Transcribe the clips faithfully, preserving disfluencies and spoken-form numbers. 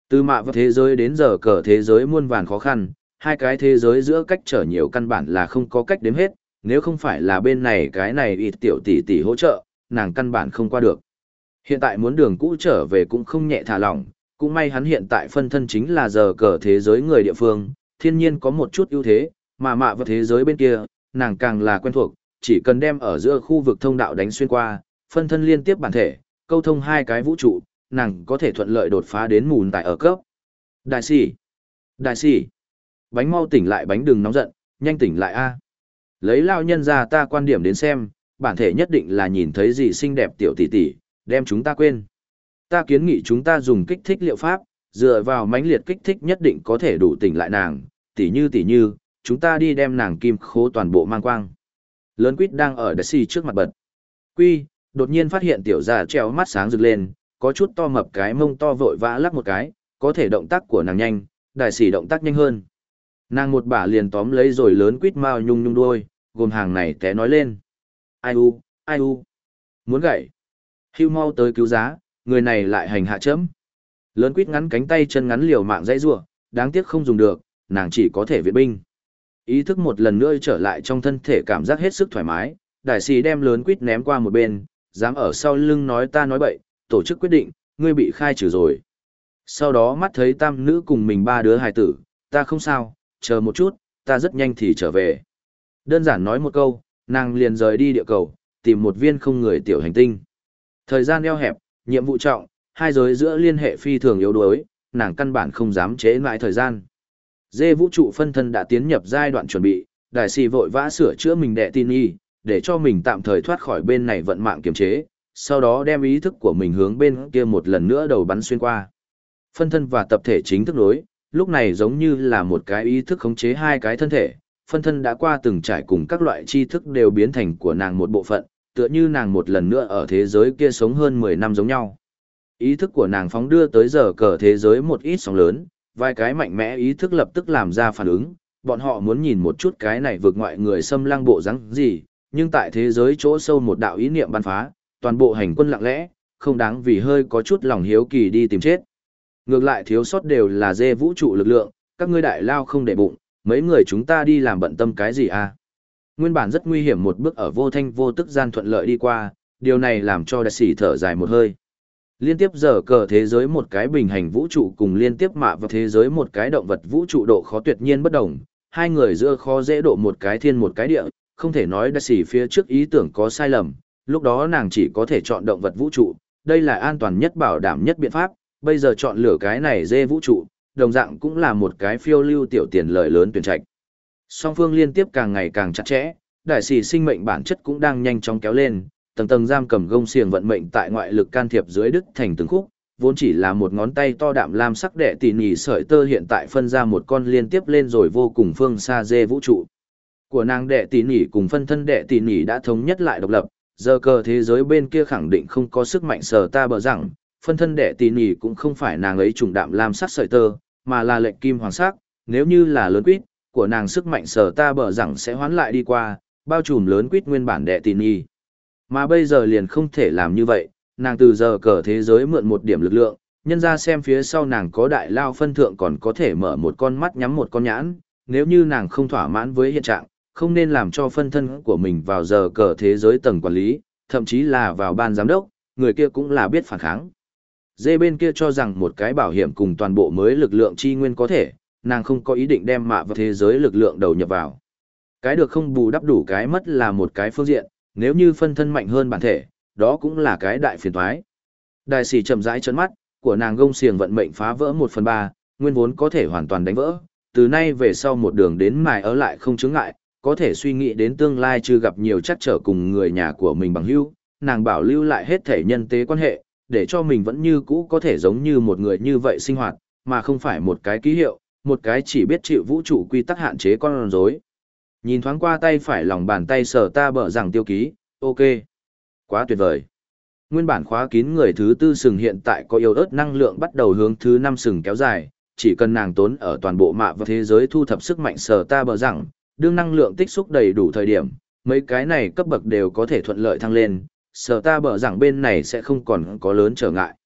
Từ mạ và thế giới đến giờ cờ thế giới muôn vàn khó khăn, hai cái thế giới giữa cách trở nhiều căn bản là không có cách đếm hết, nếu không phải là bên này cái này ít tiểu tỷ tỷ hỗ trợ, nàng căn bản không qua được. Hiện tại muốn đường cũ trở về cũng không nhẹ thả lỏng, cũng may hắn hiện tại phân thân chính là giờ cờ thế giới người địa phương, thiên nhiên có một chút ưu thế, mà mạ và thế giới bên kia, nàng càng là quen thuộc, chỉ cần đem ở giữa khu vực thông đạo đánh xuyên qua, phân thân liên tiếp bản thể, câu thông hai cái vũ trụ, nàng có thể thuận lợi đột phá đến mùn tại ở cấp. Đại sĩ! Đại sĩ! Bánh mau tỉnh lại, bánh đừng nóng giận, nhanh tỉnh lại a. Lấy lao nhân ra ta quan điểm đến xem, bản thể nhất định là nhìn thấy gì xinh đẹp tiểu tỷ tỷ, đem chúng ta quên. Ta kiến nghị chúng ta dùng kích thích liệu pháp, dựa vào mãnh liệt kích thích nhất định có thể đủ tỉnh lại nàng, tỷ như tỷ như, chúng ta đi đem nàng kim khố toàn bộ mang quang. Lớn quýt đang ở đại sĩ trước mặt bật. Quy, đột nhiên phát hiện tiểu già treo mắt sáng rực lên, có chút to mập cái mông to vội vã lắc một cái, có thể động tác của nàng nhanh, đại sĩ động tác nhanh hơn. Nàng một bả liền tóm lấy rồi lớn quýt mau nhung nhung đuôi, gồm hàng này té nói lên. Ai u, ai u, muốn gãy. Hưu mau tới cứu giá, người này lại hành hạ chấm. Lớn quýt ngắn cánh tay chân ngắn liều mạng dãy rủa, đáng tiếc không dùng được, nàng chỉ có thể viện binh. Ý thức một lần nữa trở lại trong thân thể, cảm giác hết sức thoải mái, đại sĩ đem lớn quýt ném qua một bên, dám ở sau lưng nói ta nói bậy, tổ chức quyết định, ngươi bị khai trừ rồi. Sau đó mắt thấy tam nữ cùng mình ba đứa hài tử, ta không sao, chờ một chút, ta rất nhanh thì trở về. Đơn giản nói một câu, nàng liền rời đi địa cầu, tìm một viên không người tiểu hành tinh. Thời gian eo hẹp, nhiệm vụ trọng, hai giới giữa liên hệ phi thường yếu đuối, nàng căn bản không dám chế lại thời gian. Dê vũ trụ phân thân đã tiến nhập giai đoạn chuẩn bị, đại sĩ vội vã sửa chữa mình đệ tin y, để cho mình tạm thời thoát khỏi bên này vận mạng kiềm chế, sau đó đem ý thức của mình hướng bên kia một lần nữa đầu bắn xuyên qua. Phân thân và tập thể chính thức đối, lúc này giống như là một cái ý thức khống chế hai cái thân thể, phân thân đã qua từng trải cùng các loại tri thức đều biến thành của nàng một bộ phận, tựa như nàng một lần nữa ở thế giới kia sống hơn mười năm giống nhau. Ý thức của nàng phóng đưa tới giờ cờ thế giới một ít sóng lớn, vài cái mạnh mẽ ý thức lập tức làm ra phản ứng, bọn họ muốn nhìn một chút cái này vượt ngoại người xâm lăng bộ dáng gì, nhưng tại thế giới chỗ sâu một đạo ý niệm bắn phá, toàn bộ hành quân lặng lẽ, không đáng vì hơi có chút lòng hiếu kỳ đi tìm chết. Ngược lại thiếu sót đều là dê vũ trụ lực lượng, các ngươi đại lao không để bụng, mấy người chúng ta đi làm bận tâm cái gì à? Nguyên bản rất nguy hiểm một bước ở vô thanh vô tức gian thuận lợi đi qua, điều này làm cho đại sĩ thở dài một hơi. Liên tiếp giờ cờ thế giới một cái bình hành vũ trụ cùng liên tiếp mạ vào thế giới một cái động vật vũ trụ độ khó tuyệt nhiên bất đồng, hai người giữa khó dễ độ một cái thiên một cái địa, không thể nói đại sĩ phía trước ý tưởng có sai lầm, lúc đó nàng chỉ có thể chọn động vật vũ trụ, đây là an toàn nhất bảo đảm nhất biện pháp, bây giờ chọn lựa cái này dê vũ trụ, đồng dạng cũng là một cái phiêu lưu tiểu tiền lợi lớn tuyển trạch. Song phương liên tiếp càng ngày càng chặt chẽ, đại sĩ sinh mệnh bản chất cũng đang nhanh chóng kéo lên, tầng tầng giam cầm gông xiềng vận mệnh tại ngoại lực can thiệp dưới đứt thành từng khúc, vốn chỉ là một ngón tay to đạm lam sắc đệ tỉ nhỉ sợi tơ hiện tại phân ra một con liên tiếp lên rồi vô cùng phương xa dê vũ trụ. Của nàng đệ tỉ nhỉ cùng phân thân đệ tỉ nhỉ đã thống nhất lại độc lập, giờ cờ thế giới bên kia khẳng định không có sức mạnh sờ ta bờ rằng, phân thân đệ tỉ nhỉ cũng không phải nàng ấy trùng đạm lam sắc sợi tơ, mà là lệnh kim hoàng sắc, nếu như là lớn quýt, của nàng sức mạnh sờ ta bờ rằng sẽ hoán lại đi qua, bao trùm lớn quýt nguyên bản đệ tỉ nhỉ. Mà bây giờ liền không thể làm như vậy, nàng từ giờ cờ thế giới mượn một điểm lực lượng, nhân ra xem phía sau nàng có đại lao phân thượng còn có thể mở một con mắt nhắm một con nhãn, nếu như nàng không thỏa mãn với hiện trạng, không nên làm cho phân thân của mình vào giờ cờ thế giới tầng quản lý, thậm chí là vào ban giám đốc, người kia cũng là biết phản kháng. Dê bên kia cho rằng một cái bảo hiểm cùng toàn bộ mới lực lượng chi nguyên có thể, nàng không có ý định đem mạ vào thế giới lực lượng đầu nhập vào. Cái được không bù đắp đủ cái mất là một cái phương diện, nếu như phân thân mạnh hơn bản thể, đó cũng là cái đại phiền toái. Đại sĩ chậm rãi trấn mắt, của nàng gông xiềng vận mệnh phá vỡ một phần ba, nguyên vốn có thể hoàn toàn đánh vỡ, từ nay về sau một đường đến mài ở lại không chướng ngại, có thể suy nghĩ đến tương lai chưa gặp nhiều chắc trở cùng người nhà của mình bằng hữu, nàng bảo lưu lại hết thể nhân tế quan hệ, để cho mình vẫn như cũ có thể giống như một người như vậy sinh hoạt, mà không phải một cái ký hiệu, một cái chỉ biết chịu vũ trụ quy tắc hạn chế con rối. Nhìn thoáng qua tay phải lòng bàn tay sờ ta bở rằng tiêu ký, ok. Quá tuyệt vời. Nguyên bản khóa kín người thứ tư sừng hiện tại có yếu ớt năng lượng bắt đầu hướng thứ năm sừng kéo dài, chỉ cần nàng tốn ở toàn bộ mạ và thế giới thu thập sức mạnh sờ ta bở rằng, đương năng lượng tích xúc đầy đủ thời điểm, mấy cái này cấp bậc đều có thể thuận lợi thăng lên, sờ ta bở rằng bên này sẽ không còn có lớn trở ngại.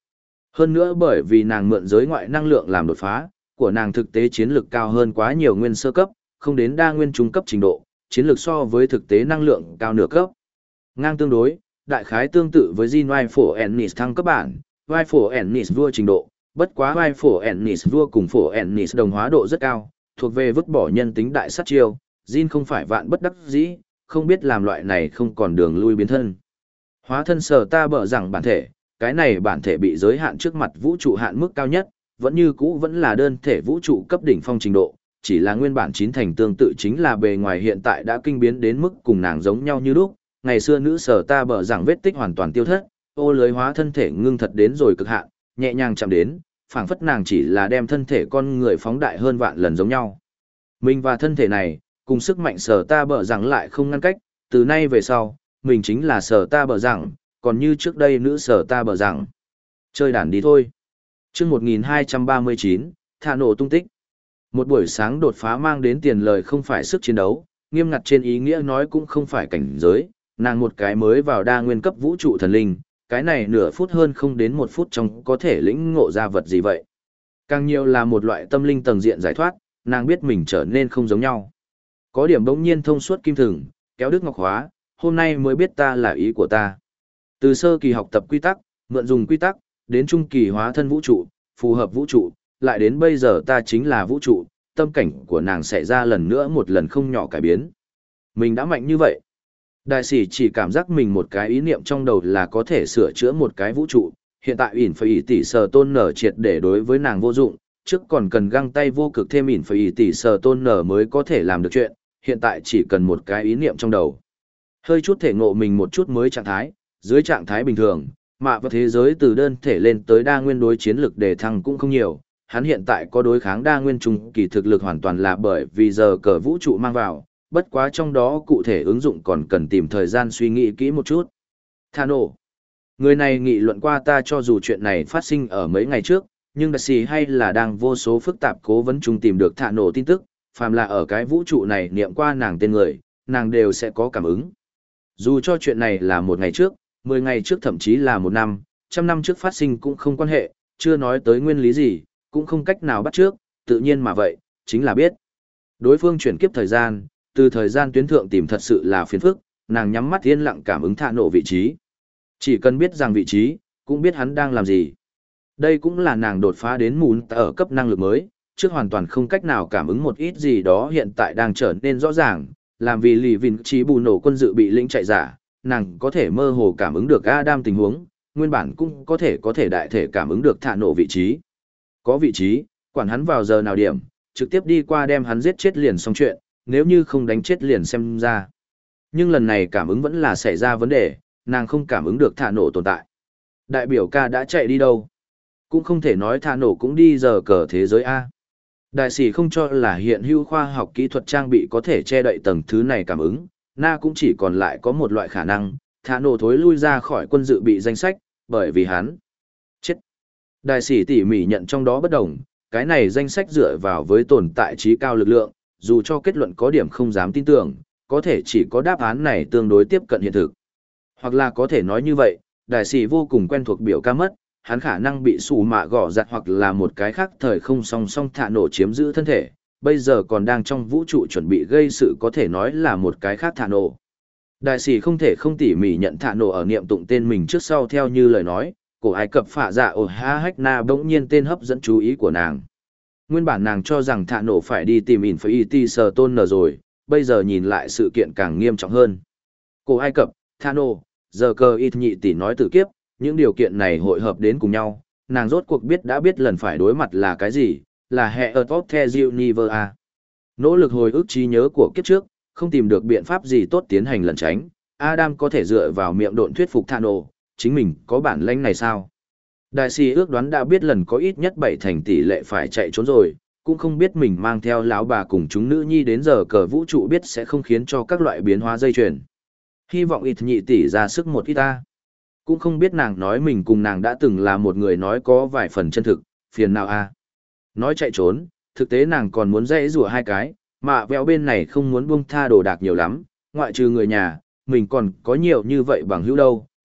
Hơn nữa bởi vì nàng mượn giới ngoại năng lượng làm đột phá, của nàng thực tế chiến lực cao hơn quá nhiều nguyên sơ cấp, không đến đa nguyên trung cấp trình độ, chiến lược so với thực tế năng lượng cao nửa cấp. Ngang tương đối, đại khái tương tự với Jin Rifle Ennis thăng cấp bản, Rifle Ennis vua trình độ, bất quá Rifle Ennis vua cùng phổ Ennis đồng hóa độ rất cao, thuộc về vứt bỏ nhân tính đại sát chiêu, Jin không phải vạn bất đắc dĩ, không biết làm loại này không còn đường lui biến thân. Hóa thân sở ta bở rằng bản thể, cái này bản thể bị giới hạn trước mặt vũ trụ hạn mức cao nhất, vẫn như cũ vẫn là đơn thể vũ trụ cấp đỉnh phong trình độ, chỉ là nguyên bản chín thành tương tự chính là bề ngoài hiện tại đã kinh biến đến mức cùng nàng giống nhau như lúc. Ngày xưa nữ sở ta bở rằng vết tích hoàn toàn tiêu thất, ô lưới hóa thân thể ngưng thật đến rồi cực hạn, nhẹ nhàng chạm đến, phảng phất nàng chỉ là đem thân thể con người phóng đại hơn vạn lần giống nhau. Mình và thân thể này, cùng sức mạnh sở ta bở rằng lại không ngăn cách, từ nay về sau, mình chính là sở ta bở rằng, còn như trước đây nữ sở ta bở rằng. Chơi đàn đi thôi. Chương một nghìn hai trăm ba mươi chín, thả nổ tung tích. Một buổi sáng đột phá mang đến tiền lời không phải sức chiến đấu, nghiêm ngặt trên ý nghĩa nói cũng không phải cảnh giới, nàng một cái mới vào đa nguyên cấp vũ trụ thần linh, cái này nửa phút hơn không đến một phút trong có thể lĩnh ngộ ra vật gì vậy. Càng nhiều là một loại tâm linh tầng diện giải thoát, nàng biết mình trở nên không giống nhau. Có điểm bỗng nhiên thông suốt kim thừng, kéo đứt ngọc hóa, hôm nay mới biết ta là ý của ta. Từ sơ kỳ học tập quy tắc, mượn dùng quy tắc, đến trung kỳ hóa thân vũ trụ, phù hợp vũ trụ, lại đến bây giờ ta chính là vũ trụ, tâm cảnh của nàng sẽ ra lần nữa một lần không nhỏ cải biến. Mình đã mạnh như vậy. Đại sĩ chỉ cảm giác mình một cái ý niệm trong đầu là có thể sửa chữa một cái vũ trụ, hiện tại ỉn phải tỷ sờ tôn nở triệt để đối với nàng vô dụng, trước còn cần găng tay vô cực thêm ỉn phải tỷ sờ tôn nở mới có thể làm được chuyện, hiện tại chỉ cần một cái ý niệm trong đầu. Hơi chút thể ngộ mình một chút mới trạng thái, dưới trạng thái bình thường, mạ và thế giới từ đơn thể lên tới đa nguyên đối chiến lực đề thăng cũng không nhiều, hắn hiện tại có đối kháng đa nguyên trung kỳ thực lực hoàn toàn là bởi vì giờ cờ vũ trụ mang vào, bất quá trong đó cụ thể ứng dụng còn cần tìm thời gian suy nghĩ kỹ một chút. Thả nổ. Người này nghị luận qua ta cho dù chuyện này phát sinh ở mấy ngày trước, nhưng đặc sĩ hay là đang vô số phức tạp cố vấn chung tìm được thả nổ tin tức, phàm là ở cái vũ trụ này niệm qua nàng tên người, nàng đều sẽ có cảm ứng. Dù cho chuyện này là một ngày trước, mười ngày trước thậm chí là một năm, trăm năm trước phát sinh cũng không quan hệ, chưa nói tới nguyên lý gì, cũng không cách nào bắt trước, tự nhiên mà vậy, chính là biết. Đối phương chuyển kiếp thời gian, từ thời gian tuyến thượng tìm thật sự là phiền phức, nàng nhắm mắt yên lặng cảm ứng thả nổ vị trí. Chỉ cần biết rằng vị trí, cũng biết hắn đang làm gì. Đây cũng là nàng đột phá đến mùn ở cấp năng lực mới, trước hoàn toàn không cách nào cảm ứng một ít gì đó hiện tại đang trở nên rõ ràng, làm vì lì vinh trí bù nổ quân dự bị lĩnh chạy giả, nàng có thể mơ hồ cảm ứng được Adam tình huống, nguyên bản cũng có thể có thể đại thể cảm ứng được thả nổ vị trí. Có vị trí, quản hắn vào giờ nào điểm, trực tiếp đi qua đem hắn giết chết liền xong chuyện, nếu như không đánh chết liền xem ra. Nhưng lần này cảm ứng vẫn là xảy ra vấn đề, nàng không cảm ứng được thả nổ tồn tại. Đại biểu ca đã chạy đi đâu? Cũng không thể nói thả nổ cũng đi giờ cờ thế giới A. Đại sĩ không cho là hiện hữu khoa học kỹ thuật trang bị có thể che đậy tầng thứ này cảm ứng, na cũng chỉ còn lại có một loại khả năng, thả nổ thối lui ra khỏi quân dự bị danh sách, bởi vì hắn chết. Đại sĩ tỉ mỉ nhận trong đó bất đồng, cái này danh sách dựa vào với tồn tại trí cao lực lượng, dù cho kết luận có điểm không dám tin tưởng, có thể chỉ có đáp án này tương đối tiếp cận hiện thực. Hoặc là có thể nói như vậy, đại sĩ vô cùng quen thuộc biểu ca mất, hắn khả năng bị sủ mạ gõ giặt hoặc là một cái khác thời không song song thả nổ chiếm giữ thân thể, bây giờ còn đang trong vũ trụ chuẩn bị gây sự có thể nói là một cái khác thả nổ. Đại sĩ không thể không tỉ mỉ nhận thả nổ ở niệm tụng tên mình trước sau theo như lời nói, cổ Ai Cập phạ dạ ổ ha hách na bỗng nhiên tên hấp dẫn chú ý của nàng. Nguyên bản nàng cho rằng thả nổ phải đi tìm Infinity sờ tôn nở rồi, bây giờ nhìn lại sự kiện càng nghiêm trọng hơn. Cổ Ai Cập, thả nổ, giờ cơ ít nhị tỷ nói từ kiếp, những điều kiện này hội hợp đến cùng nhau, nàng rốt cuộc biết đã biết lần phải đối mặt là cái gì, là hệ ở top the universe a. Nỗ lực hồi ức trí nhớ của kiếp trước, không tìm được biện pháp gì tốt tiến hành lẩn tránh, Adam có thể dựa vào miệng độn thuyết phục thả nổ, chính mình có bản lĩnh này sao? Đại sĩ ước đoán đã biết lần có ít nhất bảy thành tỷ lệ phải chạy trốn rồi, cũng không biết mình mang theo lão bà cùng chúng nữ nhi đến giờ cờ vũ trụ biết sẽ không khiến cho các loại biến hóa dây chuyền. Hy vọng ít nhị tỷ ra sức một ít ta. Cũng không biết nàng nói mình cùng nàng đã từng là một người nói có vài phần chân thực, phiền nào a. Nói chạy trốn, thực tế nàng còn muốn dãy rủa hai cái, mà vẹo bên này không muốn buông tha đồ đạc nhiều lắm, ngoại trừ người nhà, mình còn có nhiều như vậy bằng hữu đâu,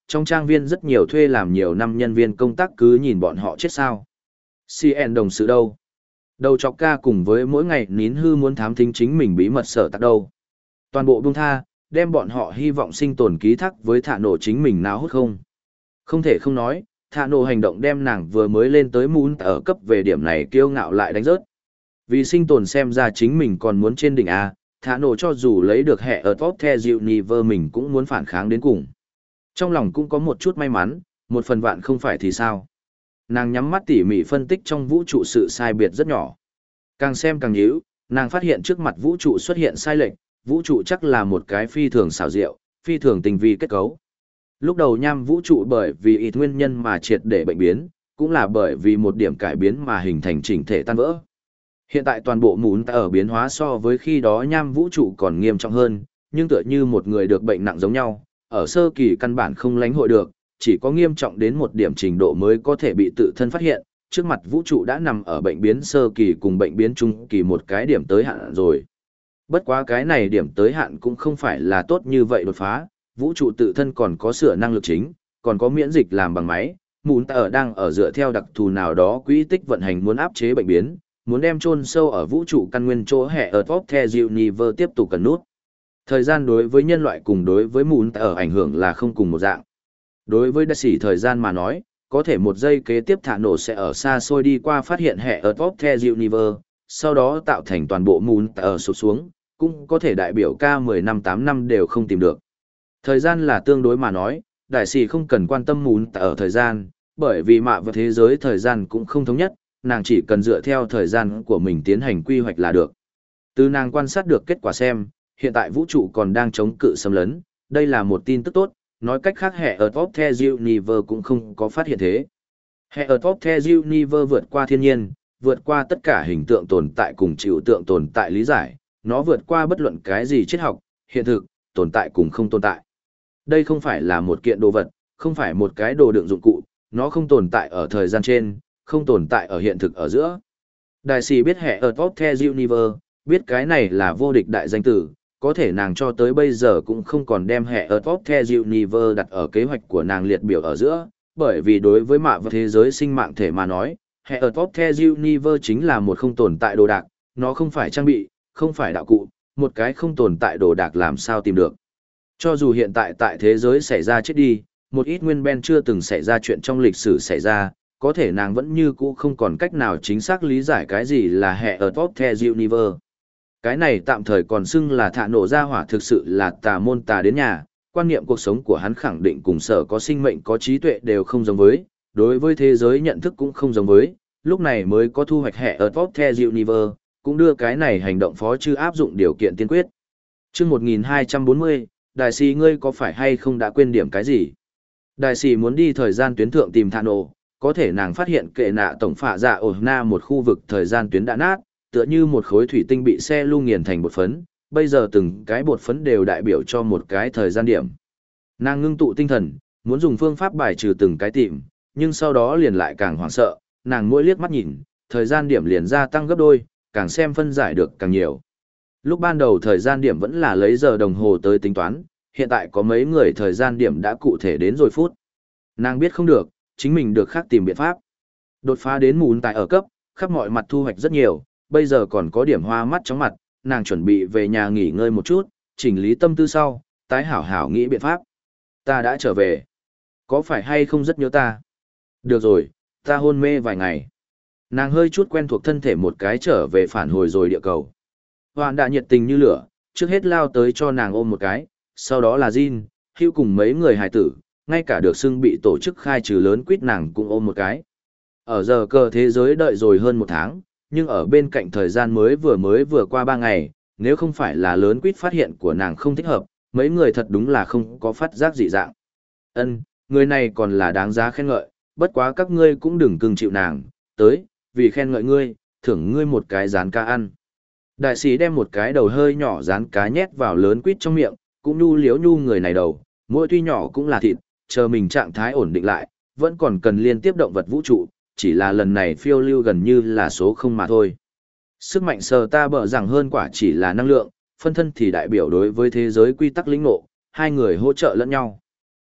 trong trang viên rất nhiều thuê làm nhiều năm nhân viên công tác cứ nhìn bọn họ chết sao. xê en đồng sự đâu? Đầu chọc ca cùng với mỗi ngày nín hư muốn thám thính chính mình bí mật sở tạc đâu. Toàn bộ buông tha, đem bọn họ hy vọng sinh tồn ký thác với thả nổ chính mình nào hút không. Không thể không nói, thả nổ hành động đem nàng vừa mới lên tới muốn ở cấp về điểm này kiêu ngạo lại đánh rớt. Vì sinh tồn xem ra chính mình còn muốn trên đỉnh A, thả nổ cho dù lấy được hệ ở top the dịu nì vơ mình cũng muốn phản kháng đến cùng. Trong lòng cũng có một chút may mắn, một phần vạn không phải thì sao. Nàng nhắm mắt tỉ mỉ phân tích trong vũ trụ sự sai biệt rất nhỏ. Càng xem càng nhíu, nàng phát hiện trước mặt vũ trụ xuất hiện sai lệch, vũ trụ chắc là một cái phi thường xảo diệu, phi thường tình vi kết cấu. Lúc đầu nham vũ trụ bởi vì ít nguyên nhân mà triệt để bệnh biến, cũng là bởi vì một điểm cải biến mà hình thành chỉnh thể tan vỡ. Hiện tại toàn bộ mún ta ở biến hóa so với khi đó nham vũ trụ còn nghiêm trọng hơn, nhưng tựa như một người được bệnh nặng giống nhau, ở sơ kỳ căn bản không lánh hội được, chỉ có nghiêm trọng đến một điểm trình độ mới có thể bị tự thân phát hiện, trước mặt vũ trụ đã nằm ở bệnh biến sơ kỳ cùng bệnh biến trung kỳ một cái điểm tới hạn rồi. Bất quá cái này điểm tới hạn cũng không phải là tốt như vậy đột phá, vũ trụ tự thân còn có sửa năng lực chính, còn có miễn dịch làm bằng máy, mún ta ở đang ở dựa theo đặc thù nào đó quỹ tích vận hành muốn áp chế bệnh biến, muốn đem chôn sâu ở vũ trụ căn nguyên chỗ hệ ở top the universe tiếp tục cần nút. Thời gian đối với nhân loại cùng đối với mún ta ở ảnh hưởng là không cùng một dạng. Đối với đại sĩ thời gian mà nói, có thể một giây kế tiếp thả nổ sẽ ở xa xôi đi qua phát hiện hệ ở top the universe, sau đó tạo thành toàn bộ mún ta ở sụp xuống, cũng có thể đại biểu ca mười năm tám năm đều không tìm được. Thời gian là tương đối mà nói, đại sĩ không cần quan tâm mún ta ở thời gian, bởi vì mạ và thế giới thời gian cũng không thống nhất, nàng chỉ cần dựa theo thời gian của mình tiến hành quy hoạch là được. Từ nàng quan sát được kết quả xem, hiện tại vũ trụ còn đang chống cự xâm lấn, đây là một tin tức tốt, nói cách khác hệ ở top the universe cũng không có phát hiện thế. Hệ ở top the universe vượt qua thiên nhiên, vượt qua tất cả hình tượng tồn tại cùng chịu tượng tồn tại lý giải, nó vượt qua bất luận cái gì triết học, hiện thực, tồn tại cùng không tồn tại. Đây không phải là một kiện đồ vật, không phải một cái đồ đựng dụng cụ, nó không tồn tại ở thời gian trên, không tồn tại ở hiện thực ở giữa. Đại sĩ biết hệ ở top the universe, biết cái này là vô địch đại danh tử, có thể nàng cho tới bây giờ cũng không còn đem hệ ở top the universe đặt ở kế hoạch của nàng liệt biểu ở giữa, bởi vì đối với mạ và thế giới sinh mạng thể mà nói, hệ ở top the universe chính là một không tồn tại đồ đạc, nó không phải trang bị, không phải đạo cụ, một cái không tồn tại đồ đạc làm sao tìm được. Cho dù hiện tại tại thế giới xảy ra chết đi, một ít nguyên ben chưa từng xảy ra chuyện trong lịch sử xảy ra, có thể nàng vẫn như cũ không còn cách nào chính xác lý giải cái gì là hệ ở top the universe. Cái này tạm thời còn xưng là thả nổ ra hỏa thực sự là tà môn tà đến nhà, quan niệm cuộc sống của hắn khẳng định cùng sở có sinh mệnh có trí tuệ đều không giống với, đối với thế giới nhận thức cũng không giống với, lúc này mới có thu hoạch hệ ở top the universe, cũng đưa cái này hành động phó chư áp dụng điều kiện tiên quyết. Chương một nghìn hai trăm bốn mươi, đại sĩ ngươi có phải hay không đã quên điểm cái gì? Đại sĩ muốn đi thời gian tuyến thượng tìm thả nổ, có thể nàng phát hiện kệ nạ tổng phạ dạ ổ na một khu vực thời gian tuyến đã nát, tựa như một khối thủy tinh bị xe lu nghiền thành bột phấn, bây giờ từng cái bột phấn đều đại biểu cho một cái thời gian điểm. Nàng ngưng tụ tinh thần, muốn dùng phương pháp bài trừ từng cái tìm, nhưng sau đó liền lại càng hoảng sợ, nàng mỗi liếc mắt nhìn, thời gian điểm liền gia tăng gấp đôi, càng xem phân giải được càng nhiều. Lúc ban đầu thời gian điểm vẫn là lấy giờ đồng hồ tới tính toán, hiện tại có mấy người thời gian điểm đã cụ thể đến rồi phút. Nàng biết không được, chính mình được khác tìm biện pháp. Đột phá đến mùn tại ở cấp, khắp mọi mặt thu hoạch rất nhiều, bây giờ còn có điểm hoa mắt chóng mặt, nàng chuẩn bị về nhà nghỉ ngơi một chút, chỉnh lý tâm tư sau, tái hảo hảo nghĩ biện pháp. Ta đã trở về. Có phải hay không rất nhớ ta? Được rồi, ta hôn mê vài ngày. Nàng hơi chút quen thuộc thân thể một cái trở về phản hồi rồi địa cầu. Hoàn đã nhiệt tình như lửa, trước hết lao tới cho nàng ôm một cái, sau đó là Jin, Hữu cùng mấy người hài tử, ngay cả được xưng bị tổ chức khai trừ lớn quýt nàng cũng ôm một cái. Ở giờ cờ thế giới đợi rồi hơn một tháng, nhưng ở bên cạnh thời gian mới vừa mới vừa qua ba ngày, nếu không phải là lớn quýt phát hiện của nàng không thích hợp, mấy người thật đúng là không có phát giác dị dạng. Ân, người này còn là đáng giá khen ngợi, bất quá các ngươi cũng đừng cưng chịu nàng, tới, vì khen ngợi ngươi, thưởng ngươi một cái rán cá ăn. Đại sĩ đem một cái đầu hơi nhỏ rán cá nhét vào lớn quýt trong miệng, cũng nhu liếu nhu người này đầu, mỗi tuy nhỏ cũng là thịt, chờ mình trạng thái ổn định lại, vẫn còn cần liên tiếp động vật vũ trụ, chỉ là lần này phiêu lưu gần như là số không mà thôi. Sức mạnh sờ ta bở rằng hơn quả chỉ là năng lượng, phân thân thì đại biểu đối với thế giới quy tắc lĩnh ngộ, hai người hỗ trợ lẫn nhau.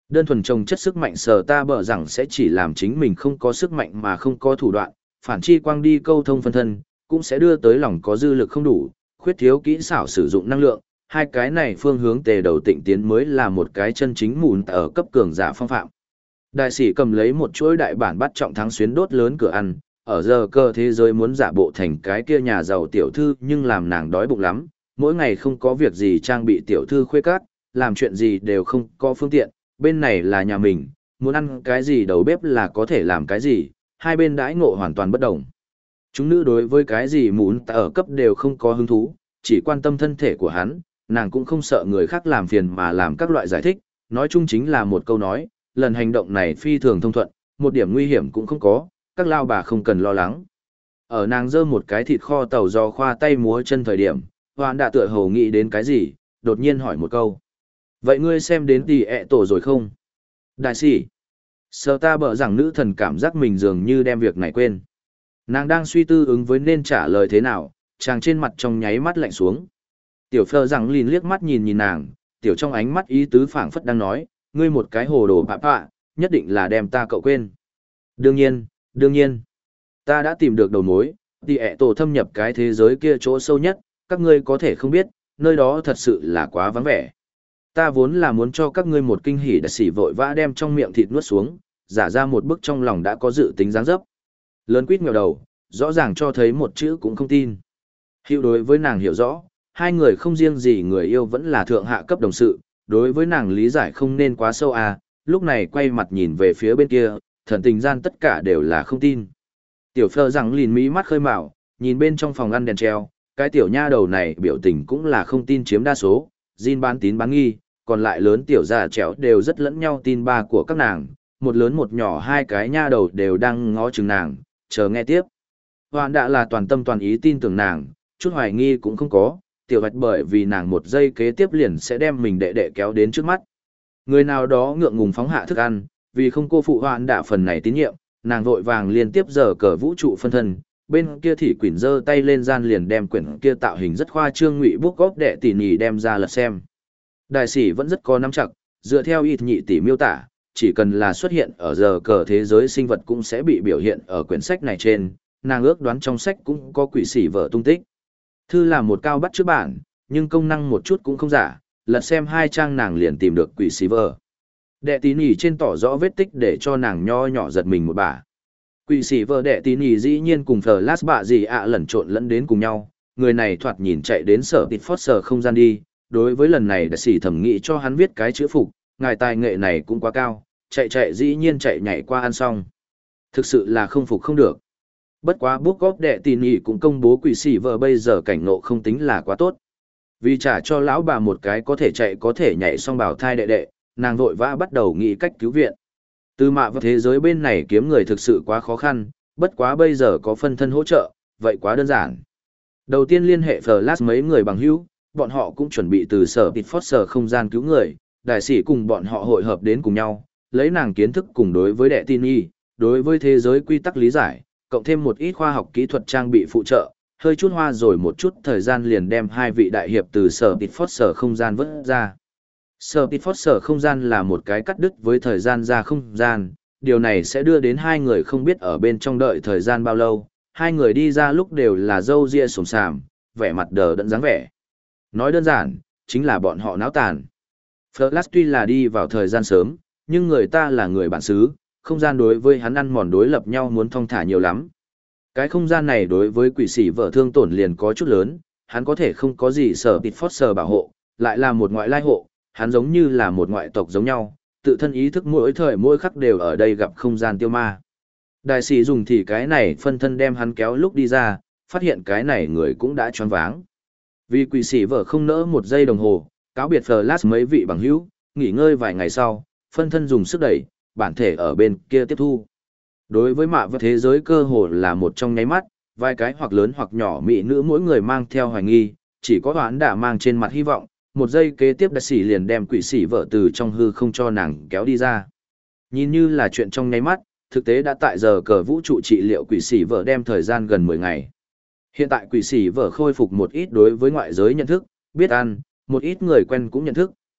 Đơn thuần trồng chất sức mạnh sở ta bở rằng sẽ chỉ làm chính mình không có sức mạnh mà không có thủ đoạn, phản chi quang đi câu thông phân thân, cũng sẽ đưa tới lòng có dư lực không đủ, khuyết thiếu kỹ xảo sử dụng năng lượng, hai cái này phương hướng tề đầu tịnh tiến mới là một cái chân chính mùn ở cấp cường giả phong phạm. Đại sĩ cầm lấy một chuỗi đại bản bắt trọng thắng xuyến đốt lớn cửa ăn, ở giờ cơ thế giới muốn giả bộ thành cái kia nhà giàu tiểu thư nhưng làm nàng đói bụng lắm, mỗi ngày không có việc gì trang bị tiểu thư khuê cát, làm chuyện gì đều không có phương tiện, bên này là nhà mình, muốn ăn cái gì đầu bếp là có thể làm cái gì, hai bên đãi ngộ hoàn toàn bất đồng. Chúng nữ đối với cái gì muốn ở cấp đều không có hứng thú, chỉ quan tâm thân thể của hắn, nàng cũng không sợ người khác làm phiền mà làm các loại giải thích, nói chung chính là một câu nói, lần hành động này phi thường thông thuận, một điểm nguy hiểm cũng không có, các lao bà không cần lo lắng. Ở nàng dơ một cái thịt kho tàu do khoa tay múa chân thời điểm, Hoan đã tựa hồ nghĩ đến cái gì, đột nhiên hỏi một câu. Vậy ngươi xem đến tỷ ẹ tổ rồi không? Đại sĩ. Sợ ta bở rằng nữ thần cảm giác mình dường như đem việc này quên. Nàng đang suy tư ứng với nên trả lời thế nào, chàng trên mặt trong nháy mắt lạnh xuống. Tiểu phơ rằng lìn liếc mắt nhìn nhìn nàng, tiểu trong ánh mắt ý tứ phảng phất đang nói, ngươi một cái hồ đồ bạ bạ, nhất định là đem ta cậu quên. Đương nhiên, đương nhiên. Ta đã tìm được đầu mối, tỷ ẹ tổ thâm nhập cái thế giới kia chỗ sâu nhất, các ngươi có thể không biết, nơi đó thật sự là quá vắng vẻ. Ta vốn là muốn cho các ngươi một kinh hỉ đại sĩ vội vã đem trong miệng thịt nuốt xuống, giả ra một bức trong lòng đã có dự tính dáng dấp. Lớn quýt nghèo đầu, rõ ràng cho thấy một chữ cũng không tin. Hiệu đối với nàng hiểu rõ, hai người không riêng gì người yêu vẫn là thượng hạ cấp đồng sự, đối với nàng lý giải không nên quá sâu à, lúc này quay mặt nhìn về phía bên kia, thần tình gian tất cả đều là không tin. Tiểu phơ rằng lìn mí mắt khơi mào, nhìn bên trong phòng ăn đèn treo, cái tiểu nha đầu này biểu tình cũng là không tin chiếm đa số, Jin bán tín bán nghi, còn lại lớn tiểu già trẻo đều rất lẫn nhau tin ba của các nàng, một lớn một nhỏ hai cái nha đầu đều đang ngó chừng nàng, chờ nghe tiếp. Hoạn đã là toàn tâm toàn ý tin tưởng nàng, chút hoài nghi cũng không có, tiểu bạch bởi vì nàng một giây kế tiếp liền sẽ đem mình đệ đệ kéo đến trước mắt. Người nào đó ngượng ngùng phóng hạ thức ăn, vì không cô phụ hoạn đã phần này tín nhiệm, nàng vội vàng liên tiếp giờ cờ vũ trụ phân thân, bên kia thì quỷ giơ tay lên gian liền đem quyển kia tạo hình rất khoa trương ngụy bút góp đệ tỉ nhỉ đem ra lật xem. Đại sĩ vẫn rất có nắm chặt, dựa theo ít nhị tỷ miêu tả, chỉ cần là xuất hiện ở giờ cờ thế giới sinh vật cũng sẽ bị biểu hiện ở quyển sách này trên, nàng ước đoán trong sách cũng có quỷ sĩ vợ tung tích. Thư là một cao bắt trước bản, nhưng công năng một chút cũng không giả, lật xem hai trang nàng liền tìm được quỷ sĩ vợ. Đệ tí nỉ trên tỏ rõ vết tích để cho nàng nho nhỏ giật mình một bà. Quỷ sĩ vợ đệ tí nỉ dĩ nhiên cùng Flash bạ gì ạ lẩn trộn lẫn đến cùng nhau, người này thoạt nhìn chạy đến sở tịt phót sở không gian đi. Đối với lần này đại sĩ thẩm nghĩ cho hắn viết cái chữ phục, ngài tài nghệ này cũng quá cao, chạy chạy dĩ nhiên chạy nhảy qua ăn xong. Thực sự là không phục không được. Bất quá Book of đệ tỉ nỉ cũng công bố quỷ sĩ vợ bây giờ cảnh ngộ không tính là quá tốt. Vì trả cho lão bà một cái có thể chạy có thể nhảy xong bảo thai đệ đệ, nàng vội vã bắt đầu nghĩ cách cứu viện. Từ mạ vào thế giới bên này kiếm người thực sự quá khó khăn, bất quá bây giờ có phân thân hỗ trợ, vậy quá đơn giản. Đầu tiên liên hệ Flash mấy người bằng hữu, bọn họ cũng chuẩn bị từ sở tịt phót sở không gian cứu người, đại sĩ cùng bọn họ hội hợp đến cùng nhau, lấy nàng kiến thức cùng đối với đệ tin y, đối với thế giới quy tắc lý giải, cộng thêm một ít khoa học kỹ thuật trang bị phụ trợ, hơi chút hoa rồi một chút thời gian liền đem hai vị đại hiệp từ sở tịt phót sở không gian vớt ra. Sở tịt phót sở không gian là một cái cắt đứt với thời gian ra không gian, điều này sẽ đưa đến hai người không biết ở bên trong đợi thời gian bao lâu, hai người đi ra lúc đều là râu ria sồm sàm, vẻ mặt đờ đẫn dáng vẻ. Nói đơn giản, chính là bọn họ náo tàn. Flash tuy là đi vào thời gian sớm, nhưng người ta là người bản xứ, không gian đối với hắn ăn mòn đối lập nhau muốn thong thả nhiều lắm. Cái không gian này đối với quỷ sĩ vợ thương tổn liền có chút lớn, hắn có thể không có gì sở tịt phót sở bảo hộ, lại là một ngoại lai hộ, hắn giống như là một ngoại tộc giống nhau, tự thân ý thức mỗi thời mỗi khắc đều ở đây gặp không gian tiêu ma. Đại sĩ dùng thì cái này phân thân đem hắn kéo lúc đi ra, phát hiện cái này người cũng đã choáng váng. Vì quỷ sĩ vợ không nỡ một giây đồng hồ, cáo biệt Flash mấy vị bằng hữu, nghỉ ngơi vài ngày sau, phân thân dùng sức đẩy, bản thể ở bên kia tiếp thu. Đối với mạ vật thế giới cơ hồ là một trong nháy mắt, vài cái hoặc lớn hoặc nhỏ mỹ nữ mỗi người mang theo hoài nghi, chỉ có hoán đã mang trên mặt hy vọng, một giây kế tiếp đại sĩ liền đem quỷ sĩ vợ từ trong hư không cho nàng kéo đi ra. Nhìn như là chuyện trong nháy mắt, thực tế đã tại giờ cờ vũ trụ trị liệu quỷ sĩ vợ đem thời gian gần mười ngày. Hiện tại quỷ sĩ vợ khôi phục một ít đối với ngoại giới nhận thức, biết ăn, một ít người quen cũng nhận thức,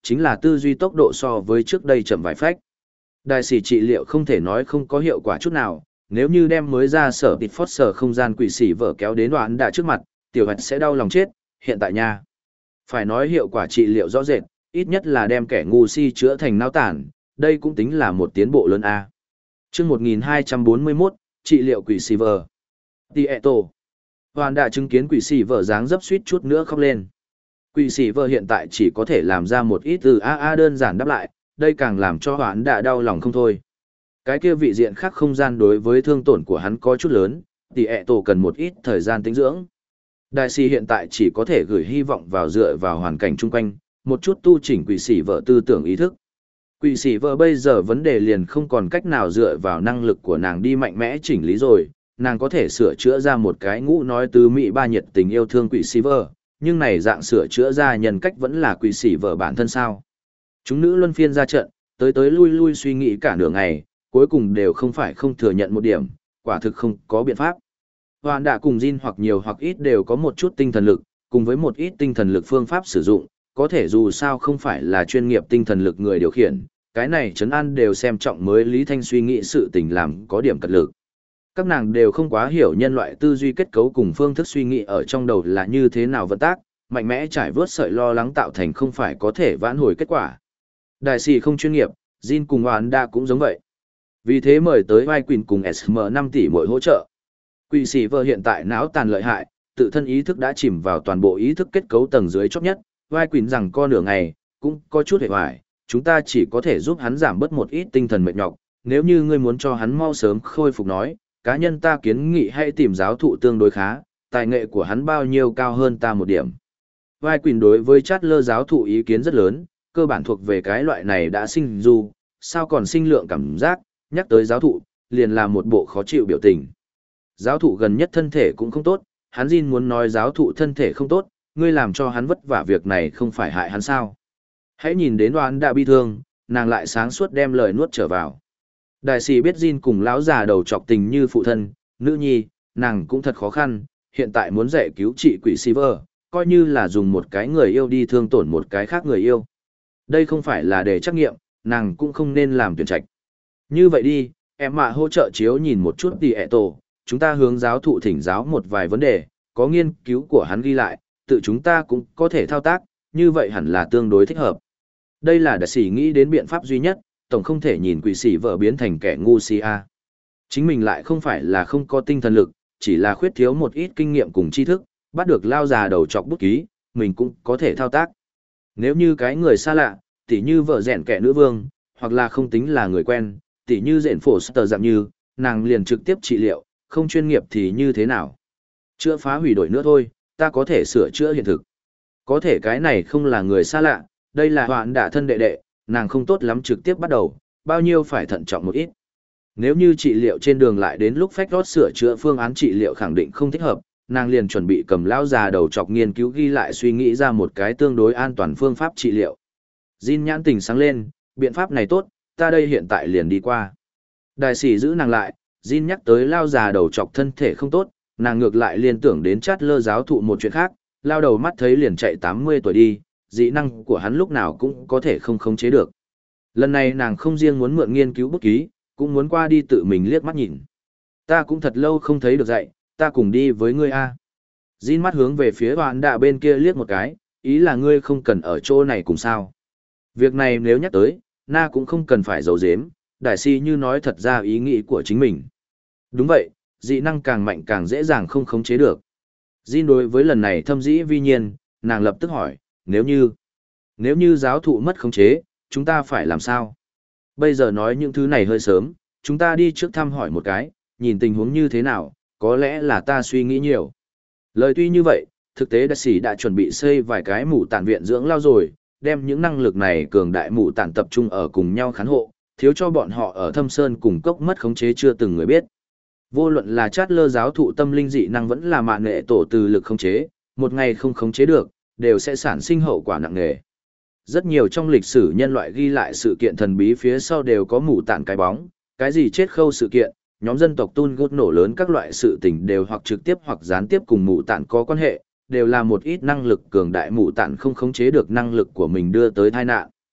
chính là tư duy tốc độ so với trước đây chậm vài phách. Đại sĩ trị liệu không thể nói không có hiệu quả chút nào, nếu như đem mới ra sở tịt phót sở không gian quỷ sĩ vợ kéo đến đoạn đã trước mặt, tiểu hạch sẽ đau lòng chết, hiện tại nha. Phải nói hiệu quả trị liệu rõ rệt, ít nhất là đem kẻ ngu si chữa thành nao tản, đây cũng tính là một tiến bộ lớn A. Trước một nghìn hai trăm bốn mươi mốt, trị liệu quỷ sĩ vợ. Tieto. Hoàn đã chứng kiến quỷ sĩ vợ dáng dấp suýt chút nữa khóc lên. Quỷ sĩ vợ hiện tại chỉ có thể làm ra một ít từ a a đơn giản đáp lại, đây càng làm cho Hoán đã đau lòng không thôi. Cái kia vị diện khác không gian đối với thương tổn của hắn có chút lớn, thì ẹ tổ cần một ít thời gian tĩnh dưỡng. Đại sĩ hiện tại chỉ có thể gửi hy vọng vào dựa vào hoàn cảnh chung quanh, một chút tu chỉnh quỷ sĩ vợ tư tưởng ý thức. Quỷ sĩ vợ bây giờ vấn đề liền không còn cách nào dựa vào năng lực của nàng đi mạnh mẽ chỉnh lý rồi, nàng có thể sửa chữa ra một cái ngũ nói từ Mỹ ba nhiệt tình yêu thương quỷ sĩ vợ, nhưng này dạng sửa chữa ra nhân cách vẫn là quỷ sĩ vợ bản thân sao. Chúng nữ luân phiên ra trận, tới tới lui lui suy nghĩ cả nửa ngày, cuối cùng đều không phải không thừa nhận một điểm, quả thực không có biện pháp. Hoàn đã cùng Jin hoặc nhiều hoặc ít đều có một chút tinh thần lực, cùng với một ít tinh thần lực phương pháp sử dụng, có thể dù sao không phải là chuyên nghiệp tinh thần lực người điều khiển, cái này trấn an đều xem trọng mới Lý Thanh suy nghĩ sự tình làm có điểm cật lực. Các nàng đều không quá hiểu nhân loại tư duy kết cấu cùng phương thức suy nghĩ ở trong đầu là như thế nào vận tác, mạnh mẽ trải vớt sợi lo lắng tạo thành không phải có thể vãn hồi kết quả. Đại sĩ không chuyên nghiệp, Jin cùng Hoàn đã cũng giống vậy. Vì thế mời tới vai Quỳnh cùng ét em năm tỷ mỗi hỗ trợ. Quỷ sĩ vợ hiện tại não tàn lợi hại, tự thân ý thức đã chìm vào toàn bộ ý thức kết cấu tầng dưới chót nhất, vai Quỳnh rằng co nửa ngày, cũng có chút hề hoài, chúng ta chỉ có thể giúp hắn giảm bớt một ít tinh thần mệt nhọc, nếu như ngươi muốn cho hắn mau sớm khôi phục nói, cá nhân ta kiến nghị hãy tìm giáo thụ tương đối khá, tài nghệ của hắn bao nhiêu cao hơn ta một điểm. Vai Quỳnh đối với chát lơ giáo thụ ý kiến rất lớn, cơ bản thuộc về cái loại này đã sinh du, sao còn sinh lượng cảm giác, nhắc tới giáo thụ, liền là một bộ khó chịu biểu tình. Giáo thụ gần nhất thân thể cũng không tốt, hắn Jin muốn nói giáo thụ thân thể không tốt, ngươi làm cho hắn vất vả việc này không phải hại hắn sao. Hãy nhìn đến Đoán đã bi thương, nàng lại sáng suốt đem lời nuốt trở vào. Đại sĩ biết Jin cùng lão già đầu trọc tình như phụ thân, nữ nhi, nàng cũng thật khó khăn, hiện tại muốn dạy cứu trị quỷ Silver, coi như là dùng một cái người yêu đi thương tổn một cái khác người yêu. Đây không phải là để trắc nghiệm, nàng cũng không nên làm tuyển trạch. Như vậy đi, em mà hỗ trợ chiếu nhìn một chút tỷ ẹ tổ, chúng ta hướng giáo thụ thỉnh giáo một vài vấn đề, có nghiên cứu của hắn ghi lại, tự chúng ta cũng có thể thao tác, như vậy hẳn là tương đối thích hợp. Đây là đại sĩ nghĩ đến biện pháp duy nhất, tổng không thể nhìn quỷ sĩ vợ biến thành kẻ ngu si a. Chính mình lại không phải là không có tinh thần lực, chỉ là khuyết thiếu một ít kinh nghiệm cùng tri thức, bắt được lao già đầu chọc bút ký, mình cũng có thể thao tác. Nếu như cái người xa lạ, tỉ như vợ rèn kẻ nữ vương, hoặc là không tính là người quen, tỉ như rèn phổ sờ dạng như, nàng liền trực tiếp trị liệu, không chuyên nghiệp thì như thế nào. Chữa phá hủy đổi nữa thôi, ta có thể sửa chữa hiện thực. Có thể cái này không là người xa lạ, đây là hoạn đả thân đệ đệ, nàng không tốt lắm trực tiếp bắt đầu, bao nhiêu phải thận trọng một ít. Nếu như trị liệu trên đường lại đến lúc phách rót sửa chữa phương án trị liệu khẳng định không thích hợp, nàng liền chuẩn bị cầm lão già đầu chọc nghiên cứu ghi lại suy nghĩ ra một cái tương đối an toàn phương pháp trị liệu. Jin nhãn tình sáng lên, biện pháp này tốt, ta đây hiện tại liền đi qua. Đại sĩ giữ nàng lại, Jin nhắc tới lao già đầu chọc thân thể không tốt, nàng ngược lại liên tưởng đến chát lơ giáo thụ một chuyện khác, lao đầu mắt thấy liền chạy tám mươi tuổi đi, dị năng của hắn lúc nào cũng có thể không khống chế được. Lần này nàng không riêng muốn mượn nghiên cứu bút ký, cũng muốn qua đi tự mình liếc mắt nhìn. Ta cũng thật lâu không thấy được dạy, ta cùng đi với ngươi a. Jin mắt hướng về phía Hoàn đạ bên kia liếc một cái, ý là ngươi không cần ở chỗ này cùng sao. Việc này nếu nhắc tới, na cũng không cần phải giấu giếm, đại si như nói thật ra ý nghĩ của chính mình. Đúng vậy, dị năng càng mạnh càng dễ dàng không khống chế được. Jin đối với lần này thâm dĩ vi nhiên, nàng lập tức hỏi, nếu như, nếu như giáo thụ mất khống chế, chúng ta phải làm sao? Bây giờ nói những thứ này hơi sớm, chúng ta đi trước thăm hỏi một cái, nhìn tình huống như thế nào, có lẽ là ta suy nghĩ nhiều. Lời tuy như vậy, thực tế đại sĩ đã chuẩn bị xây vài cái mù tản viện dưỡng lao rồi, đem những năng lực này cường đại mù tản tập trung ở cùng nhau khán hộ, thiếu cho bọn họ ở thâm sơn cùng cốc mất khống chế chưa từng người biết. Vô luận là chát lơ giáo thụ tâm linh dị năng vẫn là mạng nghệ tổ từ lực khống chế, một ngày không khống chế được, đều sẽ sản sinh hậu quả nặng nề. Rất nhiều trong lịch sử nhân loại ghi lại sự kiện thần bí phía sau đều có mù tản cái bóng, cái gì chết khâu sự kiện, nhóm dân tộc Tun gốt nổ lớn các loại sự tình đều hoặc trực tiếp hoặc gián tiếp cùng mù tản có quan hệ, đều là một ít năng lực cường đại mù tản không khống chế được năng lực của mình đưa tới tai nạn.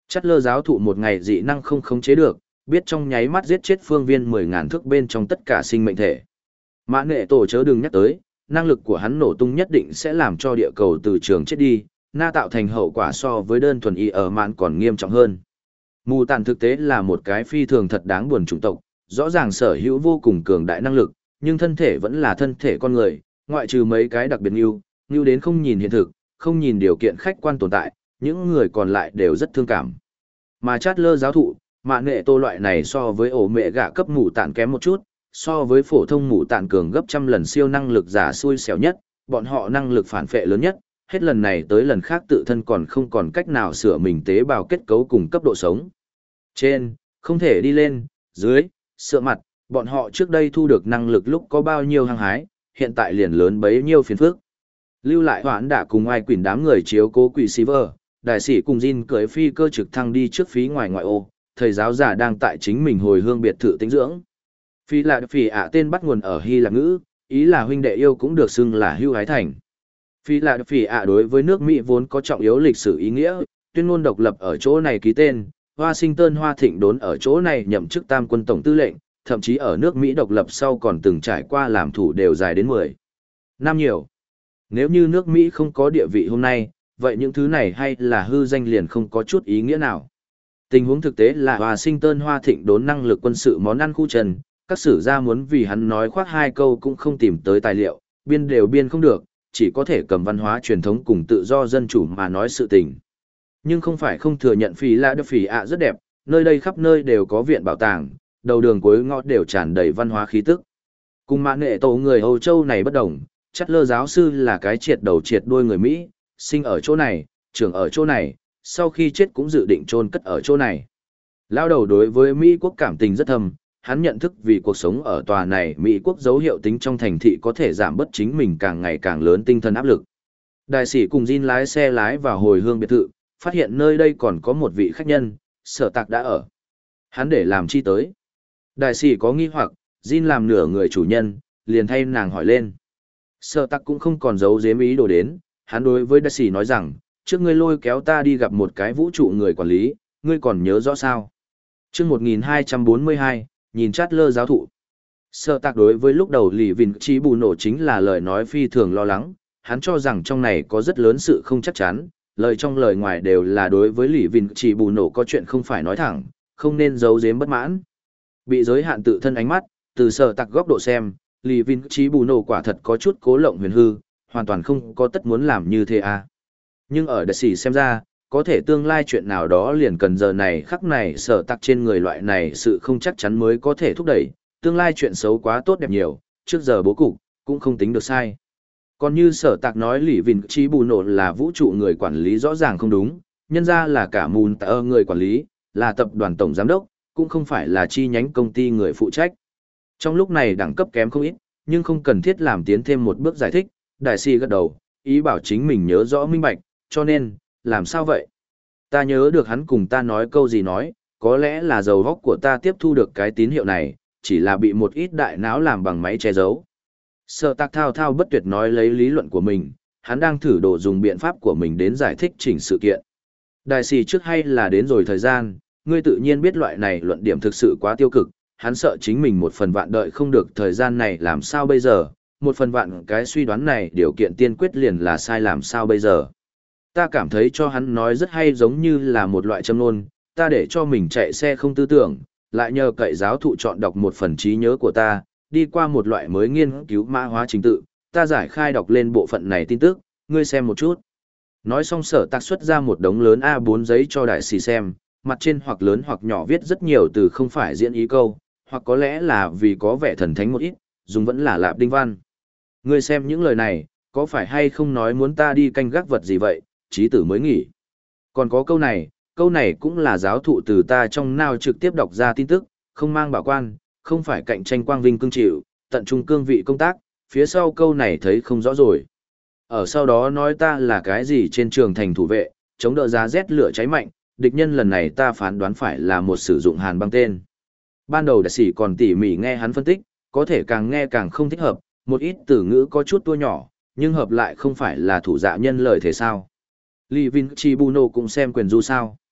Chát lơ giáo thụ một ngày dị năng không khống chế được, biết trong nháy mắt giết chết phương viên mười ngàn thước bên trong tất cả sinh mệnh thể. Mã Nghệ Tổ chớ đừng nhắc tới, năng lực của hắn nổ tung nhất định sẽ làm cho địa cầu từ trường chết đi, na tạo thành hậu quả so với đơn thuần y ở mạn còn nghiêm trọng hơn. Mù tàn thực tế là một cái phi thường thật đáng buồn chủng tộc, rõ ràng sở hữu vô cùng cường đại năng lực, nhưng thân thể vẫn là thân thể con người, ngoại trừ mấy cái đặc biệt ưu, ưu đến không nhìn hiện thực, không nhìn điều kiện khách quan tồn tại, những người còn lại đều rất thương cảm. Mà Chát lơ giáo thụ, Mã Nghệ Tô loại này so với ổ mẹ gạ cấp mù tàn kém một chút, so với phổ thông mù tàn cường gấp trăm lần siêu năng lực giả xui xẻo nhất, bọn họ năng lực phản phệ lớn nhất, hết lần này tới lần khác tự thân còn không còn cách nào sửa mình tế bào kết cấu cùng cấp độ sống. Trên, không thể đi lên, dưới, sửa mặt, bọn họ trước đây thu được năng lực lúc có bao nhiêu hăng hái, hiện tại liền lớn bấy nhiêu phiền phức. Lưu lại hoãn đã cùng ai quỷ đám người chiếu cố quỷ Silver, đại sĩ cùng Jin cưới phi cơ trực thăng đi trước phí ngoài ngoại ô, thầy giáo giả đang tại chính mình hồi hương biệt thự tĩnh dưỡng. Phi là phỉ ạ tên bắt nguồn ở Hy Lạp ngữ, ý là huynh đệ yêu cũng được xưng là hưu hái thành. Phi là phỉ ạ đối với nước Mỹ vốn có trọng yếu lịch sử ý nghĩa, tuyên ngôn độc lập ở chỗ này ký tên, Washington Hoa Thịnh đốn ở chỗ này nhậm chức tam quân tổng tư lệnh, thậm chí ở nước Mỹ độc lập sau còn từng trải qua làm thủ đều dài đến mười năm nhiều. Nếu như nước Mỹ không có địa vị hôm nay, vậy những thứ này hay là hư danh liền không có chút ý nghĩa nào. Tình huống thực tế là Washington Hoa Thịnh đốn năng lực quân sự món ăn khu trần, các sử gia muốn vì hắn nói khoác hai câu cũng không tìm tới tài liệu, biên đều biên không được, chỉ có thể cầm văn hóa truyền thống cùng tự do dân chủ mà nói sự tình. Nhưng không phải không thừa nhận phí là được phí ạ rất đẹp, nơi đây khắp nơi đều có viện bảo tàng, đầu đường cuối ngõ đều tràn đầy văn hóa khí tức. Cùng Mã Nghệ Tổ người Âu Châu này bất đồng, Chát lơ giáo sư là cái triệt đầu triệt đuôi người Mỹ, sinh ở chỗ này, trưởng ở chỗ này, sau khi chết cũng dự định chôn cất ở chỗ này. Lao đầu đối với Mỹ quốc cảm tình rất thầm, hắn nhận thức vì cuộc sống ở tòa này Mỹ quốc dấu hiệu tính trong thành thị có thể giảm bớt chính mình càng ngày càng lớn tinh thần áp lực. Đại sĩ cùng Jin lái xe lái vào hồi hương biệt thự, phát hiện nơi đây còn có một vị khách nhân, Sở Tạc đã ở. Hắn để làm chi tới? Đại sĩ có nghi hoặc, Jin làm nửa người chủ nhân, liền thay nàng hỏi lên. Sở Tạc cũng không còn giấu giếm ý đồ đến, hắn đối với đại sĩ nói rằng, trước ngươi lôi kéo ta đi gặp một cái vũ trụ người quản lý, ngươi còn nhớ rõ sao? Chương một nghìn hai trăm bốn mươi hai, nhìn Chát lơ giáo thụ. Sở Tạc đối với lúc đầu Lý Vinh Chi bù nổ chính là lời nói phi thường lo lắng, hắn cho rằng trong này có rất lớn sự không chắc chắn, lời trong lời ngoài đều là đối với Lý Vinh Chi bù nổ có chuyện không phải nói thẳng, không nên giấu giếm bất mãn. Bị giới hạn tự thân ánh mắt, từ Sở Tạc góc độ xem, Lý Vinh Chi bù nổ quả thật có chút cố lộng huyền hư, hoàn toàn không có tất muốn làm như thế à. Nhưng ở đại sĩ xem ra, có thể tương lai chuyện nào đó liền cần giờ này khắc này Sở Tạc trên người loại này sự không chắc chắn mới có thể thúc đẩy, tương lai chuyện xấu quá tốt đẹp nhiều, trước giờ bố cục, cũng không tính được sai. Còn như Sở Tạc nói Lý Vinh Chi bù nổ là vũ trụ người quản lý rõ ràng không đúng, nhân ra là cả mùn tờ người quản lý, là tập đoàn tổng giám đốc, cũng không phải là chi nhánh công ty người phụ trách. Trong lúc này đẳng cấp kém không ít, nhưng không cần thiết làm tiến thêm một bước giải thích, đại sĩ gật đầu, ý bảo chính mình nhớ rõ minh bạch, cho nên, làm sao vậy? Ta nhớ được hắn cùng ta nói câu gì nói, có lẽ là dầu góc của ta tiếp thu được cái tín hiệu này, chỉ là bị một ít đại não làm bằng máy che giấu. Sở Tạc thao thao bất tuyệt nói lấy lý luận của mình, hắn đang thử đồ dùng biện pháp của mình đến giải thích chỉnh sự kiện. Đại sĩ trước hay là đến rồi thời gian, ngươi tự nhiên biết loại này luận điểm thực sự quá tiêu cực, hắn sợ chính mình một phần vạn đợi không được thời gian này làm sao bây giờ, một phần vạn cái suy đoán này điều kiện tiên quyết liền là sai làm sao bây giờ. Ta cảm thấy cho hắn nói rất hay giống như là một loại châm ngôn, ta để cho mình chạy xe không tư tưởng, lại nhờ cậy giáo thụ chọn đọc một phần trí nhớ của ta, đi qua một loại mới nghiên cứu mã hóa trình tự, ta giải khai đọc lên bộ phận này tin tức, ngươi xem một chút. Nói xong Sở Tạc xuất ra một đống lớn a bốn giấy cho đại sĩ xem, mặt trên hoặc lớn hoặc nhỏ viết rất nhiều từ không phải diễn ý câu, hoặc có lẽ là vì có vẻ thần thánh một ít, dùng vẫn là lạp đinh văn. Ngươi xem những lời này, có phải hay không nói muốn ta đi canh gác vật gì vậy, trí tử mới nghỉ. Còn có câu này, câu này cũng là giáo thụ từ ta trong nào trực tiếp đọc ra tin tức, không mang bảo quan, không phải cạnh tranh quang vinh cương chịu, tận trung cương vị công tác, phía sau câu này thấy không rõ rồi. Ở sau đó nói ta là cái gì trên trường thành thủ vệ, chống đỡ giá rét lửa cháy mạnh, địch nhân lần này ta phán đoán phải là một sử dụng hàn băng tên. Ban đầu đại sĩ còn tỉ mỉ nghe hắn phân tích, có thể càng nghe càng không thích hợp, một ít từ ngữ có chút tua nhỏ, nhưng hợp lại không phải là thủ dạ nhân lời thế sao. Lý Vinh Chi Buno cũng xem quyền du sao.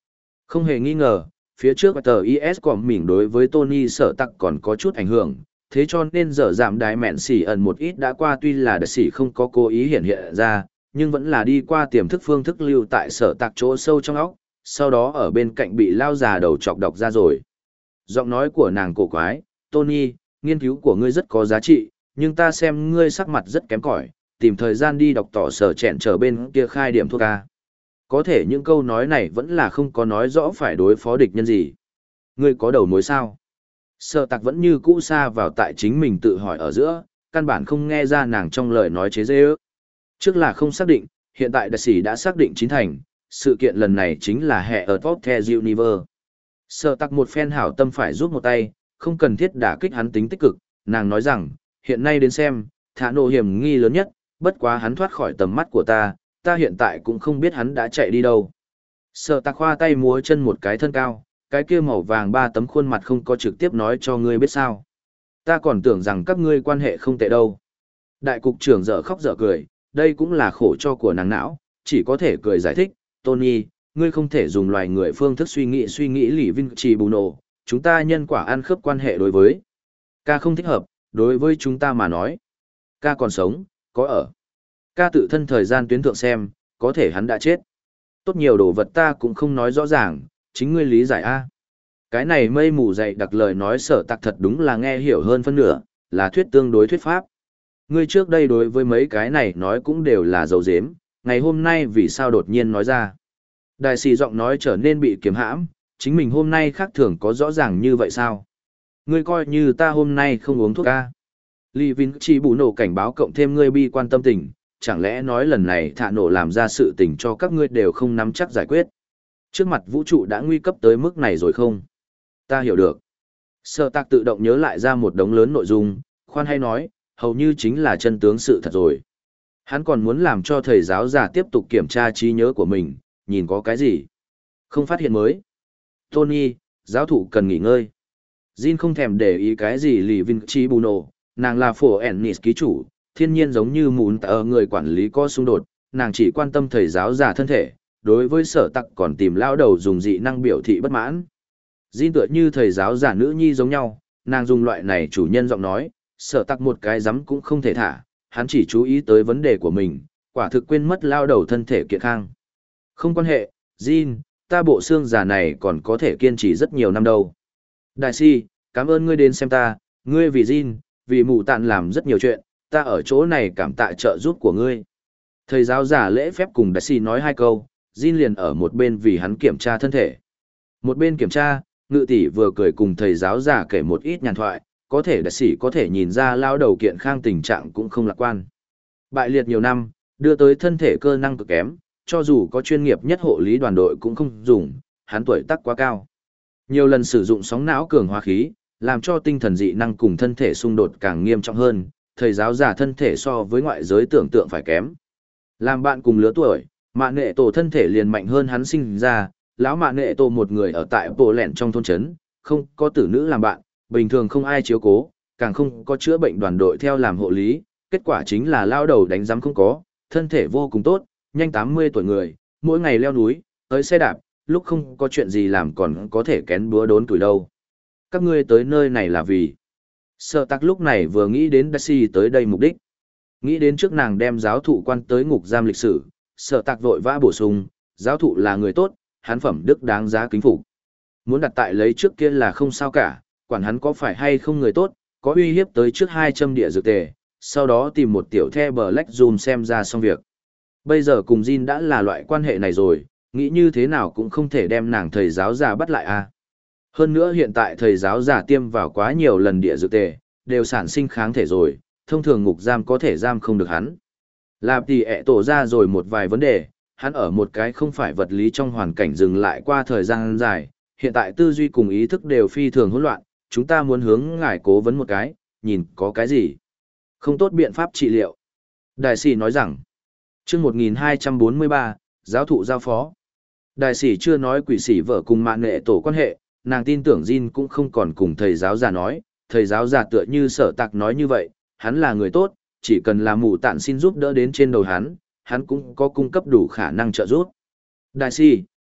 Không hề nghi ngờ, phía trước tờ i ét của mình đối với Tony Sở Tặc còn có chút ảnh hưởng, thế cho nên giờ giảm đái mẹn xỉ ẩn một ít đã qua, tuy là đại sĩ không có cố ý hiện hiện ra, nhưng vẫn là đi qua tiềm thức phương thức lưu tại Sở Tặc chỗ sâu trong óc, sau đó ở bên cạnh bị lao già đầu chọc đọc ra rồi. Giọng nói của nàng cổ quái, Tony, nghiên cứu của ngươi rất có giá trị, nhưng ta xem ngươi sắc mặt rất kém cỏi, tìm thời gian đi đọc tỏ sở chẹn trở bên kia khai điểm thuốc ca. Có thể những câu nói này vẫn là không có nói rõ phải đối phó địch nhân gì. Ngươi có đầu mối sao? Sở Tặc vẫn như cũ xa vào tại chính mình tự hỏi ở giữa, căn bản không nghe ra nàng trong lời nói chế giễu. Trước là không xác định, hiện tại đại sĩ đã xác định chính thành, sự kiện lần này chính là hệ ở Top The Universe. Sở Tặc một phen hảo tâm phải giúp một tay, không cần thiết đả kích hắn tính tích cực, nàng nói rằng, hiện nay đến xem, thả nổ hiểm nghi lớn nhất, bất quá hắn thoát khỏi tầm mắt của ta, ta hiện tại cũng không biết hắn đã chạy đi đâu. Sở Tặc khoa tay múa chân một cái thân cao, cái kia màu vàng ba tấm khuôn mặt không có trực tiếp nói cho ngươi biết sao. Ta còn tưởng rằng các ngươi quan hệ không tệ đâu. Đại cục trưởng dở khóc dở cười, đây cũng là khổ cho của nàng não, chỉ có thể cười giải thích, Tony, ngươi không thể dùng loài người phương thức suy nghĩ suy nghĩ lì vinh trì bù nổ, chúng ta nhân quả ăn khớp quan hệ đối với. Ca không thích hợp, đối với chúng ta mà nói. Ca còn sống, có ở. Ca tự thân thời gian tuyến thượng xem, có thể hắn đã chết. Tốt nhiều đồ vật ta cũng không nói rõ ràng, chính ngươi lý giải a. Cái này mây mù dày đặc lời nói Sở Tặc thật đúng là nghe hiểu hơn phân nửa, là thuyết tương đối thuyết pháp. Ngươi trước đây đối với mấy cái này nói cũng đều là dấu dếm, ngày hôm nay vì sao đột nhiên nói ra. Đại sĩ giọng nói trở nên bị kiềm hãm, chính mình hôm nay khác thường có rõ ràng như vậy sao? Ngươi coi như ta hôm nay không uống thuốc ca. Lý Vinh chỉ bù nổ cảnh báo cộng thêm ngươi bi quan tâm tình, chẳng lẽ nói lần này thả nổ làm ra sự tình cho các ngươi đều không nắm chắc giải quyết. Trước mặt vũ trụ đã nguy cấp tới mức này rồi không? Ta hiểu được. Sở Tặc tự động nhớ lại ra một đống lớn nội dung, khoan hay nói, hầu như chính là chân tướng sự thật rồi. Hắn còn muốn làm cho thầy giáo già tiếp tục kiểm tra trí nhớ của mình, nhìn có cái gì. Không phát hiện mới. Tony, giáo thụ cần nghỉ ngơi. Jin không thèm để ý cái gì Lý Vinh Chi Buno, nàng là phổ Ennis ký chủ, thiên nhiên giống như mún tờ người quản lý có xung đột, nàng chỉ quan tâm thầy giáo già thân thể, đối với Sở Tặc còn tìm lao đầu dùng dị năng biểu thị bất mãn. Jin tựa như thầy giáo giả nữ nhi giống nhau, nàng dùng loại này chủ nhân giọng nói, Sở Tặc một cái rắm cũng không thể thả, hắn chỉ chú ý tới vấn đề của mình, quả thực quên mất lao đầu thân thể kiện khang. Không quan hệ, Jin, ta bộ xương giả này còn có thể kiên trì rất nhiều năm đâu. Đại si, cảm ơn ngươi đến xem ta, ngươi vì Jin, vì mụ tạn làm rất nhiều chuyện, ta ở chỗ này cảm tạ trợ giúp của ngươi. Thầy giáo giả lễ phép cùng đại si nói hai câu, Jin liền ở một bên vì hắn kiểm tra thân thể. Một bên kiểm tra, ngự tỷ vừa cười cùng thầy giáo giả kể một ít nhàn thoại, có thể đại sĩ có thể nhìn ra lao đầu kiện khang tình trạng cũng không lạc quan. Bại liệt nhiều năm, đưa tới thân thể cơ năng cực kém, cho dù có chuyên nghiệp nhất hộ lý đoàn đội cũng không dùng, hắn tuổi tác quá cao. Nhiều lần sử dụng sóng não cường hóa khí, làm cho tinh thần dị năng cùng thân thể xung đột càng nghiêm trọng hơn, thầy giáo giả thân thể so với ngoại giới tưởng tượng phải kém. Làm bạn cùng lứa tuổi, Mạn Nghệ Tổ thân thể liền mạnh hơn hắn sinh ra, lão Mạn Nghệ Tổ một người ở tại bộ lẹn trong thôn trấn, không có tử nữ làm bạn, bình thường không ai chiếu cố, càng không có chữa bệnh đoàn đội theo làm hộ lý, kết quả chính là lao đầu đánh giám không có, thân thể vô cùng tốt, nhanh tám mươi tuổi người, mỗi ngày leo núi, tới xe đạp, lúc không có chuyện gì làm còn có thể kén búa đốn tuổi đâu. Các ngươi tới nơi này là vì... Sở Tặc lúc này vừa nghĩ đến Daisy tới đây mục đích. Nghĩ đến trước nàng đem giáo thụ quan tới ngục giam lịch sử, Sở Tặc vội vã bổ sung, giáo thụ là người tốt, hắn phẩm đức đáng giá kính phục. Muốn đặt tại lấy trước kia là không sao cả, quản hắn có phải hay không người tốt, có uy hiếp tới trước hai trăm địa dược tề, sau đó tìm một tiểu the Black Zoom xem ra xong việc. Bây giờ cùng Jin đã là loại quan hệ này rồi, nghĩ như thế nào cũng không thể đem nàng thầy giáo già bắt lại à. Hơn nữa hiện tại thầy giáo già tiêm vào quá nhiều lần địa dược tề, đều sản sinh kháng thể rồi, thông thường ngục giam có thể giam không được hắn. Lạp thì ẹ tổ ra rồi một vài vấn đề, hắn ở một cái không phải vật lý trong hoàn cảnh dừng lại qua thời gian dài, hiện tại tư duy cùng ý thức đều phi thường hỗn loạn, chúng ta muốn hướng ngài cố vấn một cái, nhìn có cái gì. Không tốt biện pháp trị liệu. Đại sĩ nói rằng, chương một nghìn hai trăm bốn mươi ba, giáo thụ giao phó. Đại sĩ chưa nói quỷ sĩ vợ cùng Mạn Nghệ Tổ quan hệ, nàng tin tưởng Jin cũng không còn cùng thầy giáo già nói, thầy giáo già tựa như Sở Tặc nói như vậy, hắn là người tốt, chỉ cần là mù tạn xin giúp đỡ đến trên đầu hắn, hắn cũng có cung cấp đủ khả năng trợ giúp. Đại sĩ,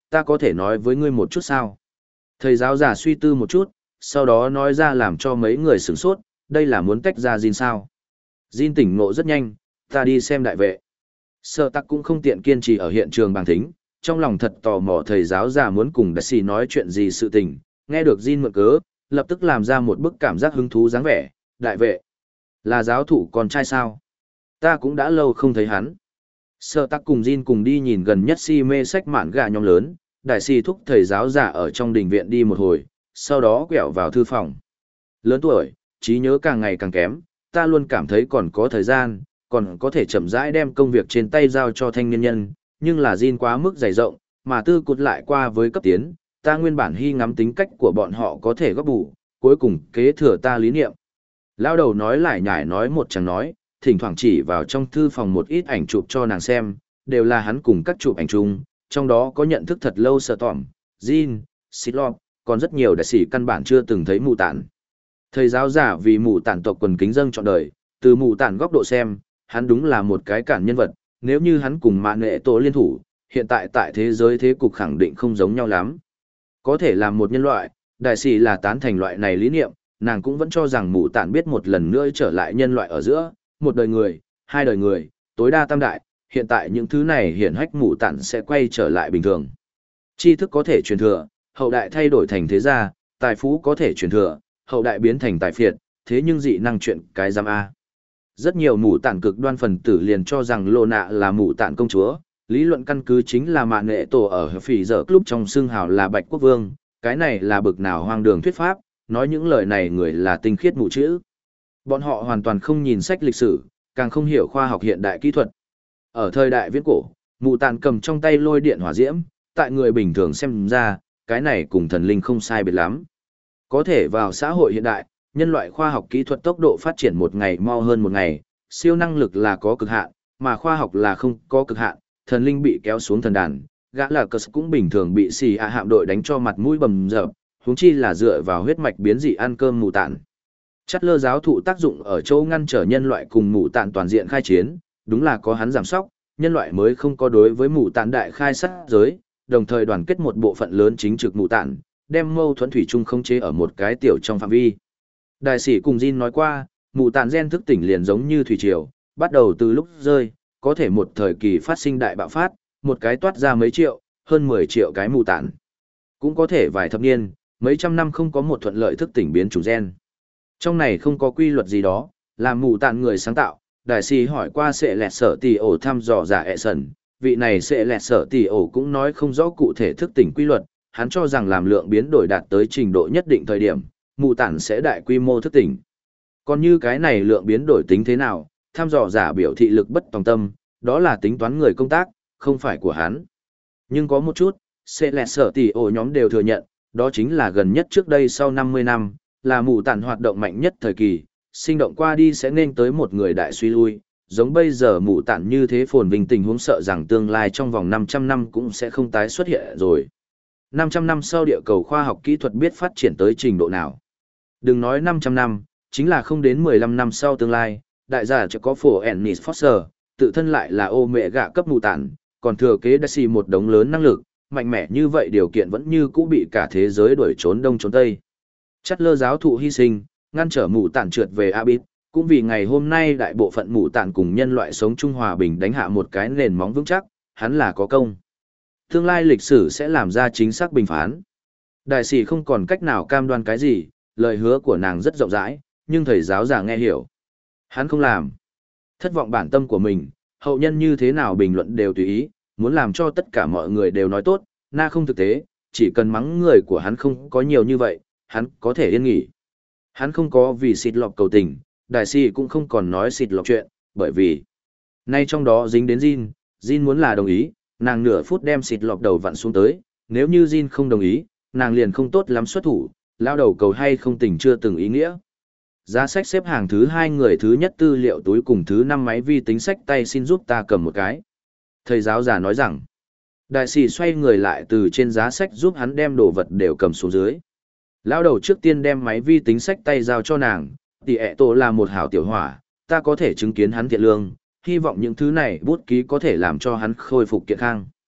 ta có thể nói với ngươi một chút sao? Thầy giáo giả suy tư một chút, sau đó nói ra làm cho mấy người sửng sốt, đây là muốn tách ra Jin sao? Jin tỉnh ngộ rất nhanh, ta đi xem đại vệ. Sở tắc cũng không tiện kiên trì ở hiện trường bằng thính, trong lòng thật tò mò thầy giáo giả muốn cùng đại sĩ nói chuyện gì sự tình, nghe được Jin mượn cớ, lập tức làm ra một bức cảm giác hứng thú dáng vẻ, đại vệ. Là giáo thủ con trai sao? Ta cũng đã lâu không thấy hắn. Sở tắc cùng Jin cùng đi nhìn gần nhất si mê sách mạn gà nhóm lớn, đại sĩ thúc thầy giáo giả ở trong đình viện đi một hồi, sau đó quẹo vào thư phòng. Lớn tuổi, trí nhớ càng ngày càng kém, ta luôn cảm thấy còn có thời gian, còn có thể chậm rãi đem công việc trên tay giao cho thanh niên nhân, nhưng là Jin quá mức dày rộng, mà tư cụt lại qua với cấp tiến, ta nguyên bản hy ngắm tính cách của bọn họ có thể góp bù, cuối cùng kế thừa ta lý niệm. Lao đầu nói lại nhải nói một chẳng nói, thỉnh thoảng chỉ vào trong thư phòng một ít ảnh chụp cho nàng xem, đều là hắn cùng các chụp ảnh chung, trong đó có nhận thức thật lâu sợ tỏm, Jin, Sitlop, còn rất nhiều đại sĩ căn bản chưa từng thấy mù tản. Thầy giáo giả vì mù tản tộc quần kính dâng trọn đời, từ mù tản góc độ xem, hắn đúng là một cái cản nhân vật, nếu như hắn cùng mạng nghệ tổ liên thủ, hiện tại tại thế giới thế cục khẳng định không giống nhau lắm. Có thể làm một nhân loại, đại sĩ là tán thành loại này lý niệm, nàng cũng vẫn cho rằng mù tản biết một lần nữa trở lại nhân loại ở giữa, một đời người, hai đời người, tối đa tam đại, hiện tại những thứ này hiển hách mù tản sẽ quay trở lại bình thường. Tri thức có thể truyền thừa, hậu đại thay đổi thành thế gia, tài phú có thể truyền thừa, hậu đại biến thành tài phiệt, thế nhưng dị năng chuyện cái giam A. Rất nhiều mù tản cực đoan phần tử liền cho rằng Lô Nạ là mù tản công chúa, lý luận căn cứ chính là mạng nghệ tổ ở phỉ giờ club trong xương hào là Bạch Quốc Vương, cái này là bực nào hoang đường thuyết pháp, nói những lời này người là tinh khiết mù chữ. Bọn họ hoàn toàn không nhìn sách lịch sử, càng không hiểu khoa học hiện đại kỹ thuật. Ở thời đại viễn cổ, mù tản cầm trong tay lôi điện hỏa diễm, tại người bình thường xem ra, cái này cùng thần linh không sai biệt lắm. Có thể vào xã hội hiện đại, nhân loại khoa học kỹ thuật tốc độ phát triển một ngày mau hơn một ngày, siêu năng lực là có cực hạn, mà khoa học là không có cực hạn, thần linh bị kéo xuống thần đàn, gã là cờ cũng bình thường bị xì ạ hạm đội đánh cho mặt mũi bầm dập, huống chi là dựa vào huyết mạch biến dị ăn cơm mù tản. Chắt lơ giáo thụ tác dụng ở châu ngăn trở nhân loại cùng mù tản toàn diện khai chiến, đúng là có hắn giảm sóc, nhân loại mới không có đối với mù tản đại khai sát giới, đồng thời đoàn kết một bộ phận lớn chính trực mù tản, đem mâu thuẫn thủy chung khống chế ở một cái tiểu trong phạm vi. Đại sĩ cùng Jin nói qua, mù tản gen thức tỉnh liền giống như thủy triều, bắt đầu từ lúc rơi, có thể một thời kỳ phát sinh đại bạo phát, một cái toát ra mấy triệu, hơn mười triệu cái mù tản. Cũng có thể vài thập niên, mấy trăm năm không có một thuận lợi thức tỉnh biến chủng gen. Trong này không có quy luật gì đó, là mù tản người sáng tạo. Đại sĩ hỏi qua sẽ lẹt sở tỷ ổ thăm dò giả ẹ sần, vị này sẽ lẹt sở tỷ ổ cũng nói không rõ cụ thể thức tỉnh quy luật, hắn cho rằng làm lượng biến đổi đạt tới trình độ nhất định thời điểm, mù tản sẽ đại quy mô thức tỉnh. Còn như cái này lượng biến đổi tính thế nào, thăm dò giả biểu thị lực bất tòng tâm, đó là tính toán người công tác, không phải của hắn. Nhưng có một chút, sẽ lẹt sở tỷ ổ nhóm đều thừa nhận, đó chính là gần nhất trước đây sau năm mươi năm, là mù tản hoạt động mạnh nhất thời kỳ, sinh động qua đi sẽ nên tới một người đại suy lui, giống bây giờ mù tản như thế phồn vinh tình huống sợ rằng tương lai trong vòng năm trăm năm cũng sẽ không tái xuất hiện rồi. năm trăm năm sau địa cầu khoa học kỹ thuật biết phát triển tới trình độ nào. Đừng nói năm trăm năm, chính là không đến mười lăm năm sau tương lai, đại giảจะcó phổ Ennis Foster, tự thân lại là ô mẹ gạ cấp mù tản, còn thừa kế Daisy một đống lớn năng lực, mạnh mẽ như vậy điều kiện vẫn như cũ bị cả thế giới đuổi trốn đông trốn tây. Chắt lơ giáo thụ hy sinh, ngăn trở mù tản trượt về Abit, cũng vì ngày hôm nay đại bộ phận mù tản cùng nhân loại sống chung hòa bình đánh hạ một cái nền móng vững chắc, hắn là có công. Tương lai lịch sử sẽ làm ra chính xác bình phán. Đại sĩ không còn cách nào cam đoan cái gì, lời hứa của nàng rất rộng rãi, nhưng thầy giáo giả nghe hiểu. Hắn không làm. Thất vọng bản tâm của mình, hậu nhân như thế nào bình luận đều tùy ý, muốn làm cho tất cả mọi người đều nói tốt, na không thực tế, chỉ cần mắng người của hắn không có nhiều như vậy, hắn có thể yên nghỉ. Hắn không có vì xịt lọc cầu tình, đại sĩ cũng không còn nói xịt lọc chuyện, bởi vì nay trong đó dính đến Jin, Jin muốn là đồng ý, nàng nửa phút đem xịt lọc đầu vặn xuống tới, nếu như Jin không đồng ý, nàng liền không tốt lắm xuất thủ, lao đầu cầu hay không tình chưa từng ý nghĩa. Giá sách xếp hàng thứ hai người thứ nhất tư liệu túi cùng thứ năm máy vi tính sách tay xin giúp ta cầm một cái. Thầy giáo già nói rằng, đại sĩ xoay người lại từ trên giá sách giúp hắn đem đồ vật đều cầm xuống dưới. Lao đầu trước tiên đem máy vi tính sách tay giao cho nàng, tỷ ẹ tổ là một hảo tiểu hỏa, ta có thể chứng kiến hắn thiện lương, hy vọng những thứ này bút ký có thể làm cho hắn khôi phục kiện khang.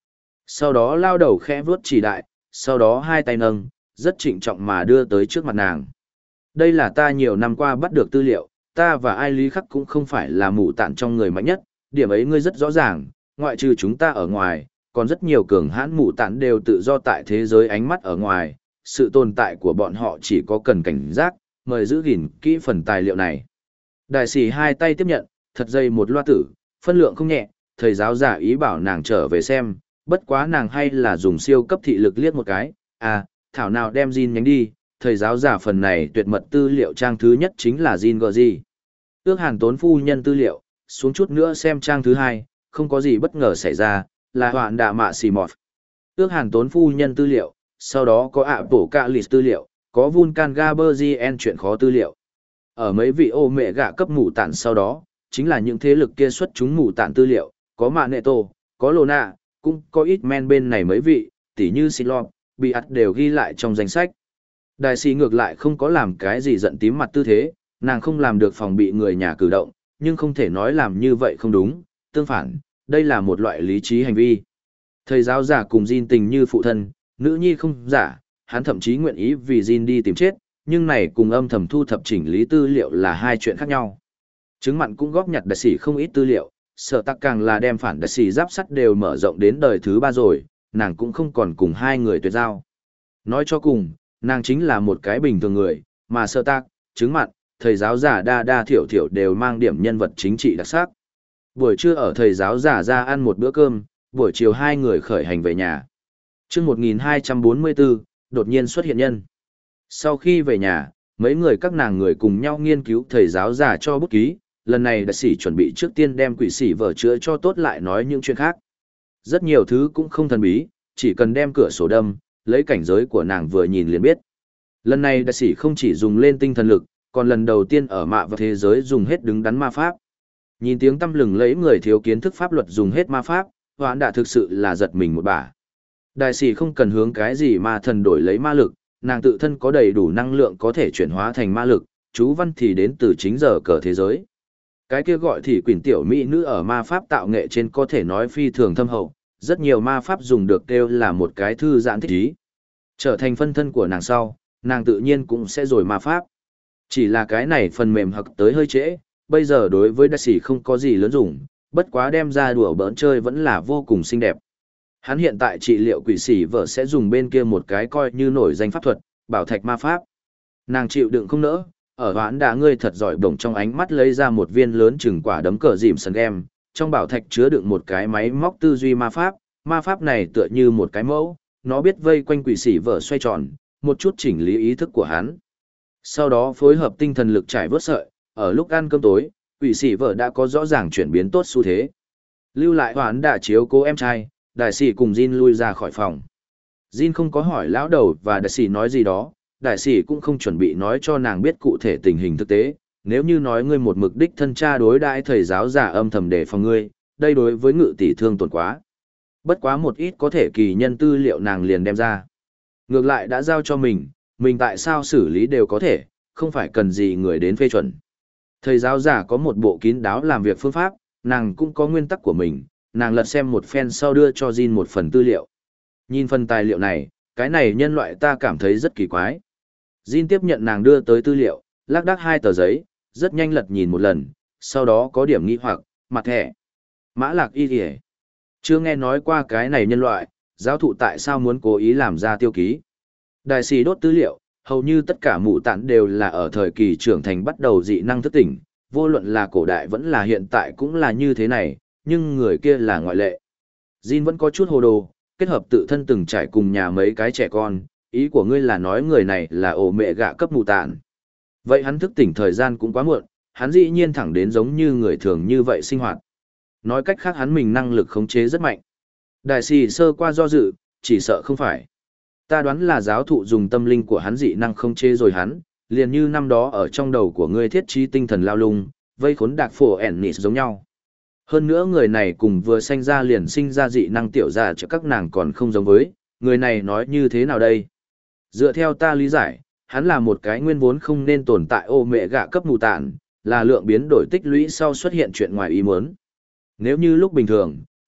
Sau đó lao đầu khẽ vuốt chỉ đại, sau đó hai tay nâng, rất trịnh trọng mà đưa tới trước mặt nàng. Đây là ta nhiều năm qua bắt được tư liệu, ta và ai lý khắc cũng không phải là mụ tạn trong người mạnh nhất, điểm ấy ngươi rất rõ ràng, ngoại trừ chúng ta ở ngoài, còn rất nhiều cường hãn mụ tạn đều tự do tại thế giới ánh mắt ở ngoài, sự tồn tại của bọn họ chỉ có cần cảnh giác, mời giữ gìn kỹ phần tài liệu này. Đại sĩ hai tay tiếp nhận, thật dày một loa tử, phân lượng không nhẹ, thầy giáo giả ý bảo nàng trở về xem, bất quá nàng hay là dùng siêu cấp thị lực liếc một cái, à, thảo nào đem Jin nhánh đi, thầy giáo giả phần này tuyệt mật tư liệu trang thứ nhất chính là Jin gờ gì. Ước Hàn Tốn phu nhân tư liệu, xuống chút nữa xem trang thứ hai, không có gì bất ngờ xảy ra, là hoạn đạ mạ xì mọt. Ước Hàn Tốn phu nhân tư liệu, sau đó có ạ bổ cạ lịt tư liệu, có Vulcan Gaberzien chuyện khó tư liệu. Ở mấy vị ô mẹ gạ cấp mù tản sau đó, chính là những thế lực kia xuất chúng mù tản tư liệu, có Mạ Nệ Tổ, có Lona, cũng có ít men bên này mấy vị, tỉ như Silop, bị ắt đều ghi lại trong danh sách. Đại sĩ ngược lại không có làm cái gì giận tím mặt tư thế, nàng không làm được phòng bị người nhà cử động, nhưng không thể nói làm như vậy không đúng, tương phản, đây là một loại lý trí hành vi. Thầy giáo giả cùng Jin tình như phụ thân, nữ nhi không giả, hắn thậm chí nguyện ý vì Jin đi tìm chết, nhưng này cùng âm thầm thu thập chỉnh lý tư liệu là hai chuyện khác nhau. Chứng mặn cũng góp nhặt đại sĩ không ít tư liệu, sợ tắc càng là đem phản đại sĩ giáp sắt đều mở rộng đến đời thứ ba rồi, nàng cũng không còn cùng hai người tuyệt giao. Nói cho cùng, nàng chính là một cái bình thường người, mà sợ tắc, chứng mặn, thầy giáo giả đa đa thiểu thiểu đều mang điểm nhân vật chính trị đặc sắc. Buổi trưa ở thầy giáo giả ra ăn một bữa cơm, buổi chiều hai người khởi hành về nhà. Trước một nghìn hai trăm bốn mươi tư, đột nhiên xuất hiện nhân. Sau khi về nhà, mấy người các nàng người cùng nhau nghiên cứu thầy giáo giả cho bút ký, lần này đại sĩ chuẩn bị trước tiên đem quỷ sĩ vở chữa cho tốt lại nói những chuyện khác. Rất nhiều thứ cũng không thần bí, chỉ cần đem cửa sổ đâm, lấy cảnh giới của nàng vừa nhìn liền biết. Lần này đại sĩ không chỉ dùng lên tinh thần lực, còn lần đầu tiên ở mạ và thế giới dùng hết đứng đắn ma pháp. Nhìn tiếng tăm lừng lấy người thiếu kiến thức pháp luật dùng hết ma pháp, hoãn đã thực sự là giật mình một bả. Đại sĩ không cần hướng cái gì ma thần đổi lấy ma lực, nàng tự thân có đầy đủ năng lượng có thể chuyển hóa thành ma lực, chú văn thì đến từ chính giờ cờ thế giới. Cái kia gọi thì quỷ tiểu mỹ nữ ở ma pháp tạo nghệ trên có thể nói phi thường thâm hậu, rất nhiều ma pháp dùng được kêu là một cái thư giãn thích ý. Trở thành phân thân của nàng sau, nàng tự nhiên cũng sẽ rồi ma pháp. Chỉ là cái này phần mềm hặc tới hơi trễ, bây giờ đối với đại sĩ không có gì lớn dùng, bất quá đem ra đùa bỡn chơi vẫn là vô cùng xinh đẹp. Hắn hiện tại trị liệu quỷ sĩ vợ sẽ dùng bên kia một cái coi như nổi danh pháp thuật, bảo thạch ma pháp. Nàng chịu đựng không nỡ, ở hoãn đã ngươi thật giỏi bổng trong ánh mắt lấy ra một viên lớn chừng quả đấm cờ dìm sần em, trong bảo thạch chứa đựng một cái máy móc tư duy ma pháp, ma pháp này tựa như một cái mẫu, nó biết vây quanh quỷ sĩ vợ xoay tròn, một chút chỉnh lý ý thức của hắn. Sau đó phối hợp tinh thần lực trải vớt sợi, ở lúc ăn cơm tối, quỷ sĩ vợ đã có rõ ràng chuyển biến tốt xu thế. Lưu lại hoãn đã chiếu cố em trai, đại sĩ cùng Jin lui ra khỏi phòng. Jin không có hỏi lão đầu và đại sĩ nói gì đó, đại sĩ cũng không chuẩn bị nói cho nàng biết cụ thể tình hình thực tế, nếu như nói ngươi một mực đích thân cha đối đãi thầy giáo giả âm thầm để phòng ngươi, đây đối với ngự tỷ thương tổn quá. Bất quá một ít có thể kỳ nhân tư liệu nàng liền đem ra. Ngược lại đã giao cho mình, mình tại sao xử lý đều có thể, không phải cần gì người đến phê chuẩn. Thầy giáo giả có một bộ kín đáo làm việc phương pháp, nàng cũng có nguyên tắc của mình, nàng lật xem một phen sau đưa cho Jin một phần tư liệu. Nhìn phần tài liệu này, cái này nhân loại ta cảm thấy rất kỳ quái. Jin tiếp nhận nàng đưa tới tư liệu, lác đác hai tờ giấy, rất nhanh lật nhìn một lần, sau đó có điểm nghi hoặc, mặt thẻ. Mã lạc y kìa. Chưa nghe nói qua cái này nhân loại, giáo thụ tại sao muốn cố ý làm ra tiêu ký. Đại sĩ đốt tư liệu, hầu như tất cả mụ tản đều là ở thời kỳ trưởng thành bắt đầu dị năng thức tỉnh, vô luận là cổ đại vẫn là hiện tại cũng là như thế này, nhưng người kia là ngoại lệ. Jin vẫn có chút hồ đồ, kết hợp tự thân từng trải cùng nhà mấy cái trẻ con, ý của ngươi là nói người này là ổ mẹ gạ cấp mù tản. Vậy hắn thức tỉnh thời gian cũng quá muộn, hắn dĩ nhiên thẳng đến giống như người thường như vậy sinh hoạt. Nói cách khác hắn mình năng lực khống chế rất mạnh. Đại sĩ sơ qua do dự, chỉ sợ không phải. Ta đoán là giáo thụ dùng tâm linh của hắn dị năng khống chế rồi hắn, liền như năm đó ở trong đầu của ngươi thiết trí tinh thần lao lung, vây khốn đạc phổ ẻn nịt giống nhau. Hơn nữa người này cùng vừa sanh ra liền sinh ra dị năng tiểu ra cho các nàng còn không giống với, người này nói như thế nào đây? Dựa theo ta lý giải, hắn là một cái nguyên vốn không nên tồn tại ô mẹ gạ cấp mù tản, là lượng biến đổi tích lũy sau xuất hiện chuyện ngoài ý muốn. Nếu như lúc bình thường,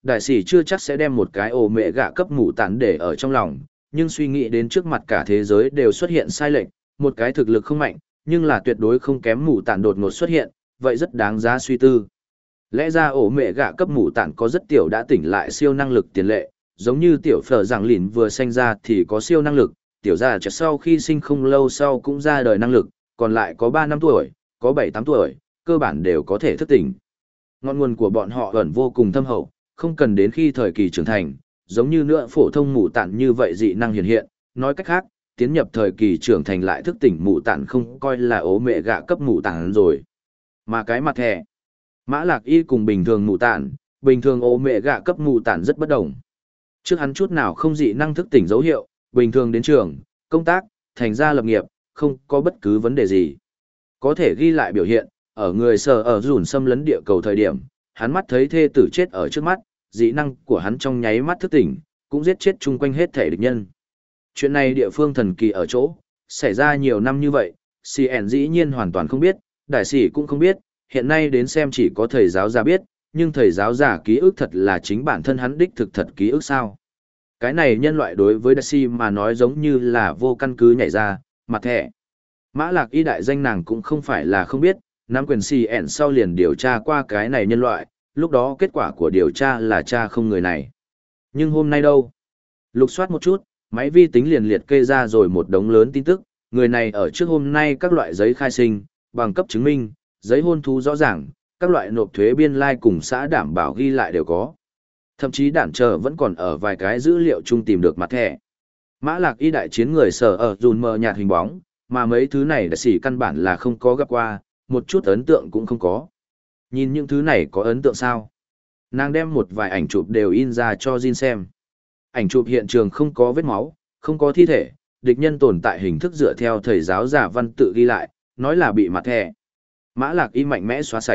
đại sĩ chưa chắc sẽ đem một cái ổ mẹ gạ cấp mù tản để ở trong lòng, nhưng suy nghĩ đến trước mặt cả thế giới đều xuất hiện sai lệch, một cái thực lực không mạnh, nhưng là tuyệt đối không kém mù tản đột ngột xuất hiện, vậy rất đáng giá suy tư. Lẽ ra ổ mẹ gạ cấp mù tản có rất tiểu đã tỉnh lại siêu năng lực tiền lệ, giống như tiểu phở giảng lìn vừa sinh ra thì có siêu năng lực, tiểu gia chợt sau khi sinh không lâu sau cũng ra đời năng lực, còn lại có ba năm tuổi, có bảy tám tuổi, cơ bản đều có thể thức tỉnh. Ngọn nguồn của bọn họ ẩn vô cùng thâm hậu, không cần đến khi thời kỳ trưởng thành, giống như nữa phổ thông mù tản như vậy dị năng hiện hiện, nói cách khác, tiến nhập thời kỳ trưởng thành lại thức tỉnh mù tản không coi là ố mẹ gạ cấp mù tản rồi. Mà cái mặt thẻ, Mã Lạc Y cùng bình thường mù tản, bình thường ố mẹ gạ cấp mù tản rất bất đồng. Trước hắn chút nào không dị năng thức tỉnh dấu hiệu, bình thường đến trường, công tác, thành ra lập nghiệp, không có bất cứ vấn đề gì. Có thể ghi lại biểu hiện, ở người sở ở dùn xâm lấn địa cầu thời điểm, hắn mắt thấy thê tử chết ở trước mắt, dị năng của hắn trong nháy mắt thức tỉnh, cũng giết chết chung quanh hết thể địch nhân. Chuyện này địa phương thần kỳ ở chỗ, xảy ra nhiều năm như vậy, xê en dĩ nhiên hoàn toàn không biết, đại sĩ cũng không biết, hiện nay đến xem chỉ có thầy giáo già biết, nhưng thầy giáo già ký ức thật là chính bản thân hắn đích thực thật ký ức sao. Cái này nhân loại đối với đại sĩ mà nói giống như là vô căn cứ nhảy ra, mặt thẻ. Mã Lạc Y đại danh nàng cũng không phải là không biết, nắm quyền xê en sau liền điều tra qua cái này nhân loại, lúc đó kết quả của điều tra là cha không người này. Nhưng hôm nay đâu? Lục soát một chút, máy vi tính liền liệt kê ra rồi một đống lớn tin tức, người này ở trước hôm nay các loại giấy khai sinh, bằng cấp chứng minh, giấy hôn thú rõ ràng, các loại nộp thuế biên lai cùng xã đảm bảo ghi lại đều có. Thậm chí đạn chờ vẫn còn ở vài cái dữ liệu chung tìm được mặt thẻ. Mã Lạc Y đại chiến người sở ở dùn mờ nhạt hình bóng, mà mấy thứ này đại sĩ căn bản là không có gặp qua, một chút ấn tượng cũng không có. Nhìn những thứ này có ấn tượng sao? Nàng đem một vài ảnh chụp đều in ra cho Jin xem. Ảnh chụp hiện trường không có vết máu, không có thi thể, địch nhân tồn tại hình thức dựa theo thầy giáo giả văn tự ghi lại, nói là bị mặt thẻ. Mã Lạc Y mạnh mẽ xóa sạch.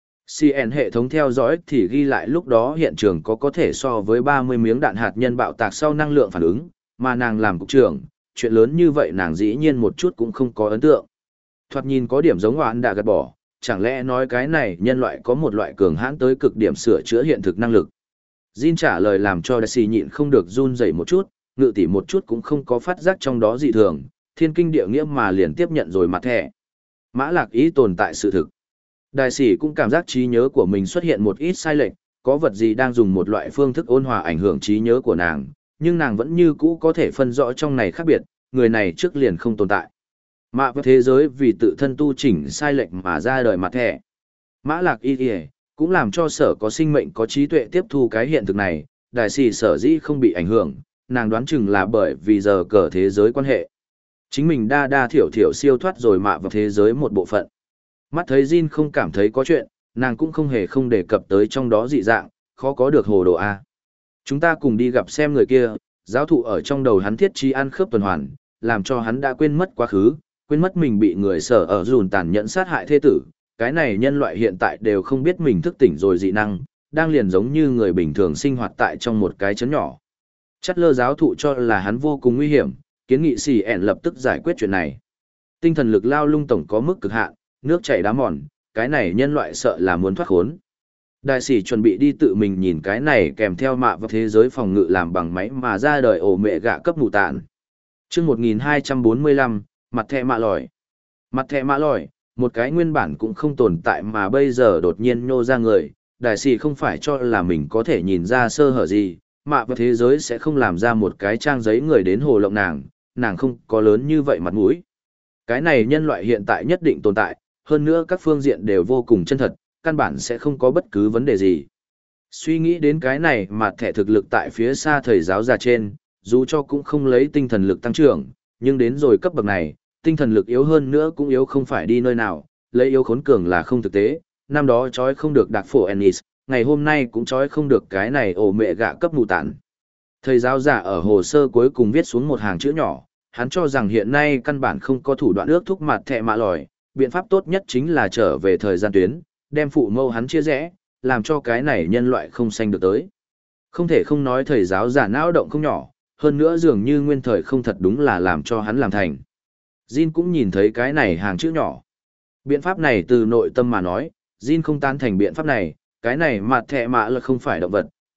xê en hệ thống theo dõi thì ghi lại lúc đó hiện trường có có thể so với ba mươi miếng đạn hạt nhân bạo tạc sau năng lượng phản ứng, mà nàng làm cục trưởng, chuyện lớn như vậy nàng dĩ nhiên một chút cũng không có ấn tượng. Thoạt nhìn có điểm giống hoạn đã gạt bỏ, chẳng lẽ nói cái này nhân loại có một loại cường hãn tới cực điểm sửa chữa hiện thực năng lực. Jin trả lời làm cho Daisy nhịn không được run rẩy một chút, ngự tỷ một chút cũng không có phát giác trong đó dị thường, thiên kinh địa nghĩa mà liền tiếp nhận rồi mặt thẻ. Mã Lạc Y tồn tại sự thực. Đại sĩ cũng cảm giác trí nhớ của mình xuất hiện một ít sai lệch, có vật gì đang dùng một loại phương thức ôn hòa ảnh hưởng trí nhớ của nàng, nhưng nàng vẫn như cũ có thể phân rõ trong này khác biệt, người này trước liền không tồn tại. Mạ với thế giới vì tự thân tu chỉnh sai lệch mà ra đời mặt thẻ. Mã Lạc Y Y cũng làm cho sở có sinh mệnh có trí tuệ tiếp thu cái hiện thực này, đại sĩ sở dĩ không bị ảnh hưởng, nàng đoán chừng là bởi vì giờ cờ thế giới quan hệ. Chính mình đa đa thiểu thiểu siêu thoát rồi mạ vào thế giới một bộ phận. Mắt thấy Jin không cảm thấy có chuyện, nàng cũng không hề không đề cập tới trong đó dị dạng, khó có được hồ đồ A. Chúng ta cùng đi gặp xem người kia, giáo thụ ở trong đầu hắn thiết trí ăn khớp tuần hoàn, làm cho hắn đã quên mất quá khứ, quên mất mình bị người sở ở dùn tàn nhẫn sát hại thê tử. Cái này nhân loại hiện tại đều không biết mình thức tỉnh rồi dị năng, đang liền giống như người bình thường sinh hoạt tại trong một cái chấn nhỏ. Chắt lơ giáo thụ cho là hắn vô cùng nguy hiểm, kiến nghị xì ẻn lập tức giải quyết chuyện này. Tinh thần lực lao lung tổng có mức cực hạn, nước chảy đá mòn, cái này nhân loại sợ là muốn thoát khốn. Đại sĩ chuẩn bị đi tự mình nhìn cái này kèm theo mạ vào thế giới phòng ngự làm bằng máy mà ra đời ổ mẹ gạ cấp mù tạn. Trước một nghìn hai trăm bốn mươi lăm, mặt thẻ mạ lòi. Mặt thẻ mạ lòi, một cái nguyên bản cũng không tồn tại mà bây giờ đột nhiên nhô ra người. Đại sĩ không phải cho là mình có thể nhìn ra sơ hở gì, mạ vào thế giới sẽ không làm ra một cái trang giấy người đến hồ lộng nàng, nàng không có lớn như vậy mặt mũi. Cái này nhân loại hiện tại nhất định tồn tại, hơn nữa các phương diện đều vô cùng chân thật, căn bản sẽ không có bất cứ vấn đề gì. Suy nghĩ đến cái này mà thẻ thực lực tại phía xa thầy giáo già trên, dù cho cũng không lấy tinh thần lực tăng trưởng, nhưng đến rồi cấp bậc này, tinh thần lực yếu hơn nữa cũng yếu không phải đi nơi nào, lấy yếu khốn cường là không thực tế, năm đó chói không được đặc phổ Ennis, ngày hôm nay cũng chói không được cái này ổ mẹ gạ cấp mù tản. Thầy giáo giả ở hồ sơ cuối cùng viết xuống một hàng chữ nhỏ, hắn cho rằng hiện nay căn bản không có thủ đoạn ước thúc mặt thẻ mạ lòi, biện pháp tốt nhất chính là trở về thời gian tuyến, đem phụ mâu hắn chia rẽ, làm cho cái này nhân loại không sanh được tới. Không thể không nói thầy giáo giả não động không nhỏ, hơn nữa dường như nguyên thời không thật đúng là làm cho hắn làm thành. Jin cũng nhìn thấy cái này hàng chữ nhỏ. Biện pháp này từ nội tâm mà nói, Jin không tán thành biện pháp này, cái này mặt thẻ mạ là không phải động vật,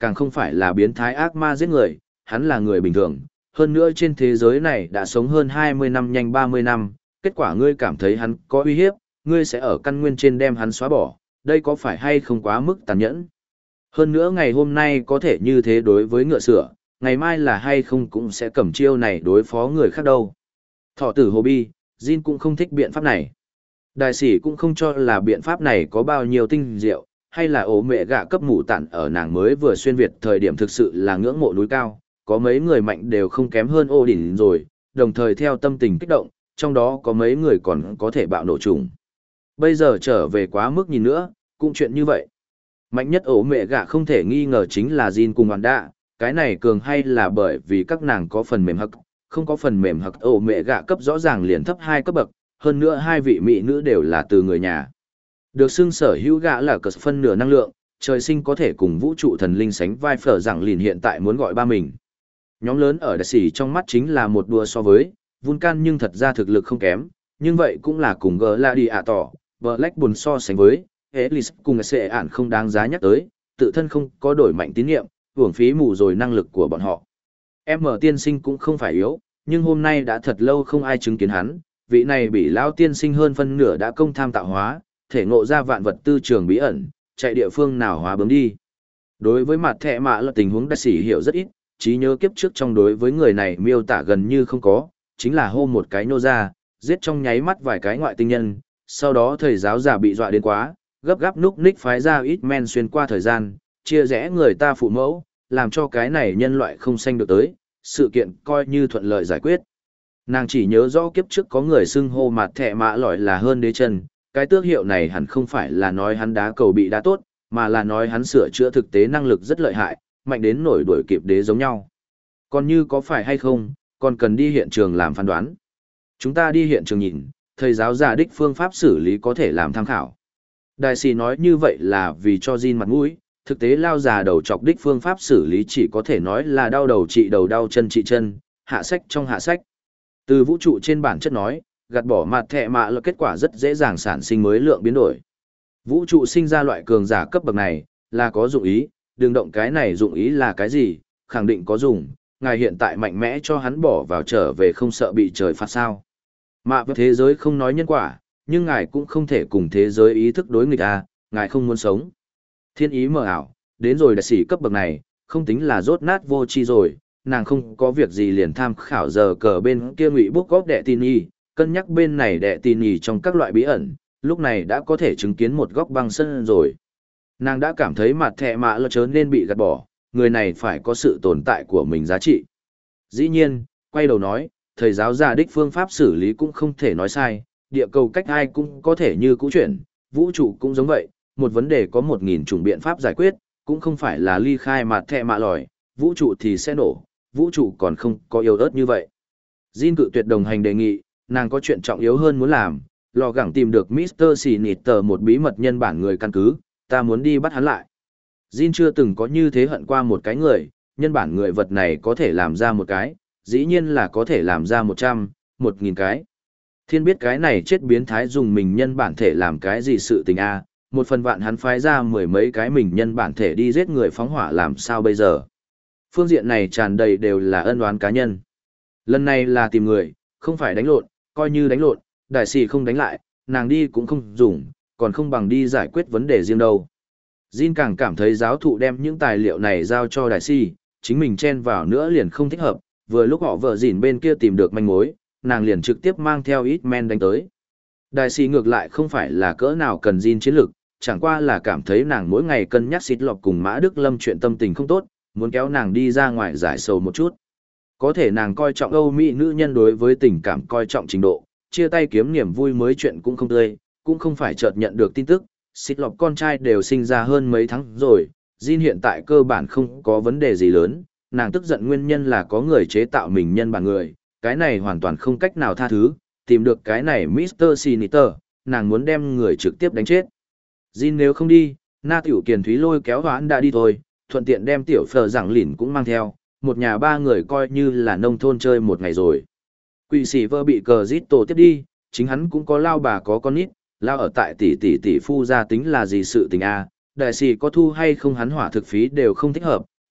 càng không phải là biến thái ác ma giết người, hắn là người bình thường, hơn nữa trên thế giới này đã sống hơn hai mươi năm nhanh ba mươi năm, kết quả ngươi cảm thấy hắn có uy hiếp, ngươi sẽ ở căn nguyên trên đem hắn xóa bỏ, đây có phải hay không quá mức tàn nhẫn? Hơn nữa ngày hôm nay có thể như thế đối với ngựa sửa, ngày mai là hay không cũng sẽ cầm chiêu này đối phó người khác đâu. Thọ tử Hồ Bi, Jin cũng không thích biện pháp này. Đại sĩ cũng không cho là biện pháp này có bao nhiêu tinh diệu, hay là ổ mẹ gạ cấp mù tản ở nàng mới vừa xuyên Việt thời điểm thực sự là ngưỡng mộ núi cao, có mấy người mạnh đều không kém hơn ô đỉnh rồi, đồng thời theo tâm tình kích động, trong đó có mấy người còn có thể bạo nổ trùng. Bây giờ trở về quá mức nhìn nữa, cũng chuyện như vậy. Mạnh nhất ổ mẹ gạ không thể nghi ngờ chính là Jin cùng Hoàn Đạ, cái này cường hay là bởi vì các nàng có phần mềm hắc, không có phần mềm hắc ổ mẹ gạ cấp rõ ràng liền thấp hai cấp bậc, hơn nữa hai vị mỹ nữ đều là từ người nhà. Được xưng sở hữu gã là cờ phân nửa năng lượng, trời sinh có thể cùng vũ trụ thần linh sánh vai phở rằng liền hiện tại muốn gọi ba mình. Nhóm lớn ở đại sĩ trong mắt chính là một đua so với, Vulcan nhưng thật ra thực lực không kém, nhưng vậy cũng là cùng Gladiator, Black Bull so sánh với, Ellis cùng sẽ ản không đáng giá nhắc tới, tự thân không có đổi mạnh tín nhiệm, hưởng phí mù rồi năng lực của bọn họ. Em mở tiên sinh cũng không phải yếu, nhưng hôm nay đã thật lâu không ai chứng kiến hắn, vị này bị lão tiên sinh hơn phân nửa đã công tham tạo hóa, thể ngộ ra vạn vật tư trường bí ẩn, chạy địa phương nào hóa bướm đi. Đối với mặt thẻ mạ là tình huống đại sĩ hiểu rất ít, trí nhớ kiếp trước trong đối với người này miêu tả gần như không có, chính là hô một cái nô ra, giết trong nháy mắt vài cái ngoại tinh nhân, sau đó thầy giáo già bị dọa đến quá, gấp gáp núp ních phái ra ít men xuyên qua thời gian, chia rẽ người ta phụ mẫu, làm cho cái này nhân loại không sanh được tới, sự kiện coi như thuận lợi giải quyết. Nàng chỉ nhớ rõ kiếp trước có người xưng hô mặt thẻ mạ lỏi là hơn đế chân, cái tước hiệu này hẳn không phải là nói hắn đá cầu bị đá tốt, mà là nói hắn sửa chữa thực tế năng lực rất lợi hại, mạnh đến nổi đuổi kịp đế giống nhau. Còn như có phải hay không, còn cần đi hiện trường làm phán đoán. Chúng ta đi hiện trường nhìn, thầy giáo giả đích phương pháp xử lý có thể làm tham khảo. Đại sĩ nói như vậy là vì cho Jin mặt mũi, thực tế lao già đầu chọc đích phương pháp xử lý chỉ có thể nói là đau đầu trị đầu đau chân trị chân, hạ sách trong hạ sách. Từ vũ trụ trên bản chất nói, gạt bỏ mặt thẻ mạ là kết quả rất dễ dàng sản sinh mới lượng biến đổi. Vũ trụ sinh ra loại cường giả cấp bậc này, là có dụng ý, đừng động cái này dụng ý là cái gì, khẳng định có dùng, ngài hiện tại mạnh mẽ cho hắn bỏ vào trở về không sợ bị trời phạt sao. Mạ với thế giới không nói nhân quả, nhưng ngài cũng không thể cùng thế giới ý thức đối nghịch à, ngài không muốn sống. Thiên ý mờ ảo, đến rồi đại sĩ cấp bậc này, không tính là rốt nát vô chi rồi, nàng không có việc gì liền tham khảo giờ cờ bên kia ngụy bút góp đệ tin y, cân nhắc bên này đệ tin y trong các loại bí ẩn, lúc này đã có thể chứng kiến một góc băng sân rồi. Nàng đã cảm thấy mặt thẻ mạ lơ chớ nên bị gạt bỏ, người này phải có sự tồn tại của mình giá trị. Dĩ nhiên, quay đầu nói, thầy giáo già đích phương pháp xử lý cũng không thể nói sai, địa cầu cách ai cũng có thể như cũ chuyển, vũ trụ cũng giống vậy, một vấn đề có một nghìn chủng biện pháp giải quyết, cũng không phải là ly khai mặt thẻ mạ lòi, vũ trụ thì sẽ nổ, vũ trụ còn không có yếu ớt như vậy. Jin cự tuyệt đồng hành đề nghị, nàng có chuyện trọng yếu hơn muốn làm, lò gẳng tìm được mít tơ Sinister một bí mật nhân bản người căn cứ, ta muốn đi bắt hắn lại. Jin chưa từng có như thế hận qua một cái người, nhân bản người vật này có thể làm ra một cái, dĩ nhiên là có thể làm ra một trăm, một nghìn cái. Thiên biết cái này chết biến thái dùng mình nhân bản thể làm cái gì sự tình a, một phần vạn hắn phái ra mười mấy cái mình nhân bản thể đi giết người phóng hỏa làm sao bây giờ. Phương diện này tràn đầy đều là ân oán cá nhân. Lần này là tìm người, không phải đánh lộn, coi như đánh lộn, đại sĩ không đánh lại, nàng đi cũng không dùng, còn không bằng đi giải quyết vấn đề riêng đâu. Jin càng cảm thấy giáo thụ đem những tài liệu này giao cho đại sĩ, chính mình chen vào nữa liền không thích hợp, vừa lúc họ vợ dỉn bên kia tìm được manh mối, nàng liền trực tiếp mang theo ít men đánh tới. Đại sĩ ngược lại không phải là cỡ nào cần Jin chiến lực, chẳng qua là cảm thấy nàng mỗi ngày cân nhắc xịt lọc cùng Mã Đức Lâm chuyện tâm tình không tốt, muốn kéo nàng đi ra ngoài giải sầu một chút. Có thể nàng coi trọng Âu Mỹ nữ nhân đối với tình cảm coi trọng trình độ, chia tay kiếm niềm vui mới chuyện cũng không tươi, cũng không phải chợt nhận được tin tức, xịt lọc con trai đều sinh ra hơn mấy tháng rồi, Jin hiện tại cơ bản không có vấn đề gì lớn, nàng tức giận nguyên nhân là có người chế tạo mình nhân bản người, cái này hoàn toàn không cách nào tha thứ, tìm được cái này mít tơ Sinister, nàng muốn đem người trực tiếp đánh chết. Jin nếu không đi, Na Tiểu Kiền Thúy lôi kéo Hoãn đã đi thôi, thuận tiện đem tiểu phờ giảng lỉn cũng mang theo, một nhà ba người coi như là nông thôn chơi một ngày rồi. Quỷ sĩ vợ bị cờ giết tổ tiếp đi, chính hắn cũng có lao bà có con nít, lao ở tại tỷ tỷ tỷ phu gia tính là gì sự tình a, đại sĩ có thu hay không hắn hỏa thực phí đều không thích hợp,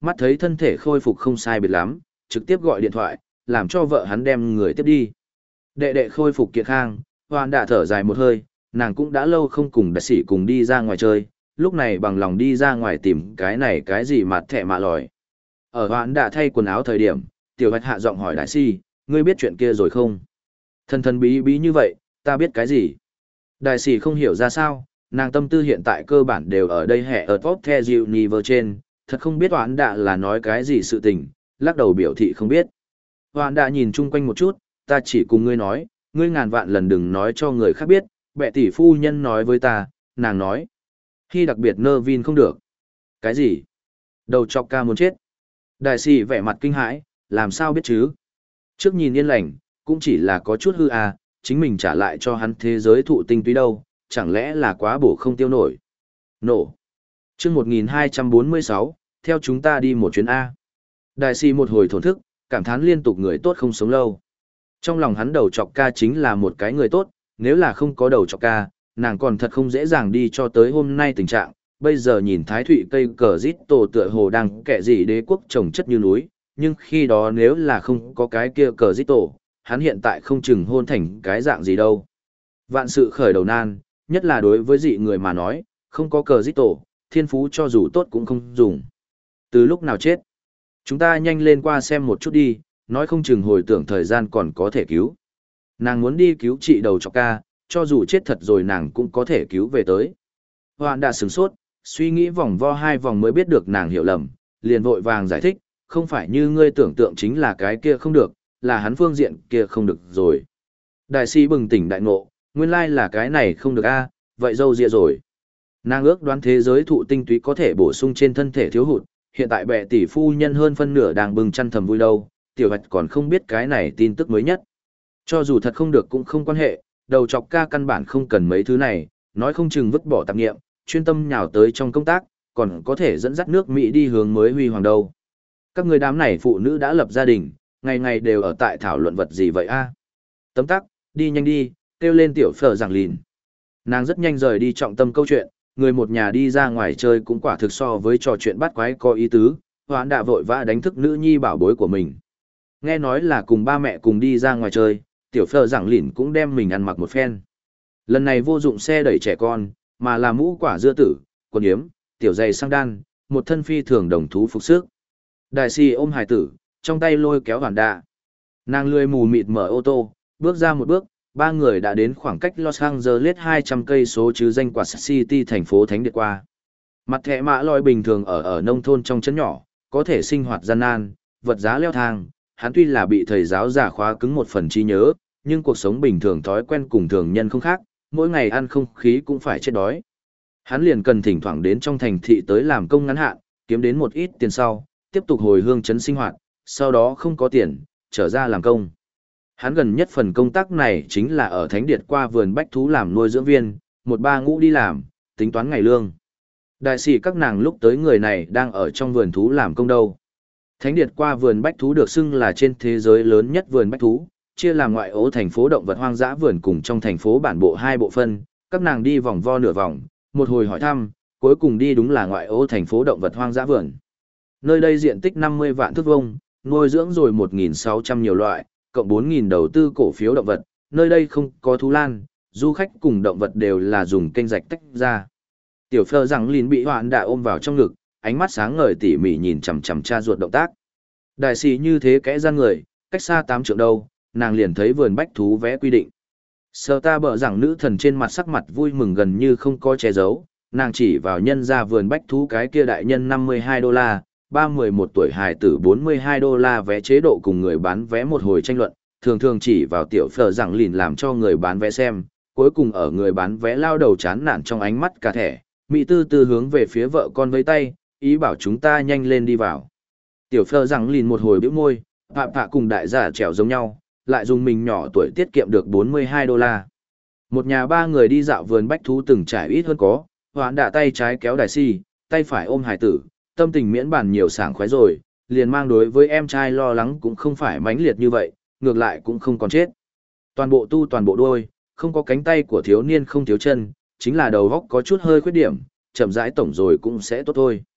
mắt thấy thân thể khôi phục không sai biệt lắm, trực tiếp gọi điện thoại, làm cho vợ hắn đem người tiếp đi. Đệ đệ khôi phục kiệt khang, Hoan đã thở dài một hơi, nàng cũng đã lâu không cùng đại sĩ cùng đi ra ngoài chơi, lúc này bằng lòng đi ra ngoài tìm cái này cái gì mà thẻ mạ lòi. Ở Hoan đã thay quần áo thời điểm, tiểu hạch hạ giọng hỏi đại sĩ, ngươi biết chuyện kia rồi không? Thân thân bí bí như vậy, ta biết cái gì? Đại sĩ không hiểu ra sao, nàng tâm tư hiện tại cơ bản đều ở đây hệ ở top the Universe trên, thật không biết Hoan đã là nói cái gì sự tình, lắc đầu biểu thị không biết. Hoan đã nhìn chung quanh một chút, ta chỉ cùng ngươi nói, ngươi ngàn vạn lần đừng nói cho người khác biết, bệ tỷ phu nhân nói với ta, nàng nói. Khi đặc biệt nơ vin không được. Cái gì? Đầu chọc ca muốn chết. Đại sĩ vẻ mặt kinh hãi, làm sao biết chứ? Trước nhìn yên lành, cũng chỉ là có chút hư à, chính mình trả lại cho hắn thế giới thụ tinh túy đâu, chẳng lẽ là quá bổ không tiêu nổi. Nổ. Chương một nghìn hai trăm bốn mươi sáu, theo chúng ta đi một chuyến A. Đại sĩ một hồi thổn thức, cảm thán liên tục người tốt không sống lâu. Trong lòng hắn đầu chọc ca chính là một cái người tốt, nếu là không có đầu chọc ca, nàng còn thật không dễ dàng đi cho tới hôm nay tình trạng. Bây giờ nhìn thái thụy cây cờ rít tổ tựa hồ đang kẻ gì đế quốc trồng chất như núi, nhưng khi đó nếu là không có cái kia cờ rít tổ, hắn hiện tại không chừng hôn thành cái dạng gì đâu. Vạn sự khởi đầu nan, nhất là đối với dị người mà nói, không có cờ rít tổ, thiên phú cho dù tốt cũng không dùng. Từ lúc nào chết? Chúng ta nhanh lên qua xem một chút đi, nói không chừng hồi tưởng thời gian còn có thể cứu. Nàng muốn đi cứu trị đầu chọc ca, cho dù chết thật rồi nàng cũng có thể cứu về tới. Hoạn đã sửng sốt, suy nghĩ vòng vo hai vòng mới biết được nàng hiểu lầm, liền vội vàng giải thích, không phải như ngươi tưởng tượng chính là cái kia không được, là hắn phương diện kia không được rồi. Đại sĩ bừng tỉnh đại ngộ, nguyên lai là cái này không được a, vậy dâu dịa rồi. Nàng ước đoán thế giới thụ tinh túy có thể bổ sung trên thân thể thiếu hụt, hiện tại bệ tỷ phu nhân hơn phân nửa đang bừng chăn thầm vui đâu, tiểu hạch còn không biết cái này tin tức mới nhất. Cho dù thật không được cũng không quan hệ, đầu chọc ca căn bản không cần mấy thứ này, nói không chừng vứt bỏ tạp nghiệm, chuyên tâm nhào tới trong công tác, còn có thể dẫn dắt nước Mỹ đi hướng mới huy hoàng đâu. Các người đám này phụ nữ đã lập gia đình, ngày ngày đều ở tại thảo luận vật gì vậy a? Tấm tắc, đi nhanh đi, kêu lên tiểu phở giảng lìn. Nàng rất nhanh rời đi trọng tâm câu chuyện, người một nhà đi ra ngoài chơi cũng quả thực so với trò chuyện bắt quái có ý tứ, Hoán đã vội vã đánh thức nữ nhi bảo bối của mình. Nghe nói là cùng ba mẹ cùng đi ra ngoài chơi, tiểu phở giảng lìn cũng đem mình ăn mặc một phen. Lần này vô dụng xe đẩy trẻ con, mà là mũ quả dưa tử, quần yếm, tiểu giày sang đan, một thân phi thường đồng thú phục sức. Đại sĩ ôm hài tử, trong tay lôi kéo Hoán đạ. Nàng lười mù mịt mở ô tô, bước ra một bước, ba người đã đến khoảng cách Los Angeles hai trăm cây số chứ danh quả City thành phố Thánh Điệt qua. Mặt thẻ mã lòi bình thường ở ở nông thôn trong trấn nhỏ, có thể sinh hoạt gian nan, vật giá leo thang, hắn tuy là bị thầy giáo giả khóa cứng một phần trí nhớ, nhưng cuộc sống bình thường thói quen cùng thường nhân không khác, mỗi ngày ăn không khí cũng phải chết đói. Hắn liền cần thỉnh thoảng đến trong thành thị tới làm công ngắn hạn, kiếm đến một ít tiền sau, tiếp tục hồi hương trấn sinh hoạt, sau đó không có tiền, trở ra làm công. Hắn gần nhất phần công tác này chính là ở Thánh Điệt qua vườn bách thú làm nuôi dưỡng viên, một ba ngũ đi làm, tính toán ngày lương. Đại sĩ các nàng lúc tới người này đang ở trong vườn thú làm công đâu. Thánh Điệt qua vườn bách thú được xưng là trên thế giới lớn nhất vườn bách thú, chia làm ngoại ố thành phố động vật hoang dã vườn cùng trong thành phố bản bộ hai bộ phân, các nàng đi vòng vo nửa vòng, một hồi hỏi thăm, cuối cùng đi đúng là ngoại ố thành phố động vật hoang dã vườn. Nơi đây diện tích năm mươi vạn thước vuông, nuôi dưỡng rồi một nghìn sáu trăm nhiều loại, cộng bốn nghìn đầu tư cổ phiếu động vật, nơi đây không có thú lan, du khách cùng động vật đều là dùng kênh rạch tách ra. Tiểu Phơ rằng Lìn bị Hoạn đã ôm vào trong ngực, ánh mắt sáng ngời tỉ mỉ nhìn chằm chằm cha ruột động tác. Đại sĩ như thế kẽ gian người, cách xa tám trượng đâu, nàng liền thấy vườn bách thú vẽ quy định. Sơ ta bở rằng nữ thần trên mặt sắc mặt vui mừng gần như không có che giấu, nàng chỉ vào nhân ra vườn bách thú cái kia đại nhân năm mươi hai đô la, ba mười một tuổi hài tử bốn mươi hai đô la vé chế độ cùng người bán vé một hồi tranh luận, thường thường chỉ vào tiểu Phở rằng lìn làm cho người bán vé xem, cuối cùng ở người bán vé lao đầu chán nản trong ánh mắt cả thẻ, Mỹ tư tư hướng về phía vợ con với tay, ý bảo chúng ta nhanh lên đi vào. Tiểu Phở rằng lìn một hồi bĩu môi, phạ phạ cùng đại giả trèo giống nhau, lại dùng mình nhỏ tuổi tiết kiệm được bốn mươi hai đô la. Một nhà ba người đi dạo vườn bách thú từng trải ít hơn có, Hoán đã tay trái kéo đại si, tay phải ôm hải tử, tâm tình miễn bàn nhiều sảng khoái rồi, liền mang đối với em trai lo lắng cũng không phải mãnh liệt như vậy, ngược lại cũng không còn chết. Toàn bộ tu toàn bộ đuôi, không có cánh tay của thiếu niên không thiếu chân, chính là đầu góc có chút hơi khuyết điểm, chậm rãi tổng rồi cũng sẽ tốt thôi.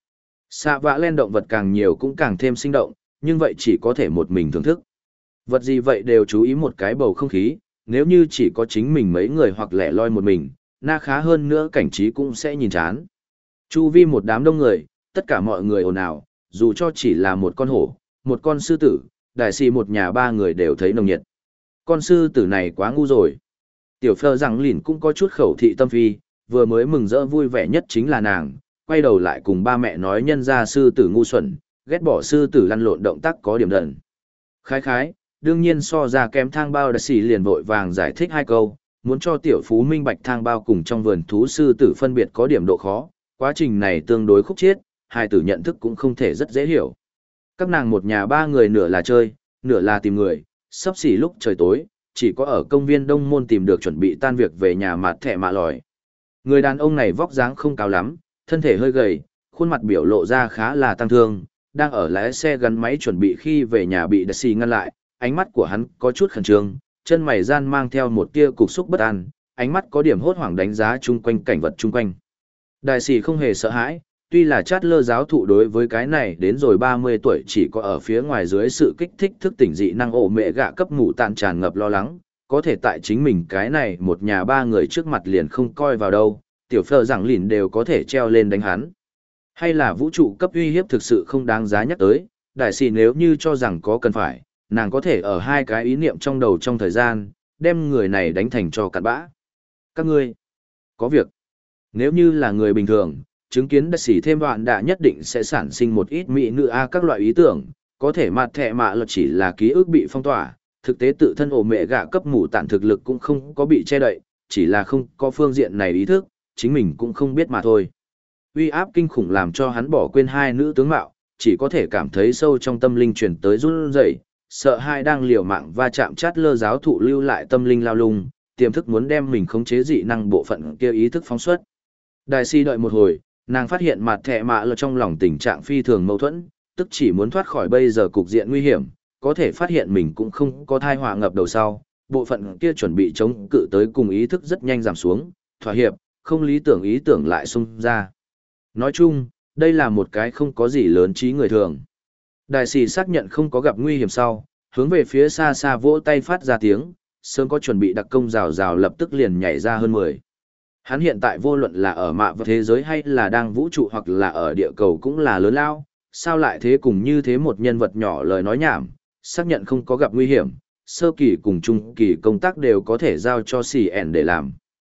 Xạ vạ len động vật càng nhiều cũng càng thêm sinh động, nhưng vậy chỉ có thể một mình thưởng thức. Vật gì vậy đều chú ý một cái bầu không khí, nếu như chỉ có chính mình mấy người hoặc lẻ loi một mình, na khá hơn nữa cảnh trí cũng sẽ nhìn chán. Chu vi một đám đông người, tất cả mọi người ồn ào, dù cho chỉ là một con hổ, một con sư tử, đại sĩ một nhà ba người đều thấy nồng nhiệt. Con sư tử này quá ngu rồi. Tiểu phơ rằng lìn cũng có chút khẩu thị tâm phi, vừa mới mừng rỡ vui vẻ nhất chính là nàng, quay đầu lại cùng ba mẹ nói nhân ra sư tử ngu xuẩn, ghét bỏ sư tử lăn lộn động tác có điểm đần. Khái khái, đương nhiên so ra kém thang bao đại sĩ liền vội vàng giải thích hai câu, muốn cho tiểu phú minh bạch thang bao cùng trong vườn thú sư tử phân biệt có điểm độ khó, quá trình này tương đối khúc chiết, hai tử nhận thức cũng không thể rất dễ hiểu. Các nàng một nhà ba người nửa là chơi, nửa là tìm người, sắp xỉ lúc trời tối, chỉ có ở công viên Đông Môn tìm được chuẩn bị tan việc về nhà mặt thẻ mạ lòi. Người đàn ông này vóc dáng không cao lắm, thân thể hơi gầy, khuôn mặt biểu lộ ra khá là tăng thương, đang ở lái xe gắn máy chuẩn bị khi về nhà bị đặc xì ngăn lại, ánh mắt của hắn có chút khẩn trương, chân mày gian mang theo một tia cục xúc bất an, ánh mắt có điểm hốt hoảng đánh giá chung quanh cảnh vật chung quanh. Đại sĩ không hề sợ hãi, tuy là chát lơ giáo thụ đối với cái này đến rồi ba mươi tuổi chỉ có ở phía ngoài dưới sự kích thích thức tỉnh dị năng ổ mẹ gạ cấp mụ tạn tràn ngập lo lắng, có thể tại chính mình cái này một nhà ba người trước mặt liền không coi vào đâu, tiểu phờ rằng lìn đều có thể treo lên đánh hắn. Hay là vũ trụ cấp uy hiếp thực sự không đáng giá nhắc tới, đại sĩ nếu như cho rằng có cần phải, nàng có thể ở hai cái ý niệm trong đầu trong thời gian, đem người này đánh thành cho cặn bã. Các ngươi, có việc. Nếu như là người bình thường, chứng kiến đại sĩ thêm đoạn đã nhất định sẽ sản sinh một ít mỹ nữ a các loại ý tưởng, có thể mặt thẻ mạ là chỉ là ký ức bị phong tỏa, thực tế tự thân ổ mẹ gạ cấp mù tản thực lực cũng không có bị che đậy, chỉ là không có phương diện này ý thức, chính mình cũng không biết mà thôi. Uy áp kinh khủng làm cho hắn bỏ quên hai nữ tướng mạo, chỉ có thể cảm thấy sâu trong tâm linh truyền tới run rẩy, sợ hai đang liều mạng va chạm chát lơ giáo thụ lưu lại tâm linh lao lung, tiềm thức muốn đem mình khống chế dị năng bộ phận kia ý thức phóng xuất. Đại si đợi một hồi, nàng phát hiện mặt thẻ mạ là trong lòng tình trạng phi thường mâu thuẫn, tức chỉ muốn thoát khỏi bây giờ cục diện nguy hiểm, có thể phát hiện mình cũng không có thai họa ngập đầu sau, bộ phận kia chuẩn bị chống cự tới cùng ý thức rất nhanh giảm xuống, thỏa hiệp, không lý tưởng ý tưởng lại xung ra. Nói chung, đây là một cái không có gì lớn trí người thường. Đại sĩ xác nhận không có gặp nguy hiểm sau, hướng về phía xa xa vỗ tay phát ra tiếng, sớm có chuẩn bị đặc công rào rào lập tức liền nhảy ra hơn mười. Hắn hiện tại vô luận là ở mạ vật thế giới hay là đang vũ trụ hoặc là ở địa cầu cũng là lớn lao, sao lại thế cùng như thế một nhân vật nhỏ lời nói nhảm, xác nhận không có gặp nguy hiểm, sơ kỳ cùng trung kỳ công tác đều có thể giao cho xê en để làm.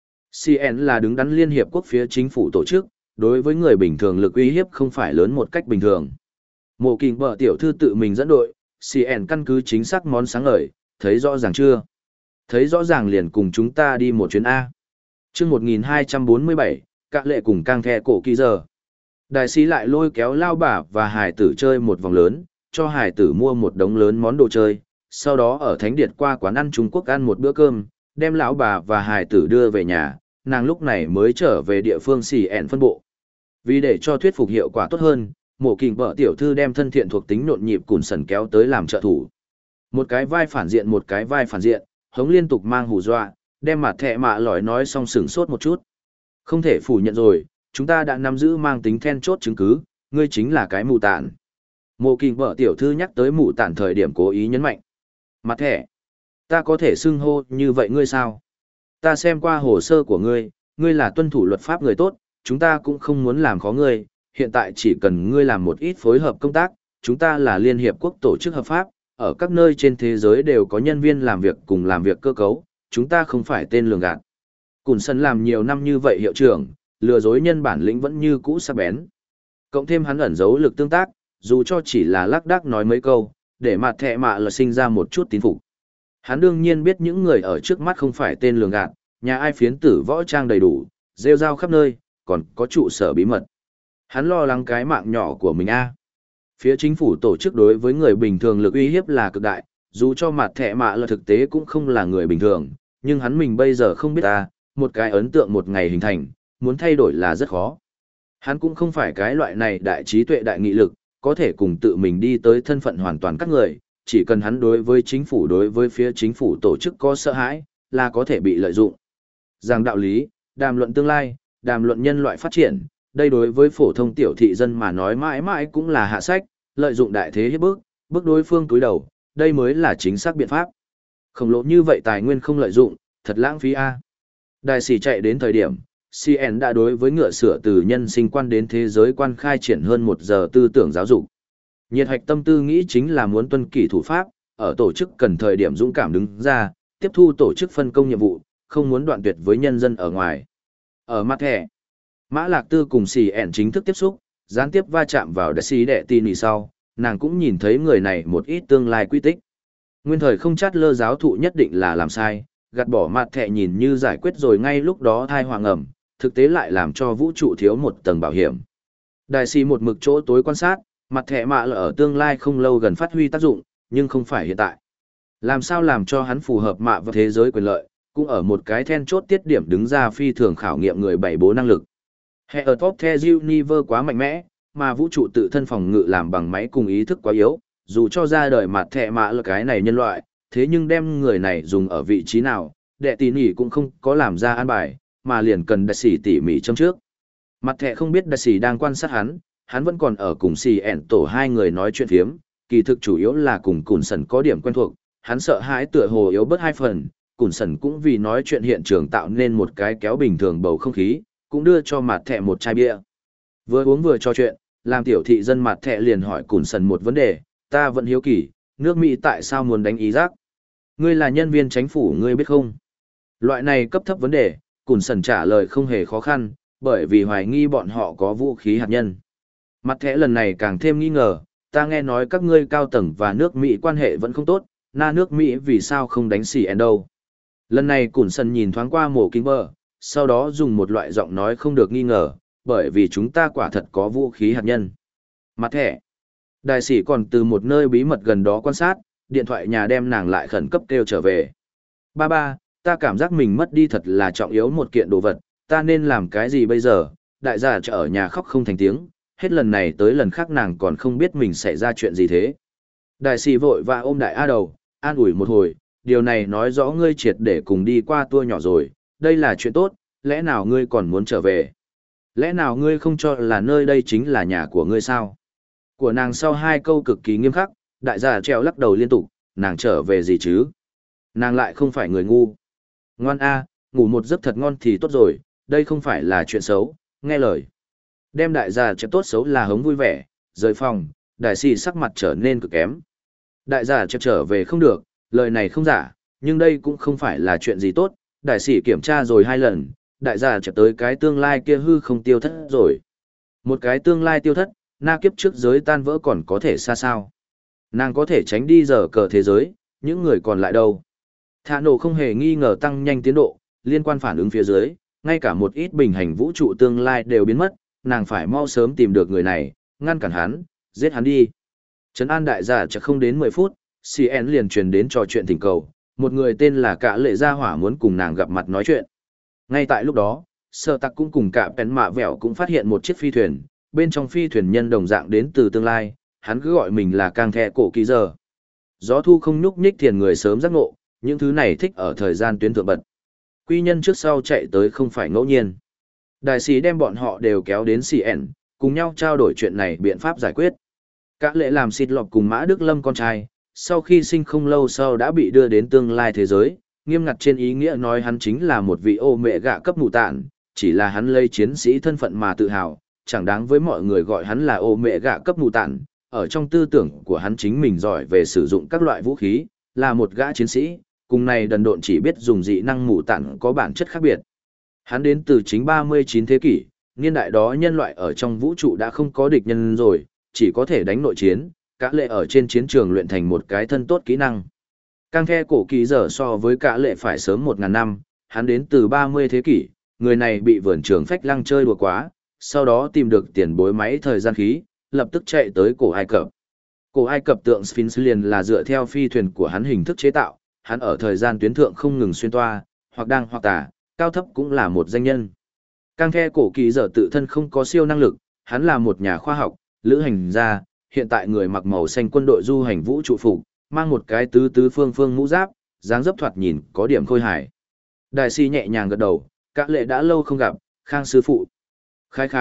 xê en là đứng đắn Liên Hiệp Quốc phía chính phủ tổ chức, đối với người bình thường lực uy hiếp không phải lớn một cách bình thường. Mộ Kình bờ tiểu thư tự mình dẫn đội, xê en căn cứ chính xác món sáng ngời, thấy rõ ràng chưa? Thấy rõ ràng liền cùng chúng ta đi một chuyến A. Chương một nghìn hai trăm bốn mươi bảy, các lệ cùng cang the cổ kỳ giờ. Đại sĩ lại lôi kéo lao bà và hải tử chơi một vòng lớn, cho hải tử mua một đống lớn món đồ chơi, sau đó ở thánh điệt qua quán ăn Trung Quốc ăn một bữa cơm, đem lão bà và hải tử đưa về nhà, nàng lúc này mới trở về địa phương xì ẻn phân bộ. Vì để cho thuyết phục hiệu quả tốt hơn, Mộ Kình vợ tiểu thư đem thân thiện thuộc tính nhộn nhịp cùn sần kéo tới làm trợ thủ. Một cái vai phản diện một cái vai phản diện, hống liên tục mang hù dọa, đem mặt thẻ mạ lỏi nói xong sửng sốt một chút. Không thể phủ nhận rồi, chúng ta đã nắm giữ mang tính then chốt chứng cứ, ngươi chính là cái mù tản. Mộ Kình vợ tiểu thư nhắc tới mù tản thời điểm cố ý nhấn mạnh. Mặt thẻ, ta có thể xưng hô như vậy ngươi sao? Ta xem qua hồ sơ của ngươi, ngươi là tuân thủ luật pháp người tốt, chúng ta cũng không muốn làm khó ngươi, hiện tại chỉ cần ngươi làm một ít phối hợp công tác, chúng ta là Liên Hiệp Quốc tổ chức hợp pháp, ở các nơi trên thế giới đều có nhân viên làm việc cùng làm việc cơ cấu, chúng ta không phải tên lường gạt. Cùn sân làm nhiều năm như vậy hiệu trưởng, lừa dối nhân bản lĩnh vẫn như cũ sắc bén. Cộng thêm hắn ẩn giấu lực tương tác, dù cho chỉ là lác đác nói mấy câu, để mặt thẻ mạ là sinh ra một chút tín phục. Hắn đương nhiên biết những người ở trước mắt không phải tên lường gạt, nhà ai phiến tử võ trang đầy đủ, rêu rao khắp nơi, còn có trụ sở bí mật. Hắn lo lắng cái mạng nhỏ của mình a. Phía chính phủ tổ chức đối với người bình thường lực uy hiếp là cực đại, dù cho mặt thẻ mạ là thực tế cũng không là người bình thường, nhưng hắn mình bây giờ không biết ta, một cái ấn tượng một ngày hình thành, muốn thay đổi là rất khó. Hắn cũng không phải cái loại này đại trí tuệ đại nghị lực, có thể cùng tự mình đi tới thân phận hoàn toàn các người, chỉ cần hắn đối với chính phủ đối với phía chính phủ tổ chức có sợ hãi, là có thể bị lợi dụng. Rằng đạo lý, đàm luận tương lai, đàm luận nhân loại phát triển, Đây đối với phổ thông tiểu thị dân mà nói mãi mãi cũng là hạ sách, lợi dụng đại thế hiếp bức, bức đối phương túi đầu, đây mới là chính xác biện pháp. Khổng lồ như vậy tài nguyên không lợi dụng, thật lãng phí a. Đại sĩ chạy đến thời điểm, xê en đã đối với ngựa sửa từ nhân sinh quan đến thế giới quan khai triển hơn một giờ tư tưởng giáo dục. Nhiệt hạch tâm tư nghĩ chính là muốn tuân kỷ thủ pháp, ở tổ chức cần thời điểm dũng cảm đứng ra, tiếp thu tổ chức phân công nhiệm vụ, không muốn đoạn tuyệt với nhân dân ở ngoài. Ở mặt thẻ, Mã Lạc Tư cùng xì ẻn chính thức tiếp xúc, gián tiếp va chạm vào đại sĩ đệ tì nì sau, nàng cũng nhìn thấy người này một ít tương lai quy tích. Nguyên thời không chát lơ giáo thụ nhất định là làm sai, gạt bỏ mặt thẻ nhìn như giải quyết rồi ngay lúc đó thai hoàng ẩm, thực tế lại làm cho vũ trụ thiếu một tầng bảo hiểm. Đại sĩ một mực chỗ tối quan sát, mặt thẻ mạ là ở tương lai không lâu gần phát huy tác dụng, nhưng không phải hiện tại. Làm sao làm cho hắn phù hợp mạ vào thế giới quyền lợi, cũng ở một cái then chốt tiết điểm đứng ra phi thường khảo nghiệm người bảy bố năng lực. Hệ ở top the universe quá mạnh mẽ, mà vũ trụ tự thân phòng ngự làm bằng máy cùng ý thức quá yếu, dù cho ra đời mặt thẻ mạ là cái này nhân loại, thế nhưng đem người này dùng ở vị trí nào, đệ tỷ nỉ cũng không có làm ra an bài, mà liền cần đại sĩ tỉ mỉ trong trước. Mặt thẻ không biết đại sĩ đang quan sát hắn, hắn vẫn còn ở cùng xì ẻn tổ hai người nói chuyện phiếm, kỳ thực chủ yếu là cùng Cùn Sần có điểm quen thuộc, hắn sợ hãi tựa hồ yếu bớt hai phần, Cùn Sần cũng vì nói chuyện hiện trường tạo nên một cái kéo bình thường bầu không khí, cũng đưa cho mặt thẻ một chai bia. Vừa uống vừa trò chuyện, làm tiểu thị dân mặt thẻ liền hỏi Cùn Sần một vấn đề, ta vẫn hiếu kỳ, nước Mỹ tại sao muốn đánh Iraq? Ngươi là nhân viên chính phủ ngươi biết không? Loại này cấp thấp vấn đề, Cùn Sần trả lời không hề khó khăn, bởi vì hoài nghi bọn họ có vũ khí hạt nhân. Mặt thẻ lần này càng thêm nghi ngờ, ta nghe nói các ngươi cao tầng và nước Mỹ quan hệ vẫn không tốt, na nước Mỹ vì sao không đánh xì en đâu. Lần này Cùn Sần nhìn thoáng qua mổ kinh bờ, sau đó dùng một loại giọng nói không được nghi ngờ, bởi vì chúng ta quả thật có vũ khí hạt nhân. Mặt thẻ. Đại sĩ còn từ một nơi bí mật gần đó quan sát, điện thoại nhà đem nàng lại khẩn cấp kêu trở về. Ba ba, ta cảm giác mình mất đi thật là trọng yếu một kiện đồ vật, ta nên làm cái gì bây giờ? Đại gia chờ ở nhà khóc không thành tiếng, hết lần này tới lần khác nàng còn không biết mình xảy ra chuyện gì thế. Đại sĩ vội và ôm đại A đầu, an ủi một hồi, điều này nói rõ ngươi triệt để cùng đi qua tour nhỏ rồi, đây là chuyện tốt, lẽ nào ngươi còn muốn trở về? Lẽ nào ngươi không cho là nơi đây chính là nhà của ngươi sao? Của nàng sau hai câu cực kỳ nghiêm khắc, đại gia treo lắc đầu liên tục, nàng trở về gì chứ? Nàng lại không phải người ngu. Ngoan A, ngủ một giấc thật ngon thì tốt rồi, đây không phải là chuyện xấu, nghe lời. Đem đại gia chép tốt xấu là hống vui vẻ, rời phòng, đại sĩ sắc mặt trở nên cực kém. Đại gia chép trở về không được, lời này không giả, nhưng đây cũng không phải là chuyện gì tốt, đại sĩ kiểm tra rồi hai lần, đại gia chép tới cái tương lai kia hư không tiêu thất rồi. Một cái tương lai tiêu thất, na kiếp trước giới tan vỡ còn có thể xa sao. Nàng có thể tránh đi giờ cờ thế giới, những người còn lại đâu. Thả nổ không hề nghi ngờ tăng nhanh tiến độ, liên quan phản ứng phía dưới, ngay cả một ít bình hành vũ trụ tương lai đều biến mất, nàng phải mau sớm tìm được người này, ngăn cản hắn, giết hắn đi. Trấn an đại gia chắc không đến mười phút, xê en liền truyền đến trò chuyện thỉnh cầu, một người tên là Cả Lệ Gia Hỏa muốn cùng nàng gặp mặt nói chuyện. Ngay tại lúc đó, Sở Tặc cũng cùng cả Pén Mạ Vẹo cũng phát hiện một chiếc phi thuyền, bên trong phi thuyền nhân đồng dạng đến từ tương lai, hắn cứ gọi mình là Càng Thẹ Cổ Kỳ Giờ. Gió thu không nhúc nhích thiền người sớm giác ngộ, những thứ này thích ở thời gian tuyến thượng bật. Quy nhân trước sau chạy tới không phải ngẫu nhiên. Đại sĩ đem bọn họ đều kéo đến xê en, cùng nhau trao đổi chuyện này biện pháp giải quyết. Cả Lệ làm xịt lọc cùng Mã Đức Lâm con trai, sau khi sinh không lâu sau đã bị đưa đến tương lai thế giới, nghiêm ngặt trên ý nghĩa nói hắn chính là một vị ô mẹ gạ cấp mù tạn, chỉ là hắn lấy chiến sĩ thân phận mà tự hào, chẳng đáng với mọi người gọi hắn là ô mẹ gạ cấp mù tạn, ở trong tư tưởng của hắn chính mình giỏi về sử dụng các loại vũ khí, là một gã chiến sĩ, cùng này đần độn chỉ biết dùng dị năng mù tạn có bản chất khác biệt. Hắn đến từ chính ba mươi chín thế kỷ, niên đại đó nhân loại ở trong vũ trụ đã không có địch nhân rồi, chỉ có thể đánh nội chiến, Cả Lệ ở trên chiến trường luyện thành một cái thân tốt kỹ năng. Càng The Cổ Kỳ Giờ so với Cả Lệ phải sớm một ngàn năm, hắn đến từ ba mươi thế kỷ, người này bị vườn trường phách lăng chơi đùa quá, sau đó tìm được tiền bối máy thời gian khí, lập tức chạy tới cổ Ai Cập. Cổ Ai Cập tượng Sphinx liền là dựa theo phi thuyền của hắn hình thức chế tạo, hắn ở thời gian tuyến thượng không ngừng xuyên toa, hoặc đang hoặc tả, cao thấp cũng là một danh nhân. Càng The Cổ Kỳ Giờ tự thân không có siêu năng lực, hắn là một nhà khoa học, lữ hành gia, hiện tại người mặc màu xanh quân đội du hành vũ trụ phục, mang một cái tứ tứ phương phương mũ giáp, dáng dấp thoạt nhìn có điểm khôi hài. Đại sĩ nhẹ nhàng gật đầu, Cả Lệ đã lâu không gặp, Khang sư phụ. Khái khái,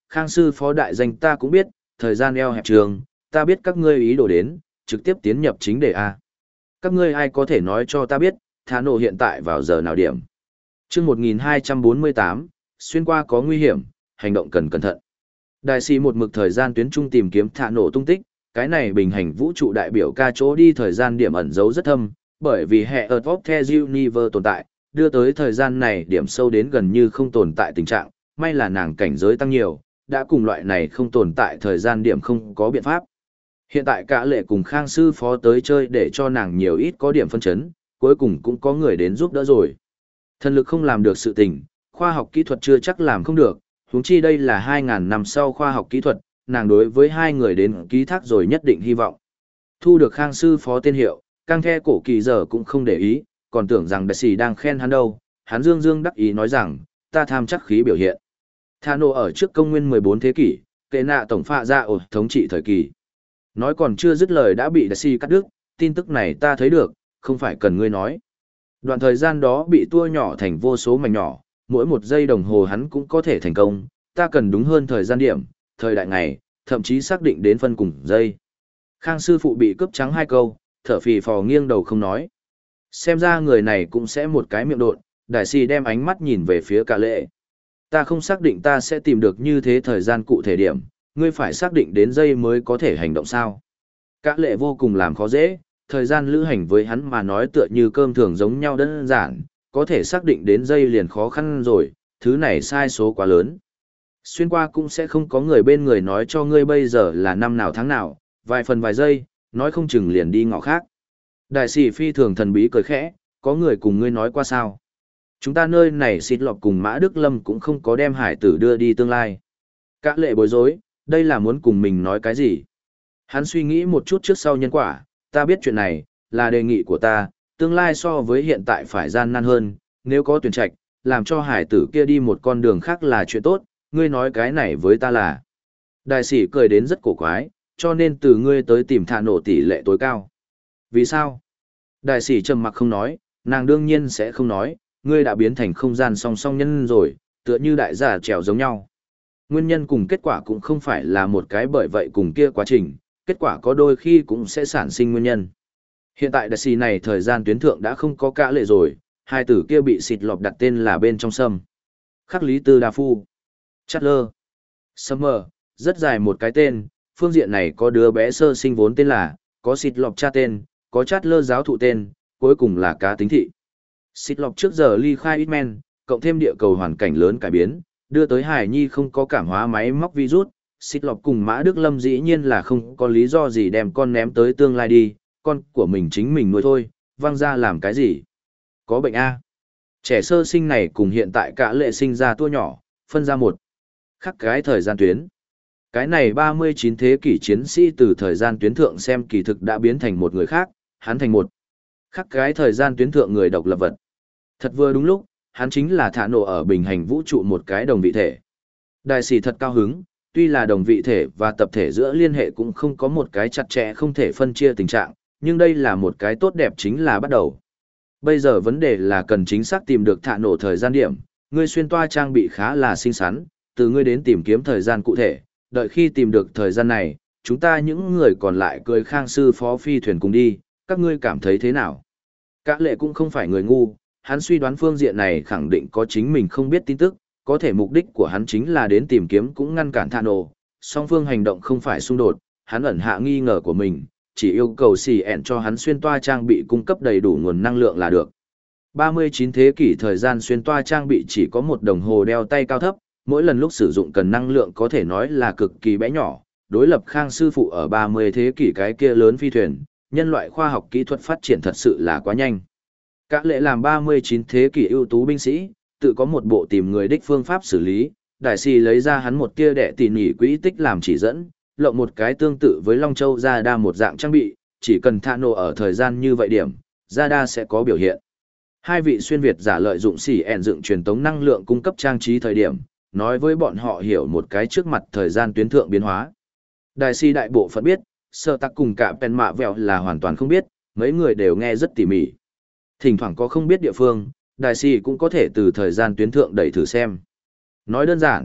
Khang sư phó đại danh ta cũng biết, thời gian eo hẹp trường, ta biết các ngươi ý đồ đến, trực tiếp tiến nhập chính đề A. Các ngươi ai có thể nói cho ta biết, Thả nổ hiện tại vào giờ nào điểm? Chương một nghìn hai trăm bốn mươi tám, xuyên qua có nguy hiểm, hành động cần cẩn thận. Đại sĩ một mực thời gian tuyến trung tìm kiếm Thả nổ tung tích, cái này bình hành vũ trụ đại biểu ca chỗ đi thời gian điểm ẩn giấu rất thâm, bởi vì hệ Earth of the Universe tồn tại, đưa tới thời gian này điểm sâu đến gần như không tồn tại tình trạng, may là nàng cảnh giới tăng nhiều, đã cùng loại này không tồn tại thời gian điểm không có biện pháp. Hiện tại cả lệ cùng Khang sư phó tới chơi để cho nàng nhiều ít có điểm phân chấn, cuối cùng cũng có người đến giúp đỡ rồi. Thần lực không làm được sự tình, khoa học kỹ thuật chưa chắc làm không được, huống chi đây là hai nghìn năm sau khoa học kỹ thuật, nàng đối với hai người đến ký thác rồi nhất định hy vọng. Thu được Khang sư phó tên hiệu, Cang The cổ kỳ giờ cũng không để ý, còn tưởng rằng đại sĩ đang khen hắn đâu, hắn dương dương đắc ý nói rằng, ta tham chắc khí biểu hiện. Thả nổ ở trước công nguyên mười bốn thế kỷ, kệ nạ tổng phạ ra ổ thống trị thời kỳ. Nói còn chưa dứt lời đã bị đại sĩ cắt đứt, tin tức này ta thấy được, không phải cần ngươi nói. Đoạn thời gian đó bị tua nhỏ thành vô số mảnh nhỏ, mỗi một giây đồng hồ hắn cũng có thể thành công, ta cần đúng hơn thời gian điểm, thời đại ngày, thậm chí xác định đến phân cùng giây. Khang sư phụ bị cướp trắng hai câu, thở phì phò nghiêng đầu không nói. Xem ra người này cũng sẽ một cái miệng độn, đại sĩ đem ánh mắt nhìn về phía cả lệ. Ta không xác định ta sẽ tìm được như thế thời gian cụ thể điểm, ngươi phải xác định đến giây mới có thể hành động sao. Cả lệ vô cùng làm khó dễ, thời gian lữ hành với hắn mà nói tựa như cơm thường giống nhau đơn giản, có thể xác định đến giây liền khó khăn rồi, thứ này sai số quá lớn. Xuyên qua cũng sẽ không có người bên người nói cho ngươi bây giờ là năm nào tháng nào, vài phần vài giây, nói không chừng liền đi ngõ khác. Đại sĩ phi thường thần bí cười khẽ, có người cùng ngươi nói qua sao? Chúng ta nơi này xịt lọc cùng Mã Đức Lâm cũng không có đem hải tử đưa đi tương lai. Cả lệ bối rối, đây là muốn cùng mình nói cái gì? Hắn suy nghĩ một chút trước sau nhân quả, ta biết chuyện này, là đề nghị của ta, tương lai so với hiện tại phải gian nan hơn, nếu có tuyển trạch, làm cho hải tử kia đi một con đường khác là chuyện tốt, ngươi nói cái này với ta là. Đại sĩ cười đến rất cổ quái, cho nên từ ngươi tới tìm Thả nổ tỷ lệ tối cao. Vì sao? Đại sĩ trầm mặc không nói, nàng đương nhiên sẽ không nói, ngươi đã biến thành không gian song song nhân rồi, tựa như đại giả trèo giống nhau. Nguyên nhân cùng kết quả cũng không phải là một cái bởi vậy cùng kia quá trình, kết quả có đôi khi cũng sẽ sản sinh nguyên nhân. Hiện tại đại sĩ này thời gian tuyến thượng đã không có cả lệ rồi, hai tử kia bị xịt lọc đặt tên là bên trong sâm. Khắc Lý Tư Đa Phu, Chatler, Summer, rất dài một cái tên, phương diện này có đứa bé sơ sinh vốn tên là, có xịt lọc cha tên, có Chatler giáo thụ tên, cuối cùng là cá tính thị. Xịt lọc trước giờ ly khai ít men, cộng thêm địa cầu hoàn cảnh lớn cải biến, đưa tới Hải Nhi không có cảm hóa máy móc virus, xịt lọc cùng Mã Đức Lâm dĩ nhiên là không có lý do gì đem con ném tới tương lai đi, con của mình chính mình nuôi thôi, văng ra làm cái gì? Có bệnh A. Trẻ sơ sinh này cùng hiện tại cả lệ sinh ra tua nhỏ, phân ra một. Khắc cái thời gian tuyến. Cái này ba mươi chín thế kỷ chiến sĩ từ thời gian tuyến thượng xem kỳ thực đã biến thành một người khác, hắn thành một. Khắc cái thời gian tuyến thượng người độc lập vật. Thật vừa đúng lúc, hắn chính là Thả nổ ở bình hành vũ trụ một cái đồng vị thể. Đại sĩ thật cao hứng, tuy là đồng vị thể và tập thể giữa liên hệ cũng không có một cái chặt chẽ không thể phân chia tình trạng, nhưng đây là một cái tốt đẹp chính là bắt đầu. Bây giờ vấn đề là cần chính xác tìm được Thả nổ thời gian điểm, ngươi xuyên toa trang bị khá là xinh xắn, từ ngươi đến tìm kiếm thời gian cụ thể, đợi khi tìm được thời gian này, chúng ta những người còn lại cưới Khang sư phó phi thuyền cùng đi, các ngươi cảm thấy thế nào? Cả lệ cũng không phải người ngu, hắn suy đoán phương diện này khẳng định có chính mình không biết tin tức, có thể mục đích của hắn chính là đến tìm kiếm cũng ngăn cản Thả nổ, song phương hành động không phải xung đột, hắn ẩn hạ nghi ngờ của mình, chỉ yêu cầu xì ẹn cho hắn xuyên toa trang bị cung cấp đầy đủ nguồn năng lượng là được. ba mươi chín thế kỷ thời gian xuyên toa trang bị chỉ có một đồng hồ đeo tay cao thấp, mỗi lần lúc sử dụng cần năng lượng có thể nói là cực kỳ bé nhỏ, đối lập Khang sư phụ ở ba mươi thế kỷ cái kia lớn phi thuyền, nhân loại khoa học kỹ thuật phát triển thật sự là quá nhanh. Cả lệ làm ba mươi chín thế kỷ ưu tú binh sĩ, tự có một bộ tìm người đích phương pháp xử lý, đại sĩ lấy ra hắn một tia đệ tỉ mỉ quỹ tích làm chỉ dẫn, lộng một cái tương tự với Long Châu ra đa một dạng trang bị, chỉ cần Thả nổ ở thời gian như vậy điểm, ra đa sẽ có biểu hiện. Hai vị xuyên Việt giả lợi dụng xỉ ẹn dựng truyền tống năng lượng cung cấp trang trí thời điểm, nói với bọn họ hiểu một cái trước mặt thời gian tuyến thượng biến hóa. Đại sĩ đại bộ phận biết, sơ tắc cùng cả pen mạ vẹo là hoàn toàn không biết, mấy người đều nghe rất tỉ mỉ. Thỉnh thoảng có không biết địa phương, đại sĩ cũng có thể từ thời gian tuyến thượng đẩy thử xem. Nói đơn giản,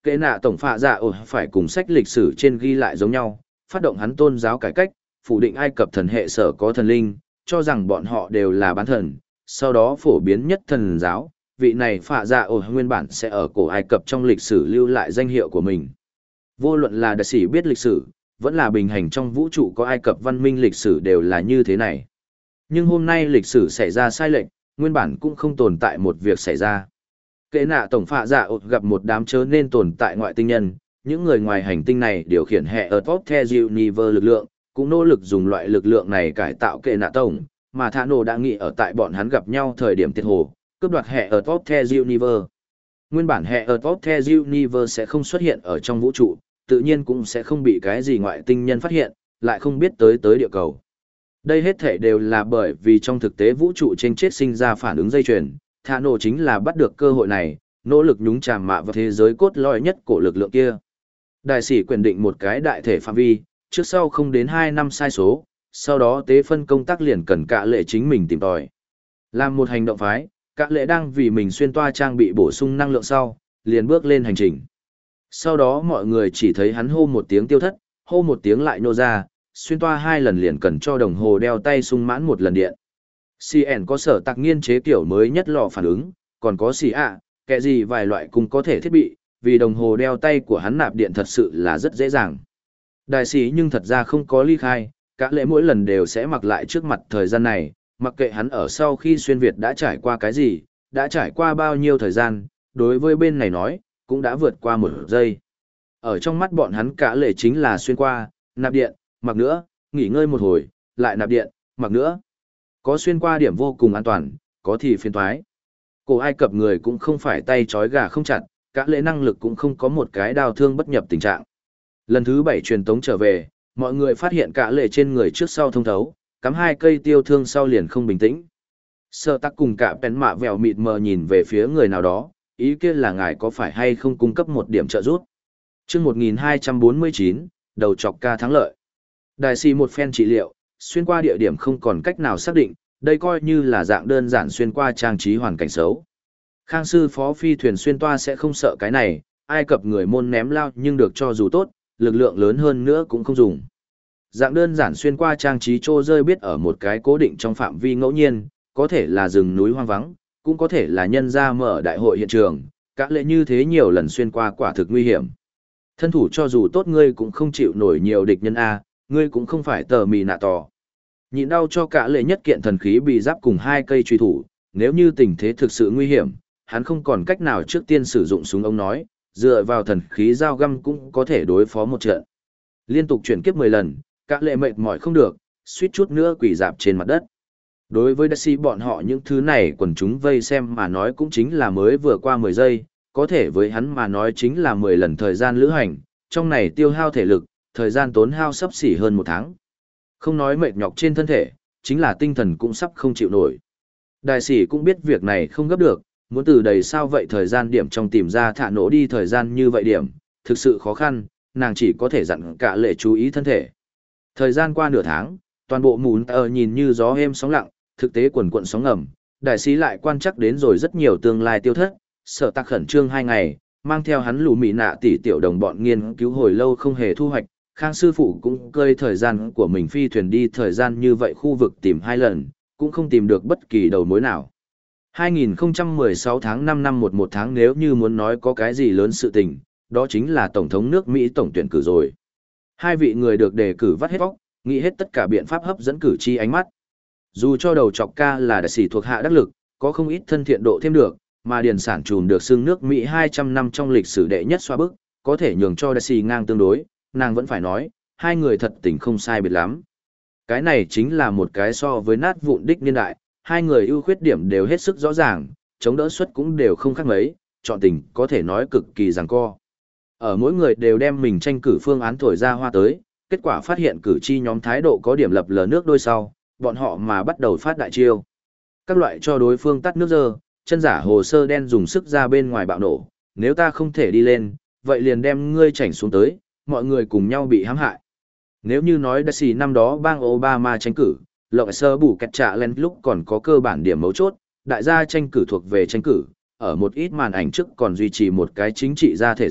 Kệ nạ tổng phạ dạ ổ phải cùng sách lịch sử trên ghi lại giống nhau, phát động hắn tôn giáo cải cách, phủ định Ai Cập thần hệ sở có thần linh, cho rằng bọn họ đều là bán thần, sau đó phổ biến nhất thần giáo, vị này phạ dạ ổ nguyên bản sẽ ở cổ Ai Cập trong lịch sử lưu lại danh hiệu của mình. Vô luận là đại sĩ biết lịch sử, vẫn là bình hành trong vũ trụ có Ai Cập văn minh lịch sử đều là như thế này. Nhưng hôm nay lịch sử xảy ra sai lệch, nguyên bản cũng không tồn tại một việc xảy ra. Kệ nạ tổng phạ dạ ột gặp một đám chớ nên tồn tại ngoại tinh nhân, những người ngoài hành tinh này điều khiển hệ ở top the universe lực lượng, cũng nỗ lực dùng loại lực lượng này cải tạo kệ nạ tổng, mà Thả Nổ đã nghĩ ở tại bọn hắn gặp nhau thời điểm tiệt hồ, cướp đoạt hệ ở top the universe. Nguyên bản hệ ở top the universe sẽ không xuất hiện ở trong vũ trụ, tự nhiên cũng sẽ không bị cái gì ngoại tinh nhân phát hiện, lại không biết tới tới địa cầu. Đây hết thể đều là bởi vì trong thực tế vũ trụ trên chết sinh ra phản ứng dây chuyền, Thả Nổ chính là bắt được cơ hội này, nỗ lực nhúng chàm mạ vào thế giới cốt lõi nhất của lực lượng kia. Đại sĩ quyền định một cái đại thể phạm vi, trước sau không đến hai năm sai số, sau đó tế phân công tác liền cần cả lệ chính mình tìm tòi. Làm một hành động phái, cả lệ đang vì mình xuyên toa trang bị bổ sung năng lượng sau, liền bước lên hành trình. Sau đó mọi người chỉ thấy hắn hô một tiếng tiêu thất, hô một tiếng lại nô ra, xuyên toa hai lần liền cần cho đồng hồ đeo tay sung mãn một lần điện. xê en có sở tạc nghiên chế kiểu mới nhất lò phản ứng, còn có xì ạ, kệ gì vài loại cùng có thể thiết bị, vì đồng hồ đeo tay của hắn nạp điện thật sự là rất dễ dàng. Đại sĩ nhưng thật ra không có ly khai, cả lễ mỗi lần đều sẽ mặc lại trước mặt thời gian này, mặc kệ hắn ở sau khi xuyên Việt đã trải qua cái gì, đã trải qua bao nhiêu thời gian, đối với bên này nói, cũng đã vượt qua một giây. Ở trong mắt bọn hắn cả lễ chính là xuyên qua, nạp điện, mặc nữa, nghỉ ngơi một hồi, lại nạp điện, mặc nữa. Có xuyên qua điểm vô cùng an toàn, có thì phiền toái. Cổ Ai Cập người cũng không phải tay trói gà không chặt, cả lễ năng lực cũng không có một cái đào thương bất nhập tình trạng. Lần thứ bảy truyền tống trở về, mọi người phát hiện cả lễ trên người trước sau thông thấu, cắm hai cây tiêu thương sau liền không bình tĩnh. Sơ tắc cùng cả bén mạ vèo mịt mờ nhìn về phía người nào đó, ý kia là ngài có phải hay không cung cấp một điểm trợ giúp. Trước một nghìn hai trăm bốn mươi chín, đầu chọc ca thắng lợi. Đại sĩ một phen trị liệu, xuyên qua địa điểm không còn cách nào xác định, đây coi như là dạng đơn giản xuyên qua trang trí hoàn cảnh xấu. Khang sư phó phi thuyền xuyên toa sẽ không sợ cái này, Ai Cập người môn ném lao nhưng được cho dù tốt, lực lượng lớn hơn nữa cũng không dùng. Dạng đơn giản xuyên qua trang trí trô rơi biết ở một cái cố định trong phạm vi ngẫu nhiên, có thể là rừng núi hoang vắng, cũng có thể là nhân ra mở đại hội hiện trường, cả lệ như thế nhiều lần xuyên qua quả thực nguy hiểm. Thân thủ cho dù tốt ngươi cũng không chịu nổi nhiều địch nhân A, ngươi cũng không phải tờ mì nạ tỏ. Nhịn đau cho cả lệ nhất kiện thần khí bị giáp cùng hai cây truy thủ, nếu như tình thế thực sự nguy hiểm, hắn không còn cách nào trước tiên sử dụng súng ống nói, dựa vào thần khí dao găm cũng có thể đối phó một trận. Liên tục chuyển kiếp mười lần, cả lệ mệt mỏi không được, suýt chút nữa quỳ dạp trên mặt đất. Đối với Daci bọn họ những thứ này quần chúng vây xem mà nói cũng chính là mới vừa qua mười giây, có thể với hắn mà nói chính là mười lần thời gian lữ hành, trong này tiêu hao thể lực, thời gian tốn hao sắp xỉ hơn một tháng. Không nói mệt nhọc trên thân thể, chính là tinh thần cũng sắp không chịu nổi. Đại sĩ cũng biết việc này không gấp được, muốn từ đầy sao vậy thời gian điểm trong tìm ra Thả Nổ đi thời gian như vậy điểm, thực sự khó khăn, nàng chỉ có thể dặn cả lệ chú ý thân thể. Thời gian qua nửa tháng, toàn bộ mún tờ nhìn như gió êm sóng lặng, thực tế quần quận sóng ngầm, đại sĩ lại quan chắc đến rồi rất nhiều tương lai tiêu thất, sợ tạc khẩn trương hai ngày, mang theo hắn lù mị nạ tỷ tiểu đồng bọn nghiên cứu hồi lâu không hề thu hoạch, Khang sư phụ cũng cơi thời gian của mình phi thuyền đi thời gian như vậy khu vực tìm hai lần, cũng không tìm được bất kỳ đầu mối nào. hai nghìn không trăm mười sáu tháng năm năm một một tháng nếu như muốn nói có cái gì lớn sự tình, đó chính là Tổng thống nước Mỹ tổng tuyển cử rồi. Hai vị người được đề cử vắt hết vóc, nghĩ hết tất cả biện pháp hấp dẫn cử tri ánh mắt. Dù cho đầu chọc ca là đại sĩ thuộc hạ đắc lực, có không ít thân thiện độ thêm được, mà điền sản trùm được xưng nước Mỹ hai trăm năm trong lịch sử đệ nhất xoa bức, có thể nhường cho đại sĩ ngang tương đối, nàng vẫn phải nói, hai người thật tình không sai biệt lắm. Cái này chính là một cái so với nát vụn đích niên đại, hai người ưu khuyết điểm đều hết sức rõ ràng, chống đỡ suất cũng đều không khác mấy, chọn tình có thể nói cực kỳ giằng co. Ở mỗi người đều đem mình tranh cử phương án thổi ra hoa tới, kết quả phát hiện cử tri nhóm thái độ có điểm lập lờ nước đôi sau, bọn họ mà bắt đầu phát đại chiêu. Các loại cho đối phương tắt nước dơ, chân giả hồ sơ đen dùng sức ra bên ngoài bạo nổ, nếu ta không thể đi lên, vậy liền đem ngươi chảnh xuống tới, mọi người cùng nhau bị hãm hại. Nếu như nói đại sĩ năm đó bang Obama tranh cử, lộng sơ bù kẹt trạ lên lúc còn có cơ bản điểm mấu chốt, đại gia tranh cử thuộc về tranh cử, ở một ít màn ảnh trước còn duy trì một cái chính trị ra thể diện,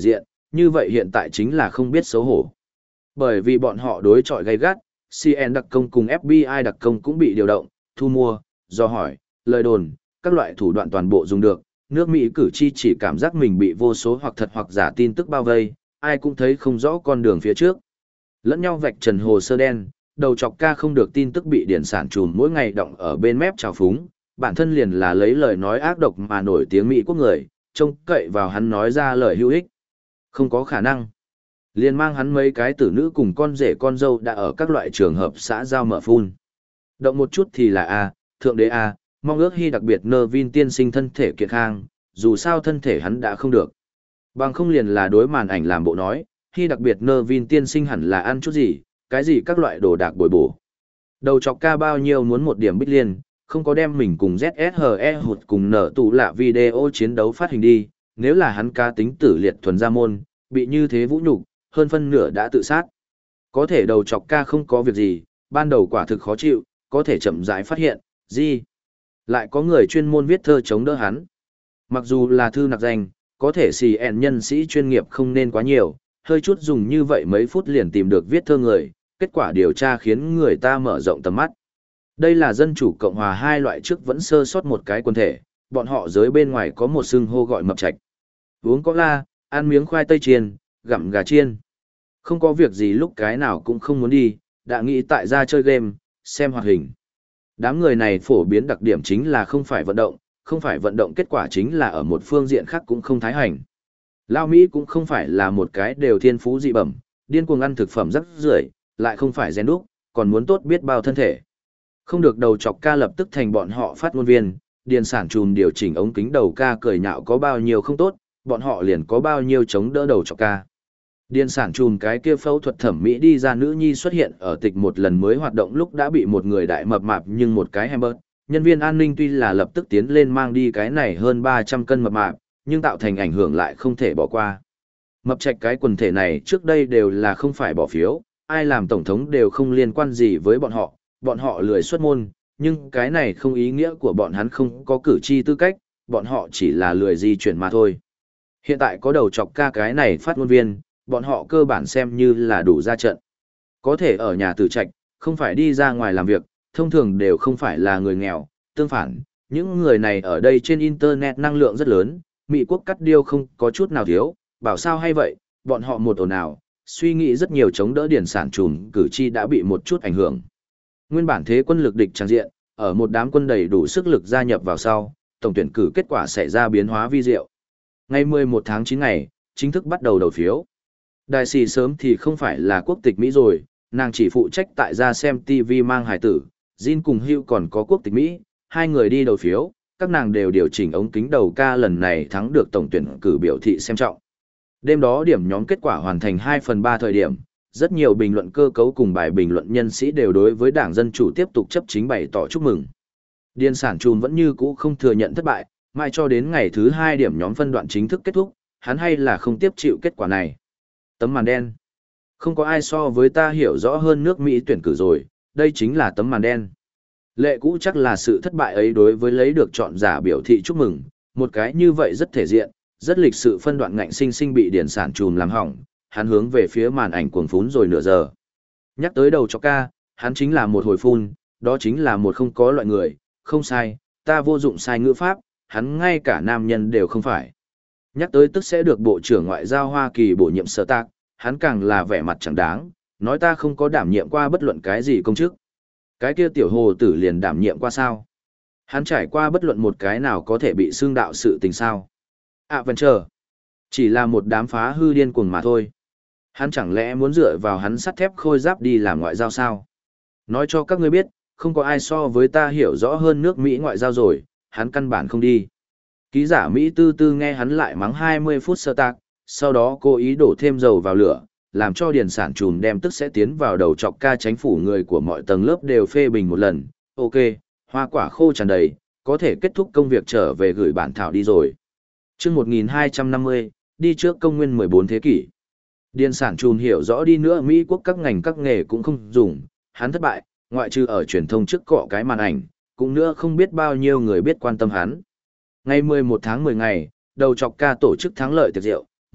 như vậy hiện tại chính là không biết xấu hổ. Bởi vì bọn họ đối chọi gay gắt, xê en đặc công cùng ép bê i đặc công cũng bị điều động, thu mua, do hỏi, lời đồn, các loại thủ đoạn toàn bộ dùng được, nước Mỹ cử tri chỉ cảm giác mình bị vô số hoặc thật hoặc giả tin tức bao vây, ai cũng thấy không rõ con đường phía trước. Lẫn nhau vạch trần hồ sơ đen, đầu chọc ca không được tin tức bị điển sản trùm mỗi ngày động ở bên mép trào phúng, bản thân liền là lấy lời nói ác độc mà nổi tiếng Mỹ quốc người, trông cậy vào hắn nói ra lời hữu ích. Không có khả năng. Liền mang hắn mấy cái tử nữ cùng con rể con dâu đã ở các loại trường hợp xã giao mở phun. Động một chút thì là A, thượng đế A, mong ước hy đặc biệt nơ vin tiên sinh thân thể kiệt khang, dù sao thân thể hắn đã không được. Bằng không liền là đối màn ảnh làm bộ nói, hy đặc biệt nơ vin tiên sinh hẳn là ăn chút gì, cái gì các loại đồ đạc bồi bổ. Đầu chọc ca bao nhiêu muốn một điểm bích liên, không có đem mình cùng dét ét hát e hụt cùng nở tù lạ video chiến đấu phát hình đi, nếu là hắn ca tính tử liệt thuần gia môn, bị như thế vũ nhục, hơn phân nửa đã tự sát. Có thể đầu chọc ca không có việc gì, ban đầu quả thực khó chịu, có thể chậm rãi phát hiện, gì? Lại có người chuyên môn viết thơ chống đỡ hắn. Mặc dù là thư nặc danh, có thể xì ẹn nhân sĩ chuyên nghiệp không nên quá nhiều, hơi chút dùng như vậy mấy phút liền tìm được viết thơ người, kết quả điều tra khiến người ta mở rộng tầm mắt. Đây là Dân chủ Cộng hòa hai loại trước vẫn sơ sót một cái quần thể, bọn họ giới bên ngoài có một xưng hô gọi mập trạch. Uống có la, ăn miếng khoai tây chiên, gặm gà chiên. Không có việc gì lúc cái nào cũng không muốn đi, đã nghĩ tại ra chơi game, xem hoạt hình. Đám người này phổ biến đặc điểm chính là không phải vận động, không phải vận động kết quả chính là ở một phương diện khác cũng không thái hành. Lao Mỹ cũng không phải là một cái đều thiên phú dị bẩm, điên cuồng ăn thực phẩm rất rưởi, lại không phải rèn đúc, còn muốn tốt biết bao thân thể. Không được đầu chọc ca lập tức thành bọn họ phát ngôn viên, điền sản trùm điều chỉnh ống kính đầu ca cười nhạo có bao nhiêu không tốt, bọn họ liền có bao nhiêu chống đỡ đầu chọc ca. Điền sản trùm cái kia phẫu thuật thẩm mỹ đi ra nữ nhi xuất hiện ở tịch một lần mới hoạt động lúc đã bị một người đại mập mạp nhưng một cái hamburger. Nhân viên an ninh tuy là lập tức tiến lên mang đi cái này hơn ba trăm cân mập mạp, nhưng tạo thành ảnh hưởng lại không thể bỏ qua. Mập trạch cái quần thể này trước đây đều là không phải bỏ phiếu, ai làm tổng thống đều không liên quan gì với bọn họ, bọn họ lười xuất môn, nhưng cái này không ý nghĩa của bọn hắn không có cử tri tư cách, bọn họ chỉ là lười di chuyển mà thôi. Hiện tại có đầu chọc ca cái này phát ngôn viên, bọn họ cơ bản xem như là đủ ra trận. Có thể ở nhà tử trạch, không phải đi ra ngoài làm việc, thông thường đều không phải là người nghèo, tương phản, những người này ở đây trên Internet năng lượng rất lớn, Mỹ quốc cắt điêu không có chút nào thiếu, bảo sao hay vậy, bọn họ một ồn ào, suy nghĩ rất nhiều chống đỡ điển sản trùm cử tri đã bị một chút ảnh hưởng. Nguyên bản thế quân lực địch tràn diện, ở một đám quân đầy đủ sức lực gia nhập vào sau, tổng tuyển cử kết quả xảy ra biến hóa vi diệu. Ngày mười một tháng chín ngày, chính thức bắt đầu đầu phiếu. Đại sĩ sớm thì không phải là quốc tịch Mỹ rồi, nàng chỉ phụ trách tại gia xem ti vi mang hài tử, Jin cùng Hugh còn có quốc tịch Mỹ, hai người đi đầu phiếu, các nàng đều điều chỉnh ống kính đầu ca lần này thắng được tổng tuyển cử biểu thị xem trọng. Đêm đó điểm nhóm kết quả hoàn thành hai phần ba thời điểm, rất nhiều bình luận cơ cấu cùng bài bình luận nhân sĩ đều đối với Đảng Dân Chủ tiếp tục chấp chính bày tỏ chúc mừng. Điền sản trùm vẫn như cũ không thừa nhận thất bại, mãi cho đến ngày thứ hai điểm nhóm phân đoạn chính thức kết thúc, hắn hay là không tiếp chịu kết quả này. Tấm màn đen. Không có ai so với ta hiểu rõ hơn nước Mỹ tuyển cử rồi, đây chính là tấm màn đen. Lệ cũ chắc là sự thất bại ấy đối với lấy được chọn giả biểu thị chúc mừng, một cái như vậy rất thể diện, rất lịch sự phân đoạn ngạnh sinh sinh bị điển sản trùm làm hỏng, hắn hướng về phía màn ảnh cuồng phún rồi nửa giờ. Nhắc tới đầu chọc ca, hắn chính là một hồi phun, đó chính là một không có loại người, không sai, ta vô dụng sai ngữ pháp, hắn ngay cả nam nhân đều không phải. Nhắc tới tức sẽ được Bộ trưởng Ngoại giao Hoa Kỳ bổ nhiệm sở tạc, hắn càng là vẻ mặt chẳng đáng, nói ta không có đảm nhiệm qua bất luận cái gì công chức. Cái kia tiểu hồ tử liền đảm nhiệm qua sao? Hắn trải qua bất luận một cái nào có thể bị xương đạo sự tình sao? À vẫn chờ. Chỉ là một đám phá hư điên cuồng mà thôi. Hắn chẳng lẽ muốn dựa vào hắn sắt thép khôi giáp đi làm ngoại giao sao? Nói cho các ngươi biết, không có ai so với ta hiểu rõ hơn nước Mỹ ngoại giao rồi, hắn căn bản không đi. Ký giả Mỹ tư tư nghe hắn lại mắng hai mươi phút sơ tạc, sau đó cố ý đổ thêm dầu vào lửa, làm cho điền sản trùm đem tức sẽ tiến vào đầu chọc ca chánh phủ người của mọi tầng lớp đều phê bình một lần. Ok, hoa quả khô tràn đầy, có thể kết thúc công việc trở về gửi bản thảo đi rồi. Trước một nghìn hai trăm năm mươi, đi trước công nguyên mười bốn thế kỷ. Điền sản trùm hiểu rõ đi nữa Mỹ quốc các ngành các nghề cũng không dùng, hắn thất bại, ngoại trừ ở truyền thông trước cọ cái màn ảnh, cũng nữa không biết bao nhiêu người biết quan tâm hắn. Ngày mười một tháng mười ngày, đầu chọc ca tổ chức thắng lợi tiệc rượu,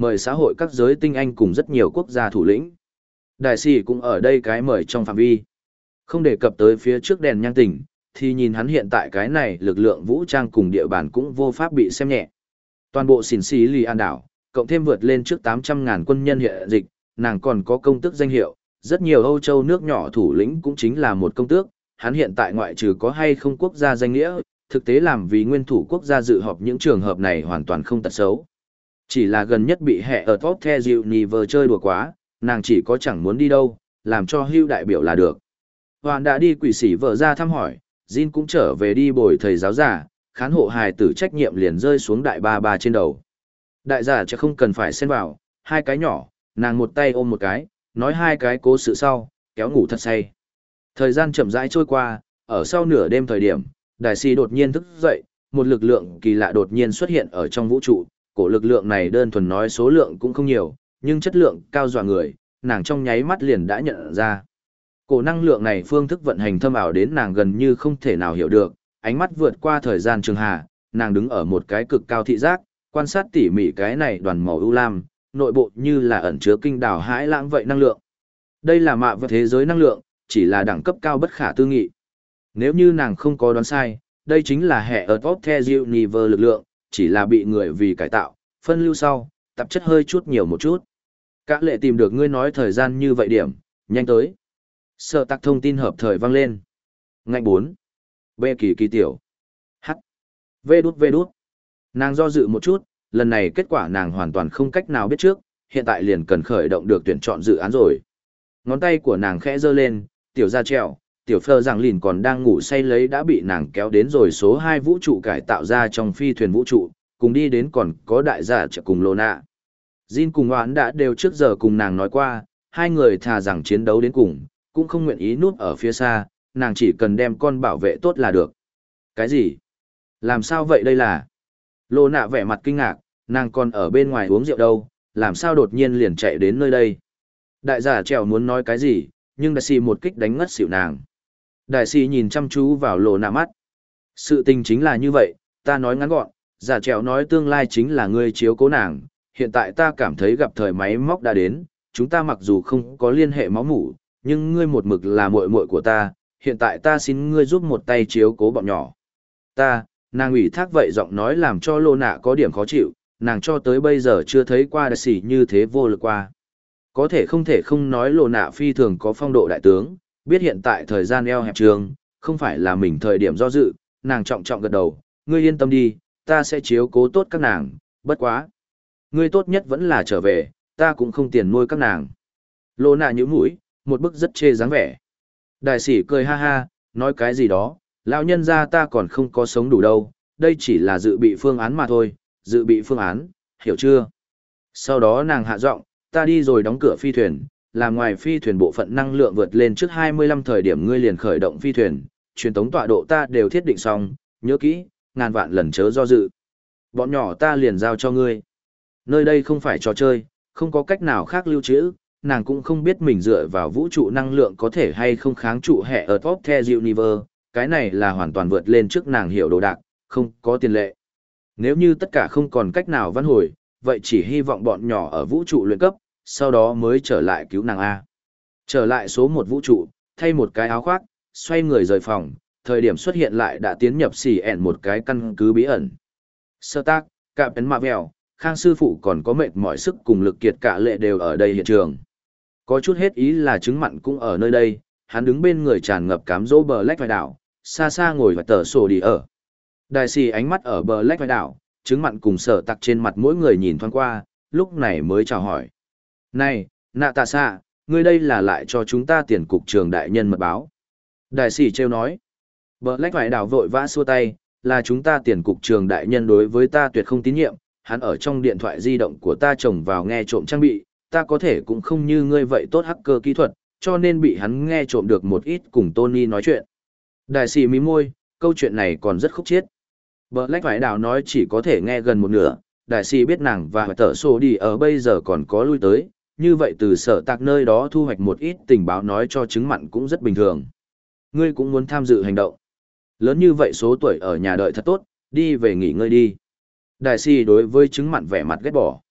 mời xã hội các giới tinh anh cùng rất nhiều quốc gia thủ lĩnh. Đại sĩ cũng ở đây cái mời trong phạm vi. Không đề cập tới phía trước đèn nhang tỉnh, thì nhìn hắn hiện tại cái này lực lượng vũ trang cùng địa bàn cũng vô pháp bị xem nhẹ. Toàn bộ xỉn xì lì an đảo, cộng thêm vượt lên trước tám trăm ngàn quân nhân hiện dịch, nàng còn có công tước danh hiệu, rất nhiều Âu Châu nước nhỏ thủ lĩnh cũng chính là một công tước, hắn hiện tại ngoại trừ có hay không quốc gia danh nghĩa, thực tế làm vì nguyên thủ quốc gia dự họp những trường hợp này hoàn toàn không tật xấu. Chỉ là gần nhất bị hệ ở top the dịu nì vờ chơi đùa quá, nàng chỉ có chẳng muốn đi đâu, làm cho hưu đại biểu là được. Hoàn đã đi quỷ sĩ vợ ra thăm hỏi, Jin cũng trở về đi bồi thầy giáo giả, khán hộ hài tử trách nhiệm liền rơi xuống đại ba ba trên đầu. Đại giả chắc không cần phải xen vào, hai cái nhỏ, nàng một tay ôm một cái, nói hai cái cố sự sau, kéo ngủ thật say. Thời gian chậm rãi trôi qua, ở sau nửa đêm thời điểm, đại sĩ đột nhiên thức dậy, một lực lượng kỳ lạ đột nhiên xuất hiện ở trong vũ trụ, cổ lực lượng này đơn thuần nói số lượng cũng không nhiều, nhưng chất lượng cao dọa người, nàng trong nháy mắt liền đã nhận ra. Cổ năng lượng này phương thức vận hành thâm ảo đến nàng gần như không thể nào hiểu được, ánh mắt vượt qua thời gian trường hà, nàng đứng ở một cái cực cao thị giác, quan sát tỉ mỉ cái này đoàn màu ưu lam, nội bộ như là ẩn chứa kinh đảo hãi lãng vậy năng lượng. Đây là mạ vật thế giới năng lượng, chỉ là đẳng cấp cao bất khả tư nghị. Nếu như nàng không có đoán sai, đây chính là hệ ở top the universe lực lượng, chỉ là bị người vì cải tạo, phân lưu sau, tạp chất hơi chút nhiều một chút. Các lệ tìm được ngươi nói thời gian như vậy điểm, nhanh tới. Sở tạc thông tin hợp thời vang lên. Ngạnh bốn. B kỳ kỳ tiểu. H. V đút V đút. Nàng do dự một chút, lần này kết quả nàng hoàn toàn không cách nào biết trước, hiện tại liền cần khởi động được tuyển chọn dự án rồi. Ngón tay của nàng khẽ giơ lên, tiểu ra trèo, tiểu phơ rằng lìn còn đang ngủ say lấy đã bị nàng kéo đến rồi số hai vũ trụ cải tạo ra trong phi thuyền vũ trụ, cùng đi đến còn có đại giả trợ cùng lô nạ. Jin cùng Hoán đã đều trước giờ cùng nàng nói qua, hai người thà rằng chiến đấu đến cùng, cũng không nguyện ý núp ở phía xa, nàng chỉ cần đem con bảo vệ tốt là được. Cái gì? Làm sao vậy đây là? Lô nạ vẻ mặt kinh ngạc, nàng còn ở bên ngoài uống rượu đâu, làm sao đột nhiên liền chạy đến nơi đây? Đại giả trèo muốn nói cái gì, nhưng đại sĩ một kích đánh ngất xỉu nàng. Đại sĩ nhìn chăm chú vào lô nạ mắt. Sự tình chính là như vậy, ta nói ngắn gọn, giả trèo nói tương lai chính là ngươi chiếu cố nàng, hiện tại ta cảm thấy gặp thời máy móc đã đến, chúng ta mặc dù không có liên hệ máu mủ, nhưng ngươi một mực là muội muội của ta, hiện tại ta xin ngươi giúp một tay chiếu cố bọn nhỏ. Ta, nàng ủy thác vậy giọng nói làm cho lô nạ có điểm khó chịu, nàng cho tới bây giờ chưa thấy qua đại sĩ như thế vô lực qua. Có thể không thể không nói lô nạ phi thường có phong độ đại tướng, biết hiện tại thời gian eo hẹp trường, không phải là mình thời điểm do dự, nàng trọng trọng gật đầu, ngươi yên tâm đi, ta sẽ chiếu cố tốt các nàng, bất quá. Ngươi tốt nhất vẫn là trở về, ta cũng không tiền nuôi các nàng. Lô nạ nhíu mũi, một bức rất chê dáng vẻ. Đại sĩ cười ha ha, nói cái gì đó, lão nhân gia ta còn không có sống đủ đâu, đây chỉ là dự bị phương án mà thôi, dự bị phương án, hiểu chưa? Sau đó nàng hạ giọng, ta đi rồi đóng cửa phi thuyền, làm ngoài phi thuyền bộ phận năng lượng vượt lên trước hai mươi lăm thời điểm ngươi liền khởi động phi thuyền, truyền tống tọa độ ta đều thiết định xong, nhớ kỹ, ngàn vạn lần chớ do dự. Bọn nhỏ ta liền giao cho ngươi. Nơi đây không phải trò chơi, không có cách nào khác lưu trữ, nàng cũng không biết mình dựa vào vũ trụ năng lượng có thể hay không kháng trụ hệ ở top the universe, cái này là hoàn toàn vượt lên trước nàng hiểu đồ đạc, không có tiền lệ. Nếu như tất cả không còn cách nào văn hồi, vậy chỉ hy vọng bọn nhỏ ở vũ trụ luyện cấp, sau đó mới trở lại cứu nàng A. Trở lại số một vũ trụ, thay một cái áo khoác, xoay người rời phòng, thời điểm xuất hiện lại đã tiến nhập xì ẻn một cái căn cứ bí ẩn. Sơ tác, cạm ấn mạ vèo, Khang sư phụ còn có mệt mỏi sức cùng lực kiệt cả lệ đều ở đây hiện trường. Có chút hết ý là chứng mặn cũng ở nơi đây, hắn đứng bên người tràn ngập cám dỗ bờ lách vai đảo, xa xa ngồi và tờ sổ đi ở. Đại sĩ ánh mắt ở bờ lách vai đảo, chứng mặn cùng sở tặc trên mặt mỗi người nhìn thoáng qua, lúc này mới chào hỏi. Này, nạ tạ xạ, ngươi đây là lại cho chúng ta tiền cục trường đại nhân mật báo. Đại sĩ trêu nói. Bờ lách vai đảo vội vã xua tay, là chúng ta tiền cục trường đại nhân đối với ta tuyệt không tín nhiệm, hắn ở trong điện thoại di động của ta trồng vào nghe trộm trang bị, ta có thể cũng không như ngươi vậy tốt hacker kỹ thuật, cho nên bị hắn nghe trộm được một ít cùng Tony nói chuyện. Đại sĩ mí môi, câu chuyện này còn rất khúc chiết. Black Vải Đào nói chỉ có thể nghe gần một nửa, đại sĩ biết nàng và tờ sổ đi ở bây giờ còn có lui tới, như vậy từ sở tạc nơi đó thu hoạch một ít tình báo nói cho chứng mặn cũng rất bình thường. Ngươi cũng muốn tham dự hành động. Lớn như vậy số tuổi ở nhà đợi thật tốt, đi về nghỉ ngơi đi. Đại sĩ đối với chứng mặn vẻ mặt ghét bỏ.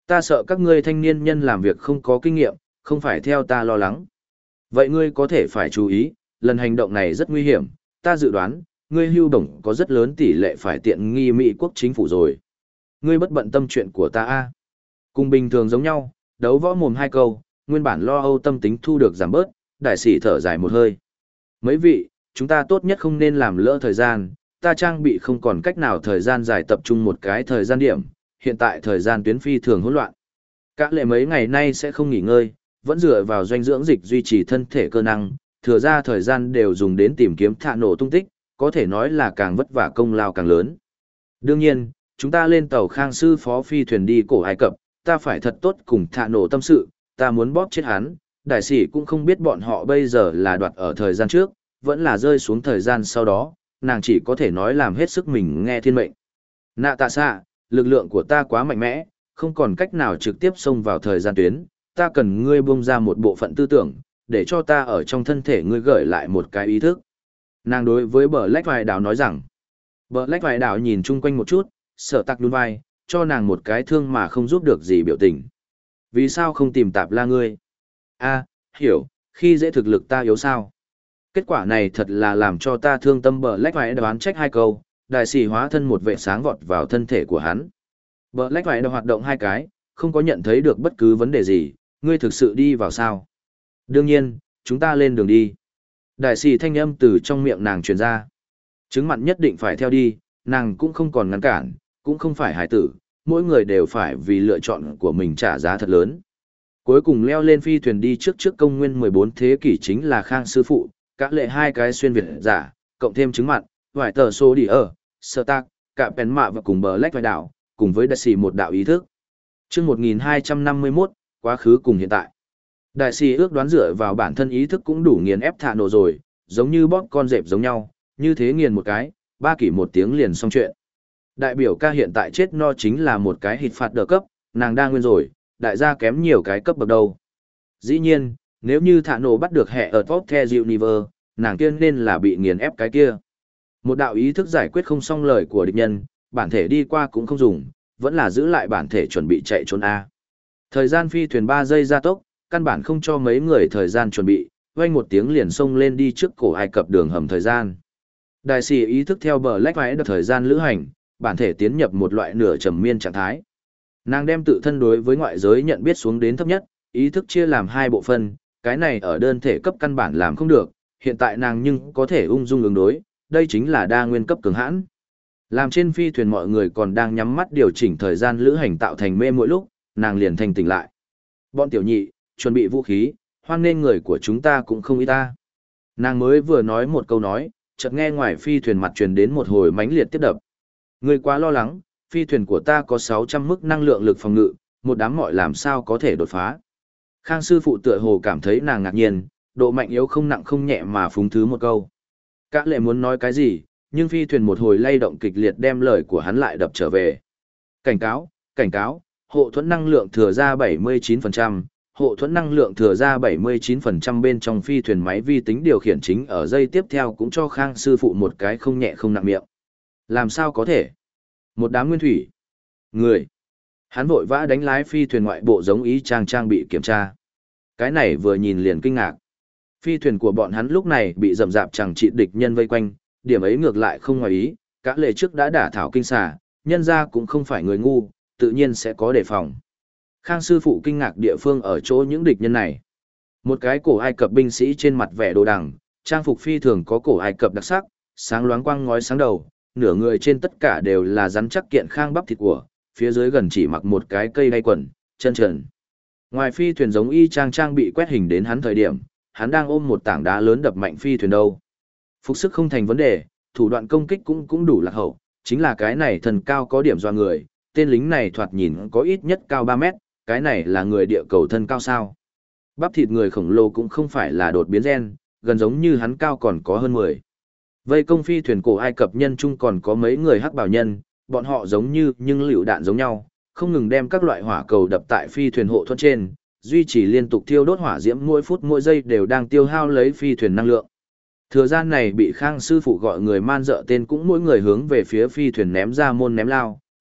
Ta sợ các ngươi thanh niên nhân làm việc không có kinh nghiệm, không phải theo ta lo lắng. Vậy ngươi có thể phải chú ý, lần hành động này rất nguy hiểm, ta dự đoán, ngươi hưu bổng có rất lớn tỷ lệ phải tiện nghi Mỹ quốc chính phủ rồi. Ngươi bất bận tâm chuyện của ta a. Cùng bình thường giống nhau, đấu võ mồm hai câu, nguyên bản lo âu tâm tính thu được giảm bớt, đại sĩ thở dài một hơi. Mấy vị, chúng ta tốt nhất không nên làm lỡ thời gian, ta trang bị không còn cách nào thời gian dài tập trung một cái thời gian điểm, hiện tại thời gian tuyến phi thường hỗn loạn. Các lệ mấy ngày nay sẽ không nghỉ ngơi, vẫn dựa vào doanh dưỡng dịch duy trì thân thể cơ năng, thừa ra thời gian đều dùng đến tìm kiếm thạ nổ tung tích, có thể nói là càng vất vả công lao càng lớn. Đương nhiên, chúng ta lên tàu Khang sư phó phi thuyền đi cổ Ai Cập, ta phải thật tốt cùng thạ nổ tâm sự, ta muốn bóp chết hắn, đại sĩ cũng không biết bọn họ bây giờ là đoạt ở thời gian trước, vẫn là rơi xuống thời gian sau đó, nàng chỉ có thể nói làm hết sức mình nghe thiên mệnh. Nạ tạ xạ, lực lượng của ta quá mạnh mẽ, không còn cách nào trực tiếp xông vào thời gian tuyến, ta cần ngươi buông ra một bộ phận tư tưởng, để cho ta ở trong thân thể ngươi gửi lại một cái ý thức. Nàng đối với bờ lách vài đảo nói rằng, bờ lách vài đảo nhìn chung quanh một chút, sợ tặc đun vai, cho nàng một cái thương mà không giúp được gì biểu tình. Vì sao không tìm tạp la ngươi? A, hiểu, khi dễ thực lực ta yếu sao? Kết quả này thật là làm cho ta thương tâm. Bờ lách vài đoán trách hai câu, đại sĩ hóa thân một vệ sáng vọt vào thân thể của hắn. Bờ lách vài hoạt động hai cái, không có nhận thấy được bất cứ vấn đề gì, ngươi thực sự đi vào sao? Đương nhiên, chúng ta lên đường đi. Đại sĩ thanh âm từ trong miệng nàng truyền ra. Chứng mặn nhất định phải theo đi, nàng cũng không còn ngăn cản, cũng không phải hải tử, mỗi người đều phải vì lựa chọn của mình trả giá thật lớn. Cuối cùng leo lên phi thuyền đi trước trước công nguyên mười bốn thế kỷ chính là Khang sư phụ, các lệ hai cái xuyên Việt giả, cộng thêm chứng mặn, vài tờ số đi ở, sơ tác, cả bén mạ và cùng bờ lách vài đảo, cùng với đại sĩ một đạo ý thức. Chương một nghìn hai trăm năm mươi mốt, quá khứ cùng hiện tại. Đại sĩ ước đoán dựa vào bản thân ý thức cũng đủ nghiền ép thạ nổ rồi, giống như bóp con dẹp giống nhau, như thế nghiền một cái, ba kỷ một tiếng liền xong chuyện. Đại biểu ca hiện tại chết no chính là một cái hịt phạt đờ cấp, nàng đang nguyên rồi, đại gia kém nhiều cái cấp bậc đâu. Dĩ nhiên, nếu như thạ nổ bắt được hệ ở top the universe, nàng tiên nên là bị nghiền ép cái kia. Một đạo ý thức giải quyết không xong lời của địch nhân, bản thể đi qua cũng không dùng, vẫn là giữ lại bản thể chuẩn bị chạy trốn A. Thời gian phi thuyền ba giây gia tốc, căn bản không cho mấy người thời gian chuẩn bị, vang một tiếng liền xông lên đi trước cổ Ai Cập đường hầm thời gian. Đại sĩ ý thức theo bờ lách vãi được thời gian lữ hành, bản thể tiến nhập một loại nửa trầm miên trạng thái. Nàng đem tự thân đối với ngoại giới nhận biết xuống đến thấp nhất, ý thức chia làm hai bộ phận, cái này ở đơn thể cấp căn bản làm không được, hiện tại nàng nhưng có thể ung dung ứng đối, đây chính là đa nguyên cấp cường hãn. Làm trên phi thuyền mọi người còn đang nhắm mắt điều chỉnh thời gian lữ hành tạo thành mê mỗi lúc, nàng liền thanh tỉnh lại. Bọn tiểu nhị, chuẩn bị vũ khí, hoan nên người của chúng ta cũng không ít ta. Nàng mới vừa nói một câu nói, chợt nghe ngoài phi thuyền mặt truyền đến một hồi mãnh liệt tiếp đập. Ngươi quá lo lắng, phi thuyền của ta có sáu trăm mức năng lượng lực phòng ngự, một đám mọi làm sao có thể đột phá. Khang sư phụ tựa hồ cảm thấy nàng ngạc nhiên, độ mạnh yếu không nặng không nhẹ mà phúng thứ một câu. Các lệ muốn nói cái gì, nhưng phi thuyền một hồi lay động kịch liệt đem lời của hắn lại đập trở về. Cảnh cáo, cảnh cáo, hộ thuẫn năng lượng thừa ra bảy mươi chín phần trăm, hộ thuẫn năng lượng thừa ra bảy mươi chín phần trăm bên trong phi thuyền máy vi tính điều khiển chính ở dây tiếp theo cũng cho Khang sư phụ một cái không nhẹ không nặng miệng. Làm sao có thể? Một đám nguyên thủy. Người. Hắn vội vã đánh lái phi thuyền ngoại bộ giống ý trang trang bị kiểm tra. Cái này vừa nhìn liền kinh ngạc. Phi thuyền của bọn hắn lúc này bị rầm rạp chẳng trị địch nhân vây quanh, điểm ấy ngược lại không ngoài ý, các lệ trước đã đả thảo kinh xà, nhân ra cũng không phải người ngu, tự nhiên sẽ có đề phòng. Khang sư phụ kinh ngạc địa phương ở chỗ những địch nhân này. Một cái cổ Ai Cập binh sĩ trên mặt vẻ đồ đằng, trang phục phi thường có cổ Ai Cập đặc sắc, sáng loáng quang ngói sáng đầu, nửa người trên tất cả đều là rắn chắc kiện khang bắp thịt của, phía dưới gần chỉ mặc một cái cây đay quần, chân trần. Ngoài phi thuyền giống y trang trang bị quét hình đến hắn thời điểm, hắn đang ôm một tảng đá lớn đập mạnh phi thuyền đâu. Phục sức không thành vấn đề, thủ đoạn công kích cũng cũng đủ lạc hậu, chính là cái này thần cao có điểm doa người, tên lính này thoạt nhìn có ít nhất cao ba mét, cái này là người địa cầu thân cao sao. Bắp thịt người khổng lồ cũng không phải là đột biến gen, gần giống như hắn cao còn có hơn mười. Vây công phi thuyền cổ Ai Cập nhân chung còn có mấy người hắc bảo nhân, bọn họ giống như nhưng lựu đạn giống nhau, không ngừng đem các loại hỏa cầu đập tại phi thuyền hộ thuẫn trên, duy trì liên tục thiêu đốt hỏa diễm mỗi phút mỗi giây đều đang tiêu hao lấy phi thuyền năng lượng. Thừa gian này bị Khang sư phụ gọi người man dợ tên cũng mỗi người hướng về phía phi thuyền ném ra môn ném lao,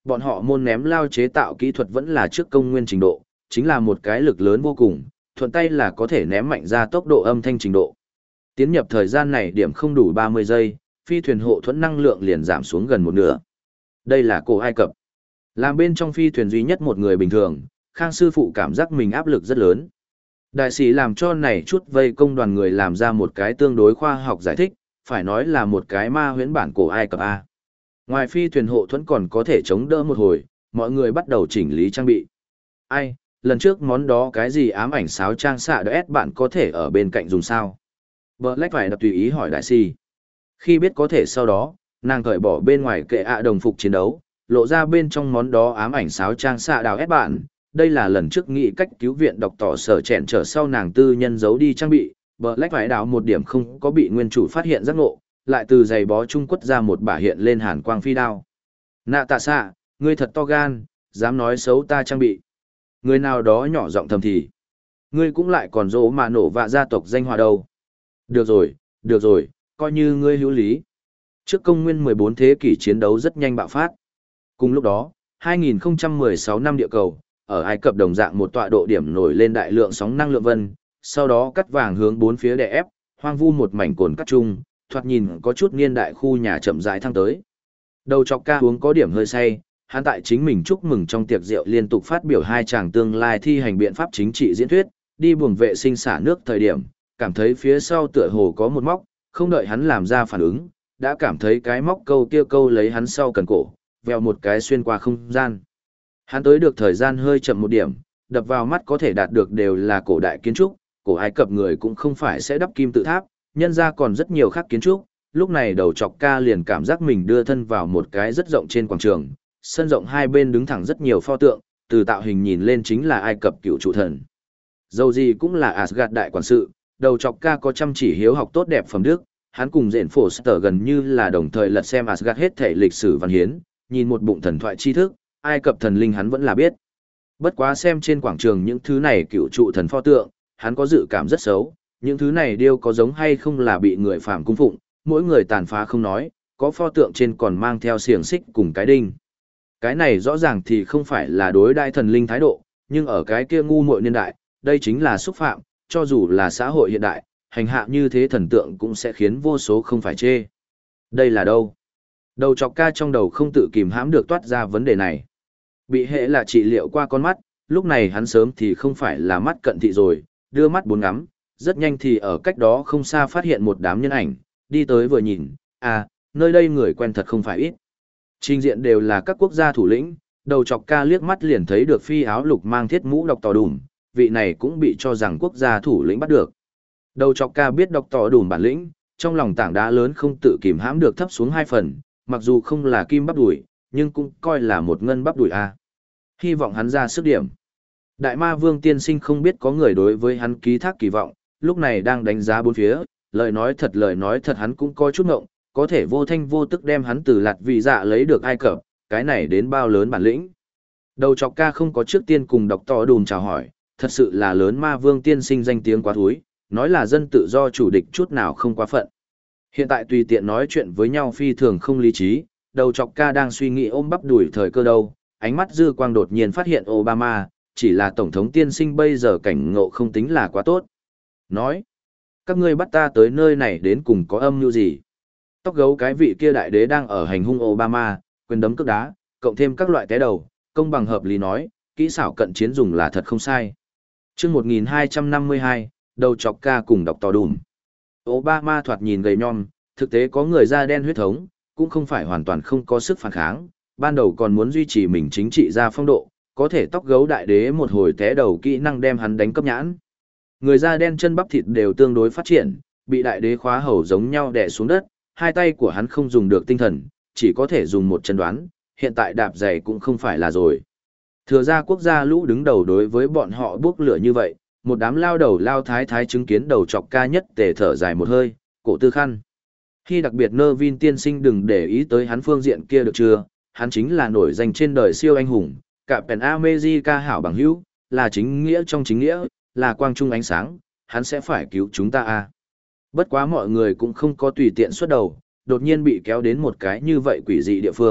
Bọn họ môn ném lao chế tạo kỹ thuật vẫn là trước công nguyên trình độ, chính là một cái lực lớn vô cùng, thuận tay là có thể ném mạnh ra tốc độ âm thanh trình độ. Tiến nhập thời gian này điểm không đủ ba mươi giây, phi thuyền hộ thuẫn năng lượng liền giảm xuống gần một nửa. Đây là cổ Ai Cập. Làm bên trong phi thuyền duy nhất một người bình thường, Khang sư phụ cảm giác mình áp lực rất lớn. Đại sĩ làm cho này chút vây công đoàn người làm ra một cái tương đối khoa học giải thích, phải nói là một cái ma huyễn bản cổ Ai Cập A. Ngoài phi thuyền hộ thuẫn còn có thể chống đỡ một hồi, mọi người bắt đầu chỉnh lý trang bị. Ai, lần trước món đó cái gì ám ảnh sáo trang xạ đỡ S bạn có thể ở bên cạnh dùng sao? Black phải đập tùy ý hỏi đại sĩ. Khi biết có thể sau đó, nàng cởi bỏ bên ngoài kệ ạ đồng phục chiến đấu, lộ ra bên trong món đó ám ảnh sáo trang xạ đào S bạn. Đây là lần trước nghĩ cách cứu viện độc tỏ sở chẹn trở sau nàng tư nhân giấu đi trang bị, Black phải đào một điểm không có bị nguyên chủ phát hiện giác ngộ, lại từ giày bó trung quất ra một bả hiện lên hàn quang phi đao. Nạ tạ xạ, ngươi thật to gan, dám nói xấu ta trang bị. Người nào đó nhỏ giọng thầm thì. Ngươi cũng lại còn dỗ mà nổ vạ gia tộc danh hòa đâu. Được rồi, được rồi, coi như ngươi hữu lý. Trước công nguyên mười bốn thế kỷ chiến đấu rất nhanh bạo phát. Cùng lúc đó, hai nghìn không trăm mười sáu năm địa cầu, ở Ai Cập đồng dạng một tọa độ điểm nổi lên đại lượng sóng năng lượng vân, sau đó cắt vàng hướng bốn phía đè ép, hoang vu một mảnh cồn cắt chung, thoạt nhìn có chút niên đại khu nhà chậm rãi thăng tới. Đầu chọc ca uống có điểm hơi say, hắn tại chính mình chúc mừng trong tiệc rượu liên tục phát biểu hai chàng tương lai thi hành biện pháp chính trị diễn thuyết, đi buồng vệ sinh xả nước thời điểm, cảm thấy phía sau tựa hồ có một móc, không đợi hắn làm ra phản ứng, đã cảm thấy cái móc câu kia câu lấy hắn sau cần cổ, vèo một cái xuyên qua không gian. Hắn tới được thời gian hơi chậm một điểm, đập vào mắt có thể đạt được đều là cổ đại kiến trúc, cổ Ai Cập người cũng không phải sẽ đắp kim tự tháp, nhân ra còn rất nhiều khác kiến trúc, lúc này đầu chọc ca liền cảm giác mình đưa thân vào một cái rất rộng trên quảng trường, sân rộng hai bên đứng thẳng rất nhiều pho tượng, từ tạo hình nhìn lên chính là Ai Cập cựu trụ thần. Dầu gì cũng là Asgard đại quản sự, đầu chọc ca có chăm chỉ hiếu học tốt đẹp phẩm đức, hắn cùng Dện Foster gần như là đồng thời lật xem Asgard hết thể lịch sử văn hiến, nhìn một bụng thần thoại tri thức, Ai Cập thần linh hắn vẫn là biết. Bất quá xem trên quảng trường những thứ này cựu trụ thần pho tượng, hắn có dự cảm rất xấu, những thứ này điêu có giống hay không là bị người phạm cung phụng, mỗi người tàn phá không nói, có pho tượng trên còn mang theo xiềng xích cùng cái đinh. Cái này rõ ràng thì không phải là đối đại thần linh thái độ, nhưng ở cái kia ngu muội niên đại, đây chính là xúc phạm, cho dù là xã hội hiện đại, hành hạ như thế thần tượng cũng sẽ khiến vô số không phải chê. Đây là đâu? Đầu chọc ca trong đầu không tự kìm hãm được toát ra vấn đề này. Bị hệ là trị liệu qua con mắt, lúc này hắn sớm thì không phải là mắt cận thị rồi, đưa mắt bốn ngắm, rất nhanh thì ở cách đó không xa phát hiện một đám nhân ảnh, đi tới vừa nhìn, à, nơi đây người quen thật không phải ít. Trình diện đều là các quốc gia thủ lĩnh, đầu chọc ca liếc mắt liền thấy được phi áo lục mang thiết mũ đọc tò đùm, vị này cũng bị cho rằng quốc gia thủ lĩnh bắt được. Đầu chọc ca biết đọc tò đùm bản lĩnh, trong lòng tảng đá lớn không tự kìm hãm được thấp xuống hai phần, mặc dù không là kim bắp đùi, nhưng cũng coi là một ngân bắp đùi a. Hy vọng hắn ra sức điểm. Đại ma vương tiên sinh không biết có người đối với hắn ký thác kỳ vọng, lúc này đang đánh giá bốn phía, lời nói thật lời nói thật hắn cũng coi chút ngộng, có thể vô thanh vô tức đem hắn từ lạt vị dạ lấy được Ai Cập, cái này đến bao lớn bản lĩnh. Đầu chọc ca không có trước tiên cùng đọc tỏ đùm chào hỏi, thật sự là lớn ma vương tiên sinh danh tiếng quá thúi, nói là dân tự do chủ địch chút nào không quá phận. Hiện tại tùy tiện nói chuyện với nhau phi thường không lý trí, đầu chọc ca đang suy nghĩ ôm bắp đuổi thời cơ đâu, ánh mắt dư quang đột nhiên phát hiện Obama, chỉ là tổng thống tiên sinh bây giờ cảnh ngộ không tính là quá tốt. Nói, các ngươi bắt ta tới nơi này đến cùng có âm mưu gì? Tóc gấu cái vị kia đại đế đang ở hành hung Obama, quyền đấm cước đá, cộng thêm các loại té đầu, công bằng hợp lý nói, kỹ xảo cận chiến dùng là thật không sai. Chương một nghìn hai trăm năm mươi hai, đầu chọc ca cùng đọc tò đùm. Obama thoạt nhìn gầy nhom, thực tế có người da đen huyết thống, cũng không phải hoàn toàn không có sức phản kháng, ban đầu còn muốn duy trì mình chính trị ra phong độ, có thể tóc gấu đại đế một hồi té đầu kỹ năng đem hắn đánh cấp nhãn. Người da đen chân bắp thịt đều tương đối phát triển, bị đại đế khóa hầu giống nhau đè xuống đất, hai tay của hắn không dùng được tinh thần, chỉ có thể dùng một chân đoán, hiện tại đạp giày cũng không phải là rồi. Thừa ra quốc gia lũ đứng đầu đối với bọn họ bước lửa như vậy, một đám lao đầu lao thái thái chứng kiến đầu chọc ca nhất tề thở dài một hơi, cổ tư khăn. Khi đặc biệt nơ vin tiên sinh đừng để ý tới hắn phương diện kia được chưa, hắn chính là nổi danh trên đời siêu anh hùng, cả Pen America hảo bằng hữu, là chính nghĩa trong chính nghĩa, là quang trung ánh sáng, hắn sẽ phải cứu chúng ta a. Bất quá mọi người cũng không có tùy tiện xuất đầu, đột nhiên bị kéo đến một cái như vậy quỷ dị địa phương,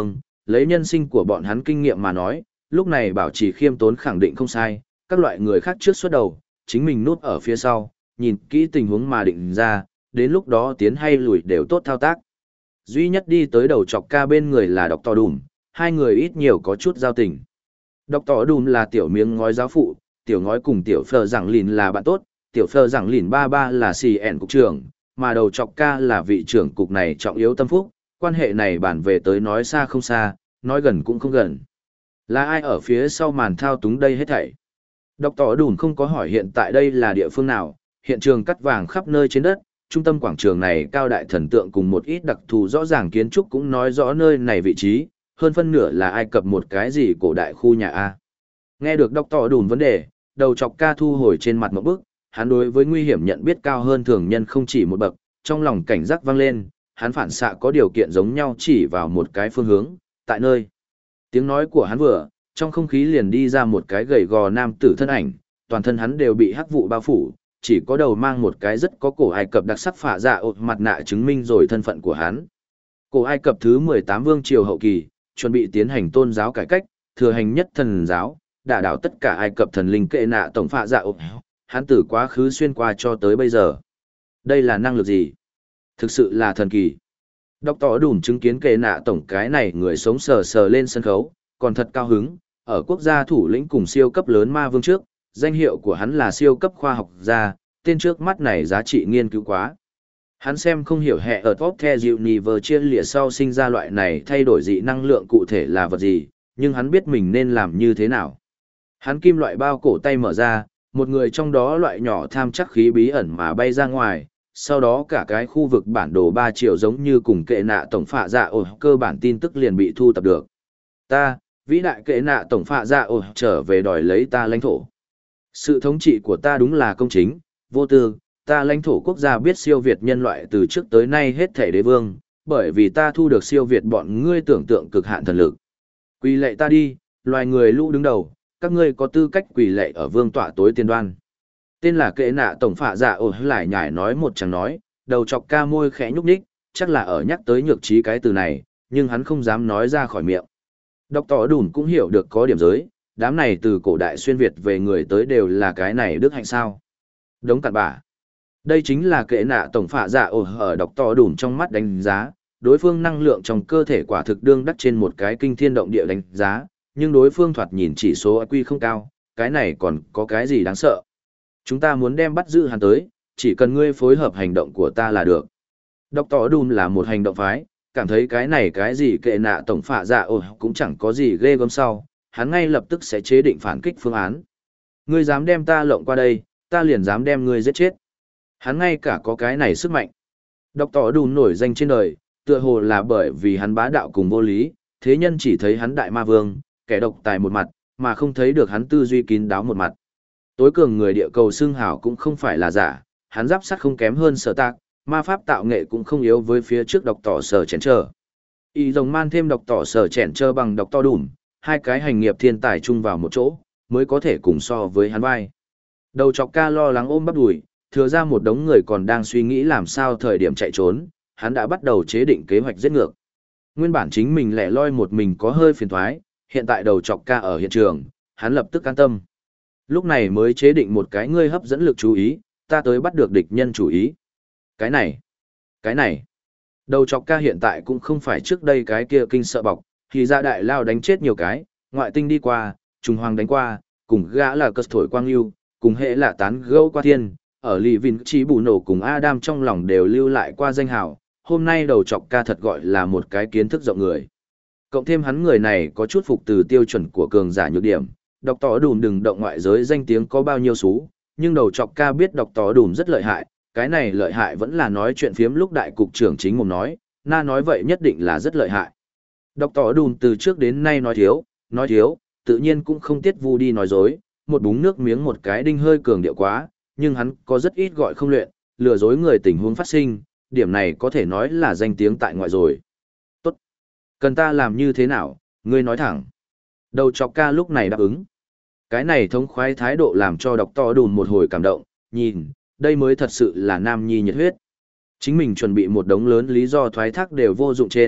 lấy nhân sinh của bọn hắn kinh nghiệm mà nói, lúc này bảo trì khiêm tốn khẳng định không sai, các loại người khác trước xuất đầu, chính mình núp ở phía sau, nhìn kỹ tình huống mà định ra, đến lúc đó tiến hay lùi đều tốt thao tác. Duy nhất đi tới đầu chọc ca bên người là Doctor Doom, hai người ít nhiều có chút giao tình. Doctor Doom là tiểu miếng ngói giáo phụ, tiểu ngói cùng tiểu phờ giảng lìn là bạn tốt, tiểu phờ giảng lìn ba ba là xì ẻn cục trưởng, mà đầu chọc ca là vị trưởng cục này trọng yếu tâm phúc, quan hệ này bản về tới nói xa không xa, nói gần cũng không gần. Là ai ở phía sau màn thao túng đây hết thảy? Doctor Doom không có hỏi hiện tại đây là địa phương nào, hiện trường cắt vàng khắp nơi trên đất, trung tâm quảng trường này cao đại thần tượng cùng một ít đặc thù rõ ràng kiến trúc cũng nói rõ nơi này vị trí, hơn phân nửa là Ai Cập một cái gì cổ đại khu nhà A. Nghe được Doctor Doom vấn đề, đầu chọc ca thu hồi trên mặt một bức, hắn đối với nguy hiểm nhận biết cao hơn thường nhân không chỉ một bậc, trong lòng cảnh giác vang lên, hắn phản xạ có điều kiện giống nhau chỉ vào một cái phương hướng, tại nơi. Tiếng nói của hắn vừa, trong không khí liền đi ra một cái gầy gò nam tử thân ảnh, toàn thân hắn đều bị hắc vụ bao phủ, chỉ có đầu mang một cái rất có cổ Ai Cập đặc sắc phả dạ ột mặt nạ chứng minh rồi thân phận của hắn. Cổ Ai Cập thứ mười tám vương triều hậu kỳ, chuẩn bị tiến hành tôn giáo cải cách, thừa hành nhất thần giáo, đả đảo tất cả Ai Cập thần linh kệ nạ tổng phạ dạ ột, hắn từ quá khứ xuyên qua cho tới bây giờ. Đây là năng lực gì? Thực sự là thần kỳ. Doctor Doom chứng kiến kệ nạ tổng cái này người sống sờ sờ lên sân khấu, còn thật cao hứng, ở quốc gia thủ lĩnh cùng siêu cấp lớn ma vương trước, danh hiệu của hắn là siêu cấp khoa học gia, tên trước mắt này giá trị nghiên cứu quá. Hắn xem không hiểu hệ ở top the universe chia lìa sau sinh ra loại này thay đổi dị năng lượng cụ thể là vật gì, nhưng hắn biết mình nên làm như thế nào. Hắn kim loại bao cổ tay mở ra, một người trong đó loại nhỏ tham chắc khí bí ẩn mà bay ra ngoài, sau đó cả cái khu vực bản đồ ba chiều giống như cùng kệ nạ tổng phạ dạ ổ cơ bản tin tức liền bị thu tập được. Ta, vĩ đại kệ nạ tổng phạ dạ ổ trở về đòi lấy ta lãnh thổ. Sự thống trị của ta đúng là công chính, vô tư, ta lãnh thổ quốc gia biết siêu việt nhân loại từ trước tới nay hết thể đế vương, bởi vì ta thu được siêu việt bọn ngươi tưởng tượng cực hạn thần lực. Quỳ lạy ta đi, loài người lũ đứng đầu, các ngươi có tư cách quỳ lạy ở vương tọa tối tiên đoan. Tên là kệ nạ tổng phạ dạ ổ lại nhải nói một chẳng nói, đầu chọc ca môi khẽ nhúc nhích, chắc là ở nhắc tới nhược trí cái từ này, nhưng hắn không dám nói ra khỏi miệng. Doctor Doom cũng hiểu được có điểm giới, đám này từ cổ đại xuyên Việt về người tới đều là cái này đức hạnh sao. Đống cặn bã. Đây chính là kệ nạ tổng phạ dạ ổ ở Doctor Doom trong mắt đánh giá, đối phương năng lượng trong cơ thể quả thực đương đắc trên một cái kinh thiên động địa đánh giá, nhưng đối phương thoạt nhìn chỉ số i kiu không cao, cái này còn có cái gì đáng sợ. Chúng ta muốn đem bắt giữ hắn tới, chỉ cần ngươi phối hợp hành động của ta là được. Doctor Doom là một hành động phái, cảm thấy cái này cái gì kệ nạ tổng phạ dạ ổ cũng chẳng có gì ghê gớm sau, hắn ngay lập tức sẽ chế định phản kích phương án. Ngươi dám đem ta lộng qua đây, ta liền dám đem ngươi giết chết. Hắn ngay cả có cái này sức mạnh. Doctor Doom nổi danh trên đời, tựa hồ là bởi vì hắn bá đạo cùng vô lý, thế nhân chỉ thấy hắn đại ma vương, kẻ độc tài một mặt, mà không thấy được hắn tư duy kín đáo một mặt. Tối cường người địa cầu xưng hào cũng không phải là giả, hắn giáp sắt không kém hơn sở tạc, ma pháp tạo nghệ cũng không yếu với phía trước độc tỏ sở chèn trơ. Y rồng man thêm độc tỏ sở chèn trơ bằng Doctor Doom, hai cái hành nghiệp thiên tài chung vào một chỗ, mới có thể cùng so với hắn vai. Đầu chọc ca lo lắng ôm bắp đùi, thừa ra một đống người còn đang suy nghĩ làm sao thời điểm chạy trốn, hắn đã bắt đầu chế định kế hoạch giết ngược. Nguyên bản chính mình lẻ loi một mình có hơi phiền thoái, hiện tại đầu chọc ca ở hiện trường, hắn lập tức an tâm. Lúc này mới chế định một cái ngươi hấp dẫn lực chú ý, ta tới bắt được địch nhân chủ ý. Cái này, cái này. Đầu chọc ca hiện tại cũng không phải trước đây cái kia kinh sợ bọc, thì ra đại lao đánh chết nhiều cái, ngoại tinh đi qua, trùng hoàng đánh qua, cùng gã là cất thổi quang lưu, cùng hệ là tán gẫu qua thiên, ở lì vinh trí bù nổ cùng Adam trong lòng đều lưu lại qua danh hào, hôm nay đầu chọc ca thật gọi là một cái kiến thức rộng người. Cộng thêm hắn người này có chút phục từ tiêu chuẩn của cường giả nhược điểm, đọc tỏ đùm đừng động ngoại giới danh tiếng có bao nhiêu xú, nhưng đầu chọc ca biết đọc tỏ đùm rất lợi hại, cái này lợi hại vẫn là nói chuyện phiếm lúc đại cục trưởng chính mồm nói, na nói vậy nhất định là rất lợi hại. Đọc tỏ đùm từ trước đến nay nói thiếu, nói thiếu, tự nhiên cũng không tiết vu đi nói dối, một búng nước miếng một cái đinh hơi cường điệu quá, nhưng hắn có rất ít gọi không luyện, lừa dối người tình huống phát sinh, điểm này có thể nói là danh tiếng tại ngoại rồi. Tốt. Cần ta làm như thế nào, ngươi nói thẳng. Đầu chọc ca lúc này đáp ứng. Cái này thống khoái thái độ làm cho đọc to đùn một hồi cảm động, nhìn, đây mới thật sự là nam nhi nhiệt huyết. Chính mình chuẩn bị một đống lớn lý do thoái thác đều vô dụng trên,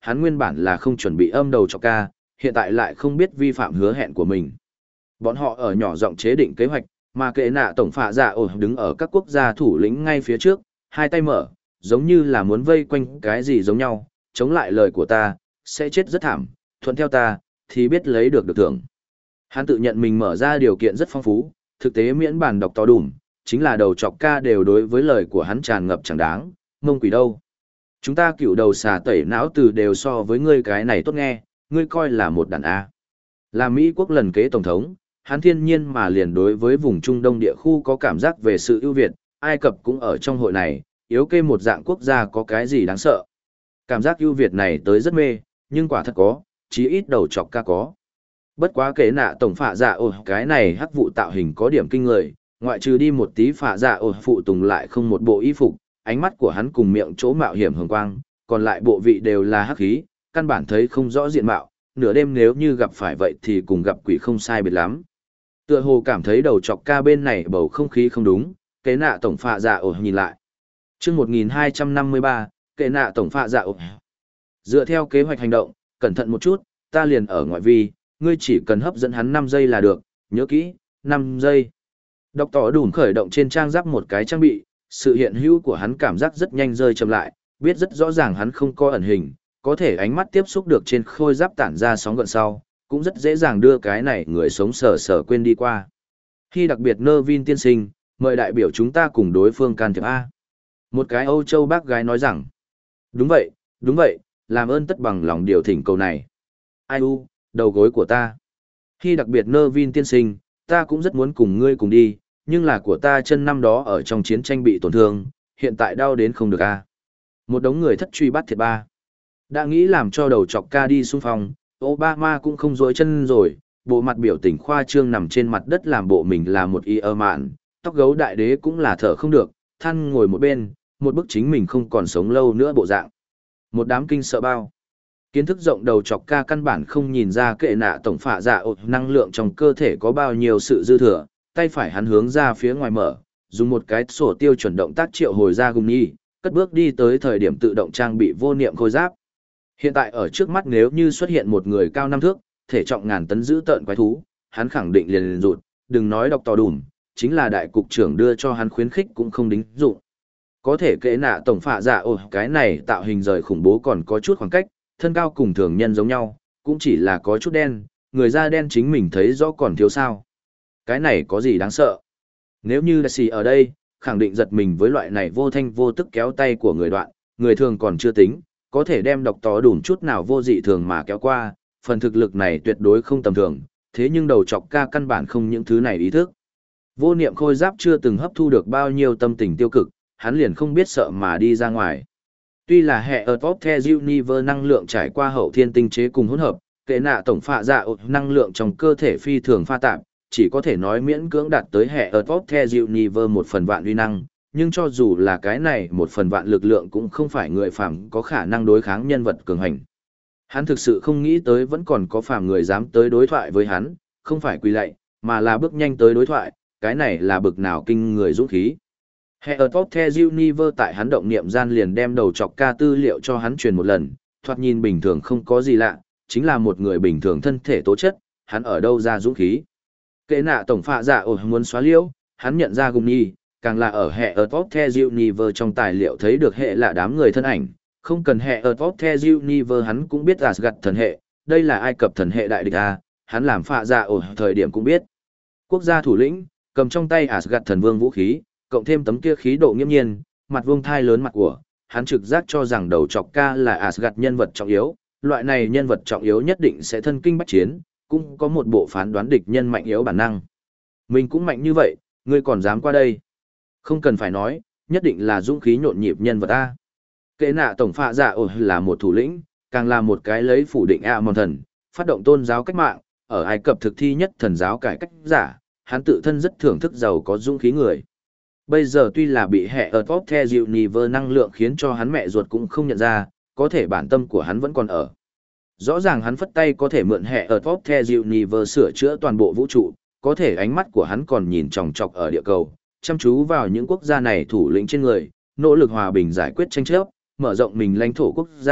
hắn nguyên bản là không chuẩn bị âm đầu chọc ca, hiện tại lại không biết vi phạm hứa hẹn của mình. Bọn họ ở nhỏ giọng chế định kế hoạch, mà kệ nạ tổng phạ dạ ổ đứng ở các quốc gia thủ lĩnh ngay phía trước, hai tay mở, giống như là muốn vây quanh cái gì giống nhau, chống lại lời của ta, sẽ chết rất thảm, thuận theo ta, thì biết lấy được được thưởng. Hắn tự nhận mình mở ra điều kiện rất phong phú, thực tế miễn bản đọc to đủm, chính là đầu chọc ca đều đối với lời của hắn tràn ngập chẳng đáng, mông quỷ đâu. Chúng ta cựu đầu xà tẩy não từ đều so với ngươi cái này tốt nghe, ngươi coi là một đàn A. Là Mỹ quốc lần kế tổng thống, hắn thiên nhiên mà liền đối với vùng Trung Đông địa khu có cảm giác về sự ưu việt, Ai Cập cũng ở trong hội này, yếu kê một dạng quốc gia có cái gì đáng sợ. Cảm giác ưu việt này tới rất mê, nhưng quả thật có, chí ít đầu chọc ca có. Bất quá kể nạ tổng phạ dạ ồ cái này hắc vụ tạo hình có điểm kinh người, ngoại trừ đi một tí phạ dạ ồ phụ tùng lại không một bộ y phục, ánh mắt của hắn cùng miệng chỗ mạo hiểm hường quang, còn lại bộ vị đều là hắc khí, căn bản thấy không rõ diện mạo, nửa đêm nếu như gặp phải vậy thì cùng gặp quỷ không sai biệt lắm. Tựa hồ cảm thấy đầu chọc ca bên này bầu không khí không đúng, kể nạ tổng phạ dạ ồ nhìn lại. Chương một nghìn hai trăm năm mươi ba, kể nạ tổng phạ dạ ồ. Dựa theo kế hoạch hành động, cẩn thận một chút, ta liền ở ngoại vi, ngươi chỉ cần hấp dẫn hắn năm giây là được, nhớ kỹ, năm giây. Đọc tỏ đủ khởi động trên trang giáp một cái trang bị, sự hiện hữu của hắn cảm giác rất nhanh rơi chậm lại, biết rất rõ ràng hắn không có ẩn hình, có thể ánh mắt tiếp xúc được trên khôi giáp tản ra sóng gợn sau, cũng rất dễ dàng đưa cái này người sống sờ sờ quên đi qua. Khi đặc biệt Nơ Vin tiên sinh, mời đại biểu chúng ta cùng đối phương can thiệp A. Một cái Âu Châu bác gái nói rằng, đúng vậy, đúng vậy, làm ơn tất bằng lòng điều thỉnh cầu này. Ai u, đầu gối của ta. Khi đặc biệt Nơ Vin tiên sinh, ta cũng rất muốn cùng ngươi cùng đi, nhưng là của ta chân năm đó ở trong chiến tranh bị tổn thương, hiện tại đau đến không được a. Một đống người thất truy bắt thiệt ba. Đã nghĩ làm cho đầu chọc ca đi xung phong, Obama cũng không dối chân rồi, bộ mặt biểu tình khoa trương nằm trên mặt đất làm bộ mình là một y ơ mạn, tóc gấu đại đế cũng là thở không được, than ngồi một bên, một bức chính mình không còn sống lâu nữa bộ dạng. Một đám kinh sợ bao. Kiến thức rộng đầu chọc ca căn bản không nhìn ra kệ nạ tổng phạ dạ ột năng lượng trong cơ thể có bao nhiêu sự dư thừa, tay phải hắn hướng ra phía ngoài mở, dùng một cái sổ tiêu chuẩn động tác triệu hồi ra gùng nhi, cất bước đi tới thời điểm tự động trang bị vô niệm khôi giáp. Hiện tại ở trước mắt nếu như xuất hiện một người cao năm thước, thể trọng ngàn tấn giữ tợn quái thú, hắn khẳng định liền liền rụt, đừng nói đọc tò đùm, chính là đại cục trưởng đưa cho hắn khuyến khích cũng không đính dụng. Có thể kệ nạ tổng phạ dạ ồ cái này tạo hình rời khủng bố còn có chút khoảng cách, thân cao cùng thường nhân giống nhau, cũng chỉ là có chút đen, người da đen chính mình thấy rõ còn thiếu sao. Cái này có gì đáng sợ? Nếu như là xì ở đây, khẳng định giật mình với loại này vô thanh vô tức kéo tay của người đoạn, người thường còn chưa tính, có thể đem độc tỏ đủ chút nào vô dị thường mà kéo qua, phần thực lực này tuyệt đối không tầm thường, thế nhưng đầu chọc ca căn bản không những thứ này ý thức. Vô niệm khôi giáp chưa từng hấp thu được bao nhiêu tâm tình tiêu cực, hắn liền không biết sợ mà đi ra ngoài. Tuy là hệ ở top the universe năng lượng trải qua hậu thiên tinh chế cùng hỗn hợp, kệ nạ tổng phạ dạ năng lượng trong cơ thể phi thường pha tạp, chỉ có thể nói miễn cưỡng đạt tới hệ ở top the universe một phần vạn uy năng, nhưng cho dù là cái này một phần vạn lực lượng cũng không phải người phàm có khả năng đối kháng nhân vật cường hành. Hắn thực sự không nghĩ tới vẫn còn có phàm người dám tới đối thoại với hắn, không phải quỳ lạy, mà là bước nhanh tới đối thoại, cái này là bực nào kinh người dũng khí. Hệ ở top the universe tại hắn động niệm gian liền đem đầu chọc ca tư liệu cho hắn truyền một lần, thoạt nhìn bình thường không có gì lạ, chính là một người bình thường thân thể tố chất, hắn ở đâu ra dũng khí. Kệ nạ tổng phạ dạ ồ muốn xóa liễu, hắn nhận ra gùng nhi, càng là ở hệ ở top the universe trong tài liệu thấy được hệ là đám người thân ảnh, không cần hệ ở top the universe hắn cũng biết Asgard thần hệ, đây là Ai Cập thần hệ đại địch a, hắn làm phạ dạ ồ thời điểm cũng biết. Quốc gia thủ lĩnh, cầm trong tay Asgard thần vương vũ khí, cộng thêm tấm kia khí độ nghiêm nhiên, mặt vuông thai lớn mặt của, hắn trực giác cho rằng đầu chọc ca là Asgard nhân vật trọng yếu, loại này nhân vật trọng yếu nhất định sẽ thân kinh bách chiến, cũng có một bộ phán đoán địch nhân mạnh yếu bản năng. Mình cũng mạnh như vậy, ngươi còn dám qua đây? Không cần phải nói, nhất định là dũng khí nhộn nhịp nhân vật a. Kệ nạ tổng phạ dạ ồ là một thủ lĩnh, càng là một cái lấy phủ định a mòn thần, phát động tôn giáo cách mạng, ở Ai Cập thực thi nhất thần giáo cải cách giả, hắn tự thân rất thưởng thức giàu có dũng khí người. Bây giờ tuy là bị hệ ở top the universe năng lượng khiến cho hắn mẹ ruột cũng không nhận ra, có thể bản tâm của hắn vẫn còn ở. Rõ ràng hắn phất tay có thể mượn hệ ở top the universe sửa chữa toàn bộ vũ trụ, có thể ánh mắt của hắn còn nhìn chòng chọc ở địa cầu, chăm chú vào những quốc gia này thủ lĩnh trên người, nỗ lực hòa bình giải quyết tranh chấp, mở rộng mình lãnh thổ quốc gia,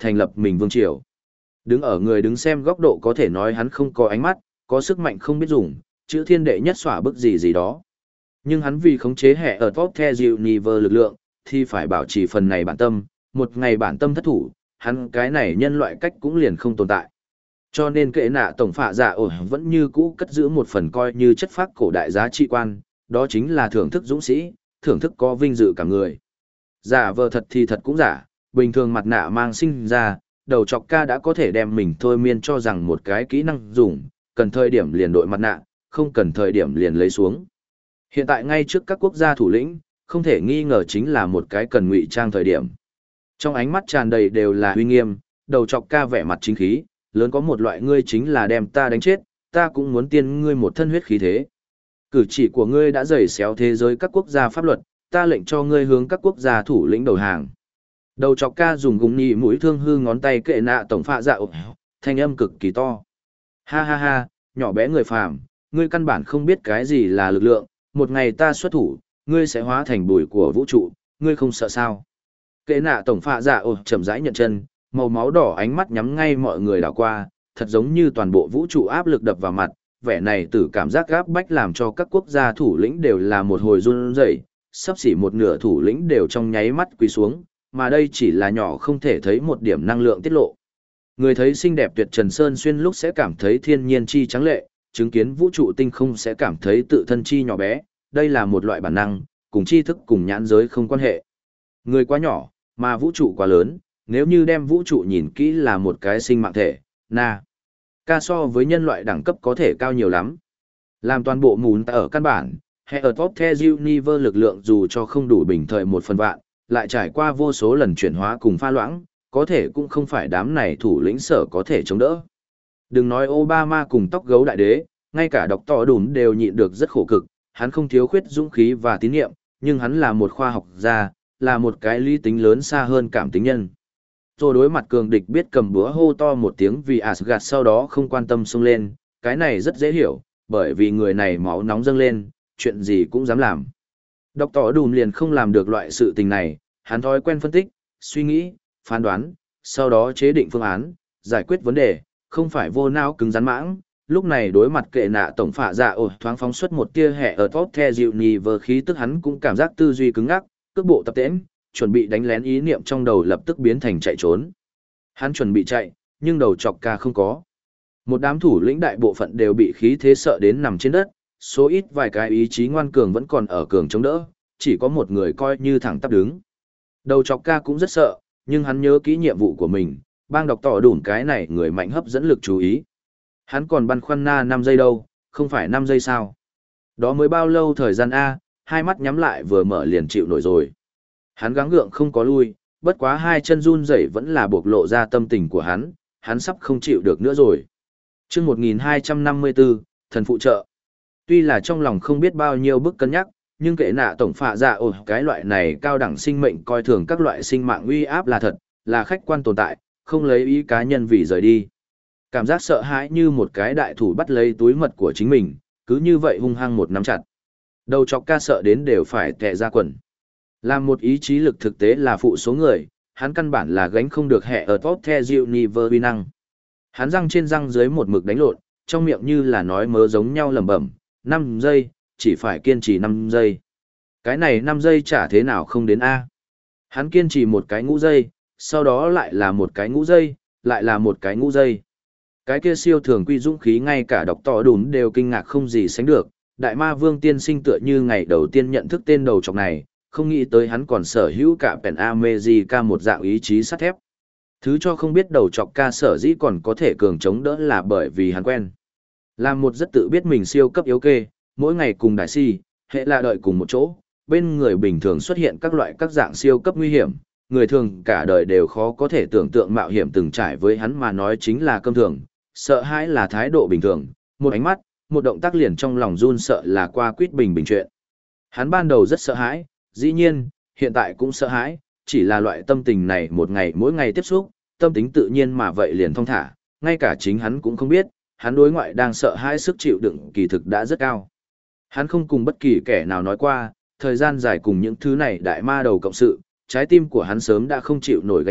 thành lập mình vương triều. Đứng ở người đứng xem góc độ có thể nói hắn không có ánh mắt, có sức mạnh không biết dùng, chữ thiên đệ nhất xỏa bức gì gì đó. Nhưng hắn vì khống chế hệ ở top the universe lực lượng, thì phải bảo trì phần này bản tâm, một ngày bản tâm thất thủ, hắn cái này nhân loại cách cũng liền không tồn tại. Cho nên kệ nạ tổng phạ dạ ổ vẫn như cũ cất giữ một phần coi như chất phác cổ đại giá trị quan, đó chính là thưởng thức dũng sĩ, thưởng thức có vinh dự cả người. Giả vờ thật thì thật cũng giả, bình thường mặt nạ mang sinh ra, đầu chọc ca đã có thể đem mình thôi miên cho rằng một cái kỹ năng dùng, cần thời điểm liền đội mặt nạ, không cần thời điểm liền lấy xuống. Hiện tại ngay trước các quốc gia thủ lĩnh, không thể nghi ngờ chính là một cái cần ngụy trang thời điểm. Trong ánh mắt tràn đầy đều là uy nghiêm, đầu chọc ca vẻ mặt chính khí, lớn có một loại ngươi chính là đem ta đánh chết, ta cũng muốn tiên ngươi một thân huyết khí thế. Cử chỉ của ngươi đã rời xéo thế giới các quốc gia pháp luật, ta lệnh cho ngươi hướng các quốc gia thủ lĩnh đầu hàng. Đầu chọc ca dùng gùng nhị mũi thương hư ngón tay kệ nạ tổng phạ dạ ộp, thanh âm cực kỳ to. Ha ha ha, nhỏ bé người phàm, ngươi căn bản không biết cái gì là lực lượng, một ngày ta xuất thủ, ngươi sẽ hóa thành bụi của vũ trụ, ngươi không sợ sao. Kệ nạ tổng phạ dạ ộp chậm rãi nhận chân, màu máu đỏ ánh mắt nhắm ngay mọi người đảo qua, thật giống như toàn bộ vũ trụ áp lực đập vào mặt, vẻ này từ cảm giác gáp bách làm cho các quốc gia thủ lĩnh đều là một hồi run rẩy, sắp xỉ một nửa thủ lĩnh đều trong nháy mắt quỳ xuống, mà đây chỉ là nhỏ không thể thấy một điểm năng lượng tiết lộ. Người thấy xinh đẹp tuyệt trần sơn xuyên lúc sẽ cảm thấy thiên nhiên chi trắng lệ, chứng kiến vũ trụ tinh không sẽ cảm thấy tự thân chi nhỏ bé, đây là một loại bản năng, cùng tri thức cùng nhãn giới không quan hệ. Người quá nhỏ, mà vũ trụ quá lớn, nếu như đem vũ trụ nhìn kỹ là một cái sinh mạng thể, na. Ca so với nhân loại đẳng cấp có thể cao nhiều lắm. Làm toàn bộ mùn ở căn bản, hệ ở top the universe lực lượng dù cho không đủ bình thời một phần vạn, lại trải qua vô số lần chuyển hóa cùng pha loãng, có thể cũng không phải đám này thủ lĩnh sở có thể chống đỡ. Đừng nói Obama cùng tóc gấu đại đế, ngay cả đọc tỏ đùn đều nhịn được rất khổ cực, hắn không thiếu khuyết dũng khí và tín nhiệm, nhưng hắn là một khoa học gia, là một cái lý tính lớn xa hơn cảm tính nhân. Rồi đối mặt cường địch biết cầm búa hô to một tiếng vì Asgard sau đó không quan tâm xông lên, cái này rất dễ hiểu, bởi vì người này máu nóng dâng lên, chuyện gì cũng dám làm. Đọc tỏ đùn liền không làm được loại sự tình này, hắn thói quen phân tích, suy nghĩ, phán đoán, sau đó chế định phương án, giải quyết vấn đề, không phải vô não cứng rắn mãng. Lúc này đối mặt kệ nạ tổng phạ dạ ồ thoáng phóng xuất một tia hẹ ở top the dịu nhì vờ khí tức hắn cũng cảm giác tư duy cứng ngắc, cước bộ tập tễnh, chuẩn bị đánh lén ý niệm trong đầu lập tức biến thành chạy trốn. Hắn chuẩn bị chạy, nhưng đầu chọc ca không có. Một đám thủ lĩnh đại bộ phận đều bị khí thế sợ đến nằm trên đất, số ít vài cái ý chí ngoan cường vẫn còn ở cường chống đỡ, chỉ có một người coi như thẳng tắp đứng. Đầu chọc ca cũng rất sợ, nhưng hắn nhớ kỹ nhiệm vụ của mình, bang đọc tỏ đủn cái này người mạnh hấp dẫn lực chú ý. Hắn còn băn khoăn na năm giây đâu, không phải năm giây sao. Đó mới bao lâu thời gian A, hai mắt nhắm lại vừa mở liền chịu nổi rồi. Hắn gắng gượng không có lui, bất quá hai chân run rẩy vẫn là bộc lộ ra tâm tình của hắn, hắn sắp không chịu được nữa rồi. Chương một nghìn hai trăm năm mươi tư, thần phụ trợ. Tuy là trong lòng không biết bao nhiêu bức cân nhắc, nhưng kệ nạ tổng phạ dạ ồ cái loại này cao đẳng sinh mệnh coi thường các loại sinh mạng uy áp là thật, là khách quan tồn tại, không lấy ý cá nhân vì rời đi. Cảm giác sợ hãi như một cái đại thủ bắt lấy túi mật của chính mình, cứ như vậy hung hăng một nắm chặt. Đầu chọc ca sợ đến đều phải tè ra quần. Làm một ý chí lực thực tế là phụ số người, hắn căn bản là gánh không được hệ ở top the universe uy năng. Hắn răng trên răng dưới một mực đánh lộn, trong miệng như là nói mớ giống nhau lẩm bẩm, năm giây, chỉ phải kiên trì năm giây. Cái này năm giây chả thế nào không đến A. Hắn kiên trì một cái ngũ giây, sau đó lại là một cái ngũ giây, lại là một cái ngũ giây. Cái kia siêu thường quy dũng khí ngay cả đọc tỏ đùn đều kinh ngạc không gì sánh được. Đại ma vương tiên sinh tựa như ngày đầu tiên nhận thức tên đầu trọc này, không nghĩ tới hắn còn sở hữu cả Pen America một dạng ý chí sắt thép. Thứ cho không biết đầu trọc ca sở dĩ còn có thể cường chống đỡ là bởi vì hắn quen. Làm một rất tự biết mình siêu cấp yếu kê, mỗi ngày cùng đại si, hệ là đợi cùng một chỗ, bên người bình thường xuất hiện các loại các dạng siêu cấp nguy hiểm, người thường cả đời đều khó có thể tưởng tượng mạo hiểm từng trải với hắn mà nói chính là cơm thường, sợ hãi là thái độ bình thường, một ánh mắt, một động tác liền trong lòng run sợ là qua quýt bình bình chuyện. Hắn ban đầu rất sợ hãi, dĩ nhiên, hiện tại cũng sợ hãi, chỉ là loại tâm tình này một ngày mỗi ngày tiếp xúc, tâm tính tự nhiên mà vậy liền thong thả, ngay cả chính hắn cũng không biết, hắn đối ngoại đang sợ hãi sức chịu đựng kỳ thực đã rất cao. Hắn không cùng bất kỳ kẻ nào nói qua, thời gian dài cùng những thứ này đại ma đầu cộng sự, trái tim của hắn sớm đã không chịu nổi gánh nặng,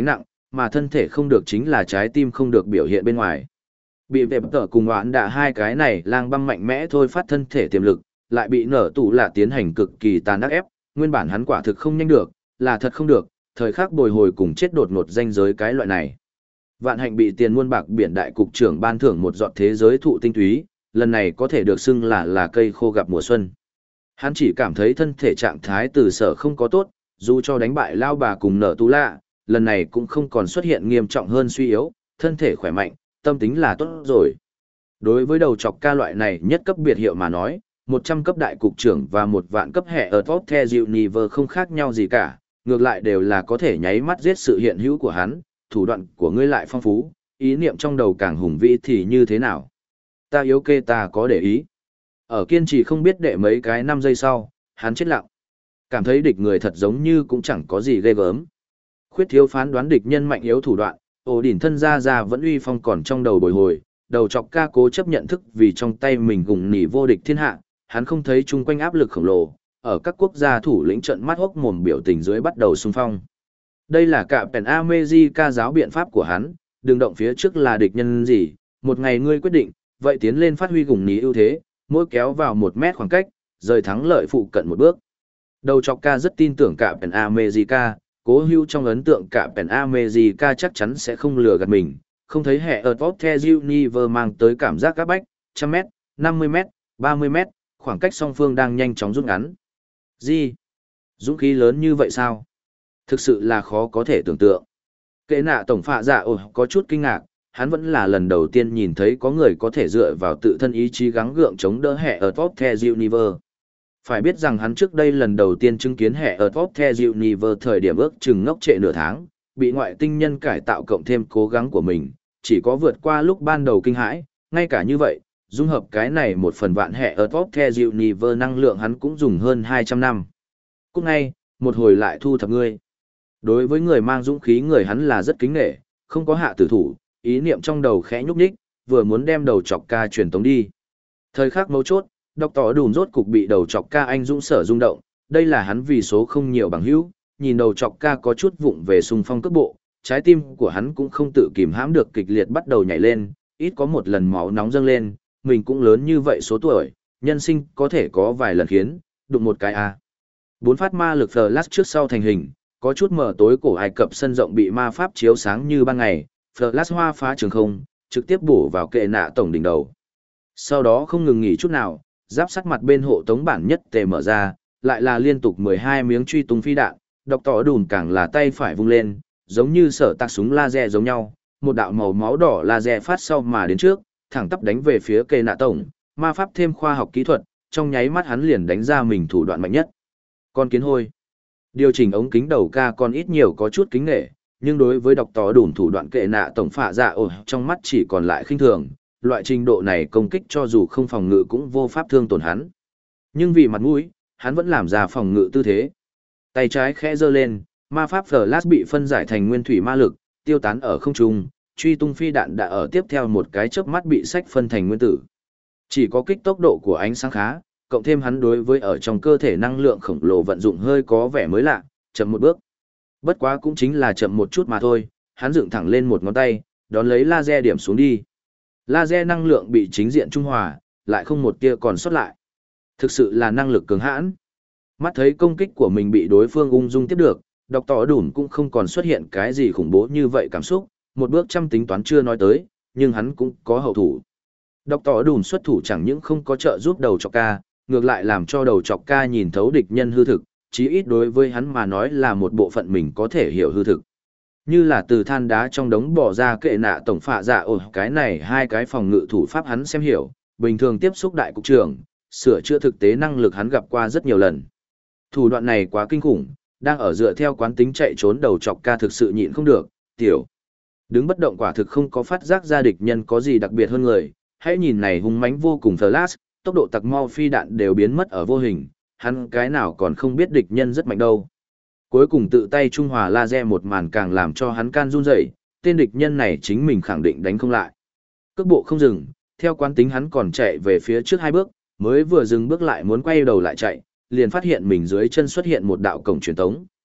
mà thân thể không được chính là trái tim không được biểu hiện bên ngoài. Bị vẹp tở cùng hoãn đạ hai cái này lang băm mạnh mẽ thôi phát thân thể tiềm lực, lại bị nở tủ là tiến hành cực kỳ tàn ác ép, nguyên bản hắn quả thực không nhanh được, là thật không được, thời khắc bồi hồi cùng chết đột ngột danh giới cái loại này. Vạn hạnh bị tiền muôn bạc biển đại cục trưởng ban thưởng một giọt thế giới thụ tinh túy, lần này có thể được xưng là là cây khô gặp mùa xuân. Hắn chỉ cảm thấy thân thể trạng thái từ sở không có tốt, dù cho đánh bại lao bà cùng nở tú lạ, lần này cũng không còn xuất hiện nghiêm trọng hơn suy yếu, thân thể khỏe mạnh, tâm tính là tốt rồi. Đối với đầu chọc ca loại này nhất cấp biệt hiệu mà nói, một trăm cấp đại cục trưởng và một vạn cấp hệ ở top the Universe không khác nhau gì cả, ngược lại đều là có thể nháy mắt giết sự hiện hữu của hắn, thủ đoạn của ngươi lại phong phú, ý niệm trong đầu càng hùng vĩ thì như thế nào. Ta yếu kê ta có để ý. Ở kiên trì không biết đệ mấy cái năm giây sau, hắn chết lặng. Cảm thấy địch người thật giống như cũng chẳng có gì ghê gớm. Khuyết thiếu phán đoán địch nhân mạnh yếu thủ đoạn, ổ đỉnh thân ra ra vẫn uy phong còn trong đầu bồi hồi, đầu chọc ca cố chấp nhận thức vì trong tay mình gùng nỉ vô địch thiên hạ, hắn không thấy chung quanh áp lực khổng lồ, ở các quốc gia thủ lĩnh trận mắt hốc mồm biểu tình dưới bắt đầu xung phong. Đây là cả Pen America giáo biện pháp của hắn, đừng động phía trước là địch nhân gì, một ngày ngươi quyết định, vậy tiến lên phát huy gùng nỉ ưu thế, mỗi kéo vào một mét khoảng cách, rời thắng lợi phụ cận một bước. Đầu chọc ca rất tin tưởng cả Pen America, cố hữu trong ấn tượng cả Pen America chắc chắn sẽ không lừa gạt mình, không thấy hệ ở top the Universe mang tới cảm giác các bách, trăm mét, năm mươi mét, ba mươi mét, khoảng cách song phương đang nhanh chóng rút ngắn. Gì? Dũng khí lớn như vậy sao? Thực sự là khó có thể tưởng tượng. Kệ nạ tổng phạ dạ ồ có chút kinh ngạc, hắn vẫn là lần đầu tiên nhìn thấy có người có thể dựa vào tự thân ý chí gắng gượng chống đỡ hệ ở top the Universe. Phải biết rằng hắn trước đây lần đầu tiên chứng kiến hệ ở top the Universe thời điểm ước chừng ngốc trệ nửa tháng, bị ngoại tinh nhân cải tạo cộng thêm cố gắng của mình, chỉ có vượt qua lúc ban đầu kinh hãi, ngay cả như vậy, dung hợp cái này một phần vạn hệ ở top the Universe năng lượng hắn cũng dùng hơn hai trăm năm. Cũng ngay, một hồi lại thu thập ngươi. Đối với người mang dũng khí người hắn là rất kính nể, không có hạ tử thủ, ý niệm trong đầu khẽ nhúc nhích, vừa muốn đem đầu chọc ca truyền tống đi. Thời khắc mấu chốt, đọc tỏ đùn rốt cục bị đầu chọc ca anh dũng sở rung động, đây là hắn vì số không nhiều bằng hữu, nhìn đầu chọc ca có chút vụng về xung phong cước bộ, trái tim của hắn cũng không tự kìm hãm được kịch liệt bắt đầu nhảy lên, ít có một lần máu nóng dâng lên, mình cũng lớn như vậy số tuổi, nhân sinh có thể có vài lần khiến, đụng một cái a. Bốn phát ma lực flash trước sau thành hình, có chút mở tối cổ Ai Cập sân rộng bị ma pháp chiếu sáng như ban ngày, flash hoa phá trường không, trực tiếp bổ vào kệ nạ tổng đỉnh đầu. Sau đó không ngừng nghỉ chút nào, giáp sắt mặt bên hộ tống bản nhất tề mở ra, lại là liên tục mười hai miếng truy tung phi đạn, đọc tỏ đùn càng là tay phải vung lên, giống như sở tạc súng laser giống nhau, một đạo màu máu đỏ laser phát sau mà đến trước, thẳng tắp đánh về phía kệ nạ tổng, ma pháp thêm khoa học kỹ thuật, trong nháy mắt hắn liền đánh ra mình thủ đoạn mạnh nhất. Con kiến hôi. Điều chỉnh ống kính đầu ca còn ít nhiều có chút kính nghệ, nhưng đối với đọc tỏ đùn thủ đoạn kệ nạ tổng phạ dạ ồ trong mắt chỉ còn lại khinh thường, loại trình độ này công kích cho dù không phòng ngự cũng vô pháp thương tổn hắn. Nhưng vì mặt mũi, hắn vẫn làm ra phòng ngự tư thế. Tay trái khẽ giơ lên, ma pháp flash bị phân giải thành nguyên thủy ma lực, tiêu tán ở không trung, truy tung phi đạn đã ở tiếp theo một cái chớp mắt bị sách phân thành nguyên tử. Chỉ có kích tốc độ của ánh sáng khá, cộng thêm hắn đối với ở trong cơ thể năng lượng khổng lồ vận dụng hơi có vẻ mới lạ, chậm một bước. Bất quá cũng chính là chậm một chút mà thôi, hắn dựng thẳng lên một ngón tay, đón lấy laser điểm xuống đi. Laser năng lượng bị chính diện trung hòa, lại không một tia còn sót lại. Thực sự là năng lực cường hãn. Mắt thấy công kích của mình bị đối phương ung dung tiếp được, đọc tỏ đủn cũng không còn xuất hiện cái gì khủng bố như vậy cảm xúc, một bước trăm tính toán chưa nói tới, nhưng hắn cũng có hậu thủ. Đọc tỏ đủn xuất thủ chẳng những không có trợ giúp đầu chọc ca, ngược lại làm cho đầu chọc ca nhìn thấu địch nhân hư thực, chí ít đối với hắn mà nói là một bộ phận mình có thể hiểu hư thực. Như là từ than đá trong đống bỏ ra kệ nạ tổng phạ dạ ồ cái này hai cái phòng ngự thủ pháp hắn xem hiểu, bình thường tiếp xúc đại cục trưởng, sửa chữa thực tế năng lực hắn gặp qua rất nhiều lần. Thủ đoạn này quá kinh khủng, đang ở dựa theo quán tính chạy trốn đầu chọc ca thực sự nhịn không được, tiểu. Đứng bất động quả thực không có phát giác ra địch nhân có gì đặc biệt hơn người, hãy nhìn này hung mãnh vô cùng flash, tốc độ tặc mau phi đạn đều biến mất ở vô hình, hắn cái nào còn không biết địch nhân rất mạnh đâu. Cuối cùng tự tay trung hòa laser một màn càng làm cho hắn can run rẩy, tên địch nhân này chính mình khẳng định đánh không lại. Cước bộ không dừng, theo quán tính hắn còn chạy về phía trước hai bước, mới vừa dừng bước lại muốn quay đầu lại chạy, liền phát hiện mình dưới chân xuất hiện một đạo cổng truyền tống.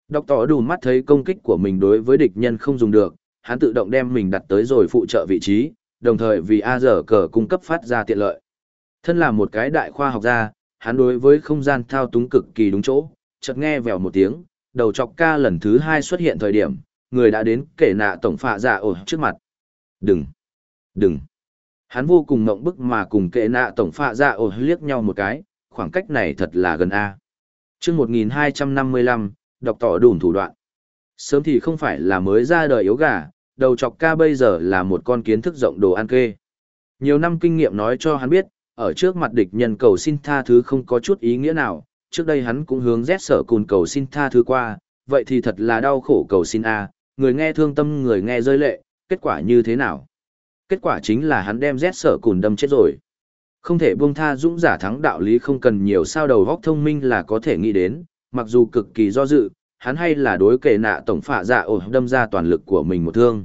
Đọc tỏ đủ mắt thấy công kích của mình đối với địch nhân không dùng được, hắn tự động đem mình đặt tới rồi phụ trợ vị trí, đồng thời vì a dở cờ cung cấp phát ra tiện lợi. Thân là một cái đại khoa học gia, hắn đối với không gian thao túng cực kỳ đúng chỗ, chợt nghe vèo một tiếng, đầu chọc ca lần thứ hai xuất hiện thời điểm, người đã đến kể nạ tổng phạ dạ ổ trước mặt. Đừng! Đừng! Hắn vô cùng ngộng bức mà cùng kệ nạ tổng phạ dạ ổ liếc nhau một cái, khoảng cách này thật là gần A. Trước một nghìn hai trăm năm mươi lăm, đọc tỏ đủ thủ đoạn. Sớm thì không phải là mới ra đời yếu gà, đầu chọc ca bây giờ là một con kiến thức rộng đồ ăn kê. Nhiều năm kinh nghiệm nói cho hắn biết, ở trước mặt địch nhân cầu xin tha thứ không có chút ý nghĩa nào, trước đây hắn cũng hướng Z sở cùn cầu xin tha thứ qua, vậy thì thật là đau khổ cầu xin A, người nghe thương tâm người nghe rơi lệ, kết quả như thế nào? Kết quả chính là hắn đem Z sở cùn đâm chết rồi. Không thể buông tha dũng giả thắng đạo lý không cần nhiều sao đầu góc thông minh là có thể nghĩ đến, mặc dù cực kỳ do dự, hắn hay là đối kể nạ tổng phạ dạ ổ đâm ra toàn lực của mình một thương.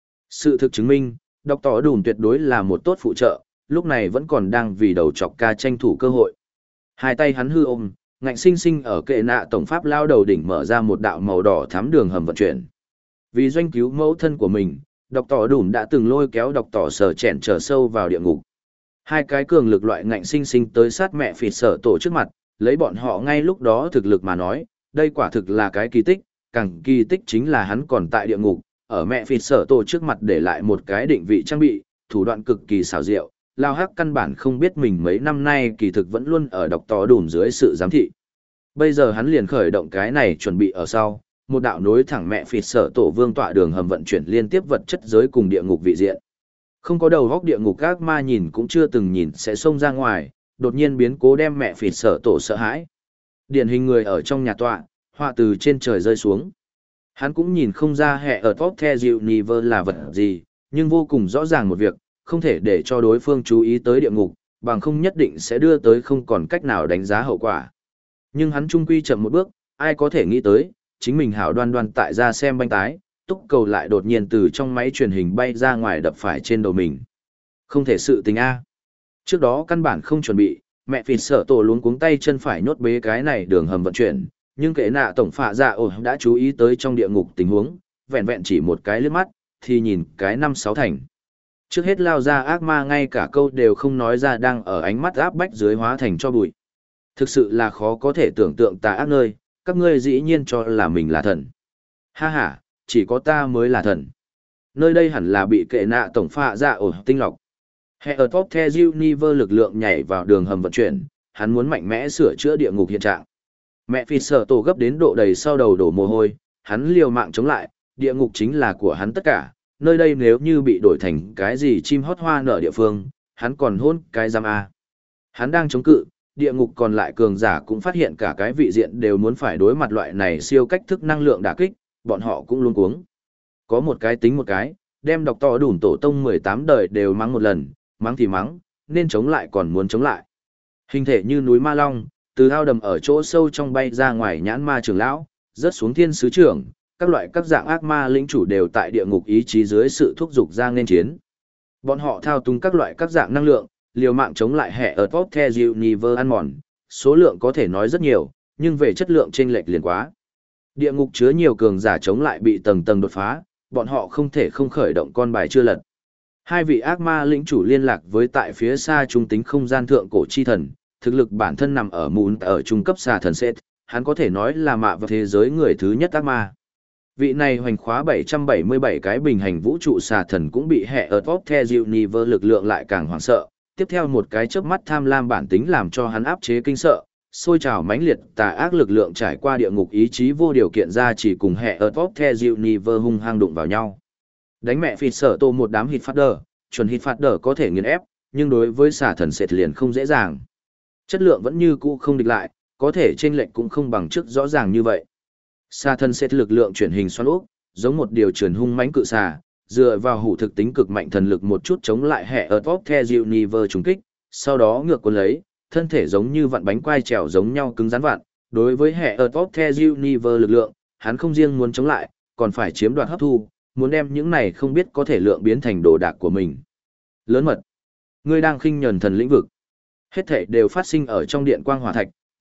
Sự thực chứng minh, đọc tỏ đùm tuyệt đối là một tốt phụ trợ, lúc này vẫn còn đang vì đầu chọc ca tranh thủ cơ hội. Hai tay hắn hư ôm, ngạnh sinh sinh ở kệ nạ tổng pháp lao đầu đỉnh mở ra một đạo màu đỏ thắm đường hầm vận chuyển. Vì doanh cứu mẫu thân của mình, đọc tỏ đùm đã từng lôi kéo đọc tỏ sở chèn trở sâu vào địa ngục. Hai cái cường lực loại ngạnh sinh sinh tới sát mẹ phỉ sở tổ trước mặt, lấy bọn họ ngay lúc đó thực lực mà nói, đây quả thực là cái kỳ tích, càng kỳ tích chính là hắn còn tại địa ngục, ở mẹ phỉ sở tổ trước mặt để lại một cái định vị trang bị, thủ đoạn cực kỳ xảo diệu, lao hắc căn bản không biết mình mấy năm nay kỳ thực vẫn luôn ở đọc tỏ đùm dưới sự giám thị. Bây giờ hắn liền khởi động cái này chuẩn bị ở sau, một đạo nối thẳng mẹ phỉ sở tổ vương tọa đường hầm vận chuyển liên tiếp vật chất giới cùng địa ngục vị diện. Không có đầu góc địa ngục các ma nhìn cũng chưa từng nhìn sẽ xông ra ngoài, đột nhiên biến cố đem mẹ phỉ sở tổ sợ hãi. Điển hình người ở trong nhà tọa, họa từ trên trời rơi xuống. Hắn cũng nhìn không ra hệ ở top the dịu niver là vật gì, nhưng vô cùng rõ ràng một việc, không thể để cho đối phương chú ý tới địa ngục, bằng không nhất định sẽ đưa tới không còn cách nào đánh giá hậu quả. Nhưng hắn trung quy chậm một bước, ai có thể nghĩ tới, chính mình hảo đoan đoan tại ra xem banh tái, túc cầu lại đột nhiên từ trong máy truyền hình bay ra ngoài đập phải trên đầu mình. Không thể sự tình A. Trước đó căn bản không chuẩn bị, mẹ phỉ sở tổ luống cuống tay chân phải nhốt bế cái này đường hầm vận chuyển, nhưng kể nạ tổng phạ dạ ổ đã chú ý tới trong địa ngục tình huống, vẹn vẹn chỉ một cái lướt mắt, thì nhìn cái năm sáu thành. Trước hết lao ra ác ma ngay cả câu đều không nói ra đang ở ánh mắt áp bách dưới hóa thành cho bụi. Thực sự là khó có thể tưởng tượng tà ác nơi, các ngươi dĩ nhiên cho là mình là thần. Ha ha, chỉ có ta mới là thần. Nơi đây hẳn là bị kệ nạ tổng phạ dạ ổ tinh lọc. Hệ ở top the universe lực lượng nhảy vào đường hầm vận chuyển, hắn muốn mạnh mẽ sửa chữa địa ngục hiện trạng. Mẹ phi sở tổ gấp đến độ đầy sau đầu đổ mồ hôi, hắn liều mạng chống lại, địa ngục chính là của hắn tất cả, nơi đây nếu như bị đổi thành cái gì chim hót hoa nở địa phương, hắn còn hôn cái giam A. Hắn đang chống cự, địa ngục còn lại cường giả cũng phát hiện cả cái vị diện đều muốn phải đối mặt loại này siêu cách thức năng lượng đả kích, bọn họ cũng luôn cuống. Có một cái tính một cái, đem đọc to đủ tổ tông mười tám đời đều mắng một lần, mắng thì mắng, nên chống lại còn muốn chống lại. Hình thể như núi ma long, từ ao đầm ở chỗ sâu trong bay ra ngoài nhãn ma trưởng lão, rớt xuống thiên sứ trưởng, các loại các dạng ác ma lĩnh chủ đều tại địa ngục ý chí dưới sự thúc giục ra nên chiến. Bọn họ thao túng các loại các dạng năng lượng, liều mạng chống lại hệ ở top the universe ăn mòn, số lượng có thể nói rất nhiều, nhưng về chất lượng chênh lệch liền quá. Địa ngục chứa nhiều cường giả chống lại bị tầng tầng đột phá, bọn họ không thể không khởi động con bài chưa lật. Hai vị ác ma lĩnh chủ liên lạc với tại phía xa trung tính không gian thượng cổ chi thần, thực lực bản thân nằm ở mùn ở trung cấp xà thần Seth, hắn có thể nói là mạ vào thế giới người thứ nhất ác ma. Vị này hoành khóa bảy trăm bảy mươi bảy cái bình hành vũ trụ xà thần cũng bị hệ ở top the universe lực lượng lại càng hoảng sợ, tiếp theo một cái chớp mắt tham lam bản tính làm cho hắn áp chế kinh sợ, sôi trào mãnh liệt tà ác lực lượng trải qua địa ngục ý chí vô điều kiện ra chỉ cùng hệ ở top the universe hung hăng đụng vào nhau. Đánh mẹ phỉ sở tô một đám hit phát đờ, chuẩn hit phát đờ có thể nghiền ép, nhưng đối với xà thần Sệt liền không dễ dàng. Chất lượng vẫn như cũ không địch lại, có thể chênh lệch cũng không bằng trước rõ ràng như vậy. Xà thần Sệt lực lượng chuyển hình xoắn ốc, giống một điều chuyển hung mãnh cự xà, dựa vào hủ thực tính cực mạnh thần lực một chút chống lại hệ ở top the universe trùng kích, sau đó ngược cuốn lấy, thân thể giống như vặn bánh quai trèo giống nhau cứng rắn vặn. Đối với hệ ở top the universe lực lượng, hắn không riêng muốn chống lại, còn phải chiếm đoạt hấp thu, muốn đem những này không biết có thể lượng biến thành đồ đạc của mình. Lớn mật, ngươi đang khinh nhẫn thần lĩnh vực. Hết thảy đều phát sinh ở trong điện quang hỏa thạch,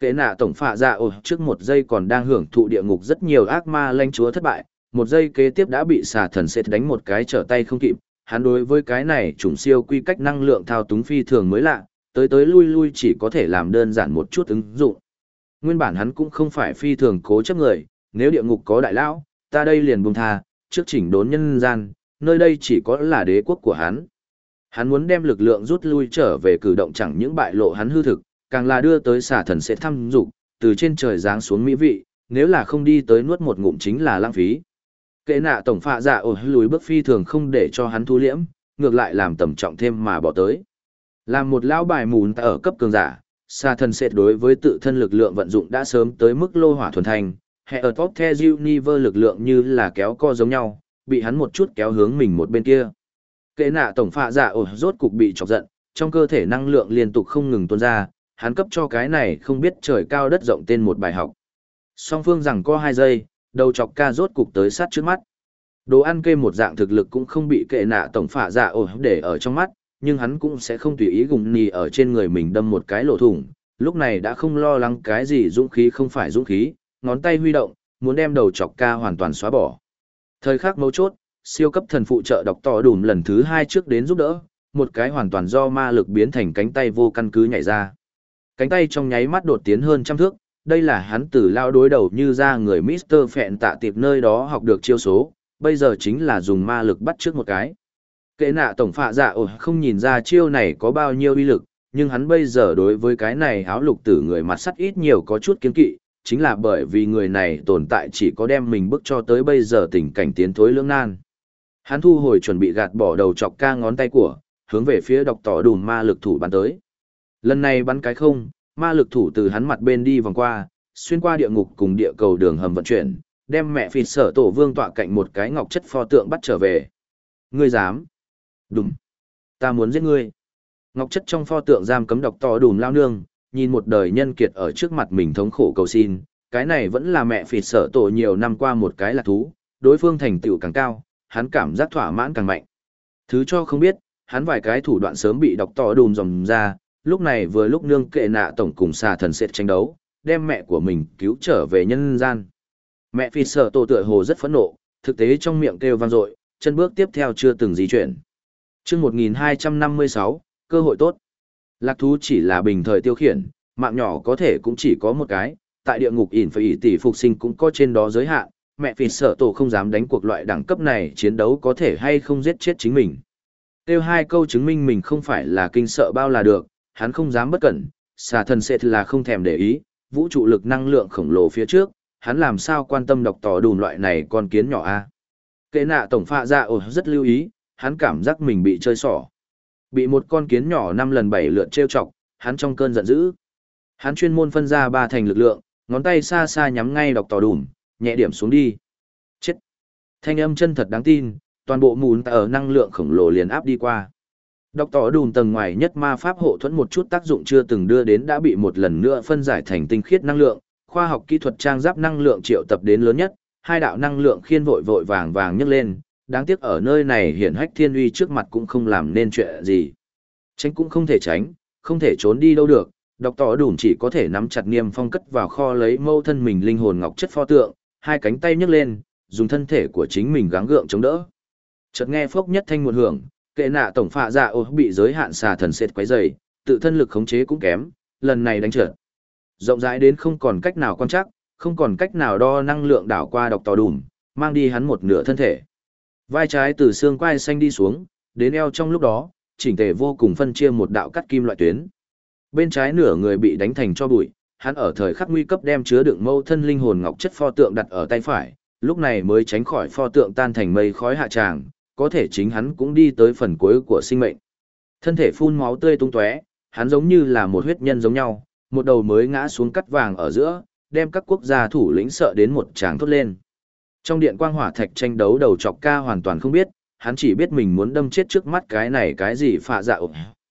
Kệ nạ tổng phạ dạ ồ trước một giây còn đang hưởng thụ địa ngục rất nhiều ác ma lãnh chúa thất bại, một giây kế tiếp đã bị xà thần sẽ đánh một cái trở tay không kịp. Hắn đối với cái này chủng siêu quy cách năng lượng thao túng phi thường mới lạ, tới tới lui lui chỉ có thể làm đơn giản một chút ứng dụng. Nguyên bản hắn cũng không phải phi thường cố chấp người, nếu địa ngục có đại lão, ta đây liền buông tha, trước chỉnh đốn nhân gian, nơi đây chỉ có là đế quốc của hắn. Hắn muốn đem lực lượng rút lui trở về cử động chẳng những bại lộ hắn hư thực, càng là đưa tới xà thần sẽ thăm dục, từ trên trời giáng xuống mỹ vị, nếu là không đi tới nuốt một ngụm chính là lãng phí. Kệ nạ tổng phạ dạ ồ lùi bước phi thường không để cho hắn thu liễm, ngược lại làm tầm trọng thêm mà bỏ tới. Làm một lão bài mùn ở cấp cường giả, xà thần sẽ đối với tự thân lực lượng vận dụng đã sớm tới mức lô hỏa thuần thành, hệ ở top the universe lực lượng như là kéo co giống nhau, bị hắn một chút kéo hướng mình một bên kia. Kệ nạ tổng phạ dạ ồ rốt cục bị chọc giận, trong cơ thể năng lượng liên tục không ngừng tuôn ra, hắn cấp cho cái này không biết trời cao đất rộng tên một bài học. Song phương rằng có hai giây, đầu chọc ca rốt cục tới sát trước mắt. Đồ ăn kê một dạng thực lực cũng không bị kệ nạ tổng phạ dạ ồ để ở trong mắt, nhưng hắn cũng sẽ không tùy ý gùng nì ở trên người mình đâm một cái lỗ thủng, lúc này đã không lo lắng cái gì dũng khí không phải dũng khí, ngón tay huy động, muốn đem đầu chọc ca hoàn toàn xóa bỏ. Thời khắc mấu chốt, siêu cấp thần phụ trợ đọc tỏ đùm lần thứ hai trước đến giúp đỡ, một cái hoàn toàn do ma lực biến thành cánh tay vô căn cứ nhảy ra. Cánh tay trong nháy mắt đột tiến hơn trăm thước, đây là hắn từ lao đối đầu như ra người mít tơ Phẹn tạ tiệp nơi đó học được chiêu số, bây giờ chính là dùng ma lực bắt trước một cái. Kệ nạ tổng phạ dạ ồ không nhìn ra chiêu này có bao nhiêu uy lực, nhưng hắn bây giờ đối với cái này áo lục tử người mặt sắt ít nhiều có chút kiến kỵ, chính là bởi vì người này tồn tại chỉ có đem mình bức cho tới bây giờ tình cảnh tiến thối lưỡng nan. Hắn thu hồi chuẩn bị gạt bỏ đầu chọc ca ngón tay của, hướng về phía đọc tỏ đùm ma lực thủ bắn tới. Lần này bắn cái không, ma lực thủ từ hắn mặt bên đi vòng qua, xuyên qua địa ngục cùng địa cầu đường hầm vận chuyển, đem mẹ phịt sở tổ vương tọa cạnh một cái ngọc chất pho tượng bắt trở về. Ngươi dám? Đùm. Ta muốn giết ngươi. Ngọc chất trong pho tượng giam cấm đọc tỏ đùm lao nương, nhìn một đời nhân kiệt ở trước mặt mình thống khổ cầu xin, cái này vẫn là mẹ phịt sở tổ nhiều năm qua một cái là thú, đối phương thành tựu càng cao, hắn cảm giác thỏa mãn càng mạnh. Thứ cho không biết, hắn vài cái thủ đoạn sớm bị đọc tỏ đùm dòng ra, lúc này vừa lúc nương kệ nạ tổng cùng xà thần sẽ tranh đấu, đem mẹ của mình cứu trở về nhân gian. Mẹ phi sợ tổ tựa hồ rất phẫn nộ, thực tế trong miệng kêu vang dội, chân bước tiếp theo chưa từng di chuyển. Chương một nghìn hai trăm năm mươi sáu, cơ hội tốt. Lạc thú chỉ là bình thời tiêu khiển, mạng nhỏ có thể cũng chỉ có một cái, tại địa ngục ỉn phải ỉ tỷ phục sinh cũng có trên đó giới hạn, mẹ phi sợ tổ không dám đánh cuộc loại đẳng cấp này chiến đấu có thể hay không giết chết chính mình. Tiêu hai câu chứng minh mình không phải là kinh sợ bao là được, hắn không dám bất cẩn, xà thần sẽ là không thèm để ý, vũ trụ lực năng lượng khổng lồ phía trước, hắn làm sao quan tâm đọc tỏ đùm loại này con kiến nhỏ a. Kệ nạ tổng phạ dạ ồ rất lưu ý, hắn cảm giác mình bị chơi xỏ. Bị một con kiến nhỏ năm lần bảy lượt trêu chọc, hắn trong cơn giận dữ. Hắn chuyên môn phân ra ba thành lực lượng, ngón tay xa xa nhắm ngay đọc tỏ đùm, nhẹ điểm xuống đi. Chết. Thanh âm chân thật đáng tin, toàn bộ mùn ở năng lượng khổng lồ liền áp đi qua. Đọc tỏ đùm tầng ngoài nhất ma pháp hộ thuẫn một chút tác dụng chưa từng đưa đến đã bị một lần nữa phân giải thành tinh khiết năng lượng, khoa học kỹ thuật trang giáp năng lượng triệu tập đến lớn nhất, hai đạo năng lượng khiên vội vội vàng vàng nhấc lên, đáng tiếc ở nơi này hiển hách thiên uy trước mặt cũng không làm nên chuyện gì. Tránh cũng không thể tránh, không thể trốn đi đâu được, đọc tỏ đùm chỉ có thể nắm chặt Niêm Phong cất vào kho lấy mâu thân mình linh hồn ngọc chất pho tượng, hai cánh tay nhấc lên, dùng thân thể của chính mình gắng gượng chống đỡ. Chợt nghe phốc nhất thanh một hưởng, kệ nạ tổng phạ dạ ồ bị giới hạn xà thần sệt quấy dày, tự thân lực khống chế cũng kém, lần này đánh trượt. Rộng rãi đến không còn cách nào quan trắc, không còn cách nào đo năng lượng đảo qua đọc tỏ đùm, mang đi hắn một nửa thân thể. Vai trái từ xương quai xanh đi xuống, đến eo trong lúc đó, chỉnh thể vô cùng phân chia một đạo cắt kim loại tuyến. Bên trái nửa người bị đánh thành cho bụi, hắn ở thời khắc nguy cấp đem chứa đựng mâu thân linh hồn ngọc chất pho tượng đặt ở tay phải, lúc này mới tránh khỏi pho tượng tan thành mây khói hạ tràng, có thể chính hắn cũng đi tới phần cuối của sinh mệnh. Thân thể phun máu tươi tung tóe, hắn giống như là một huyết nhân giống nhau, một đầu mới ngã xuống cắt vàng ở giữa, đem các quốc gia thủ lĩnh sợ đến một tràng thốt lên. Trong điện quang hỏa thạch tranh đấu đầu chọc ca hoàn toàn không biết, hắn chỉ biết mình muốn đâm chết trước mắt cái này cái gì phạ dạ ổ.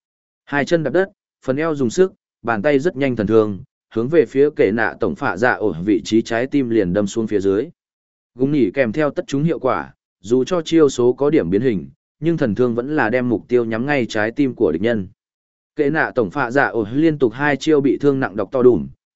Hai chân đạp đất, phần eo dùng sức, bàn tay rất nhanh thần thường, hướng về phía kệ nạ tổng phạ dạ ổ vị trí trái tim liền đâm xuống phía dưới. Gúng nhỉ kèm theo tất chúng hiệu quả, dù cho chiêu số có điểm biến hình, nhưng thần thương vẫn là đem mục tiêu nhắm ngay trái tim của địch nhân. Kệ nạ tổng phạ dạ ổ liên tục hai chiêu bị thương nặng độc to đùm,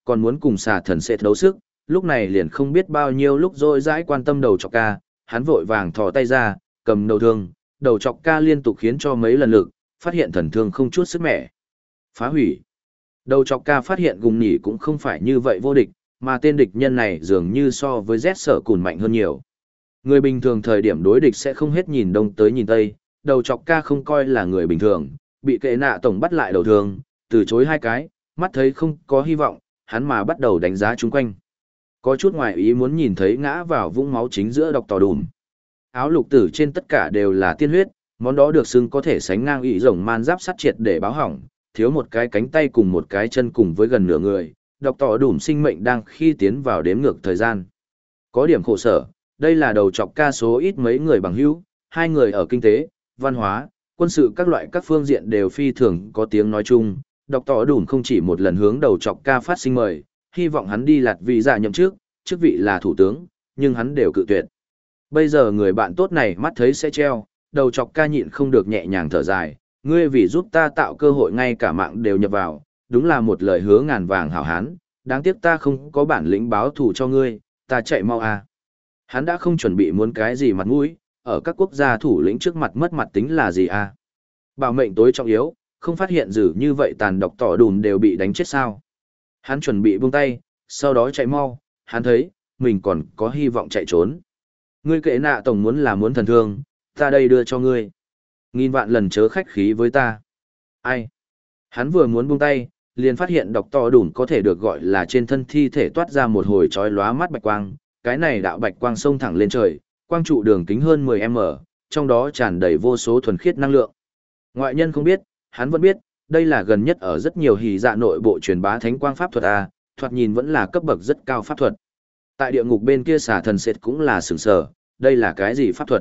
còn muốn cùng xà thần sẽ đấu sức, lúc này liền không biết bao nhiêu lúc rồi dãi quan tâm đầu chọc ca, hắn vội vàng thò tay ra, cầm đầu thương, đầu chọc ca liên tục khiến cho mấy lần lực, phát hiện thần thương không chút sức mẻ. Phá hủy. Đầu chọc ca phát hiện gùng nhỉ cũng không phải như vậy vô địch, mà tên địch nhân này dường như so với Z sở cùn mạnh hơn nhiều. Người bình thường thời điểm đối địch sẽ không hết nhìn đông tới nhìn tây, đầu chọc ca không coi là người bình thường, bị kệ nạ tổng bắt lại đầu thương, từ chối hai cái, mắt thấy không có hy vọng, hắn mà bắt đầu đánh giá chung quanh. Có chút ngoài ý muốn nhìn thấy ngã vào vũng máu chính giữa độc tò đùm. Áo lục tử trên tất cả đều là tiên huyết, món đó được xưng có thể sánh ngang ỷ rồng man giáp sắt triệt để báo hỏng, thiếu một cái cánh tay cùng một cái chân cùng với gần nửa người, độc tò đùm sinh mệnh đang khi tiến vào đếm ngược thời gian. Có điểm khổ sở, đây là đầu chọc ca số ít mấy người bằng hữu, hai người ở kinh tế, văn hóa, quân sự các loại các phương diện đều phi thường có tiếng nói chung. Độc tỏ đùn không chỉ một lần hướng đầu chọc ca phát sinh mời, hy vọng hắn đi lạt vị giả nhậm chức, chức vị là thủ tướng, nhưng hắn đều cự tuyệt. Bây giờ người bạn tốt này mắt thấy sẽ treo, đầu chọc ca nhịn không được nhẹ nhàng thở dài, ngươi vì giúp ta tạo cơ hội ngay cả mạng đều nhập vào, đúng là một lời hứa ngàn vàng hảo hán, đáng tiếc ta không có bản lĩnh báo thù cho ngươi, ta chạy mau à. Hắn đã không chuẩn bị muốn cái gì mặt mũi, ở các quốc gia thủ lĩnh trước mặt mất mặt tính là gì à. Bảo mệnh tối trọng yếu, không phát hiện dữ như vậy tàn độc tỏ đùn đều bị đánh chết sao. Hắn chuẩn bị buông tay, sau đó chạy mau, hắn thấy, mình còn có hy vọng chạy trốn. Ngươi kệ nạ tổng muốn là muốn thần thương, ta đây đưa cho ngươi. Nghìn vạn lần chớ khách khí với ta. Ai? Hắn vừa muốn buông tay, liền phát hiện độc tỏ đùn có thể được gọi là trên thân thi thể toát ra một hồi chói lóa mắt bạch quang. Cái này đạo bạch quang xông thẳng lên trời, quang trụ đường kính hơn mười mét, trong đó tràn đầy vô số thuần khiết năng lượng. Ngoại nhân không biết, hắn vẫn biết, đây là gần nhất ở rất nhiều hỉ dạ nội bộ truyền bá thánh quang pháp thuật A, thoạt nhìn vẫn là cấp bậc rất cao pháp thuật. Tại địa ngục bên kia xà thần sệt cũng là sửng sở, đây là cái gì pháp thuật?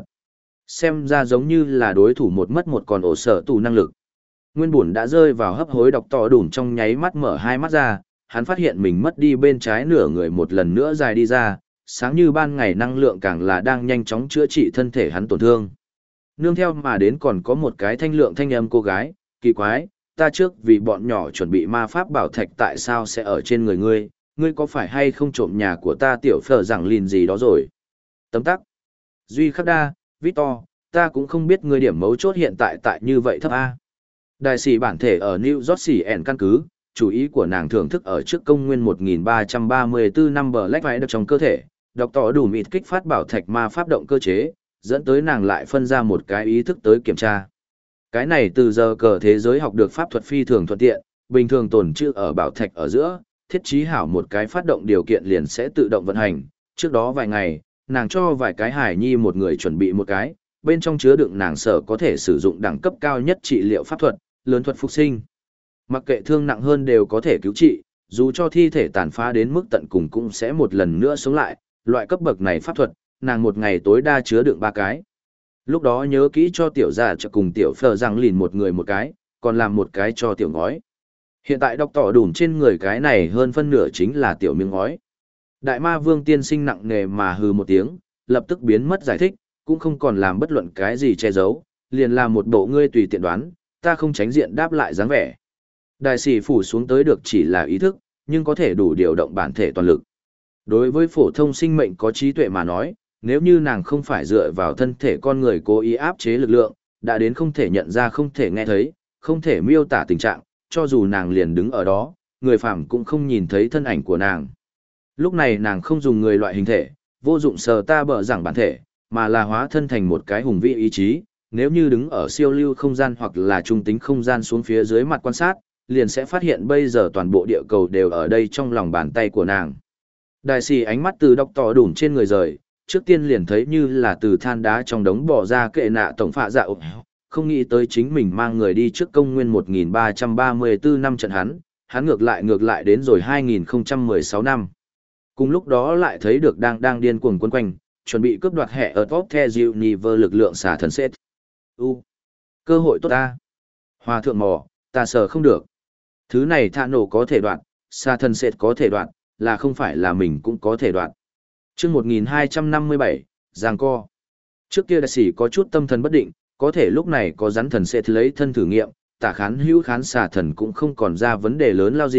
Xem ra giống như là đối thủ một mất một còn ổ sở tù năng lực. Nguyên bùn đã rơi vào hấp hối độc tỏ đủn trong nháy mắt mở hai mắt ra, hắn phát hiện mình mất đi bên trái nửa người một lần nữa dài đi ra, sáng như ban ngày năng lượng càng là đang nhanh chóng chữa trị thân thể hắn tổn thương. Nương theo mà đến còn có một cái thanh lượng thanh âm cô gái, kỳ quái, ta trước vì bọn nhỏ chuẩn bị ma pháp bảo thạch tại sao sẽ ở trên người ngươi, ngươi có phải hay không trộm nhà của ta tiểu phở rằng lìn gì đó rồi. Tấm tắc. Duy khắc đa, Victor, ta cũng không biết ngươi điểm mấu chốt hiện tại tại như vậy thấp A. Đại sĩ bản thể ở New York xỉ ẻn căn cứ, chủ ý của nàng thưởng thức ở trước công nguyên một nghìn ba trăm ba mươi tư năm bờ lách vải được trong cơ thể, đọc tỏ đủ mịt kích phát bảo thạch ma pháp động cơ chế, dẫn tới nàng lại phân ra một cái ý thức tới kiểm tra. Cái này từ giờ cờ thế giới học được pháp thuật phi thường thuận tiện, bình thường tồn trữ ở bảo thạch ở giữa, thiết trí hảo một cái phát động điều kiện liền sẽ tự động vận hành. Trước đó vài ngày, nàng cho vài cái hải nhi một người chuẩn bị một cái, bên trong chứa đựng nàng sở có thể sử dụng đẳng cấp cao nhất trị liệu pháp thuật, lớn thuật phục sinh. Mặc kệ thương nặng hơn đều có thể cứu trị, dù cho thi thể tàn phá đến mức tận cùng cũng sẽ một lần nữa sống lại, loại cấp bậc này pháp thuật, nàng một ngày tối đa chứa đựng ba cái. Lúc đó nhớ kỹ cho tiểu già cho cùng tiểu phờ rằng lìn một người một cái, còn làm một cái cho tiểu ngói. Hiện tại đọc tỏ đùm trên người cái này hơn phân nửa chính là tiểu miếng ngói. Đại ma vương tiên sinh nặng nề mà hừ một tiếng, lập tức biến mất giải thích, cũng không còn làm bất luận cái gì che giấu, liền làm một bộ ngươi tùy tiện đoán, ta không tránh diện đáp lại dáng vẻ. Đại sĩ phủ xuống tới được chỉ là ý thức, nhưng có thể đủ điều động bản thể toàn lực. Đối với phổ thông sinh mệnh có trí tuệ mà nói, nếu như nàng không phải dựa vào thân thể con người cố ý áp chế lực lượng, đã đến không thể nhận ra không thể nghe thấy, không thể miêu tả tình trạng, cho dù nàng liền đứng ở đó, người phàm cũng không nhìn thấy thân ảnh của nàng. Lúc này nàng không dùng người loại hình thể, vô dụng sờ ta bở rằng bản thể, mà là hóa thân thành một cái hùng vĩ ý chí, nếu như đứng ở siêu lưu không gian hoặc là trung tính không gian xuống phía dưới mặt quan sát, liền sẽ phát hiện bây giờ toàn bộ địa cầu đều ở đây trong lòng bàn tay của nàng. Đại sĩ ánh mắt từ đọc tỏ đủm trên người rời, trước tiên liền thấy như là từ than đá trong đống bỏ ra kệ nạ tổng phạ dạ ộp, không nghĩ tới chính mình mang người đi trước công nguyên một nghìn ba trăm ba mươi tư năm trận hắn, hắn ngược lại ngược lại đến rồi hai nghìn không trăm mười sáu năm. Cùng lúc đó lại thấy được đang đang điên cuồng quấn quanh, chuẩn bị cướp đoạt hệ ở top the Universe lực lượng xả thần set. U, cơ hội tốt ta. Hòa thượng mò, ta sợ không được. Thứ này thạ nổ có thể đoạt, xả thần set có thể đoạt, là không phải là mình cũng có thể đoạt. Trước một nghìn hai trăm năm mươi bảy, Giang Co. Trước kia đại sĩ có chút tâm thần bất định, có thể lúc này có rắn thần sẽ lấy thân thử nghiệm, tả khán hữu khán xà thần cũng không còn ra vấn đề lớn lao gì,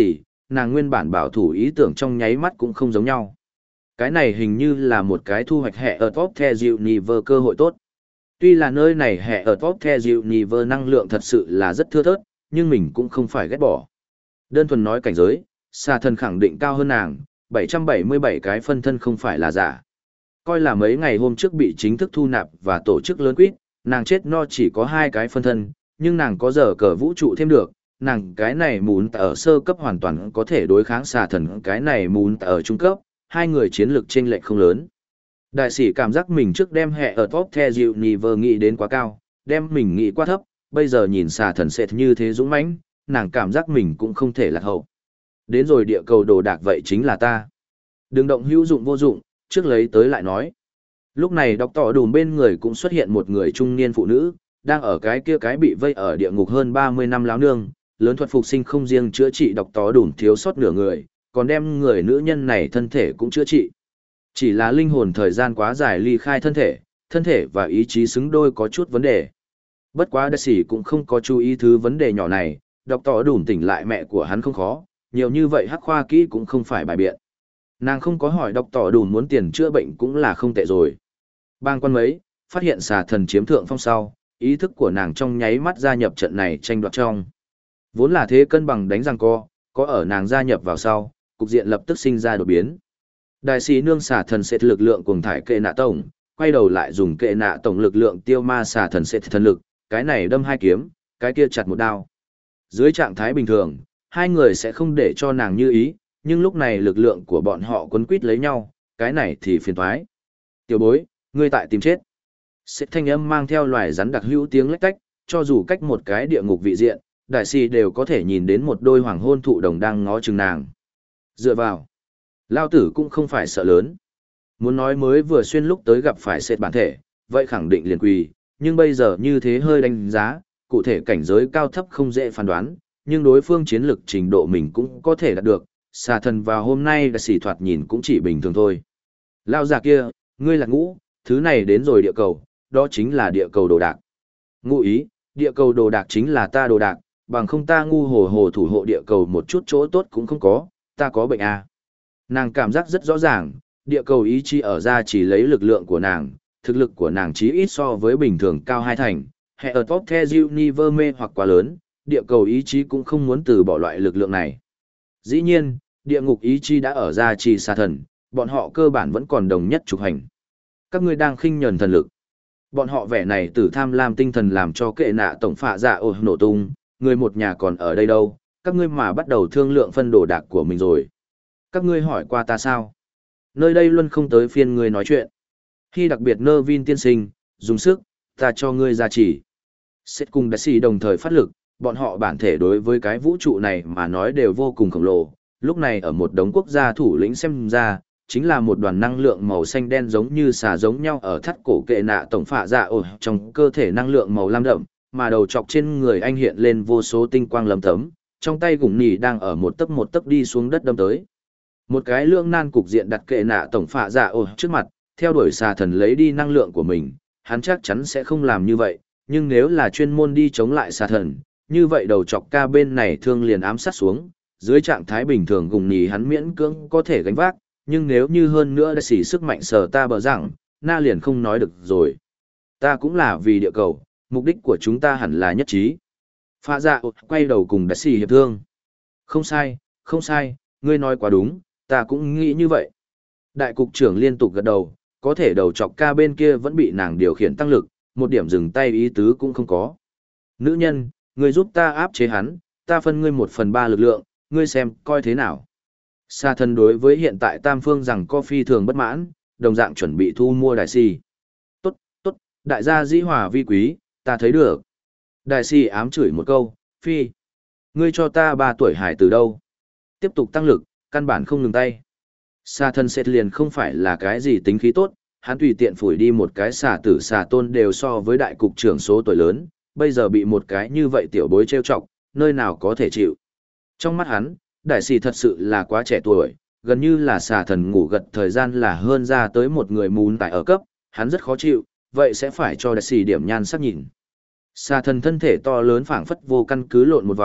nàng nguyên bản bảo thủ ý tưởng trong nháy mắt cũng không giống nhau. Cái này hình như là một cái thu hoạch hệ ở top the dịu Niver cơ hội tốt. Tuy là nơi này hệ ở top the dịu Niver năng lượng thật sự là rất thưa thớt, nhưng mình cũng không phải ghét bỏ. Đơn thuần nói cảnh giới, xà thần khẳng định cao hơn nàng, bảy trăm bảy mươi bảy cái phân thân không phải là giả. Coi là mấy ngày hôm trước bị chính thức thu nạp và tổ chức lớn quýt, nàng chết no chỉ có hai cái phân thân, nhưng nàng có giờ cờ vũ trụ thêm được, nàng cái này mún ở sơ cấp hoàn toàn có thể đối kháng xà thần cái này mún ở trung cấp, hai người chiến lược chênh lệch không lớn. Đại sĩ cảm giác mình trước đem hệ ở top the dịu Niver nghĩ đến quá cao, đem mình nghĩ quá thấp, bây giờ nhìn xà thần sệt như thế dũng mãnh, nàng cảm giác mình cũng không thể lạc hậu. Đến rồi địa cầu đồ đạc vậy chính là ta. Đừng động hữu dụng vô dụng, trước lấy tới lại nói. Lúc này đọc tỏ đùm bên người cũng xuất hiện một người trung niên phụ nữ, đang ở cái kia cái bị vây ở địa ngục hơn ba mươi năm láo nương, lớn thuật phục sinh không riêng chữa trị đọc tỏ đùm thiếu sót nửa người, còn đem người nữ nhân này thân thể cũng chữa trị. Chỉ là linh hồn thời gian quá dài ly khai thân thể, thân thể và ý chí xứng đôi có chút vấn đề. Bất quá đại sĩ cũng không có chú ý thứ vấn đề nhỏ này, đọc tỏ đùm tỉnh lại mẹ của hắn không khó, nhiều như vậy hắc khoa kỹ cũng không phải bài biện. Nàng không có hỏi đọc tỏ đùm muốn tiền chữa bệnh cũng là không tệ rồi. Bang quan mấy, phát hiện xà thần chiếm thượng phong sau, ý thức của nàng trong nháy mắt gia nhập trận này tranh đoạt trong. Vốn là thế cân bằng đánh răng co, có ở nàng gia nhập vào sau, cục diện lập tức sinh ra đột biến. Đại sĩ nương xà thần sẽ lực lượng cuồng thải kệ nạ tổng, quay đầu lại dùng kệ nạ tổng lực lượng tiêu ma xà thần sẽ thần lực, cái này đâm hai kiếm, cái kia chặt một đao. Dưới trạng thái bình thường, hai người sẽ không để cho nàng như ý, nhưng lúc này lực lượng của bọn họ quấn quýt lấy nhau, cái này thì phiền toái. Tiểu bối, ngươi tại tìm chết. Sẽ thanh âm mang theo loài rắn đặc hữu tiếng lách cách, cho dù cách một cái địa ngục vị diện, đại sĩ đều có thể nhìn đến một đôi hoàng hôn thụ đồng đang ngó chừng nàng. Dựa vào, lao tử cũng không phải sợ lớn. Muốn nói mới vừa xuyên lúc tới gặp phải sệt bản thể, vậy khẳng định liền quỳ, nhưng bây giờ như thế hơi đánh giá, cụ thể cảnh giới cao thấp không dễ phán đoán, nhưng đối phương chiến lực trình độ mình cũng có thể đạt được, xà thần vào hôm nay đã xỉ thoạt nhìn cũng chỉ bình thường thôi. Lao già kia, ngươi là ngũ, thứ này đến rồi địa cầu, đó chính là địa cầu đồ đạc. Ngụ ý, địa cầu đồ đạc chính là ta đồ đạc, bằng không ta ngu hồ hồ thủ hộ địa cầu một chút chỗ tốt cũng không có, ta có bệnh à. Nàng cảm giác rất rõ ràng, địa cầu ý chí ở ra chỉ lấy lực lượng của nàng, thực lực của nàng chí ít so với bình thường cao hai thành, hệ ở top the universe mê hoặc quá lớn, địa cầu ý chí cũng không muốn từ bỏ loại lực lượng này. Dĩ nhiên, địa ngục ý chí đã ở ra chỉ xà thần, bọn họ cơ bản vẫn còn đồng nhất trục hành. Các ngươi đang khinh nhẫn thần lực. Bọn họ vẻ này tử tham lam tinh thần làm cho kệ nạ tổng phạ dạ ồ nổ tung, người một nhà còn ở đây đâu, các ngươi mà bắt đầu thương lượng phân đồ đạc của mình rồi. Các ngươi hỏi qua ta sao? Nơi đây luôn không tới phiên ngươi nói chuyện. Khi đặc biệt nơ vin tiên sinh, dùng sức, ta cho ngươi ra chỉ. Sét cùng đại sĩ đồng thời phát lực, bọn họ bản thể đối với cái vũ trụ này mà nói đều vô cùng khổng lồ. Lúc này ở một đống quốc gia thủ lĩnh xem ra, chính là một đoàn năng lượng màu xanh đen giống như xà giống nhau ở thắt cổ kệ nạ tổng phạ dạ ồ trong cơ thể năng lượng màu lam đậm, mà đầu chọc trên người anh hiện lên vô số tinh quang lấm tấm, trong tay gủng nỉ đang ở một tấc một tấc đi xuống đất đâm tới. Một cái lưỡng nan cục diện đặt kệ nạ tổng phạ dạ ồ trước mặt, theo đuổi xà thần lấy đi năng lượng của mình, hắn chắc chắn sẽ không làm như vậy, nhưng nếu là chuyên môn đi chống lại xà thần, như vậy đầu chọc ca bên này thương liền ám sát xuống, dưới trạng thái bình thường gùng nỉ hắn miễn cưỡng có thể gánh vác, nhưng nếu như hơn nữa đã xỉ sức mạnh sờ ta bờ rằng, na liền không nói được rồi. Ta cũng là vì địa cầu, mục đích của chúng ta hẳn là nhất trí. Phạ dạ quay đầu cùng đại sĩ hiệp thương. Không sai, không sai, ngươi nói quá đúng, ta cũng nghĩ như vậy. Đại cục trưởng liên tục gật đầu, có thể đầu chọc ca bên kia vẫn bị nàng điều khiển tăng lực, một điểm dừng tay ý tứ cũng không có. Nữ nhân, ngươi giúp ta áp chế hắn, ta phân ngươi một phần ba lực lượng, ngươi xem coi thế nào. Sa thần đối với hiện tại tam phương rằng có phi thường bất mãn, đồng dạng chuẩn bị thu mua đại si. Tốt, tốt, đại gia dĩ hòa vi quý, ta thấy được. Đại si ám chửi một câu, phi. Ngươi cho ta ba tuổi hải từ đâu? Tiếp tục tăng lực, căn bản không ngừng tay. Sa thần xét liền không phải là cái gì tính khí tốt, hắn tùy tiện phủi đi một cái xà tử xà tôn đều so với đại cục trưởng số tuổi lớn, bây giờ bị một cái như vậy tiểu bối trêu chọc, nơi nào có thể chịu. Trong mắt hắn, đại sĩ thật sự là quá trẻ tuổi, gần như là xà thần ngủ gật thời gian là hơn ra tới một người mún tại ở cấp, hắn rất khó chịu, vậy sẽ phải cho đại sĩ điểm nhan sắc nhìn. Xà thần thân thể to lớn phảng phất vô căn cứ lộn một vòng,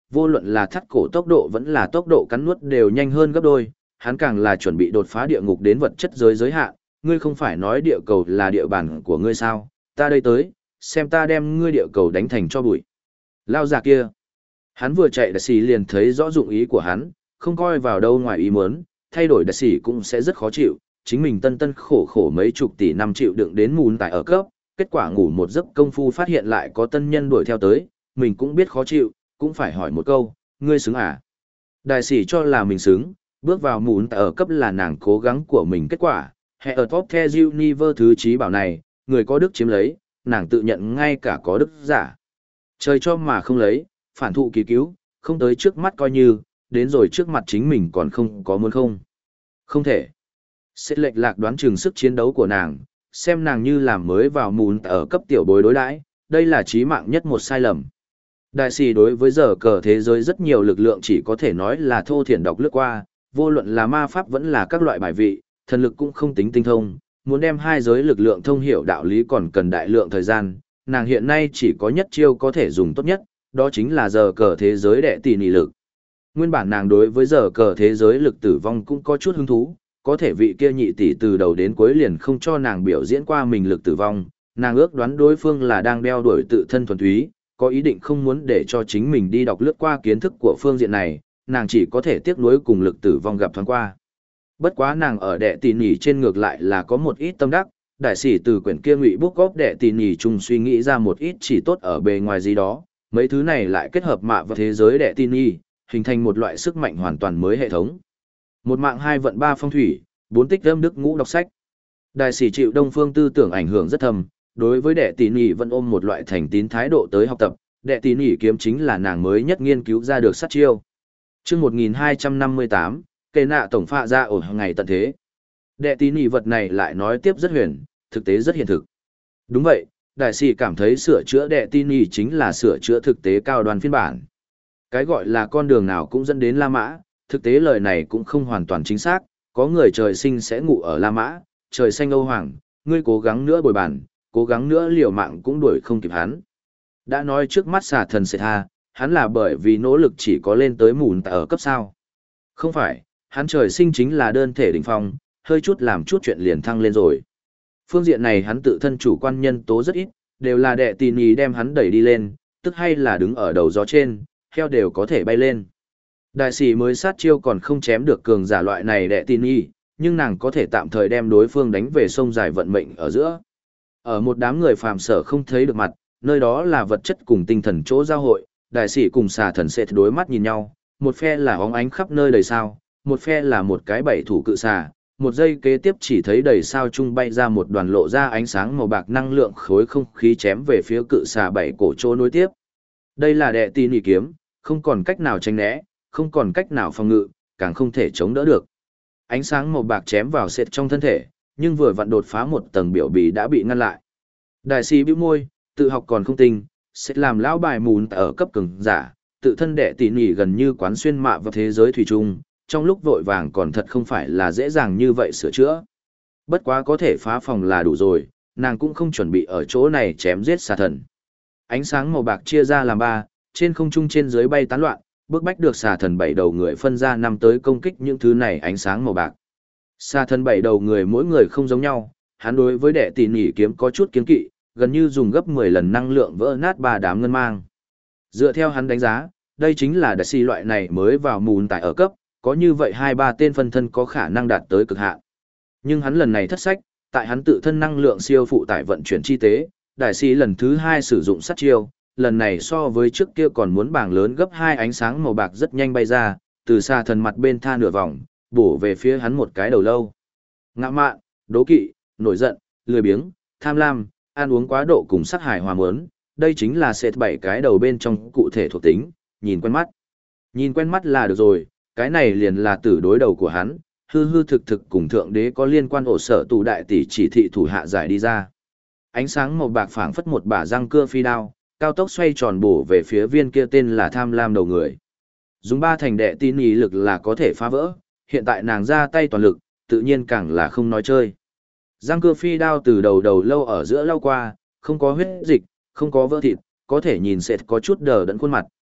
vô luận là thắt cổ tốc độ vẫn là tốc độ cắn nuốt đều nhanh hơn gấp đôi, hắn càng là chuẩn bị đột phá địa ngục đến vật chất giới giới hạn, ngươi không phải nói địa cầu là địa bàn của ngươi sao, ta đây tới, xem ta đem ngươi địa cầu đánh thành cho bụi. Lao già kia. Hắn vừa chạy đại sĩ liền thấy rõ dụng ý của hắn, không coi vào đâu ngoài ý muốn, thay đổi đại sĩ cũng sẽ rất khó chịu, chính mình tân tân khổ khổ mấy chục tỷ năm chịu đựng đến mùn tại ở cấp, kết quả ngủ một giấc công phu phát hiện lại có tân nhân đuổi theo tới, mình cũng biết khó chịu, cũng phải hỏi một câu, ngươi xứng à? Đại sĩ cho là mình xứng, bước vào mùn tại ở cấp là nàng cố gắng của mình kết quả, hệ ở top the universe thứ trí bảo này, người có đức chiếm lấy, nàng tự nhận ngay cả có đức giả. Trời cho mà không lấy, phản thụ kỳ cứu, không tới trước mắt coi như, đến rồi trước mặt chính mình còn không có muốn không. Không thể. Xét lệch lạc đoán chừng sức chiến đấu của nàng, xem nàng như làm mới vào mùn ở cấp tiểu bối đối đãi, đây là chí mạng nhất một sai lầm. Đại sĩ đối với giờ cờ thế giới rất nhiều lực lượng chỉ có thể nói là thô thiển đọc lướt qua, vô luận là ma pháp vẫn là các loại bài vị, thần lực cũng không tính tinh thông, muốn đem hai giới lực lượng thông hiểu đạo lý còn cần đại lượng thời gian, nàng hiện nay chỉ có nhất chiêu có thể dùng tốt nhất, đó chính là giờ cờ thế giới đệ tỷ nị lực. Nguyên bản nàng đối với giờ cờ thế giới lực tử vong cũng có chút hứng thú, có thể vị kia nhị tỷ từ đầu đến cuối liền không cho nàng biểu diễn qua mình lực tử vong, nàng ước đoán đối phương là đang đeo đuổi tự thân thuần túy, có ý định không muốn để cho chính mình đi đọc lướt qua kiến thức của phương diện này, nàng chỉ có thể tiếc nuối cùng lực tử vong gặp thoáng qua. Bất quá nàng ở đệ tỷ nỉ trên ngược lại là có một ít tâm đắc, đại sĩ từ quyển kia ngụy bút góp đệ tỷ nỉ chung suy nghĩ ra một ít chỉ tốt ở bề ngoài gì đó, mấy thứ này lại kết hợp mạ vào thế giới đệ tỷ nỉ, hình thành một loại sức mạnh hoàn toàn mới hệ thống. Một mạng hai vận ba phong thủy, bốn tích âm đức ngũ đọc sách. Đại sĩ chịu đông phương tư tưởng ảnh hưởng rất thầm, đối với đệ tỷ nỉ vẫn ôm một loại thành tín thái độ tới học tập, đệ tỷ nỉ kiếm chính là nàng mới nhất nghiên cứu ra được sát chiêu. Chương một nghìn hai trăm năm mươi tám, cây nạ tổng phạ ra ở ngày tận thế. Đệ tí nỉ vật này lại nói tiếp rất huyền, thực tế rất hiện thực. Đúng vậy, đại sĩ cảm thấy sửa chữa đệ tí nỉ chính là sửa chữa thực tế cao đoan phiên bản. Cái gọi là con đường nào cũng dẫn đến La Mã, thực tế lời này cũng không hoàn toàn chính xác, có người trời sinh sẽ ngủ ở La Mã, trời xanh Âu Hoàng, ngươi cố gắng nữa bồi bàn, cố gắng nữa liều mạng cũng đuổi không kịp hắn. Đã nói trước mắt xà thần sẽ tha, hắn là bởi vì nỗ lực chỉ có lên tới mùn tại ở cấp sao. Không phải, hắn trời sinh chính là đơn thể đỉnh phong, hơi chút làm chút chuyện liền thăng lên rồi. Phương diện này hắn tự thân chủ quan nhân tố rất ít, đều là đệ tì nhì đem hắn đẩy đi lên, tức hay là đứng ở đầu gió trên, heo đều có thể bay lên. Đại sĩ mới sát chiêu còn không chém được cường giả loại này đệ tì nhì, nhưng nàng có thể tạm thời đem đối phương đánh về sông dài vận mệnh ở giữa. Ở một đám người phàm sở không thấy được mặt, nơi đó là vật chất cùng tinh thần chỗ giao hội, đại sĩ cùng xà thần sẽ đối mắt nhìn nhau, một phe là óng ánh khắp nơi đầy sao, một phe là một cái bảy thủ cự xà, một giây kế tiếp chỉ thấy đầy sao trung bay ra một đoàn lộ ra ánh sáng màu bạc năng lượng khối không khí chém về phía cự xà bảy cổ chỗ nối tiếp. Đây là đệ tì nỉ kiếm, không còn cách nào tránh né, không còn cách nào phòng ngự, càng không thể chống đỡ được. Ánh sáng màu bạc chém vào sệt trong thân thể, nhưng vừa vặn đột phá một tầng biểu bì đã bị ngăn lại. Đại sĩ bĩu môi, tự học còn không tinh, sẽ làm lão bài mùn ở cấp cường giả, tự thân đệ tỉ nỉ gần như quán xuyên mạ vào thế giới thủy chung, trong lúc vội vàng còn thật không phải là dễ dàng như vậy sửa chữa. Bất quá có thể phá phòng là đủ rồi, nàng cũng không chuẩn bị ở chỗ này chém giết xà thần. Ánh sáng màu bạc chia ra làm ba, trên không trung trên dưới bay tán loạn, bước bách được xà thần bảy đầu người phân ra năm tới công kích những thứ này ánh sáng màu bạc. Xà thần bảy đầu người mỗi người không giống nhau, hắn đối với đệ tỉ nỉ kiếm có chút kiêng kỵ, gần như dùng gấp mười lần năng lượng vỡ nát ba đám ngân mang. Dựa theo hắn đánh giá, đây chính là đại sĩ loại này mới vào mùn tại ở cấp, có như vậy hai ba tên phân thân có khả năng đạt tới cực hạn. Nhưng hắn lần này thất sách, tại hắn tự thân năng lượng siêu phụ tải vận chuyển chi tế, đại sĩ lần thứ hai sử dụng sát chiêu, lần này so với trước kia còn muốn bảng lớn gấp hai ánh sáng màu bạc rất nhanh bay ra, từ xa thần mặt bên tha nửa vòng, bổ về phía hắn một cái đầu lâu. Ngạ mạn, đố kỵ, nổi giận, lười biếng, tham lam, ăn uống quá độ cùng sát hại hòa mớn, đây chính là set bảy cái đầu bên trong cụ thể thuộc tính, nhìn quen mắt. Nhìn quen mắt là được rồi, cái này liền là tử đối đầu của hắn, hư hư thực thực cùng thượng đế có liên quan ổ sở tù đại tỷ chỉ thị thủ hạ giải đi ra. Ánh sáng màu bạc phảng phất một bả răng cưa phi đao, cao tốc xoay tròn bổ về phía viên kia tên là tham lam đầu người. Dùng ba thành đệ tin ý lực là có thể phá vỡ, hiện tại nàng ra tay toàn lực, tự nhiên càng là không nói chơi. Răng cưa phi đao từ đầu đầu lâu ở giữa lao qua, không có huyết dịch, không có vỡ thịt, có thể nhìn sẽ có chút đờ đẫn khuôn mặt,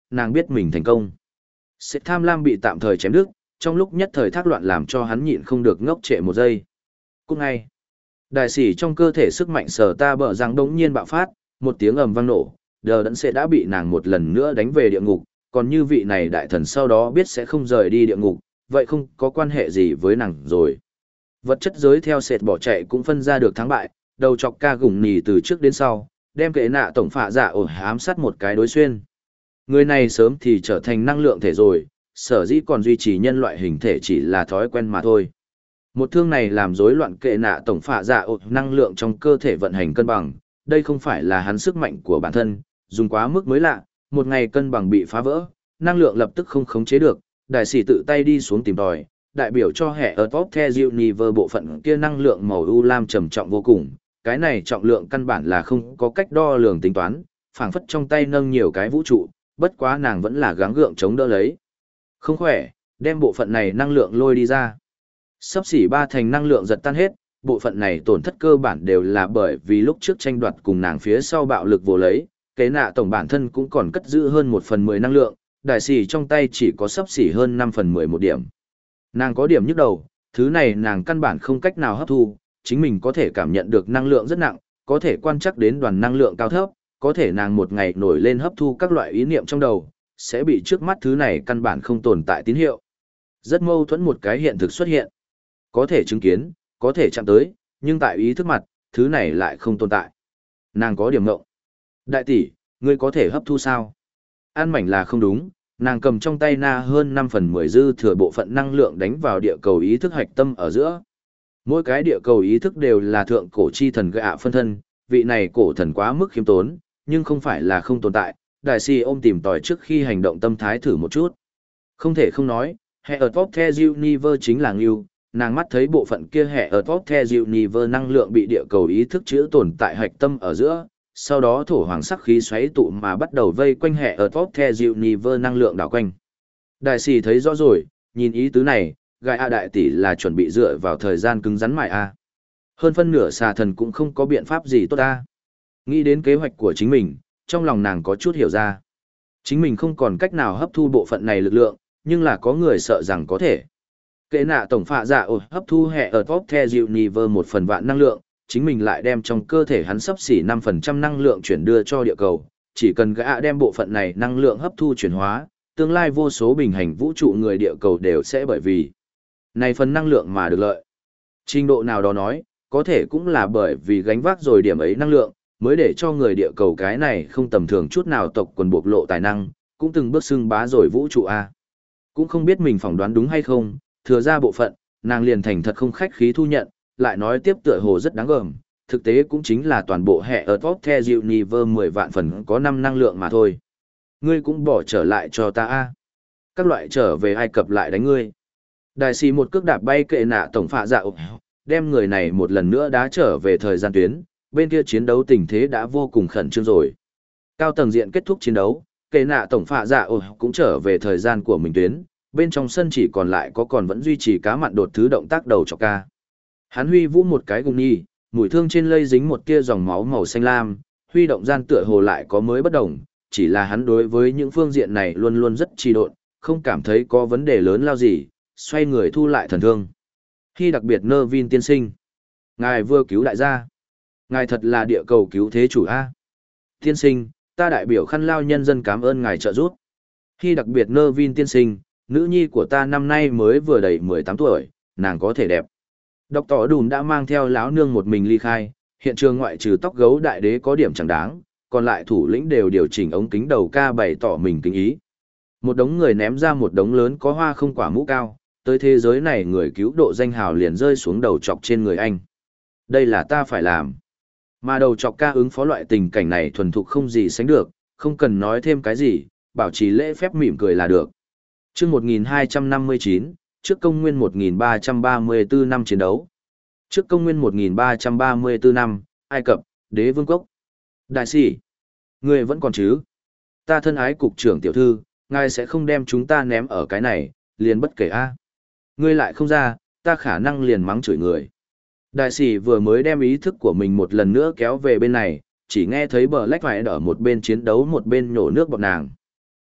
nàng biết mình thành công. Sự tham lam bị tạm thời chém đứt, trong lúc nhất thời thác loạn làm cho hắn nhịn không được ngốc trệ một giây. Cũng ngay, đại sĩ trong cơ thể sức mạnh sở ta bờ răng đống nhiên bạo phát, một tiếng ầm vang nổ, đờ đẫn sẽ đã bị nàng một lần nữa đánh về địa ngục, còn như vị này đại thần sau đó biết sẽ không rời đi địa ngục, vậy không có quan hệ gì với nàng rồi. Vật chất giới theo sệt bỏ chạy cũng phân ra được thắng bại, đầu chọc ca gùng nì từ trước đến sau, đem kệ nạ tổng phạ dạ ổ ám sát một cái đối xuyên. Người này sớm thì trở thành năng lượng thể rồi, sở dĩ còn duy trì nhân loại hình thể chỉ là thói quen mà thôi. Một thương này làm rối loạn kệ nạ tổng phạ dạ ổ năng lượng trong cơ thể vận hành cân bằng, đây không phải là hắn sức mạnh của bản thân, dùng quá mức mới lạ, một ngày cân bằng bị phá vỡ, năng lượng lập tức không khống chế được, đại sĩ tự tay đi xuống tìm tòi, đại biểu cho hệ ở top the universe bộ phận kia năng lượng màu u lam trầm trọng vô cùng, cái này trọng lượng căn bản là không có cách đo lường tính toán, phảng phất trong tay nâng nhiều cái vũ trụ, bất quá nàng vẫn là gắng gượng chống đỡ lấy. Không khỏe, đem bộ phận này năng lượng lôi đi ra. Sắp xỉ ba thành năng lượng giật tan hết, bộ phận này tổn thất cơ bản đều là bởi vì lúc trước tranh đoạt cùng nàng phía sau bạo lực vô lấy, kế nạ tổng bản thân cũng còn cất giữ hơn một phần mười năng lượng, đại sĩ trong tay chỉ có sắp xỉ hơn năm phần mười một điểm. Nàng có điểm nhức đầu, thứ này nàng căn bản không cách nào hấp thu, chính mình có thể cảm nhận được năng lượng rất nặng, có thể quan trắc đến đoàn năng lượng cao thấp, có thể nàng một ngày nổi lên hấp thu các loại ý niệm trong đầu, sẽ bị trước mắt thứ này căn bản không tồn tại tín hiệu. Rất mâu thuẫn một cái hiện thực xuất hiện. Có thể chứng kiến, có thể chạm tới, nhưng tại ý thức mặt, thứ này lại không tồn tại. Nàng có điểm ngộng. Đại tỷ, ngươi có thể hấp thu sao? An mảnh là không đúng, nàng cầm trong tay na hơn năm phần mười dư thừa bộ phận năng lượng đánh vào địa cầu ý thức hạch tâm ở giữa. Mỗi cái địa cầu ý thức đều là thượng cổ chi thần gạ phân thân, vị này cổ thần quá mức khiêm tốn, nhưng không phải là không tồn tại. Đại sĩ ôm tìm tòi trước khi hành động tâm thái thử một chút. Không thể không nói, hệ ở top the universe chính là ngưu, nàng mắt thấy bộ phận kia hệ ở top the universe năng lượng bị địa cầu ý thức chữ tồn tại hạch tâm ở giữa, sau đó thổ hoàng sắc khí xoáy tụ mà bắt đầu vây quanh hệ ở top the universe năng lượng đảo quanh. Đại sĩ thấy rõ rồi, nhìn ý tứ này, gai A đại tỷ là chuẩn bị dựa vào thời gian cứng rắn mài A. Hơn phân nửa xà thần cũng không có biện pháp gì tốt A. Nghĩ đến kế hoạch của chính mình, trong lòng nàng có chút hiểu ra. Chính mình không còn cách nào hấp thu bộ phận này lực lượng, nhưng là có người sợ rằng có thể. Kệ nạ tổng phạ dạ ổ hấp thu hệ ở top the universe một phần vạn năng lượng, chính mình lại đem trong cơ thể hắn sắp xỉ năm phần trăm năng lượng chuyển đưa cho địa cầu. Chỉ cần gã đem bộ phận này năng lượng hấp thu chuyển hóa, tương lai vô số bình hành vũ trụ người địa cầu đều sẽ bởi vì này phần năng lượng mà được lợi. Trình độ nào đó nói, có thể cũng là bởi vì gánh vác rồi điểm ấy năng lượng, mới để cho người địa cầu cái này không tầm thường chút nào tộc quần bộc lộ tài năng, cũng từng bước xưng bá rồi vũ trụ A. Cũng không biết mình phỏng đoán đúng hay không, thừa ra bộ phận, nàng liền thành thật không khách khí thu nhận, lại nói tiếp tựa hồ rất đáng gờm, thực tế cũng chính là toàn bộ hệ ở top the universe mười vạn phần có năm năng lượng mà thôi. Ngươi cũng bỏ trở lại cho ta A. Các loại trở về Ai Cập lại đánh ngươi. Đại sĩ một cước đạp bay kệ nạ tổng phạ dạ ộp, đem người này một lần nữa đá trở về thời gian tuyến, bên kia chiến đấu tình thế đã vô cùng khẩn trương rồi. Cao tầng diện kết thúc chiến đấu, kệ nạ tổng phạ dạ ộp cũng trở về thời gian của mình tuyến, bên trong sân chỉ còn lại có còn vẫn duy trì cá mặn đột thứ động tác đầu chọc ca. Hắn huy vũ một cái gùng nhi, mũi thương trên lây dính một tia dòng máu màu xanh lam, huy động gian tựa hồ lại có mới bất đồng, chỉ là hắn đối với những phương diện này luôn luôn rất trì độn, không cảm thấy có vấn đề lớn lao gì, xoay người thu lại thần thương. Khi đặc biệt nơ vin tiên sinh, ngài vừa cứu đại gia, ngài thật là địa cầu cứu thế chủ A. Tiên sinh, ta đại biểu khăn lao nhân dân cảm ơn ngài trợ giúp. Khi đặc biệt nơ vin tiên sinh, nữ nhi của ta năm nay mới vừa đầy mười tám tuổi, nàng có thể đẹp. Độc tỏ đùn đã mang theo lão nương một mình ly khai, hiện trường ngoại trừ tóc gấu đại đế có điểm chẳng đáng, còn lại thủ lĩnh đều điều chỉnh ống kính đầu ca bày tỏ mình kính ý. Một đống người ném ra một đống lớn có hoa không quả mũ cao, tới thế giới này người cứu độ danh hào liền rơi xuống đầu chọc trên người anh. Đây là ta phải làm. Mà đầu chọc ca ứng phó loại tình cảnh này thuần thục không gì sánh được, không cần nói thêm cái gì, bảo trì lễ phép mỉm cười là được. Trước một nghìn hai trăm năm mươi chín, trước công nguyên một nghìn ba trăm ba mươi tư năm chiến đấu. Trước công nguyên một nghìn ba trăm ba mươi tư năm, Ai Cập, Đế Vương Cốc. Đại sĩ, người vẫn còn chứ? Ta thân ái cục trưởng tiểu thư, ngài sẽ không đem chúng ta ném ở cái này, liền bất kể a. Ngươi lại không ra, ta khả năng liền mắng chửi người. Đại sĩ vừa mới đem ý thức của mình một lần nữa kéo về bên này, chỉ nghe thấy bờ lách phải ở một bên chiến đấu một bên nhổ nước bọt nàng.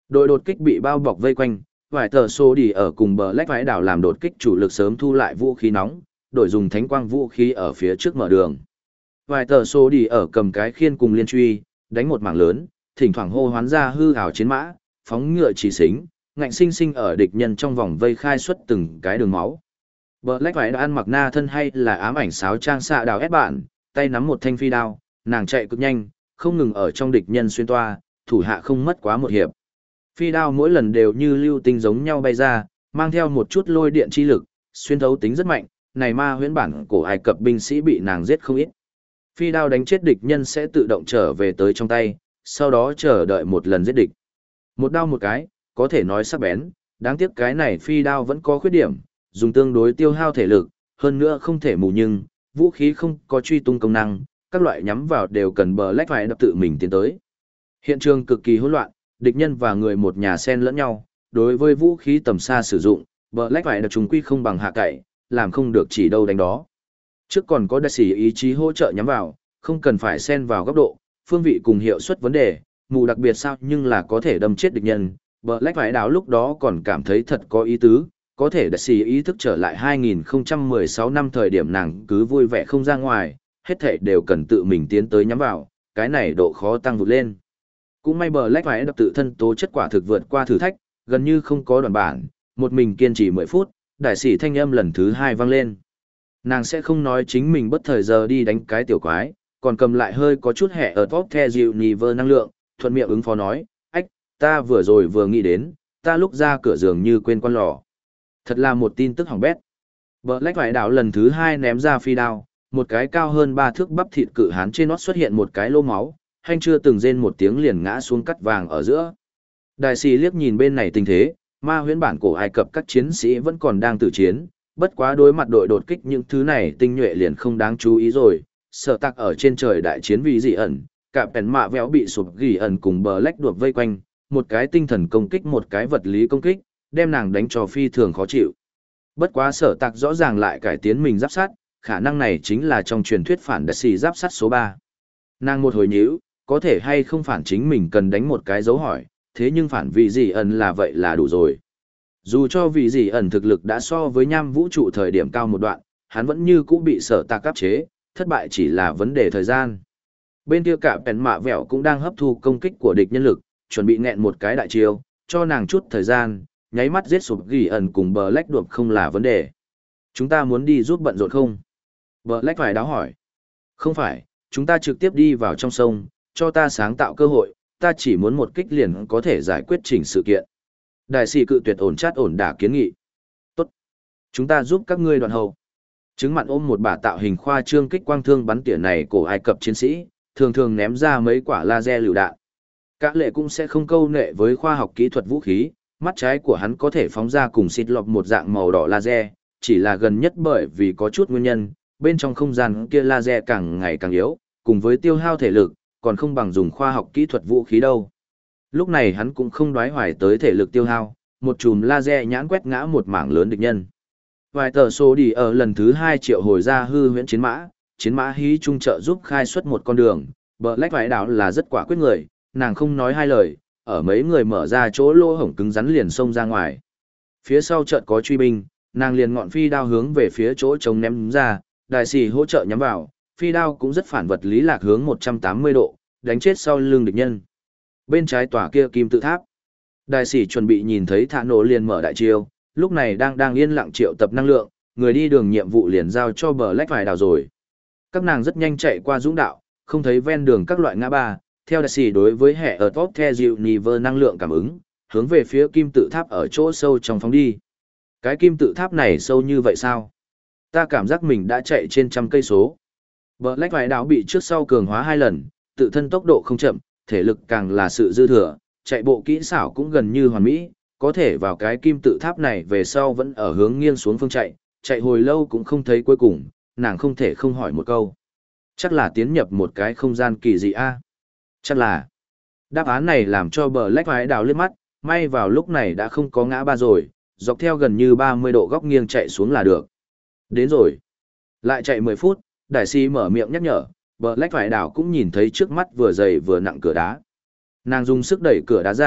Đội đột kích bị bao bọc vây quanh, vài tờ xô đi ở cùng bờ lách vãi đảo làm đột kích chủ lực sớm thu lại vũ khí nóng, đổi dùng thánh quang vũ khí ở phía trước mở đường. Vài tờ xô đi ở cầm cái khiên cùng liên truy, đánh một mảng lớn, thỉnh thoảng hô hoán ra hư ảo chiến mã, phóng ngựa chỉ xính, ngạnh sinh sinh ở địch nhân trong vòng vây khai xuất từng cái đường máu. Bờ lách vãi đã ăn mặc na thân hay là ám ảnh sáo trang xạ đào ép bạn, tay nắm một thanh phi đao, nàng chạy cực nhanh, không ngừng ở trong địch nhân xuyên toa, thủ hạ không mất quá một hiệp. Phi đao mỗi lần đều như lưu tinh giống nhau bay ra, mang theo một chút lôi điện chi lực, xuyên thấu tính rất mạnh, này ma huyễn bản cổ Ai Cập binh sĩ bị nàng giết không ít. Phi đao đánh chết địch nhân sẽ tự động trở về tới trong tay, sau đó chờ đợi một lần giết địch. Một đao một cái, có thể nói sắc bén, đáng tiếc cái này phi đao vẫn có khuyết điểm, dùng tương đối tiêu hao thể lực, hơn nữa không thể mù nhưng, vũ khí không có truy tung công năng, các loại nhắm vào đều cần bờ lách phải đập tự mình tiến tới. Hiện trường cực kỳ hỗn loạn, địch nhân và người một nhà xen lẫn nhau, đối với vũ khí tầm xa sử dụng, bờ lách phải đập chúng quy không bằng hạ cậy, làm không được chỉ đâu đánh đó. Trước còn có đại sĩ ý chí hỗ trợ nhắm vào, không cần phải xen vào góc độ, phương vị cùng hiệu suất vấn đề, mù đặc biệt sao nhưng là có thể đâm chết địch nhân. Bờ lách phải đảo lúc đó còn cảm thấy thật có ý tứ, có thể đại sĩ ý thức trở lại hai nghìn không trăm mười sáu năm thời điểm nàng cứ vui vẻ không ra ngoài, hết thảy đều cần tự mình tiến tới nhắm vào, cái này độ khó tăng vụt lên. Cũng may bờ lách phải đập tự thân tố chất quả thực vượt qua thử thách, gần như không có đoạn bản, một mình kiên trì mười phút, đại sĩ thanh âm lần thứ hai vang lên. Nàng sẽ không nói chính mình bất thời giờ đi đánh cái tiểu quái, còn cầm lại hơi có chút hẹ ở top the dịu niver năng lượng, thuận miệng ứng phó nói, ách, ta vừa rồi vừa nghĩ đến, ta lúc ra cửa giường như quên quan lò. Thật là một tin tức hỏng bét. Bờ lách phải đảo lần thứ hai ném ra phi đao, một cái cao hơn ba thước bắp thịt cự hán trên nó xuất hiện một cái lô máu, hành chưa từng rên một tiếng liền ngã xuống cắt vàng ở giữa. Đại sĩ liếc nhìn bên này tình thế, ma huyễn bản cổ Ai Cập các chiến sĩ vẫn còn đang tử chiến, bất quá đối mặt đội đột kích những thứ này tinh nhuệ liền không đáng chú ý rồi. Sở tạc ở trên trời đại chiến vì dị ẩn, cả bèn mạ véo bị sụp gỉ ẩn cùng bờ lách đuộc vây quanh, một cái tinh thần công kích một cái vật lý công kích, đem nàng đánh cho phi thường khó chịu. Bất quá sở tạc rõ ràng lại cải tiến mình giáp sát, khả năng này chính là trong truyền thuyết phản đặc xì giáp sát số ba. Nàng một hồi nhíu, có thể hay không phản chính mình cần đánh một cái dấu hỏi, thế nhưng phản vị dị ẩn là vậy là đủ rồi. Dù cho vị dị ẩn thực lực đã so với nham vũ trụ thời điểm cao một đoạn, hắn vẫn như cũ bị sở tạc áp chế, thất bại chỉ là vấn đề thời gian. Bên kia cả bèn mạ vẹo cũng đang hấp thu công kích của địch nhân lực, chuẩn bị nghẹn một cái đại chiêu, cho nàng chút thời gian, nháy mắt giết sụp gỉ ẩn cùng bờ lách đuộc không là vấn đề. Chúng ta muốn đi giúp bận rộn không? Bờ lách phải đáo hỏi. Không phải, chúng ta trực tiếp đi vào trong sông, cho ta sáng tạo cơ hội, ta chỉ muốn một kích liền có thể giải quyết chỉnh sự kiện. Đại sĩ cự tuyệt ổn chát ổn đả kiến nghị. Tốt. Chúng ta giúp các ngươi đoạn hậu. Trứng mặn ôm một bả tạo hình khoa trương kích quang thương bắn tỉa này cổ Ai Cập chiến sĩ, thường thường ném ra mấy quả laser lựu đạn. Các lệ cũng sẽ không câu nệ với khoa học kỹ thuật vũ khí, mắt trái của hắn có thể phóng ra cùng xịt lọc một dạng màu đỏ laser, chỉ là gần nhất bởi vì có chút nguyên nhân, bên trong không gian kia laser càng ngày càng yếu, cùng với tiêu hao thể lực, còn không bằng dùng khoa học kỹ thuật vũ khí đâu. Lúc này hắn cũng không đoái hoài tới thể lực tiêu hao, một chùm laser nhãn quét ngã một mảng lớn địch nhân. Vài tờ số đi ở lần thứ hai triệu hồi ra hư huyễn chiến mã, chiến mã hí trung trợ giúp khai xuất một con đường, bờ lách vải đảo là rất quả quyết người, nàng không nói hai lời, ở mấy người mở ra chỗ lỗ hổng cứng rắn liền xông ra ngoài. Phía sau chợt có truy binh, nàng liền ngọn phi đao hướng về phía chỗ trống ném ra, đại sĩ hỗ trợ nhắm vào, phi đao cũng rất phản vật lý lạc hướng một trăm tám mươi độ, đánh chết sau lưng địch nhân. Bên trái tòa kia kim tự tháp, đại sĩ chuẩn bị nhìn thấy thả nổ liền mở đại chiêu, lúc này đang đang yên lặng triệu tập năng lượng, người đi đường nhiệm vụ liền giao cho bờ lách vải đảo rồi. Các nàng rất nhanh chạy qua dũng đạo, không thấy ven đường các loại ngã ba, theo đại sĩ đối với hệ ở top the dịu niver năng lượng cảm ứng, hướng về phía kim tự tháp ở chỗ sâu trong phóng đi. Cái kim tự tháp này sâu như vậy sao? Ta cảm giác mình đã chạy trên trăm cây số. Bờ lách vải đảo bị trước sau cường hóa hai lần, tự thân tốc độ không chậm, thể lực càng là sự dư thừa, chạy bộ kỹ xảo cũng gần như hoàn mỹ, có thể vào cái kim tự tháp này về sau vẫn ở hướng nghiêng xuống phương chạy, chạy hồi lâu cũng không thấy cuối cùng, nàng không thể không hỏi một câu. Chắc là tiến nhập một cái không gian kỳ dị a? Chắc là. Đáp án này làm cho bờ lách vải đảo liếc mắt, may vào lúc này đã không có ngã ba rồi, dọc theo gần như ba mươi độ góc nghiêng chạy xuống là được. Đến rồi. Lại chạy mười phút, đại sĩ mở miệng nhắc nhở, bờ lách vải đảo cũng nhìn thấy trước mắt vừa dày vừa nặng cửa đá. Nàng dùng sức đẩy cửa đá ra,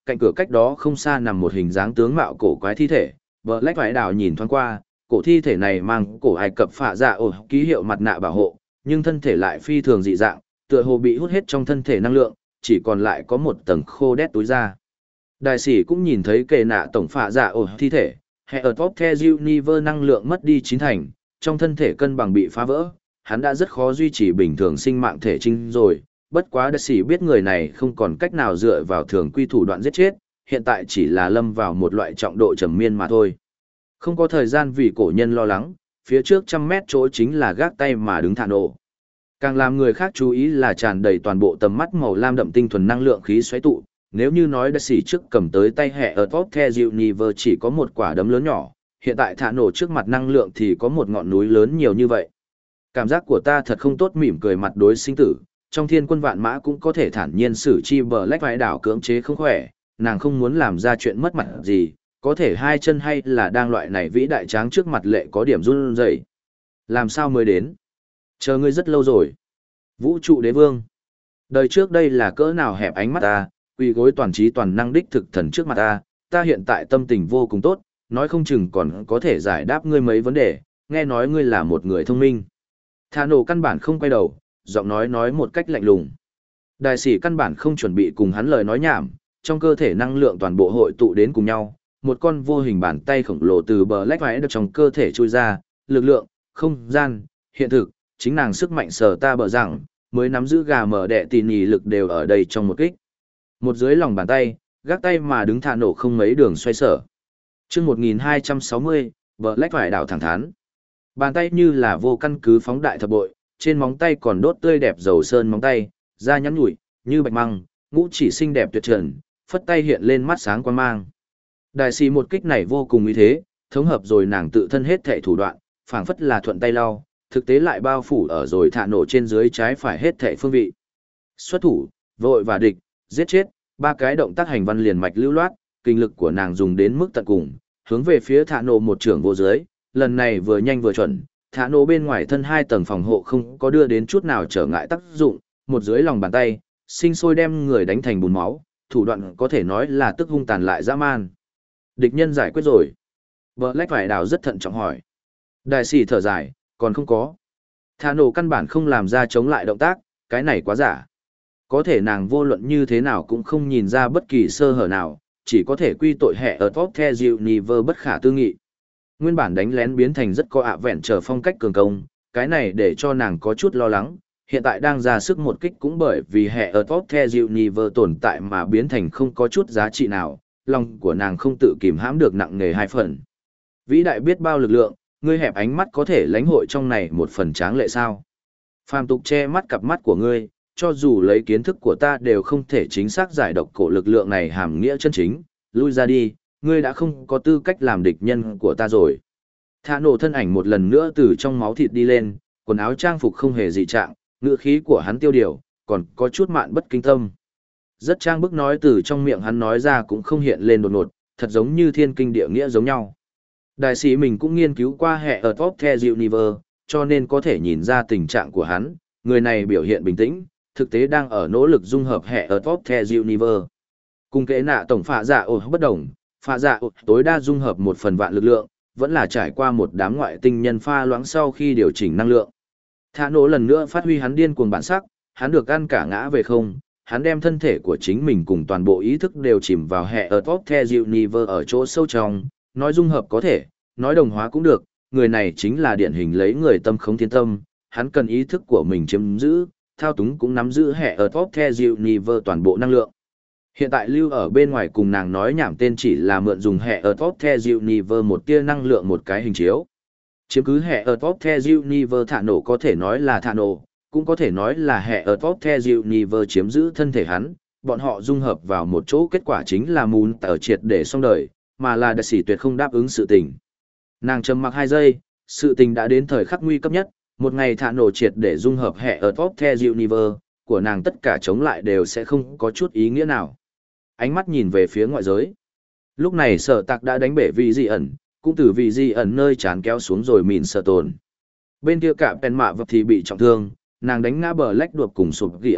cạnh cửa cách đó không xa nằm một hình dáng tướng mạo cổ quái thi thể. Black Hải Đảo nhìn thoáng qua, cổ thi thể này mang cổ Ai Cập phạ dạ ổ ký hiệu mặt nạ bảo hộ, nhưng thân thể lại phi thường dị dạng, tựa hồ bị hút hết trong thân thể năng lượng, chỉ còn lại có một tầng khô đét túi da. Đại sĩ cũng nhìn thấy kệ nạ tổng phạ dạ ổ thi thể, hệ ở top the universe năng lượng mất đi chín thành, trong thân thể cân bằng bị phá vỡ, hắn đã rất khó duy trì bình thường sinh mạng thể trinh rồi, bất quá đại sĩ biết người này không còn cách nào dựa vào thường quy thủ đoạn giết chết, hiện tại chỉ là lâm vào một loại trọng độ trầm miên mà thôi. Không có thời gian vì cổ nhân lo lắng, phía trước trăm mét chỗ chính là gác tay mà đứng thả nổ. Càng làm người khác chú ý là tràn đầy toàn bộ tầm mắt màu lam đậm tinh thuần năng lượng khí xoáy tụ, nếu như nói đại sĩ trước cầm tới tay hệ ở top the universe chỉ có một quả đấm lớn nhỏ, hiện tại thả nổ trước mặt năng lượng thì có một ngọn núi lớn nhiều như vậy. Cảm giác của ta thật không tốt, mỉm cười mặt đối sinh tử, trong thiên quân vạn mã cũng có thể thản nhiên xử chi bờ lách vãi đảo cưỡng chế không khỏe, nàng không muốn làm ra chuyện mất mặt gì, có thể hai chân hay là đang loại này vĩ đại tráng trước mặt lệ có điểm run rẩy. Làm sao mới đến? Chờ ngươi rất lâu rồi. Vũ trụ đế vương. Đời trước đây là cỡ nào hẹp ánh mắt ta, quỳ gối toàn trí toàn năng đích thực thần trước mặt ta, ta hiện tại tâm tình vô cùng tốt, nói không chừng còn có thể giải đáp ngươi mấy vấn đề, nghe nói ngươi là một người thông minh. Thà nổ căn bản không quay đầu, giọng nói nói một cách lạnh lùng. Đại sĩ căn bản không chuẩn bị cùng hắn lời nói nhảm, trong cơ thể năng lượng toàn bộ hội tụ đến cùng nhau, một con vô hình bàn tay khổng lồ từ bờ lách vãi được trong cơ thể chui ra, lực lượng, không gian, hiện thực, chính nàng sức mạnh sở ta bờ rằng, mới nắm giữ gà mở đẻ tỉ nhì lực đều ở đây trong một kích. Một dưới lòng bàn tay, gác tay mà đứng thả nổ không mấy đường xoay sở. Chương một nghìn hai trăm sáu mươi, bờ lách vải đảo thẳng thắn. Bàn tay như là vô căn cứ phóng đại thập bội, trên móng tay còn đốt tươi đẹp dầu sơn móng tay, da nhắn nhủi, như bạch măng, ngũ chỉ xinh đẹp tuyệt trần, phất tay hiện lên mắt sáng quan mang. Đại sĩ một kích này vô cùng uy thế, thống hợp rồi nàng tự thân hết thảy thủ đoạn, phảng phất là thuận tay lau, thực tế lại bao phủ ở rồi thả nổ trên dưới trái phải hết thảy phương vị. Xuất thủ, vội và địch, giết chết, ba cái động tác hành văn liền mạch lưu loát, kinh lực của nàng dùng đến mức tận cùng, hướng về phía thả nổ một trưởng vô dưới, lần này vừa nhanh vừa chuẩn, thả nổ bên ngoài thân hai tầng phòng hộ không có đưa đến chút nào trở ngại tác dụng, một dưới lòng bàn tay, sinh sôi đem người đánh thành bùn máu, thủ đoạn có thể nói là tức hung tàn lại dã man. Địch nhân giải quyết rồi. Black Vải Đảo rất thận trọng hỏi. Đại sĩ thở dài, còn không có. Thả nổ căn bản không làm ra chống lại động tác, cái này quá giả. Có thể nàng vô luận như thế nào cũng không nhìn ra bất kỳ sơ hở nào, chỉ có thể quy tội hệ ở top the universe bất khả tư nghị. Nguyên bản đánh lén biến thành rất có ạ vẹn trở phong cách cường công, cái này để cho nàng có chút lo lắng, hiện tại đang ra sức một kích cũng bởi vì hệ ở top the universe tồn tại mà biến thành không có chút giá trị nào, lòng của nàng không tự kìm hãm được nặng nề hai phần. Vĩ đại biết bao lực lượng, ngươi hẹp ánh mắt có thể lãnh hội trong này một phần tráng lệ sao? Phàm tục che mắt cặp mắt của ngươi, cho dù lấy kiến thức của ta đều không thể chính xác giải độc cổ lực lượng này hàm nghĩa chân chính, lui ra đi, ngươi đã không có tư cách làm địch nhân của ta rồi. Thả nổ thân ảnh một lần nữa từ trong máu thịt đi lên, quần áo trang phục không hề dị trạng, ngữ khí của hắn tiêu điều, còn có chút mạn bất kinh tâm. Rất trang bức nói từ trong miệng hắn nói ra cũng không hiện lên đột ngột, thật giống như thiên kinh địa nghĩa giống nhau. Đại sĩ mình cũng nghiên cứu qua hệ ở top the universe, cho nên có thể nhìn ra tình trạng của hắn, người này biểu hiện bình tĩnh, thực tế đang ở nỗ lực dung hợp hệ ở top the universe. Cùng kệ nạ tổng phạ dạ ổ bất đồng, phạ dạ ổ tối đa dung hợp một phần vạn lực lượng, vẫn là trải qua một đám ngoại tinh nhân pha loãng sau khi điều chỉnh năng lượng. Thả nổ lần nữa phát huy hắn điên cuồng bản sắc, hắn được ăn cả ngã về không, hắn đem thân thể của chính mình cùng toàn bộ ý thức đều chìm vào hệ ở top the universe ở chỗ sâu trong, nói dung hợp có thể, nói đồng hóa cũng được, người này chính là điển hình lấy người tâm khống thiên tâm, hắn cần ý thức của mình chiếm giữ, thao túng cũng nắm giữ hệ ở top the universe toàn bộ năng lượng. Hiện tại lưu ở bên ngoài cùng nàng nói nhảm tên chỉ là mượn dùng hệ ở top the universe một tia năng lượng một cái hình chiếu. Chiếm cứ hệ ở top the universe thả nổ có thể nói là thả nổ, cũng có thể nói là hệ ở top the universe chiếm giữ thân thể hắn, bọn họ dung hợp vào một chỗ kết quả chính là mùn tờ triệt để xong đời, mà là đại sĩ tuyệt không đáp ứng sự tình. Nàng trầm mặc hai giây, sự tình đã đến thời khắc nguy cấp nhất, một ngày thả nổ triệt để dung hợp hệ ở top the universe, của nàng tất cả chống lại đều sẽ không có chút ý nghĩa nào. Ánh mắt nhìn về phía ngoại giới. Lúc này sở tạc đã đánh bể vị di ẩn, cũng từ vị di ẩn nơi chán kéo xuống rồi mìn sở tồn. Bên kia cả pen mạ vật thì bị trọng thương, nàng đánh ngã bờ lách đuộc cùng sụp ghi ẩn,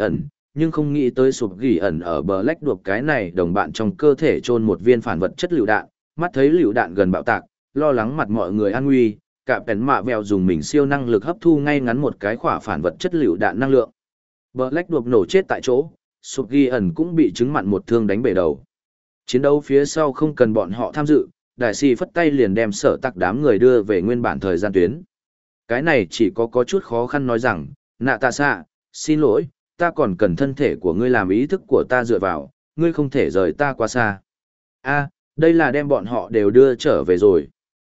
nhưng không nghĩ tới sụp gỉ ẩn ở bờ lách đuộc cái này đồng bạn trong cơ thể chôn một viên phản vật chất lựu đạn, mắt thấy lựu đạn gần bạo tạc, lo lắng mặt mọi người an nguy, cả bèn mạ vèo dùng mình siêu năng lực hấp thu ngay ngắn một cái khỏa phản vật chất lựu đạn năng lượng. Bờ lách đuộc nổ chết tại chỗ, sụp gỉ ẩn cũng bị trúng mặn một thương đánh bể đầu. Chiến đấu phía sau không cần bọn họ tham dự, đại sĩ phất tay liền đem sở tạc đám người đưa về nguyên bản thời gian tuyến. Cái này chỉ có có chút khó khăn nói rằng, nạ tạ xạ, xin lỗi, ta còn cần thân thể của ngươi làm ý thức của ta dựa vào, ngươi không thể rời ta quá xa. A, đây là đem bọn họ đều đưa trở về rồi.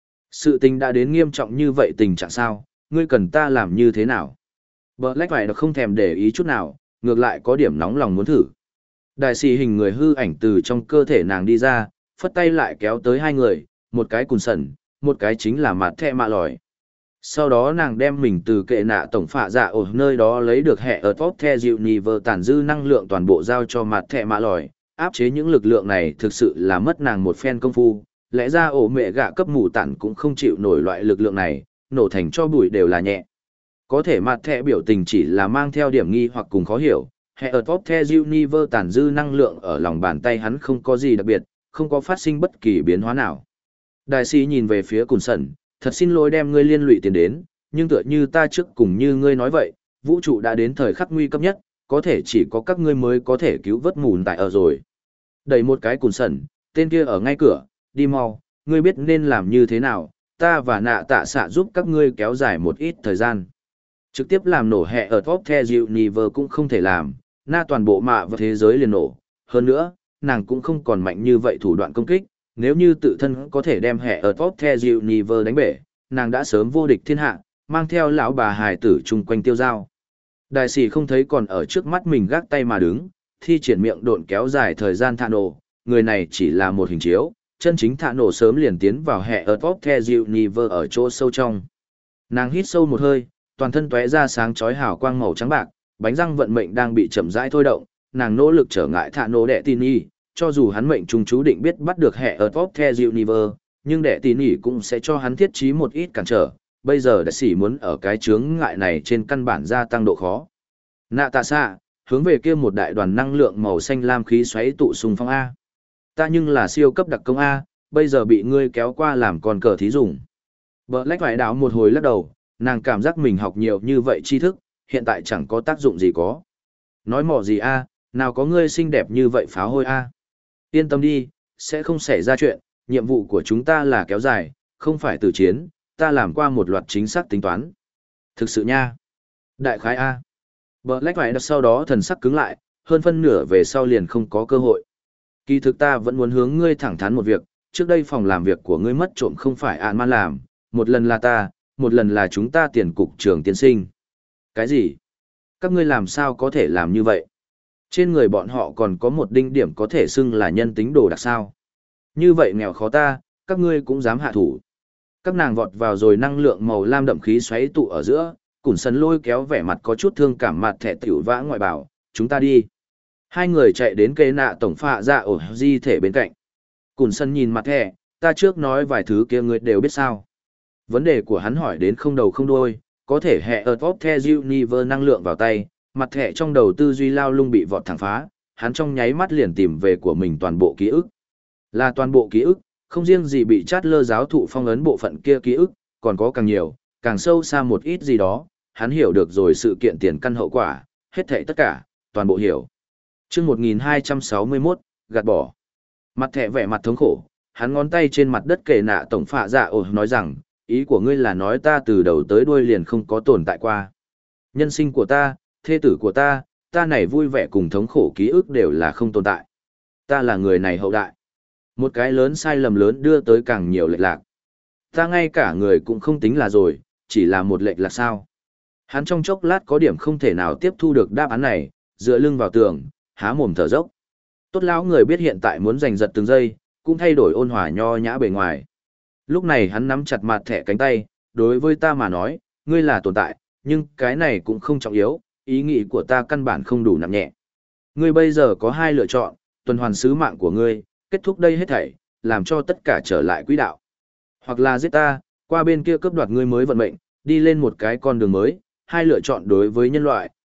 Sự tình đã đến nghiêm trọng như vậy tình trạng sao, ngươi cần ta làm như thế nào? Black phải không thèm để ý chút nào, ngược lại có điểm nóng lòng muốn thử. Đại sĩ hình người hư ảnh từ trong cơ thể nàng đi ra, phất tay lại kéo tới hai người, một cái cùn sẩn, một cái chính là mặt thẹ mạ lòi. Sau đó nàng đem mình từ kệ nạ tổng phạ dạ ở nơi đó lấy được hệ ở top the dịu nì vờ tản dư năng lượng toàn bộ giao cho mặt thẹ mạ lòi, áp chế những lực lượng này thực sự là mất nàng một phen công phu, lẽ ra ổ mẹ gạ cấp mù tản cũng không chịu nổi loại lực lượng này, nổ thành cho bụi đều là nhẹ. Có thể mặt thẹ biểu tình chỉ là mang theo điểm nghi hoặc cùng khó hiểu, hệ ở top the dịu nì vờ tản dư năng lượng ở lòng bàn tay hắn không có gì đặc biệt, không có phát sinh bất kỳ biến hóa nào. Đại sĩ nhìn về phía cùn sẩn, thật xin lỗi đem ngươi liên lụy tiền đến, nhưng tựa như ta trước cùng như ngươi nói vậy, vũ trụ đã đến thời khắc nguy cấp nhất, có thể chỉ có các ngươi mới có thể cứu vớt mùn tại ở rồi. Đẩy một cái cùn sẩn, tên kia ở ngay cửa, đi mau, ngươi biết nên làm như thế nào, ta và nạ tạ xạ giúp các ngươi kéo dài một ít thời gian. Trực tiếp làm nổ hệ ở top the dịu niver cũng không thể làm, na toàn bộ mạ và thế giới liền nổ. Hơn nữa, nàng cũng không còn mạnh như vậy thủ đoạn công kích, nếu như tự thân có thể đem hệ ở top the dịu niver đánh bể, nàng đã sớm vô địch thiên hạ, mang theo lão bà hài tử chung quanh tiêu dao. Đại sĩ không thấy còn ở trước mắt mình gác tay mà đứng, thi triển miệng độn kéo dài thời gian thả nổ, người này chỉ là một hình chiếu, chân chính thả nổ sớm liền tiến vào hệ ở top the dịu niver ở chỗ sâu trong. Nàng hít sâu một hơi, toàn thân tóe ra sáng chói hào quang màu trắng bạc, bánh răng vận mệnh đang bị chậm rãi thôi động, nàng nỗ lực trở ngại thả nổ đệ tin y, cho dù hắn mệnh trung chú định biết bắt được hệ ở top the dịu niver, nhưng đệ tin y cũng sẽ cho hắn thiết trí một ít cản trở. Bây giờ đại sĩ muốn ở cái chướng ngại này trên căn bản gia tăng độ khó. Nạ tạ xạ, hướng về kia một đại đoàn năng lượng màu xanh lam khí xoáy tụ xung phong A. Ta nhưng là siêu cấp đặc công A, bây giờ bị ngươi kéo qua làm con cờ thí dùng. Bờ lách vải đảo một hồi lắc đầu, nàng cảm giác mình học nhiều như vậy tri thức, hiện tại chẳng có tác dụng gì có. Nói mỏ gì A, nào có ngươi xinh đẹp như vậy pháo hôi A. Yên tâm đi, sẽ không xảy ra chuyện, nhiệm vụ của chúng ta là kéo dài, không phải tử chiến, ta làm qua một loạt chính xác tính toán. Thực sự nha. Đại khái A. Bờ lách vải đặt sau đó thần sắc cứng lại, hơn phân nửa về sau liền không có cơ hội. Kỳ thực ta vẫn muốn hướng ngươi thẳng thắn một việc, trước đây phòng làm việc của ngươi mất trộm không phải ạn man làm, một lần là ta, một lần là chúng ta tiền cục trưởng tiên sinh. Cái gì? Các ngươi làm sao có thể làm như vậy? Trên người bọn họ còn có một đinh điểm có thể xưng là nhân tính đồ đặc sao. Như vậy nghèo khó ta, các ngươi cũng dám hạ thủ. Các nàng vọt vào rồi năng lượng màu lam đậm khí xoáy tụ ở giữa, Cùn Sân lôi kéo vẻ mặt có chút thương cảm mặt thẻ tiểu vã ngoại bảo, chúng ta đi. Hai người chạy đến cây nạ tổng phạ ra ổ di thể bên cạnh. Cùn Sân nhìn mặt thẻ, ta trước nói vài thứ kia người đều biết sao. Vấn đề của hắn hỏi đến không đầu không đuôi, có thể hệ ở top the universe năng lượng vào tay, mặt thẻ trong đầu tư duy lao lung bị vọt thẳng phá, hắn trong nháy mắt liền tìm về của mình toàn bộ ký ức. Là toàn bộ ký ức, không riêng gì bị chát lơ giáo thụ phong ấn bộ phận kia ký ức, còn có càng nhiều, càng sâu xa một ít gì đó, hắn hiểu được rồi sự kiện tiền căn hậu quả, hết thảy tất cả, toàn bộ hiểu. Chương một nghìn hai trăm sáu mươi mốt, gạt bỏ. Mặt thẻ vẻ mặt thống khổ, hắn ngón tay trên mặt đất kề nạ tổng phạ dạ ồ nói rằng, ý của ngươi là nói ta từ đầu tới đuôi liền không có tồn tại qua. Nhân sinh của ta, thê tử của ta, ta này vui vẻ cùng thống khổ ký ức đều là không tồn tại. Ta là người này hậu đại. Một cái lớn sai lầm lớn đưa tới càng nhiều lệch lạc. Ta ngay cả người cũng không tính là rồi, chỉ là một lệch lạc sao. Hắn trong chốc lát có điểm không thể nào tiếp thu được đáp án này, dựa lưng vào tường, há mồm thở dốc. Tốt lão người biết hiện tại muốn giành giật từng giây, cũng thay đổi ôn hòa nho nhã bề ngoài. Lúc này hắn nắm chặt mặt thẻ cánh tay, đối với ta mà nói, ngươi là tồn tại, nhưng cái này cũng không trọng yếu, ý nghĩ của ta căn bản không đủ nặng nhẹ. Ngươi bây giờ có hai lựa chọn, tuần hoàn sứ mạng của ngươi, kết thúc đây hết thảy, làm cho tất cả trở lại quỹ đạo. Hoặc là giết ta, qua bên kia cướp đoạt ngươi mới vận mệnh, đi lên một cái con đường mới, hai lựa chọn đối với nhân loại,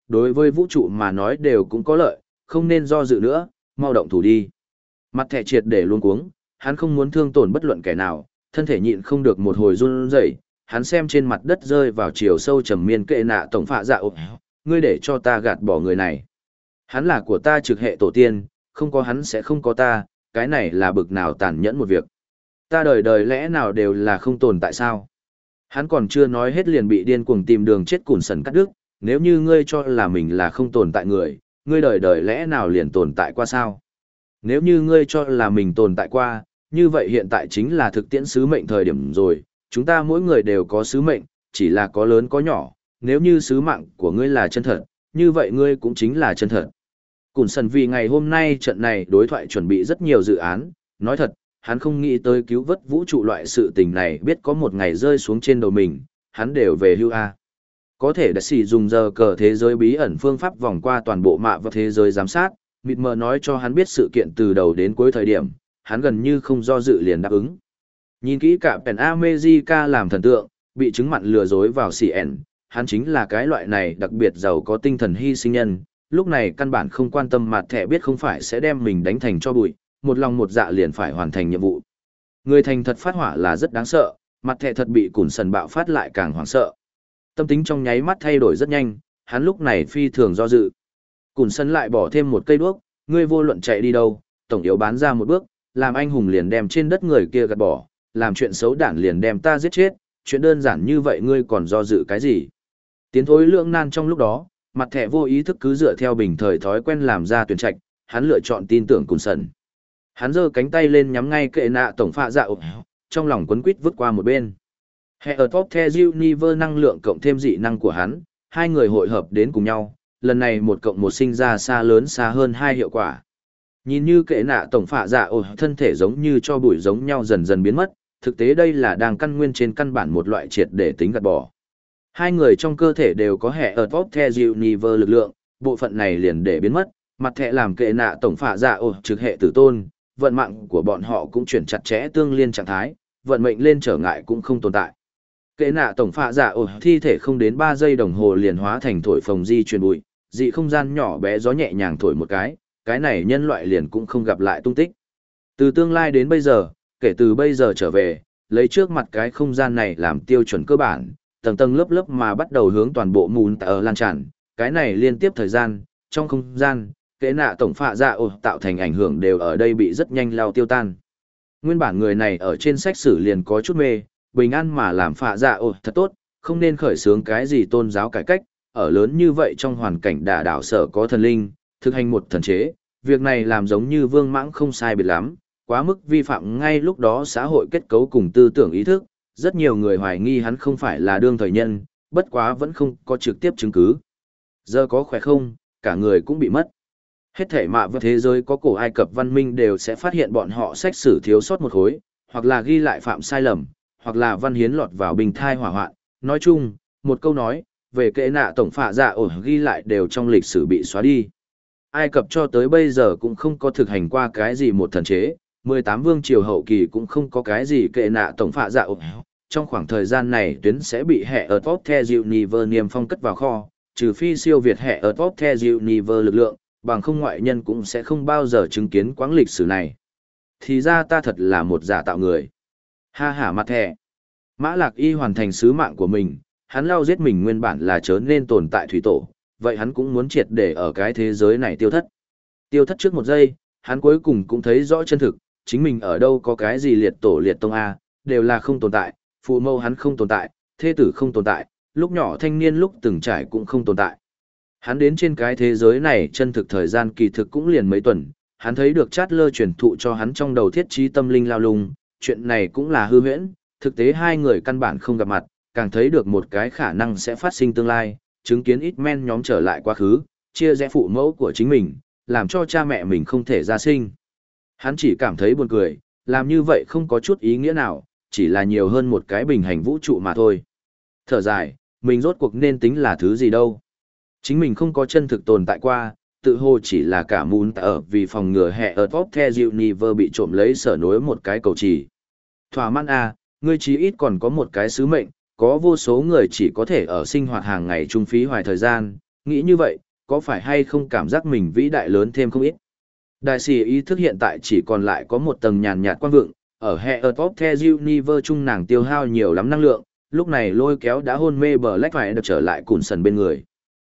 đối với vũ trụ mà nói đều cũng có lợi, không nên do dự nữa, mau động thủ đi. Mặt thẻ triệt để luôn cuống, hắn không muốn thương tổn bất luận kẻ nào, thân thể nhịn không được một hồi run rẩy, hắn xem trên mặt đất rơi vào chiều sâu trầm miên kệ nạ tổng phạ dạ ộp, ngươi để cho ta gạt bỏ người này. Hắn là của ta trực hệ tổ tiên, không có hắn sẽ không có ta, cái này là bực nào tàn nhẫn một việc. Ta đời đời lẽ nào đều là không tồn tại sao? Hắn còn chưa nói hết liền bị điên cuồng tìm đường chết cùn sần cắt đứt, nếu như ngươi cho là mình là không tồn tại người, ngươi đời đời lẽ nào liền tồn tại qua sao? Nếu như ngươi cho là mình tồn tại qua, như vậy hiện tại chính là thực tiễn sứ mệnh thời điểm rồi, chúng ta mỗi người đều có sứ mệnh, chỉ là có lớn có nhỏ, nếu như sứ mạng của ngươi là chân thật, như vậy ngươi cũng chính là chân thật. Cùn sần vì ngày hôm nay trận này đối thoại chuẩn bị rất nhiều dự án, nói thật, hắn không nghĩ tới cứu vớt vũ trụ loại sự tình này biết có một ngày rơi xuống trên đầu mình, hắn đều về hưu A. Có thể đã xỉ dùng giờ cờ thế giới bí ẩn phương pháp vòng qua toàn bộ mạ và thế giới giám sát, mịt mờ nói cho hắn biết sự kiện từ đầu đến cuối thời điểm, hắn gần như không do dự liền đáp ứng. Nhìn kỹ cả Pen America làm thần tượng, bị chứng mặn lừa dối vào xê en, hắn chính là cái loại này đặc biệt giàu có tinh thần hy sinh nhân, lúc này căn bản không quan tâm mặt thẻ biết không phải sẽ đem mình đánh thành cho bụi, một lòng một dạ liền phải hoàn thành nhiệm vụ. Người thành thật phát hỏa là rất đáng sợ, mặt thẻ thật bị cùn sần bạo phát lại càng hoảng sợ. Tâm tính trong nháy mắt thay đổi rất nhanh, hắn lúc này phi thường do dự. Cùn sần lại bỏ thêm một cây đuốc, ngươi vô luận chạy đi đâu, tổng yếu bán ra một bước, làm anh hùng liền đem trên đất người kia gạt bỏ, làm chuyện xấu đản liền đem ta giết chết, chuyện đơn giản như vậy ngươi còn do dự cái gì? Tiến thối lưỡng nan trong lúc đó, mặt thẻ vô ý thức cứ dựa theo bình thời thói quen làm ra tuyển trạch, hắn lựa chọn tin tưởng cùn sần. Hắn giơ cánh tay lên nhắm ngay kệ nạ tổng phạ dạ ộp, trong lòng quấn quýt vứt qua một bên. Hệ ở top the universe năng lượng cộng thêm dị năng của hắn, hai người hội hợp đến cùng nhau, lần này một cộng một sinh ra xa lớn xa hơn hai hiệu quả. Nhìn như kệ nạ tổng phạ dạ ộp thân thể giống như cho bụi giống nhau dần dần biến mất, thực tế đây là đang căn nguyên trên căn bản một loại triệt để tính gạt bỏ. Hai người trong cơ thể đều có hệ ở top the universe lực lượng, bộ phận này liền để biến mất, mặt thẻ làm kệ nạ tổng phạ dạ ộp trực hệ tử tôn. Vận mạng của bọn họ cũng chuyển chặt chẽ tương liên trạng thái, vận mệnh lên trở ngại cũng không tồn tại. Kệ nạ tổng phạ dạ ổ thi thể không đến ba giây đồng hồ liền hóa thành thổi phồng di truyền bụi, dị không gian nhỏ bé gió nhẹ nhàng thổi một cái, cái này nhân loại liền cũng không gặp lại tung tích. Từ tương lai đến bây giờ, kể từ bây giờ trở về, lấy trước mặt cái không gian này làm tiêu chuẩn cơ bản, tầng tầng lớp lớp mà bắt đầu hướng toàn bộ mùn ở lan tràn, cái này liên tiếp thời gian, trong không gian, kệ nạ tổng phạ dạ ổ tạo thành ảnh hưởng đều ở đây bị rất nhanh lao tiêu tan. Nguyên bản người này ở trên sách sử liền có chút mê, bình an mà làm phạ dạ ổ thật tốt, không nên khởi xướng cái gì tôn giáo cải cách, ở lớn như vậy trong hoàn cảnh đả đảo sở có thần linh, thực hành một thần chế, việc này làm giống như vương mãng không sai biệt lắm, quá mức vi phạm ngay lúc đó xã hội kết cấu cùng tư tưởng ý thức, rất nhiều người hoài nghi hắn không phải là đương thời nhân, bất quá vẫn không có trực tiếp chứng cứ. Giờ có khỏe không, cả người cũng bị mất. Hết thể mạ và thế giới có cổ Ai Cập văn minh đều sẽ phát hiện bọn họ sách sử thiếu sót một khối, hoặc là ghi lại phạm sai lầm, hoặc là văn hiến lọt vào bình thai hỏa hoạn. Nói chung, một câu nói, về kệ nạ tổng phạ dạ ổ ghi lại đều trong lịch sử bị xóa đi. Ai Cập cho tới bây giờ cũng không có thực hành qua cái gì một thần chế, mười tám vương triều hậu kỳ cũng không có cái gì kệ nạ tổng phạ dạ ổ. Trong khoảng thời gian này tuyến sẽ bị hệ ở top the universe niêm phong cất vào kho, trừ phi siêu việt hệ ở top the universe lực lượng, bằng không ngoại nhân cũng sẽ không bao giờ chứng kiến quãng lịch sử này. Thì ra ta thật là một giả tạo người. Ha hả mặt thẻ. Mã Lạc Y hoàn thành sứ mạng của mình, hắn lao giết mình nguyên bản là chớ nên tồn tại thủy tổ, vậy hắn cũng muốn triệt để ở cái thế giới này tiêu thất. Tiêu thất trước một giây, hắn cuối cùng cũng thấy rõ chân thực, chính mình ở đâu có cái gì liệt tổ liệt tông A, đều là không tồn tại, phụ mâu hắn không tồn tại, thê tử không tồn tại, lúc nhỏ thanh niên lúc từng trải cũng không tồn tại. Hắn đến trên cái thế giới này chân thực thời gian kỳ thực cũng liền mấy tuần, hắn thấy được chát lơ truyền thụ cho hắn trong đầu thiết trí tâm linh lao lung, chuyện này cũng là hư huyễn, thực tế hai người căn bản không gặp mặt, càng thấy được một cái khả năng sẽ phát sinh tương lai, chứng kiến ít men nhóm trở lại quá khứ, chia rẽ phụ mẫu của chính mình, làm cho cha mẹ mình không thể ra sinh. Hắn chỉ cảm thấy buồn cười, làm như vậy không có chút ý nghĩa nào, chỉ là nhiều hơn một cái bình hành vũ trụ mà thôi. Thở dài, mình rốt cuộc nên tính là thứ gì đâu. Chính mình không có chân thực tồn tại qua, tự hồ chỉ là cả mún ở vì phòng ngừa hệ ở top the universe bị trộm lấy sở nối một cái cầu chỉ. Thỏa mãn à, ngươi chí ít còn có một cái sứ mệnh, có vô số người chỉ có thể ở sinh hoạt hàng ngày trung phí hoài thời gian, Nghĩ như vậy, có phải hay không cảm giác mình vĩ đại lớn thêm không ít? Đại sĩ ý thức hiện tại chỉ còn lại có một tầng nhàn nhạt quang vượng, ở hệ ở top the universe chung nàng tiêu hao nhiều lắm năng lượng, lúc này lôi kéo đã hôn mê bờ lách phải được trở lại cùn sần bên người.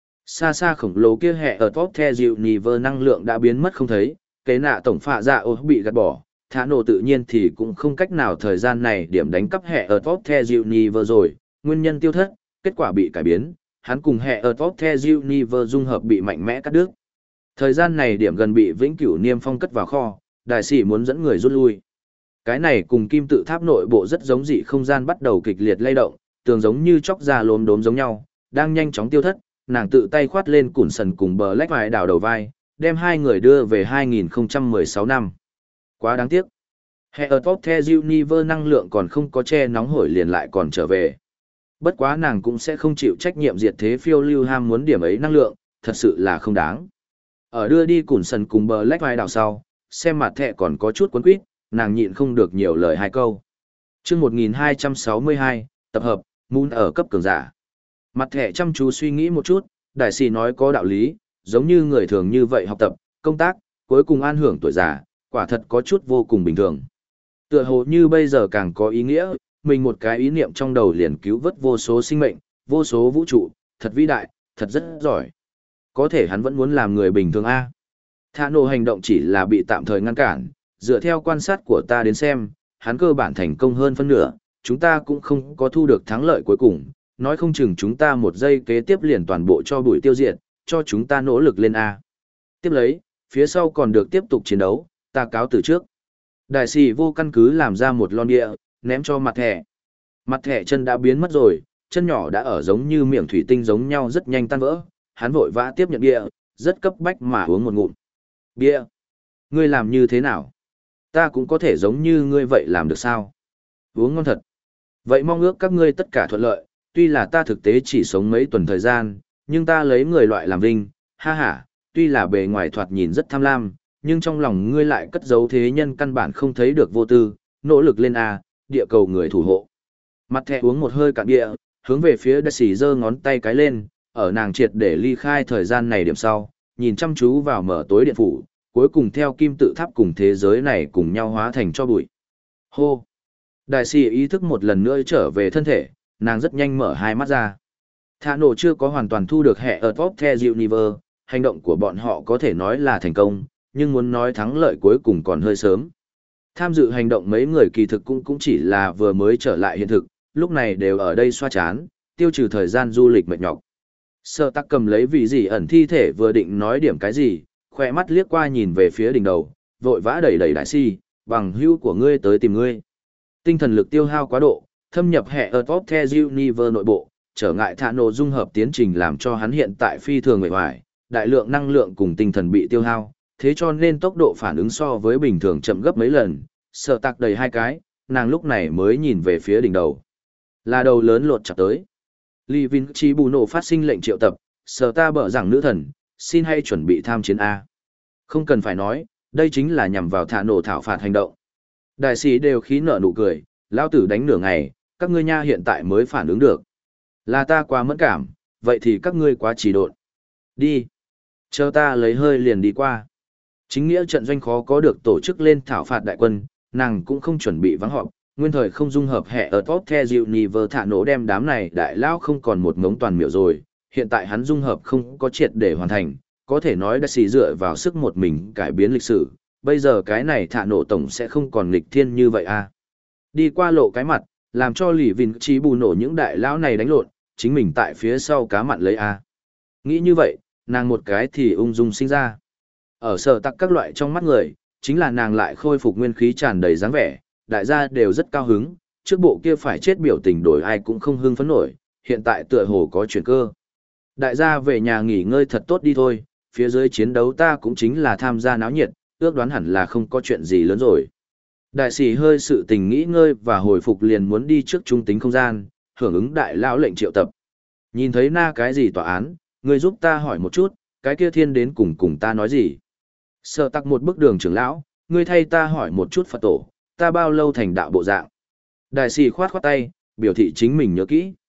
Xa xa khổng lồ kia hệ ở top the universe năng lượng đã biến mất không thấy, cái nạ tổng phạ dạ ô bị gạt bỏ, thả nổ tự nhiên thì cũng không cách nào thời gian này điểm đánh cắp hệ ở top the universe rồi, nguyên nhân tiêu thất, kết quả bị cải biến, hắn cùng hệ ở top the universe dung hợp bị mạnh mẽ cắt đứt. Thời gian này điểm gần bị vĩnh cửu niêm phong cất vào kho, đại sĩ muốn dẫn người rút lui. Cái này cùng kim tự tháp nội bộ rất giống dị không gian bắt đầu kịch liệt lay động, tường giống như chóc ra lốm đốm giống nhau, đang nhanh chóng tiêu thất, nàng tự tay khoát lên củn sần cùng bờ lách vải đảo đầu vai, đem hai người đưa về hai nghìn không trăm mười sáu năm. Quá đáng tiếc. Hệ ở top the universe năng lượng còn không có che nóng hổi liền lại còn trở về. Bất quá nàng cũng sẽ không chịu trách nhiệm diệt thế phiêu lưu ham muốn điểm ấy năng lượng, thật sự là không đáng. Ở đưa đi củn sần cùng bờ lách vai đảo sau, xem mặt thẻ còn có chút cuốn quýt, nàng nhịn không được nhiều lời hai câu. Chương một nghìn hai trăm sáu mươi hai, tập hợp, Moon ở cấp cường giả. Mặt thẻ chăm chú suy nghĩ một chút, đại sĩ nói có đạo lý, giống như người thường như vậy học tập, công tác, cuối cùng an hưởng tuổi già, quả thật có chút vô cùng bình thường. Tựa hồ như bây giờ càng có ý nghĩa, mình một cái ý niệm trong đầu liền cứu vớt vô số sinh mệnh, vô số vũ trụ, thật vĩ đại, thật rất giỏi. Có thể hắn vẫn muốn làm người bình thường a. Thả nổ hành động chỉ là bị tạm thời ngăn cản, dựa theo quan sát của ta đến xem, hắn cơ bản thành công hơn phân nửa, chúng ta cũng không có thu được thắng lợi cuối cùng, nói không chừng chúng ta một giây kế tiếp liền toàn bộ cho bụi tiêu diệt, cho chúng ta nỗ lực lên A. Tiếp lấy, phía sau còn được tiếp tục chiến đấu, ta cáo từ trước. Đại sĩ vô căn cứ làm ra một lon địa, ném cho mặt thẻ. Mặt thẻ chân đã biến mất rồi, chân nhỏ đã ở giống như miệng thủy tinh giống nhau rất nhanh tan vỡ, hắn vội vã tiếp nhận bia, rất cấp bách mà uống một ngụm. Bia, ngươi làm như thế nào? Ta cũng có thể giống như ngươi vậy làm được sao? Uống ngon thật. Vậy mong ước các ngươi tất cả thuận lợi, tuy là ta thực tế chỉ sống mấy tuần thời gian, nhưng ta lấy người loại làm vinh, ha ha, tuy là bề ngoài thoạt nhìn rất tham lam, nhưng trong lòng ngươi lại cất giấu thế nhân căn bản không thấy được vô tư, nỗ lực lên A, địa cầu người thủ hộ. Mặt thẻ uống một hơi cạn bia, hướng về phía đại sĩ giơ ngón tay cái lên, ở nàng triệt để ly khai thời gian này điểm sau, nhìn chăm chú vào mở tối điện phủ, cuối cùng theo kim tự tháp cùng thế giới này cùng nhau hóa thành cho bụi. Hô! Đại sĩ ý thức một lần nữa trở về thân thể, nàng rất nhanh mở hai mắt ra. Thả nổ chưa có hoàn toàn thu được hệ ở top the universe, hành động của bọn họ có thể nói là thành công, nhưng muốn nói thắng lợi cuối cùng còn hơi sớm. Tham dự hành động mấy người kỳ thực cũng cũng chỉ là vừa mới trở lại hiện thực, lúc này đều ở đây xoa chán, tiêu trừ thời gian du lịch mệt nhọc. Sở tắc cầm lấy vị gì ẩn thi thể vừa định nói điểm cái gì, khoe mắt liếc qua nhìn về phía đỉnh đầu, vội vã đẩy đẩy đại si, bằng hữu của ngươi tới tìm ngươi. Tinh thần lực tiêu hao quá độ, thâm nhập hệ ở top the universe nội bộ, trở ngại thả nổ dung hợp tiến trình làm cho hắn hiện tại phi thường mệt mỏi, đại lượng năng lượng cùng tinh thần bị tiêu hao, thế cho nên tốc độ phản ứng so với bình thường chậm gấp mấy lần. Sở tạc đầy hai cái, nàng lúc này mới nhìn về phía đỉnh đầu. Là đầu lớn lột chặt tới. Lý Vinh Chi bù nổ phát sinh lệnh triệu tập, sở ta bở rằng nữ thần, xin hãy chuẩn bị tham chiến A. Không cần phải nói, đây chính là nhằm vào thả nổ thảo phạt hành động. Đại sĩ đều khí nở nụ cười, lao tử đánh nửa ngày, các ngươi nha hiện tại mới phản ứng được. Là ta quá mẫn cảm, vậy thì các ngươi quá trì độn. Đi. Chờ ta lấy hơi liền đi qua. Chính nghĩa trận doanh khó có được tổ chức lên thảo phạt đại quân, nàng cũng không chuẩn bị vắng họp, nguyên thời không dung hợp hệ ở top the universe thả nổ đem đám này đại lao không còn một ngống toàn miệu rồi, hiện tại hắn dung hợp không có triệt để hoàn thành, có thể nói đã xì dựa vào sức một mình cải biến lịch sử, bây giờ cái này thả nổ tổng sẽ không còn nghịch thiên như vậy à. Đi qua lộ cái mặt, làm cho Lý Vinh Chi bù nổ những đại lão này đánh lộn, chính mình tại phía sau cá mặn lấy à. Nghĩ như vậy, nàng một cái thì ung dung sinh ra. Ở sở tắc các loại trong mắt người, chính là nàng lại khôi phục nguyên khí tràn đầy dáng vẻ, đại gia đều rất cao hứng, trước bộ kia phải chết biểu tình đổi ai cũng không hưng phấn nổi, hiện tại tựa hồ có chuyển cơ. Đại gia về nhà nghỉ ngơi thật tốt đi thôi, phía dưới chiến đấu ta cũng chính là tham gia náo nhiệt, ước đoán hẳn là không có chuyện gì lớn rồi. Đại sĩ hơi sự tình nghỉ ngơi và hồi phục liền muốn đi trước trung tính không gian, hưởng ứng đại lão lệnh triệu tập. Nhìn thấy na cái gì tòa án, người giúp ta hỏi một chút, cái kia thiên đến cùng cùng ta nói gì. Sở tắc một bức đường trưởng lão, ngươi thay ta hỏi một chút Phật tổ, ta bao lâu thành đạo bộ dạng. Đại sĩ khoát khoát tay, biểu thị chính mình nhớ kỹ.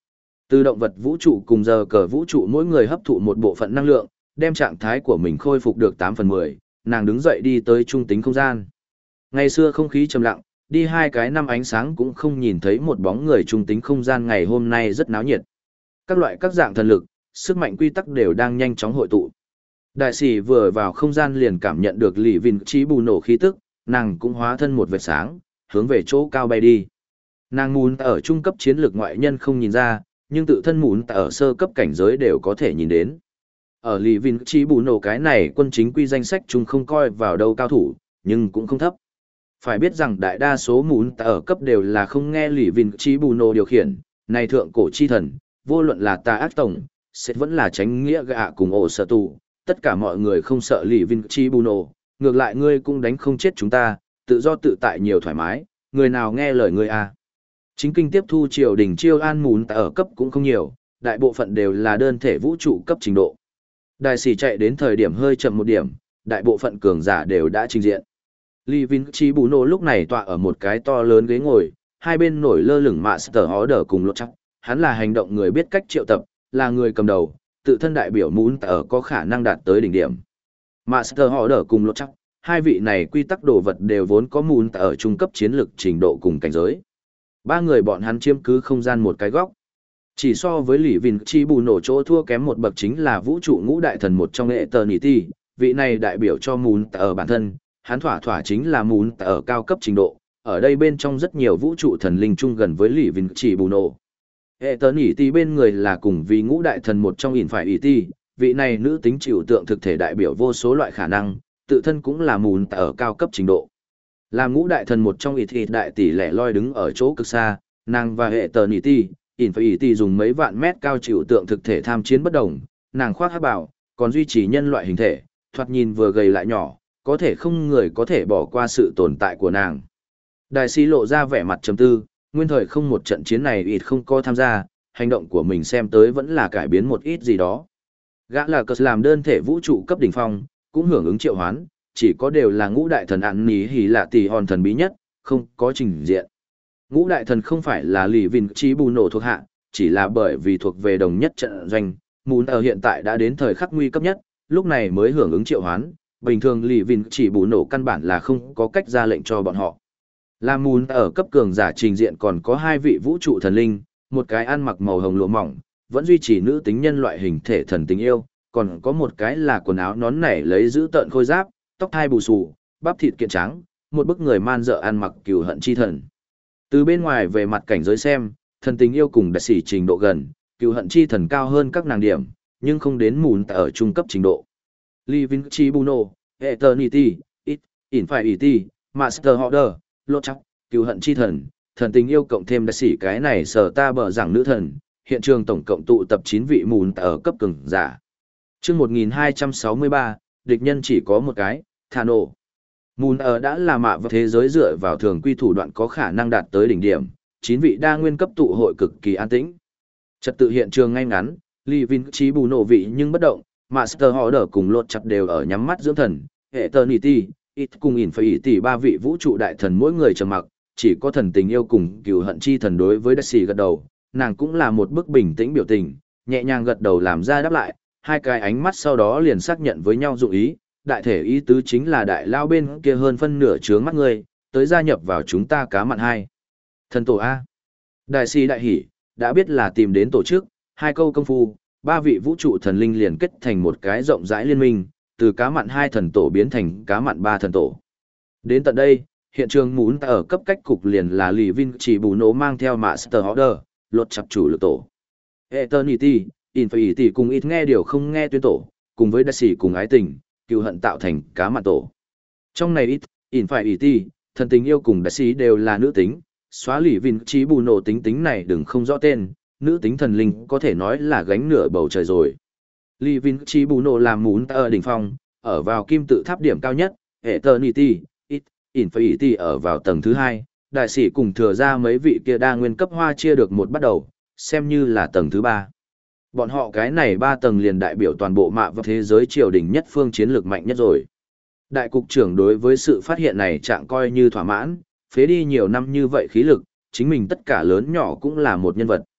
Từ động vật vũ trụ cùng giờ cờ vũ trụ mỗi người hấp thụ một bộ phận năng lượng, đem trạng thái của mình khôi phục được tám phần mười, nàng đứng dậy đi tới trung tính không gian. Ngày xưa không khí trầm lặng, đi hai cái năm ánh sáng cũng không nhìn thấy một bóng người trung tính không gian ngày hôm nay rất náo nhiệt. Các loại các dạng thần lực, sức mạnh quy tắc đều đang nhanh chóng hội tụ. Đại sĩ vừa vào không gian liền cảm nhận được Lý Vinh Trí bù nổ khí tức, nàng cũng hóa thân một vệt sáng, hướng về chỗ cao bay đi. Nàng muốn ở trung cấp chiến lược ngoại nhân không nhìn ra, nhưng tự thân muốn ở sơ cấp cảnh giới đều có thể nhìn đến. Ở Lý Vinh Trí bù nổ cái này quân chính quy danh sách chúng không coi vào đâu cao thủ, nhưng cũng không thấp. Phải biết rằng đại đa số muốn ở cấp đều là không nghe Lý Vinh Trí bù nổ điều khiển, này thượng cổ chi thần, vô luận là tà ác tổng, sẽ vẫn là tránh nghĩa gạ cùng ổ sở tù, tất cả mọi người không sợ Lý Vinh Trí bù nổ, ngược lại ngươi cũng đánh không chết chúng ta, tự do tự tại nhiều thoải mái, người nào nghe lời ngươi à. Chính kinh tiếp thu triều đình chiêu an muốn ở cấp cũng không nhiều, đại bộ phận đều là đơn thể vũ trụ cấp trình độ. Đại sĩ chạy đến thời điểm hơi chậm một điểm, đại bộ phận cường giả đều đã trình diện. Lý Vinh Trí bù nổ lúc này tọa ở một cái to lớn ghế ngồi, hai bên nổi lơ lửng Master Order cùng lột chắc, hắn là hành động người biết cách triệu tập, là người cầm đầu, tự thân đại biểu muốn ở có khả năng đạt tới đỉnh điểm. Master Order cùng lột chắc, hai vị này quy tắc đồ vật đều vốn có muốn ở trung cấp chiến lược trình độ cùng cảnh giới. Ba người bọn hắn chiếm cứ không gian một cái góc. Chỉ so với Lý Vinh Chi bù nổ chỗ thua kém một bậc chính là vũ trụ ngũ đại thần một trong Eternity, vị này đại biểu cho muốn ở bản thân, hắn thỏa thỏa chính là muốn ở cao cấp trình độ, ở đây bên trong rất nhiều vũ trụ thần linh chung gần với Lý Vinh Chi bù nổ. Eternity bên người là cùng vì ngũ đại thần một trong Infinity, vị này nữ tính chịu tượng thực thể đại biểu vô số loại khả năng, tự thân cũng là muốn ở cao cấp trình độ. Làm ngũ đại thần một trong ít ít đại tỷ lẻ loi đứng ở chỗ cực xa, nàng và Eternity, Infinity dùng mấy vạn mét cao chịu tượng thực thể tham chiến bất đồng, nàng khoác hắc bào, còn duy trì nhân loại hình thể, thoạt nhìn vừa gầy lại nhỏ, có thể không người có thể bỏ qua sự tồn tại của nàng. Đại sĩ lộ ra vẻ mặt trầm tư, nguyên thời không một trận chiến này ít không có tham gia, hành động của mình xem tới vẫn là cải biến một ít gì đó. Gã là cờ làm đơn thể vũ trụ cấp đỉnh phong, cũng hưởng ứng triệu hoán, chỉ có đều là ngũ đại thần ăn ní hỉ lạ tỷ hòn thần bí nhất, không có trình diện. Ngũ đại thần không phải là Lý Vinh Trí bù nổ thuộc hạ, chỉ là bởi vì thuộc về đồng nhất trận doanh, muốn ở hiện tại đã đến thời khắc nguy cấp nhất, lúc này mới hưởng ứng triệu hoán, bình thường Lý Vinh chỉ bù nổ căn bản là không có cách ra lệnh cho bọn họ. Là muốn ở cấp cường giả trình diện còn có hai vị vũ trụ thần linh, một cái ăn mặc màu hồng lụa mỏng, vẫn duy trì nữ tính nhân loại hình thể thần tình yêu, còn có một cái là quần áo nón nảy lấy giữ tợn khôi giáp, tóc hai bù xù, bắp thịt kiện trắng, một bức người man dợ ăn mặc cừu hận chi thần. Từ bên ngoài về mặt cảnh giới xem, thần tình yêu cùng đại sĩ trình độ gần, cừu hận chi thần cao hơn các nàng điểm, nhưng không đến mùn ở trung cấp trình độ. Lý Vinh Chi Buno, Eternity, It, Infinity, Master Order, Lột chắc, cừu hận chi thần, thần tình yêu cộng thêm đại sĩ cái này sở ta bở rằng nữ thần, hiện trường tổng cộng tụ tập chín vị mùn ở cấp cường giả. Chương một nghìn hai trăm sáu mươi ba, địch nhân chỉ có một cái, Thano. Mùn ở đã là mạ và thế giới dựa vào thường quy thủ đoạn có khả năng đạt tới đỉnh điểm, chín vị đa nguyên cấp tụ hội cực kỳ an tĩnh. Trật tự hiện trường ngay ngắn, Lý Vinh Trí bù nổ vị nhưng bất động, Master Order cùng lột chặt đều ở nhắm mắt dưỡng thần, Eternity, It cùng Infinity ba vị vũ trụ đại thần mỗi người trầm mặc, chỉ có thần tình yêu cùng cừu hận chi thần đối với Daisy gật đầu, nàng cũng là một bức bình tĩnh biểu tình, nhẹ nhàng gật đầu làm ra đáp lại, hai cái ánh mắt sau đó liền xác nhận với nhau dụng ý, đại thể ý tứ chính là đại lao bên kia hơn phân nửa trướng mắt ngươi, tới gia nhập vào chúng ta cá mặn hai. Thần tổ A. Đại sĩ đại hỉ, đã biết là tìm đến tổ chức, hai câu công phu, ba vị vũ trụ thần linh liền kết thành một cái rộng rãi liên minh, từ cá mặn hai thần tổ biến thành cá mặn ba thần tổ. Đến tận đây, hiện trường muốn ở cấp cách cục liền là Lý Vinh chỉ bù nổ mang theo Master Order, lột chặt chủ lực tổ. Eternity, Infinity cùng ít nghe điều không nghe tuyên tổ, cùng với Daisy cùng ái tình, cựu hận tạo thành cá mặn tổ. Trong này ít, Infinity, thần tình yêu cùng Daisy đều là nữ tính, xóa Lý Vinh chỉ bù nổ tính tính này đừng không rõ tên, nữ tính thần linh có thể nói là gánh nửa bầu trời rồi. Lý Vinh chỉ bù nổ làm muốn ở đỉnh phong, ở vào kim tự tháp điểm cao nhất, Eternity, ít, Infinity ở vào tầng thứ hai, đại sĩ cùng thừa ra mấy vị kia đa nguyên cấp hoa chia được một bắt đầu, xem như là tầng thứ ba. Bọn họ cái này ba tầng liền đại biểu toàn bộ mạ và thế giới triều đình nhất phương chiến lược mạnh nhất rồi. Đại cục trưởng đối với sự phát hiện này trạng coi như thỏa mãn, phế đi nhiều năm như vậy khí lực, chính mình tất cả lớn nhỏ cũng là một nhân vật.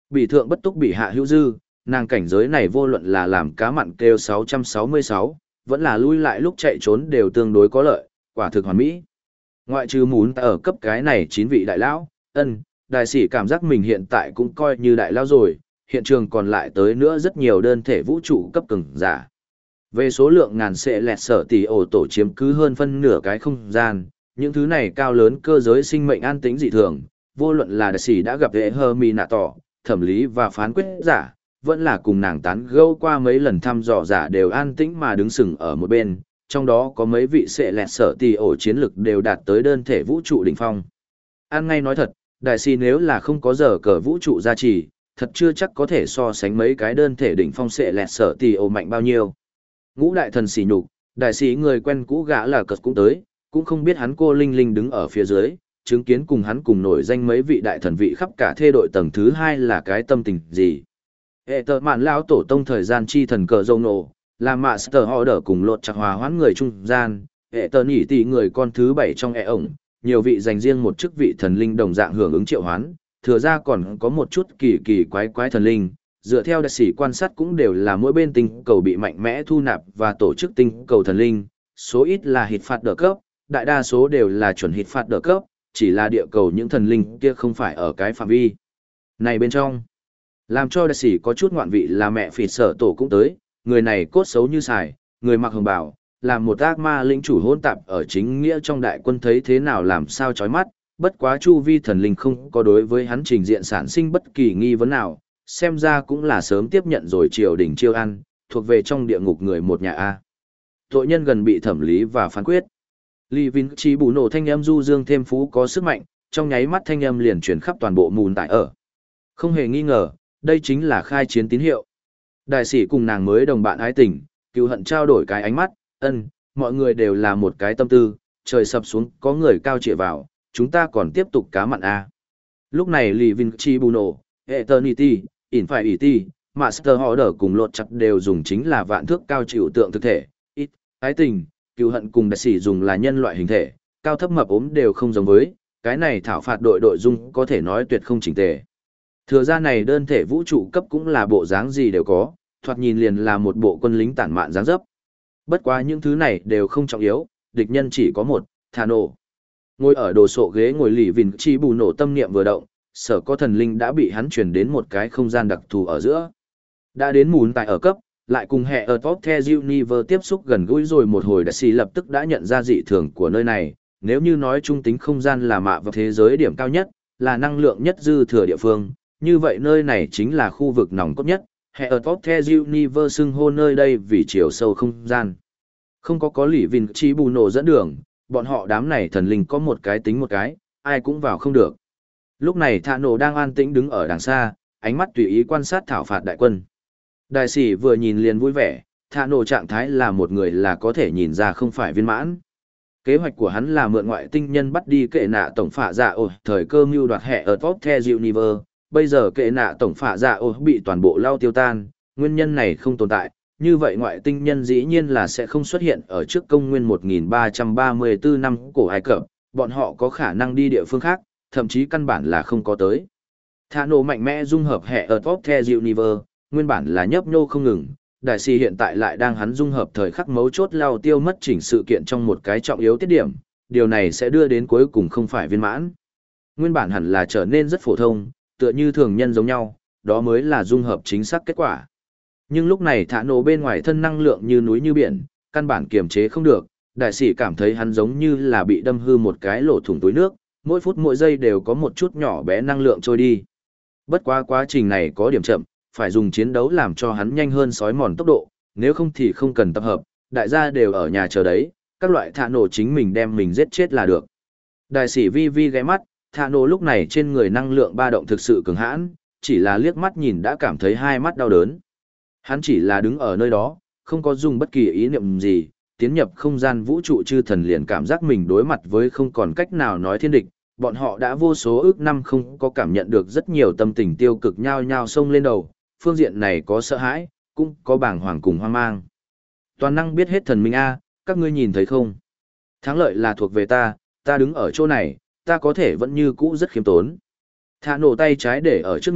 Bị thượng bất túc bị hạ hữu dư, nàng cảnh giới này vô luận là làm cá mặn kêu sáu trăm sáu mươi sáu, vẫn là lui lại lúc chạy trốn đều tương đối có lợi, quả thực hoàn mỹ. Ngoại trừ muốn ở cấp cái này chín vị đại lão, ân, đại sĩ cảm giác mình hiện tại cũng coi như đại lão rồi, hiện trường còn lại tới nữa rất nhiều đơn thể vũ trụ cấp cường giả. Về số lượng ngàn sẽ lẹt sở tỷ ổ tổ chiếm cứ hơn phân nửa cái không gian, những thứ này cao lớn cơ giới sinh mệnh an tĩnh dị thường, vô luận là đại sĩ đã gặp hệ hơ mi nạ tỏ, thẩm lý và phán quyết giả, vẫn là cùng nàng tán gẫu qua mấy lần thăm dò giả đều an tĩnh mà đứng sừng ở một bên, trong đó có mấy vị sẽ lẹt sở tỷ ổ chiến lực đều đạt tới đơn thể vũ trụ đỉnh phong. An ngay nói thật, đại sĩ nếu là không có giờ cờ vũ trụ gia trì, thật chưa chắc có thể so sánh mấy cái đơn thể đỉnh phong sẽ lẹt sở tỷ ổ mạnh bao nhiêu. Ngũ đại thần xỉ nhục, đại sĩ người quen cũ gã là cật cũng tới, cũng không biết hắn cô Linh Linh đứng ở phía dưới, chứng kiến cùng hắn cùng nổi danh mấy vị đại thần vị khắp cả thê đội tầng thứ hai là cái tâm tình gì. Hệ tờ mạn lão tổ tông thời gian chi thần cờ dâu nổ, là mạ sở họ đỡ cùng lột chặt hòa hoãn người trung gian, hệ tờ nhỉ tỷ người con thứ bảy trong ẻ ổng, nhiều vị dành riêng một chức vị thần linh đồng dạng hưởng ứng triệu hoán, thừa ra còn có một chút kỳ kỳ quái quái thần linh. Dựa theo đại sĩ quan sát cũng đều là mỗi bên tinh cầu bị mạnh mẽ thu nạp và tổ chức tinh cầu thần linh, số ít là hít phạt đỡ cấp, đại đa số đều là chuẩn hít phạt đỡ cấp, chỉ là địa cầu những thần linh kia không phải ở cái phạm vi này bên trong. Làm cho đại sĩ có chút ngoạn vị là mẹ phỉ sở tổ cũng tới, người này cốt xấu như xài, người mặc hồng bào, làm một ác ma linh chủ hỗn tạp ở chính nghĩa trong đại quân thấy thế nào làm sao chói mắt, bất quá chu vi thần linh không có đối với hắn trình diện sản sinh bất kỳ nghi vấn nào, xem ra cũng là sớm tiếp nhận rồi triều đình chiêu ăn, thuộc về trong địa ngục người một nhà A. Tội nhân gần bị thẩm lý và phán quyết. Lý Vinh Chi bù nổ thanh âm du dương thêm phú có sức mạnh, trong nháy mắt thanh âm liền chuyển khắp toàn bộ mùn tại ở. Không hề nghi ngờ, đây chính là khai chiến tín hiệu. Đại sĩ cùng nàng mới đồng bạn ái tình, cựu hận trao đổi cái ánh mắt, ân, mọi người đều là một cái tâm tư, trời sập xuống có người cao trịa vào, chúng ta còn tiếp tục cá mặn A. Lúc này Lý Vinh Chi bù nổ, Eternity, Infinity, Master Order cùng lột chặt đều dùng chính là vạn thước cao chịu tượng thực thể, ít, ái tình, cựu hận cùng đại sĩ dùng là nhân loại hình thể, cao thấp mập ốm đều không giống với, cái này thảo phạt đội đội dung có thể nói tuyệt không chỉnh tề. Thừa ra này đơn thể vũ trụ cấp cũng là bộ dáng gì đều có, thoạt nhìn liền là một bộ quân lính tản mạn dáng dấp. Bất quá những thứ này đều không trọng yếu, địch nhân chỉ có một, thà nổ. Ngồi ở đồ sộ ghế ngồi lì vìn chi bù nổ tâm niệm vừa động, sở có thần linh đã bị hắn chuyển đến một cái không gian đặc thù ở giữa. Đã đến mùn tại ở cấp, lại cùng hệ ở top the universe tiếp xúc gần gũi rồi một hồi đại sĩ lập tức đã nhận ra dị thường của nơi này. Nếu như nói trung tính không gian là mạ vào thế giới điểm cao nhất, là năng lượng nhất dư thừa địa phương, như vậy nơi này chính là khu vực nòng cốt nhất, hệ ở top the universe xưng hô nơi đây vì chiều sâu không gian. Không có có lỷ vìn chi bù nổ dẫn đường, bọn họ đám này thần linh có một cái tính một cái, ai cũng vào không được. Lúc này Thạ Nổ đang an tĩnh đứng ở đằng xa, ánh mắt tùy ý quan sát thảo phạt đại quân. Đại sĩ vừa nhìn liền vui vẻ, Thạ Nổ trạng thái là một người là có thể nhìn ra không phải viên mãn. Kế hoạch của hắn là mượn ngoại tinh nhân bắt đi kệ nạ tổng phạ dạ ổ, thời cơ mưu đoạt hệ ở top the universe. Bây giờ kệ nạ tổng phạ dạ ổ bị toàn bộ lao tiêu tan, nguyên nhân này không tồn tại. Như vậy ngoại tinh nhân dĩ nhiên là sẽ không xuất hiện ở trước công nguyên một nghìn ba trăm ba mươi tư năm cổ Ai Cập, bọn họ có khả năng đi địa phương khác, thậm chí căn bản là không có tới. Thạ Nổ mạnh mẽ dung hợp hệ ở top the universe, nguyên bản là nhấp nhô không ngừng, đại sĩ hiện tại lại đang hắn dung hợp thời khắc mấu chốt lao tiêu mất chỉnh sự kiện trong một cái trọng yếu tiết điểm, điều này sẽ đưa đến cuối cùng không phải viên mãn. Nguyên bản hẳn là trở nên rất phổ thông, tựa như thường nhân giống nhau, đó mới là dung hợp chính xác kết quả. Nhưng lúc này Thạ Nổ bên ngoài thân năng lượng như núi như biển, căn bản kiềm chế không được, đại sĩ cảm thấy hắn giống như là bị đâm hư một cái lỗ thủng túi nước, mỗi phút mỗi giây đều có một chút nhỏ bé năng lượng trôi đi. Bất quá quá trình này có điểm chậm, phải dùng chiến đấu làm cho hắn nhanh hơn sói mòn tốc độ, nếu không thì không cần tập hợp, đại gia đều ở nhà chờ đấy, các loại Thạ Nổ chính mình đem mình giết chết là được. Đại sĩ vi vi ghé mắt, Thạ Nổ lúc này trên người năng lượng ba động thực sự cường hãn, chỉ là liếc mắt nhìn đã cảm thấy hai mắt đau đớn. Hắn chỉ là đứng ở nơi đó, không có dùng bất kỳ ý niệm gì, tiến nhập không gian vũ trụ chư thần liền cảm giác mình đối mặt với không còn cách nào nói thiên địch, bọn họ đã vô số ước năm không có cảm nhận được rất nhiều tâm tình tiêu cực nhao nhao xông lên đầu, phương diện này có sợ hãi, cũng có bàng hoàng cùng hoang mang. Toàn năng biết hết thần minh A, các ngươi nhìn thấy không? Thắng lợi là thuộc về ta, ta đứng ở chỗ này, ta có thể vẫn như cũ rất khiêm tốn. Thạ Nổ tay trái để ở trước ngực,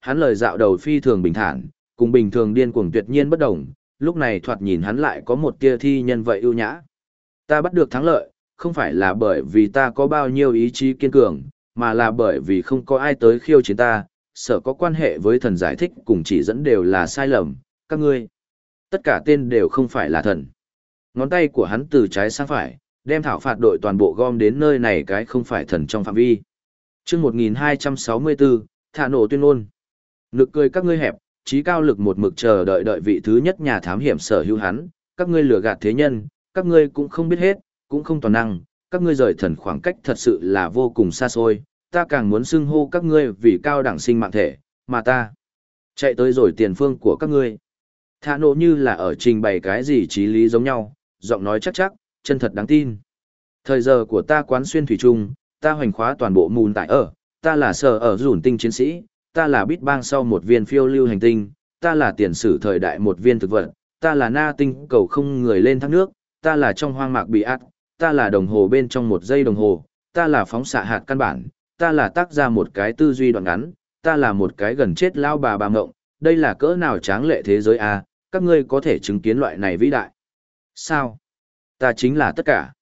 Hắn lời dạo đầu phi thường bình thản, cùng bình thường điên cuồng tuyệt nhiên bất đồng, lúc này thoạt nhìn hắn lại có một tia thi nhân vậy ưu nhã. Ta bắt được thắng lợi, không phải là bởi vì ta có bao nhiêu ý chí kiên cường, mà là bởi vì không có ai tới khiêu chiến ta, sợ có quan hệ với thần giải thích cùng chỉ dẫn đều là sai lầm, các ngươi. Tất cả tên đều không phải là thần. Ngón tay của hắn từ trái sang phải, đem thảo phạt đội toàn bộ gom đến nơi này cái không phải thần trong phạm vi. Trước một nghìn hai trăm sáu mươi tư, thả nổ tuyên ngôn. Nực cười các ngươi hẹp, trí cao lực một mực chờ đợi đợi vị thứ nhất nhà thám hiểm sở hữu hắn, các ngươi lừa gạt thế nhân, các ngươi cũng không biết hết, cũng không toàn năng, các ngươi rời thần khoảng cách thật sự là vô cùng xa xôi, ta càng muốn xưng hô các ngươi vì cao đẳng sinh mạng thể, mà ta chạy tới rồi tiền phương của các ngươi. Thả nổ như là ở trình bày cái gì trí lý giống nhau, giọng nói chắc chắc, chân thật đáng tin. Thời giờ của ta quán xuyên thủy trung, ta hoành khóa toàn bộ mùn tại ở, ta là sở ở rủn tinh chiến sĩ, ta là bít bang sau một viên phiêu lưu hành tinh, ta là tiền sử thời đại một viên thực vật, ta là na tinh cầu không người lên thác nước, ta là trong hoang mạc bị ác, ta là đồng hồ bên trong một giây đồng hồ, ta là phóng xạ hạt căn bản, ta là tác ra một cái tư duy đoạn ngắn, ta là một cái gần chết lao bà bà ngộng, đây là cỡ nào tráng lệ thế giới à, các ngươi có thể chứng kiến loại này vĩ đại. Sao? Ta chính là tất cả.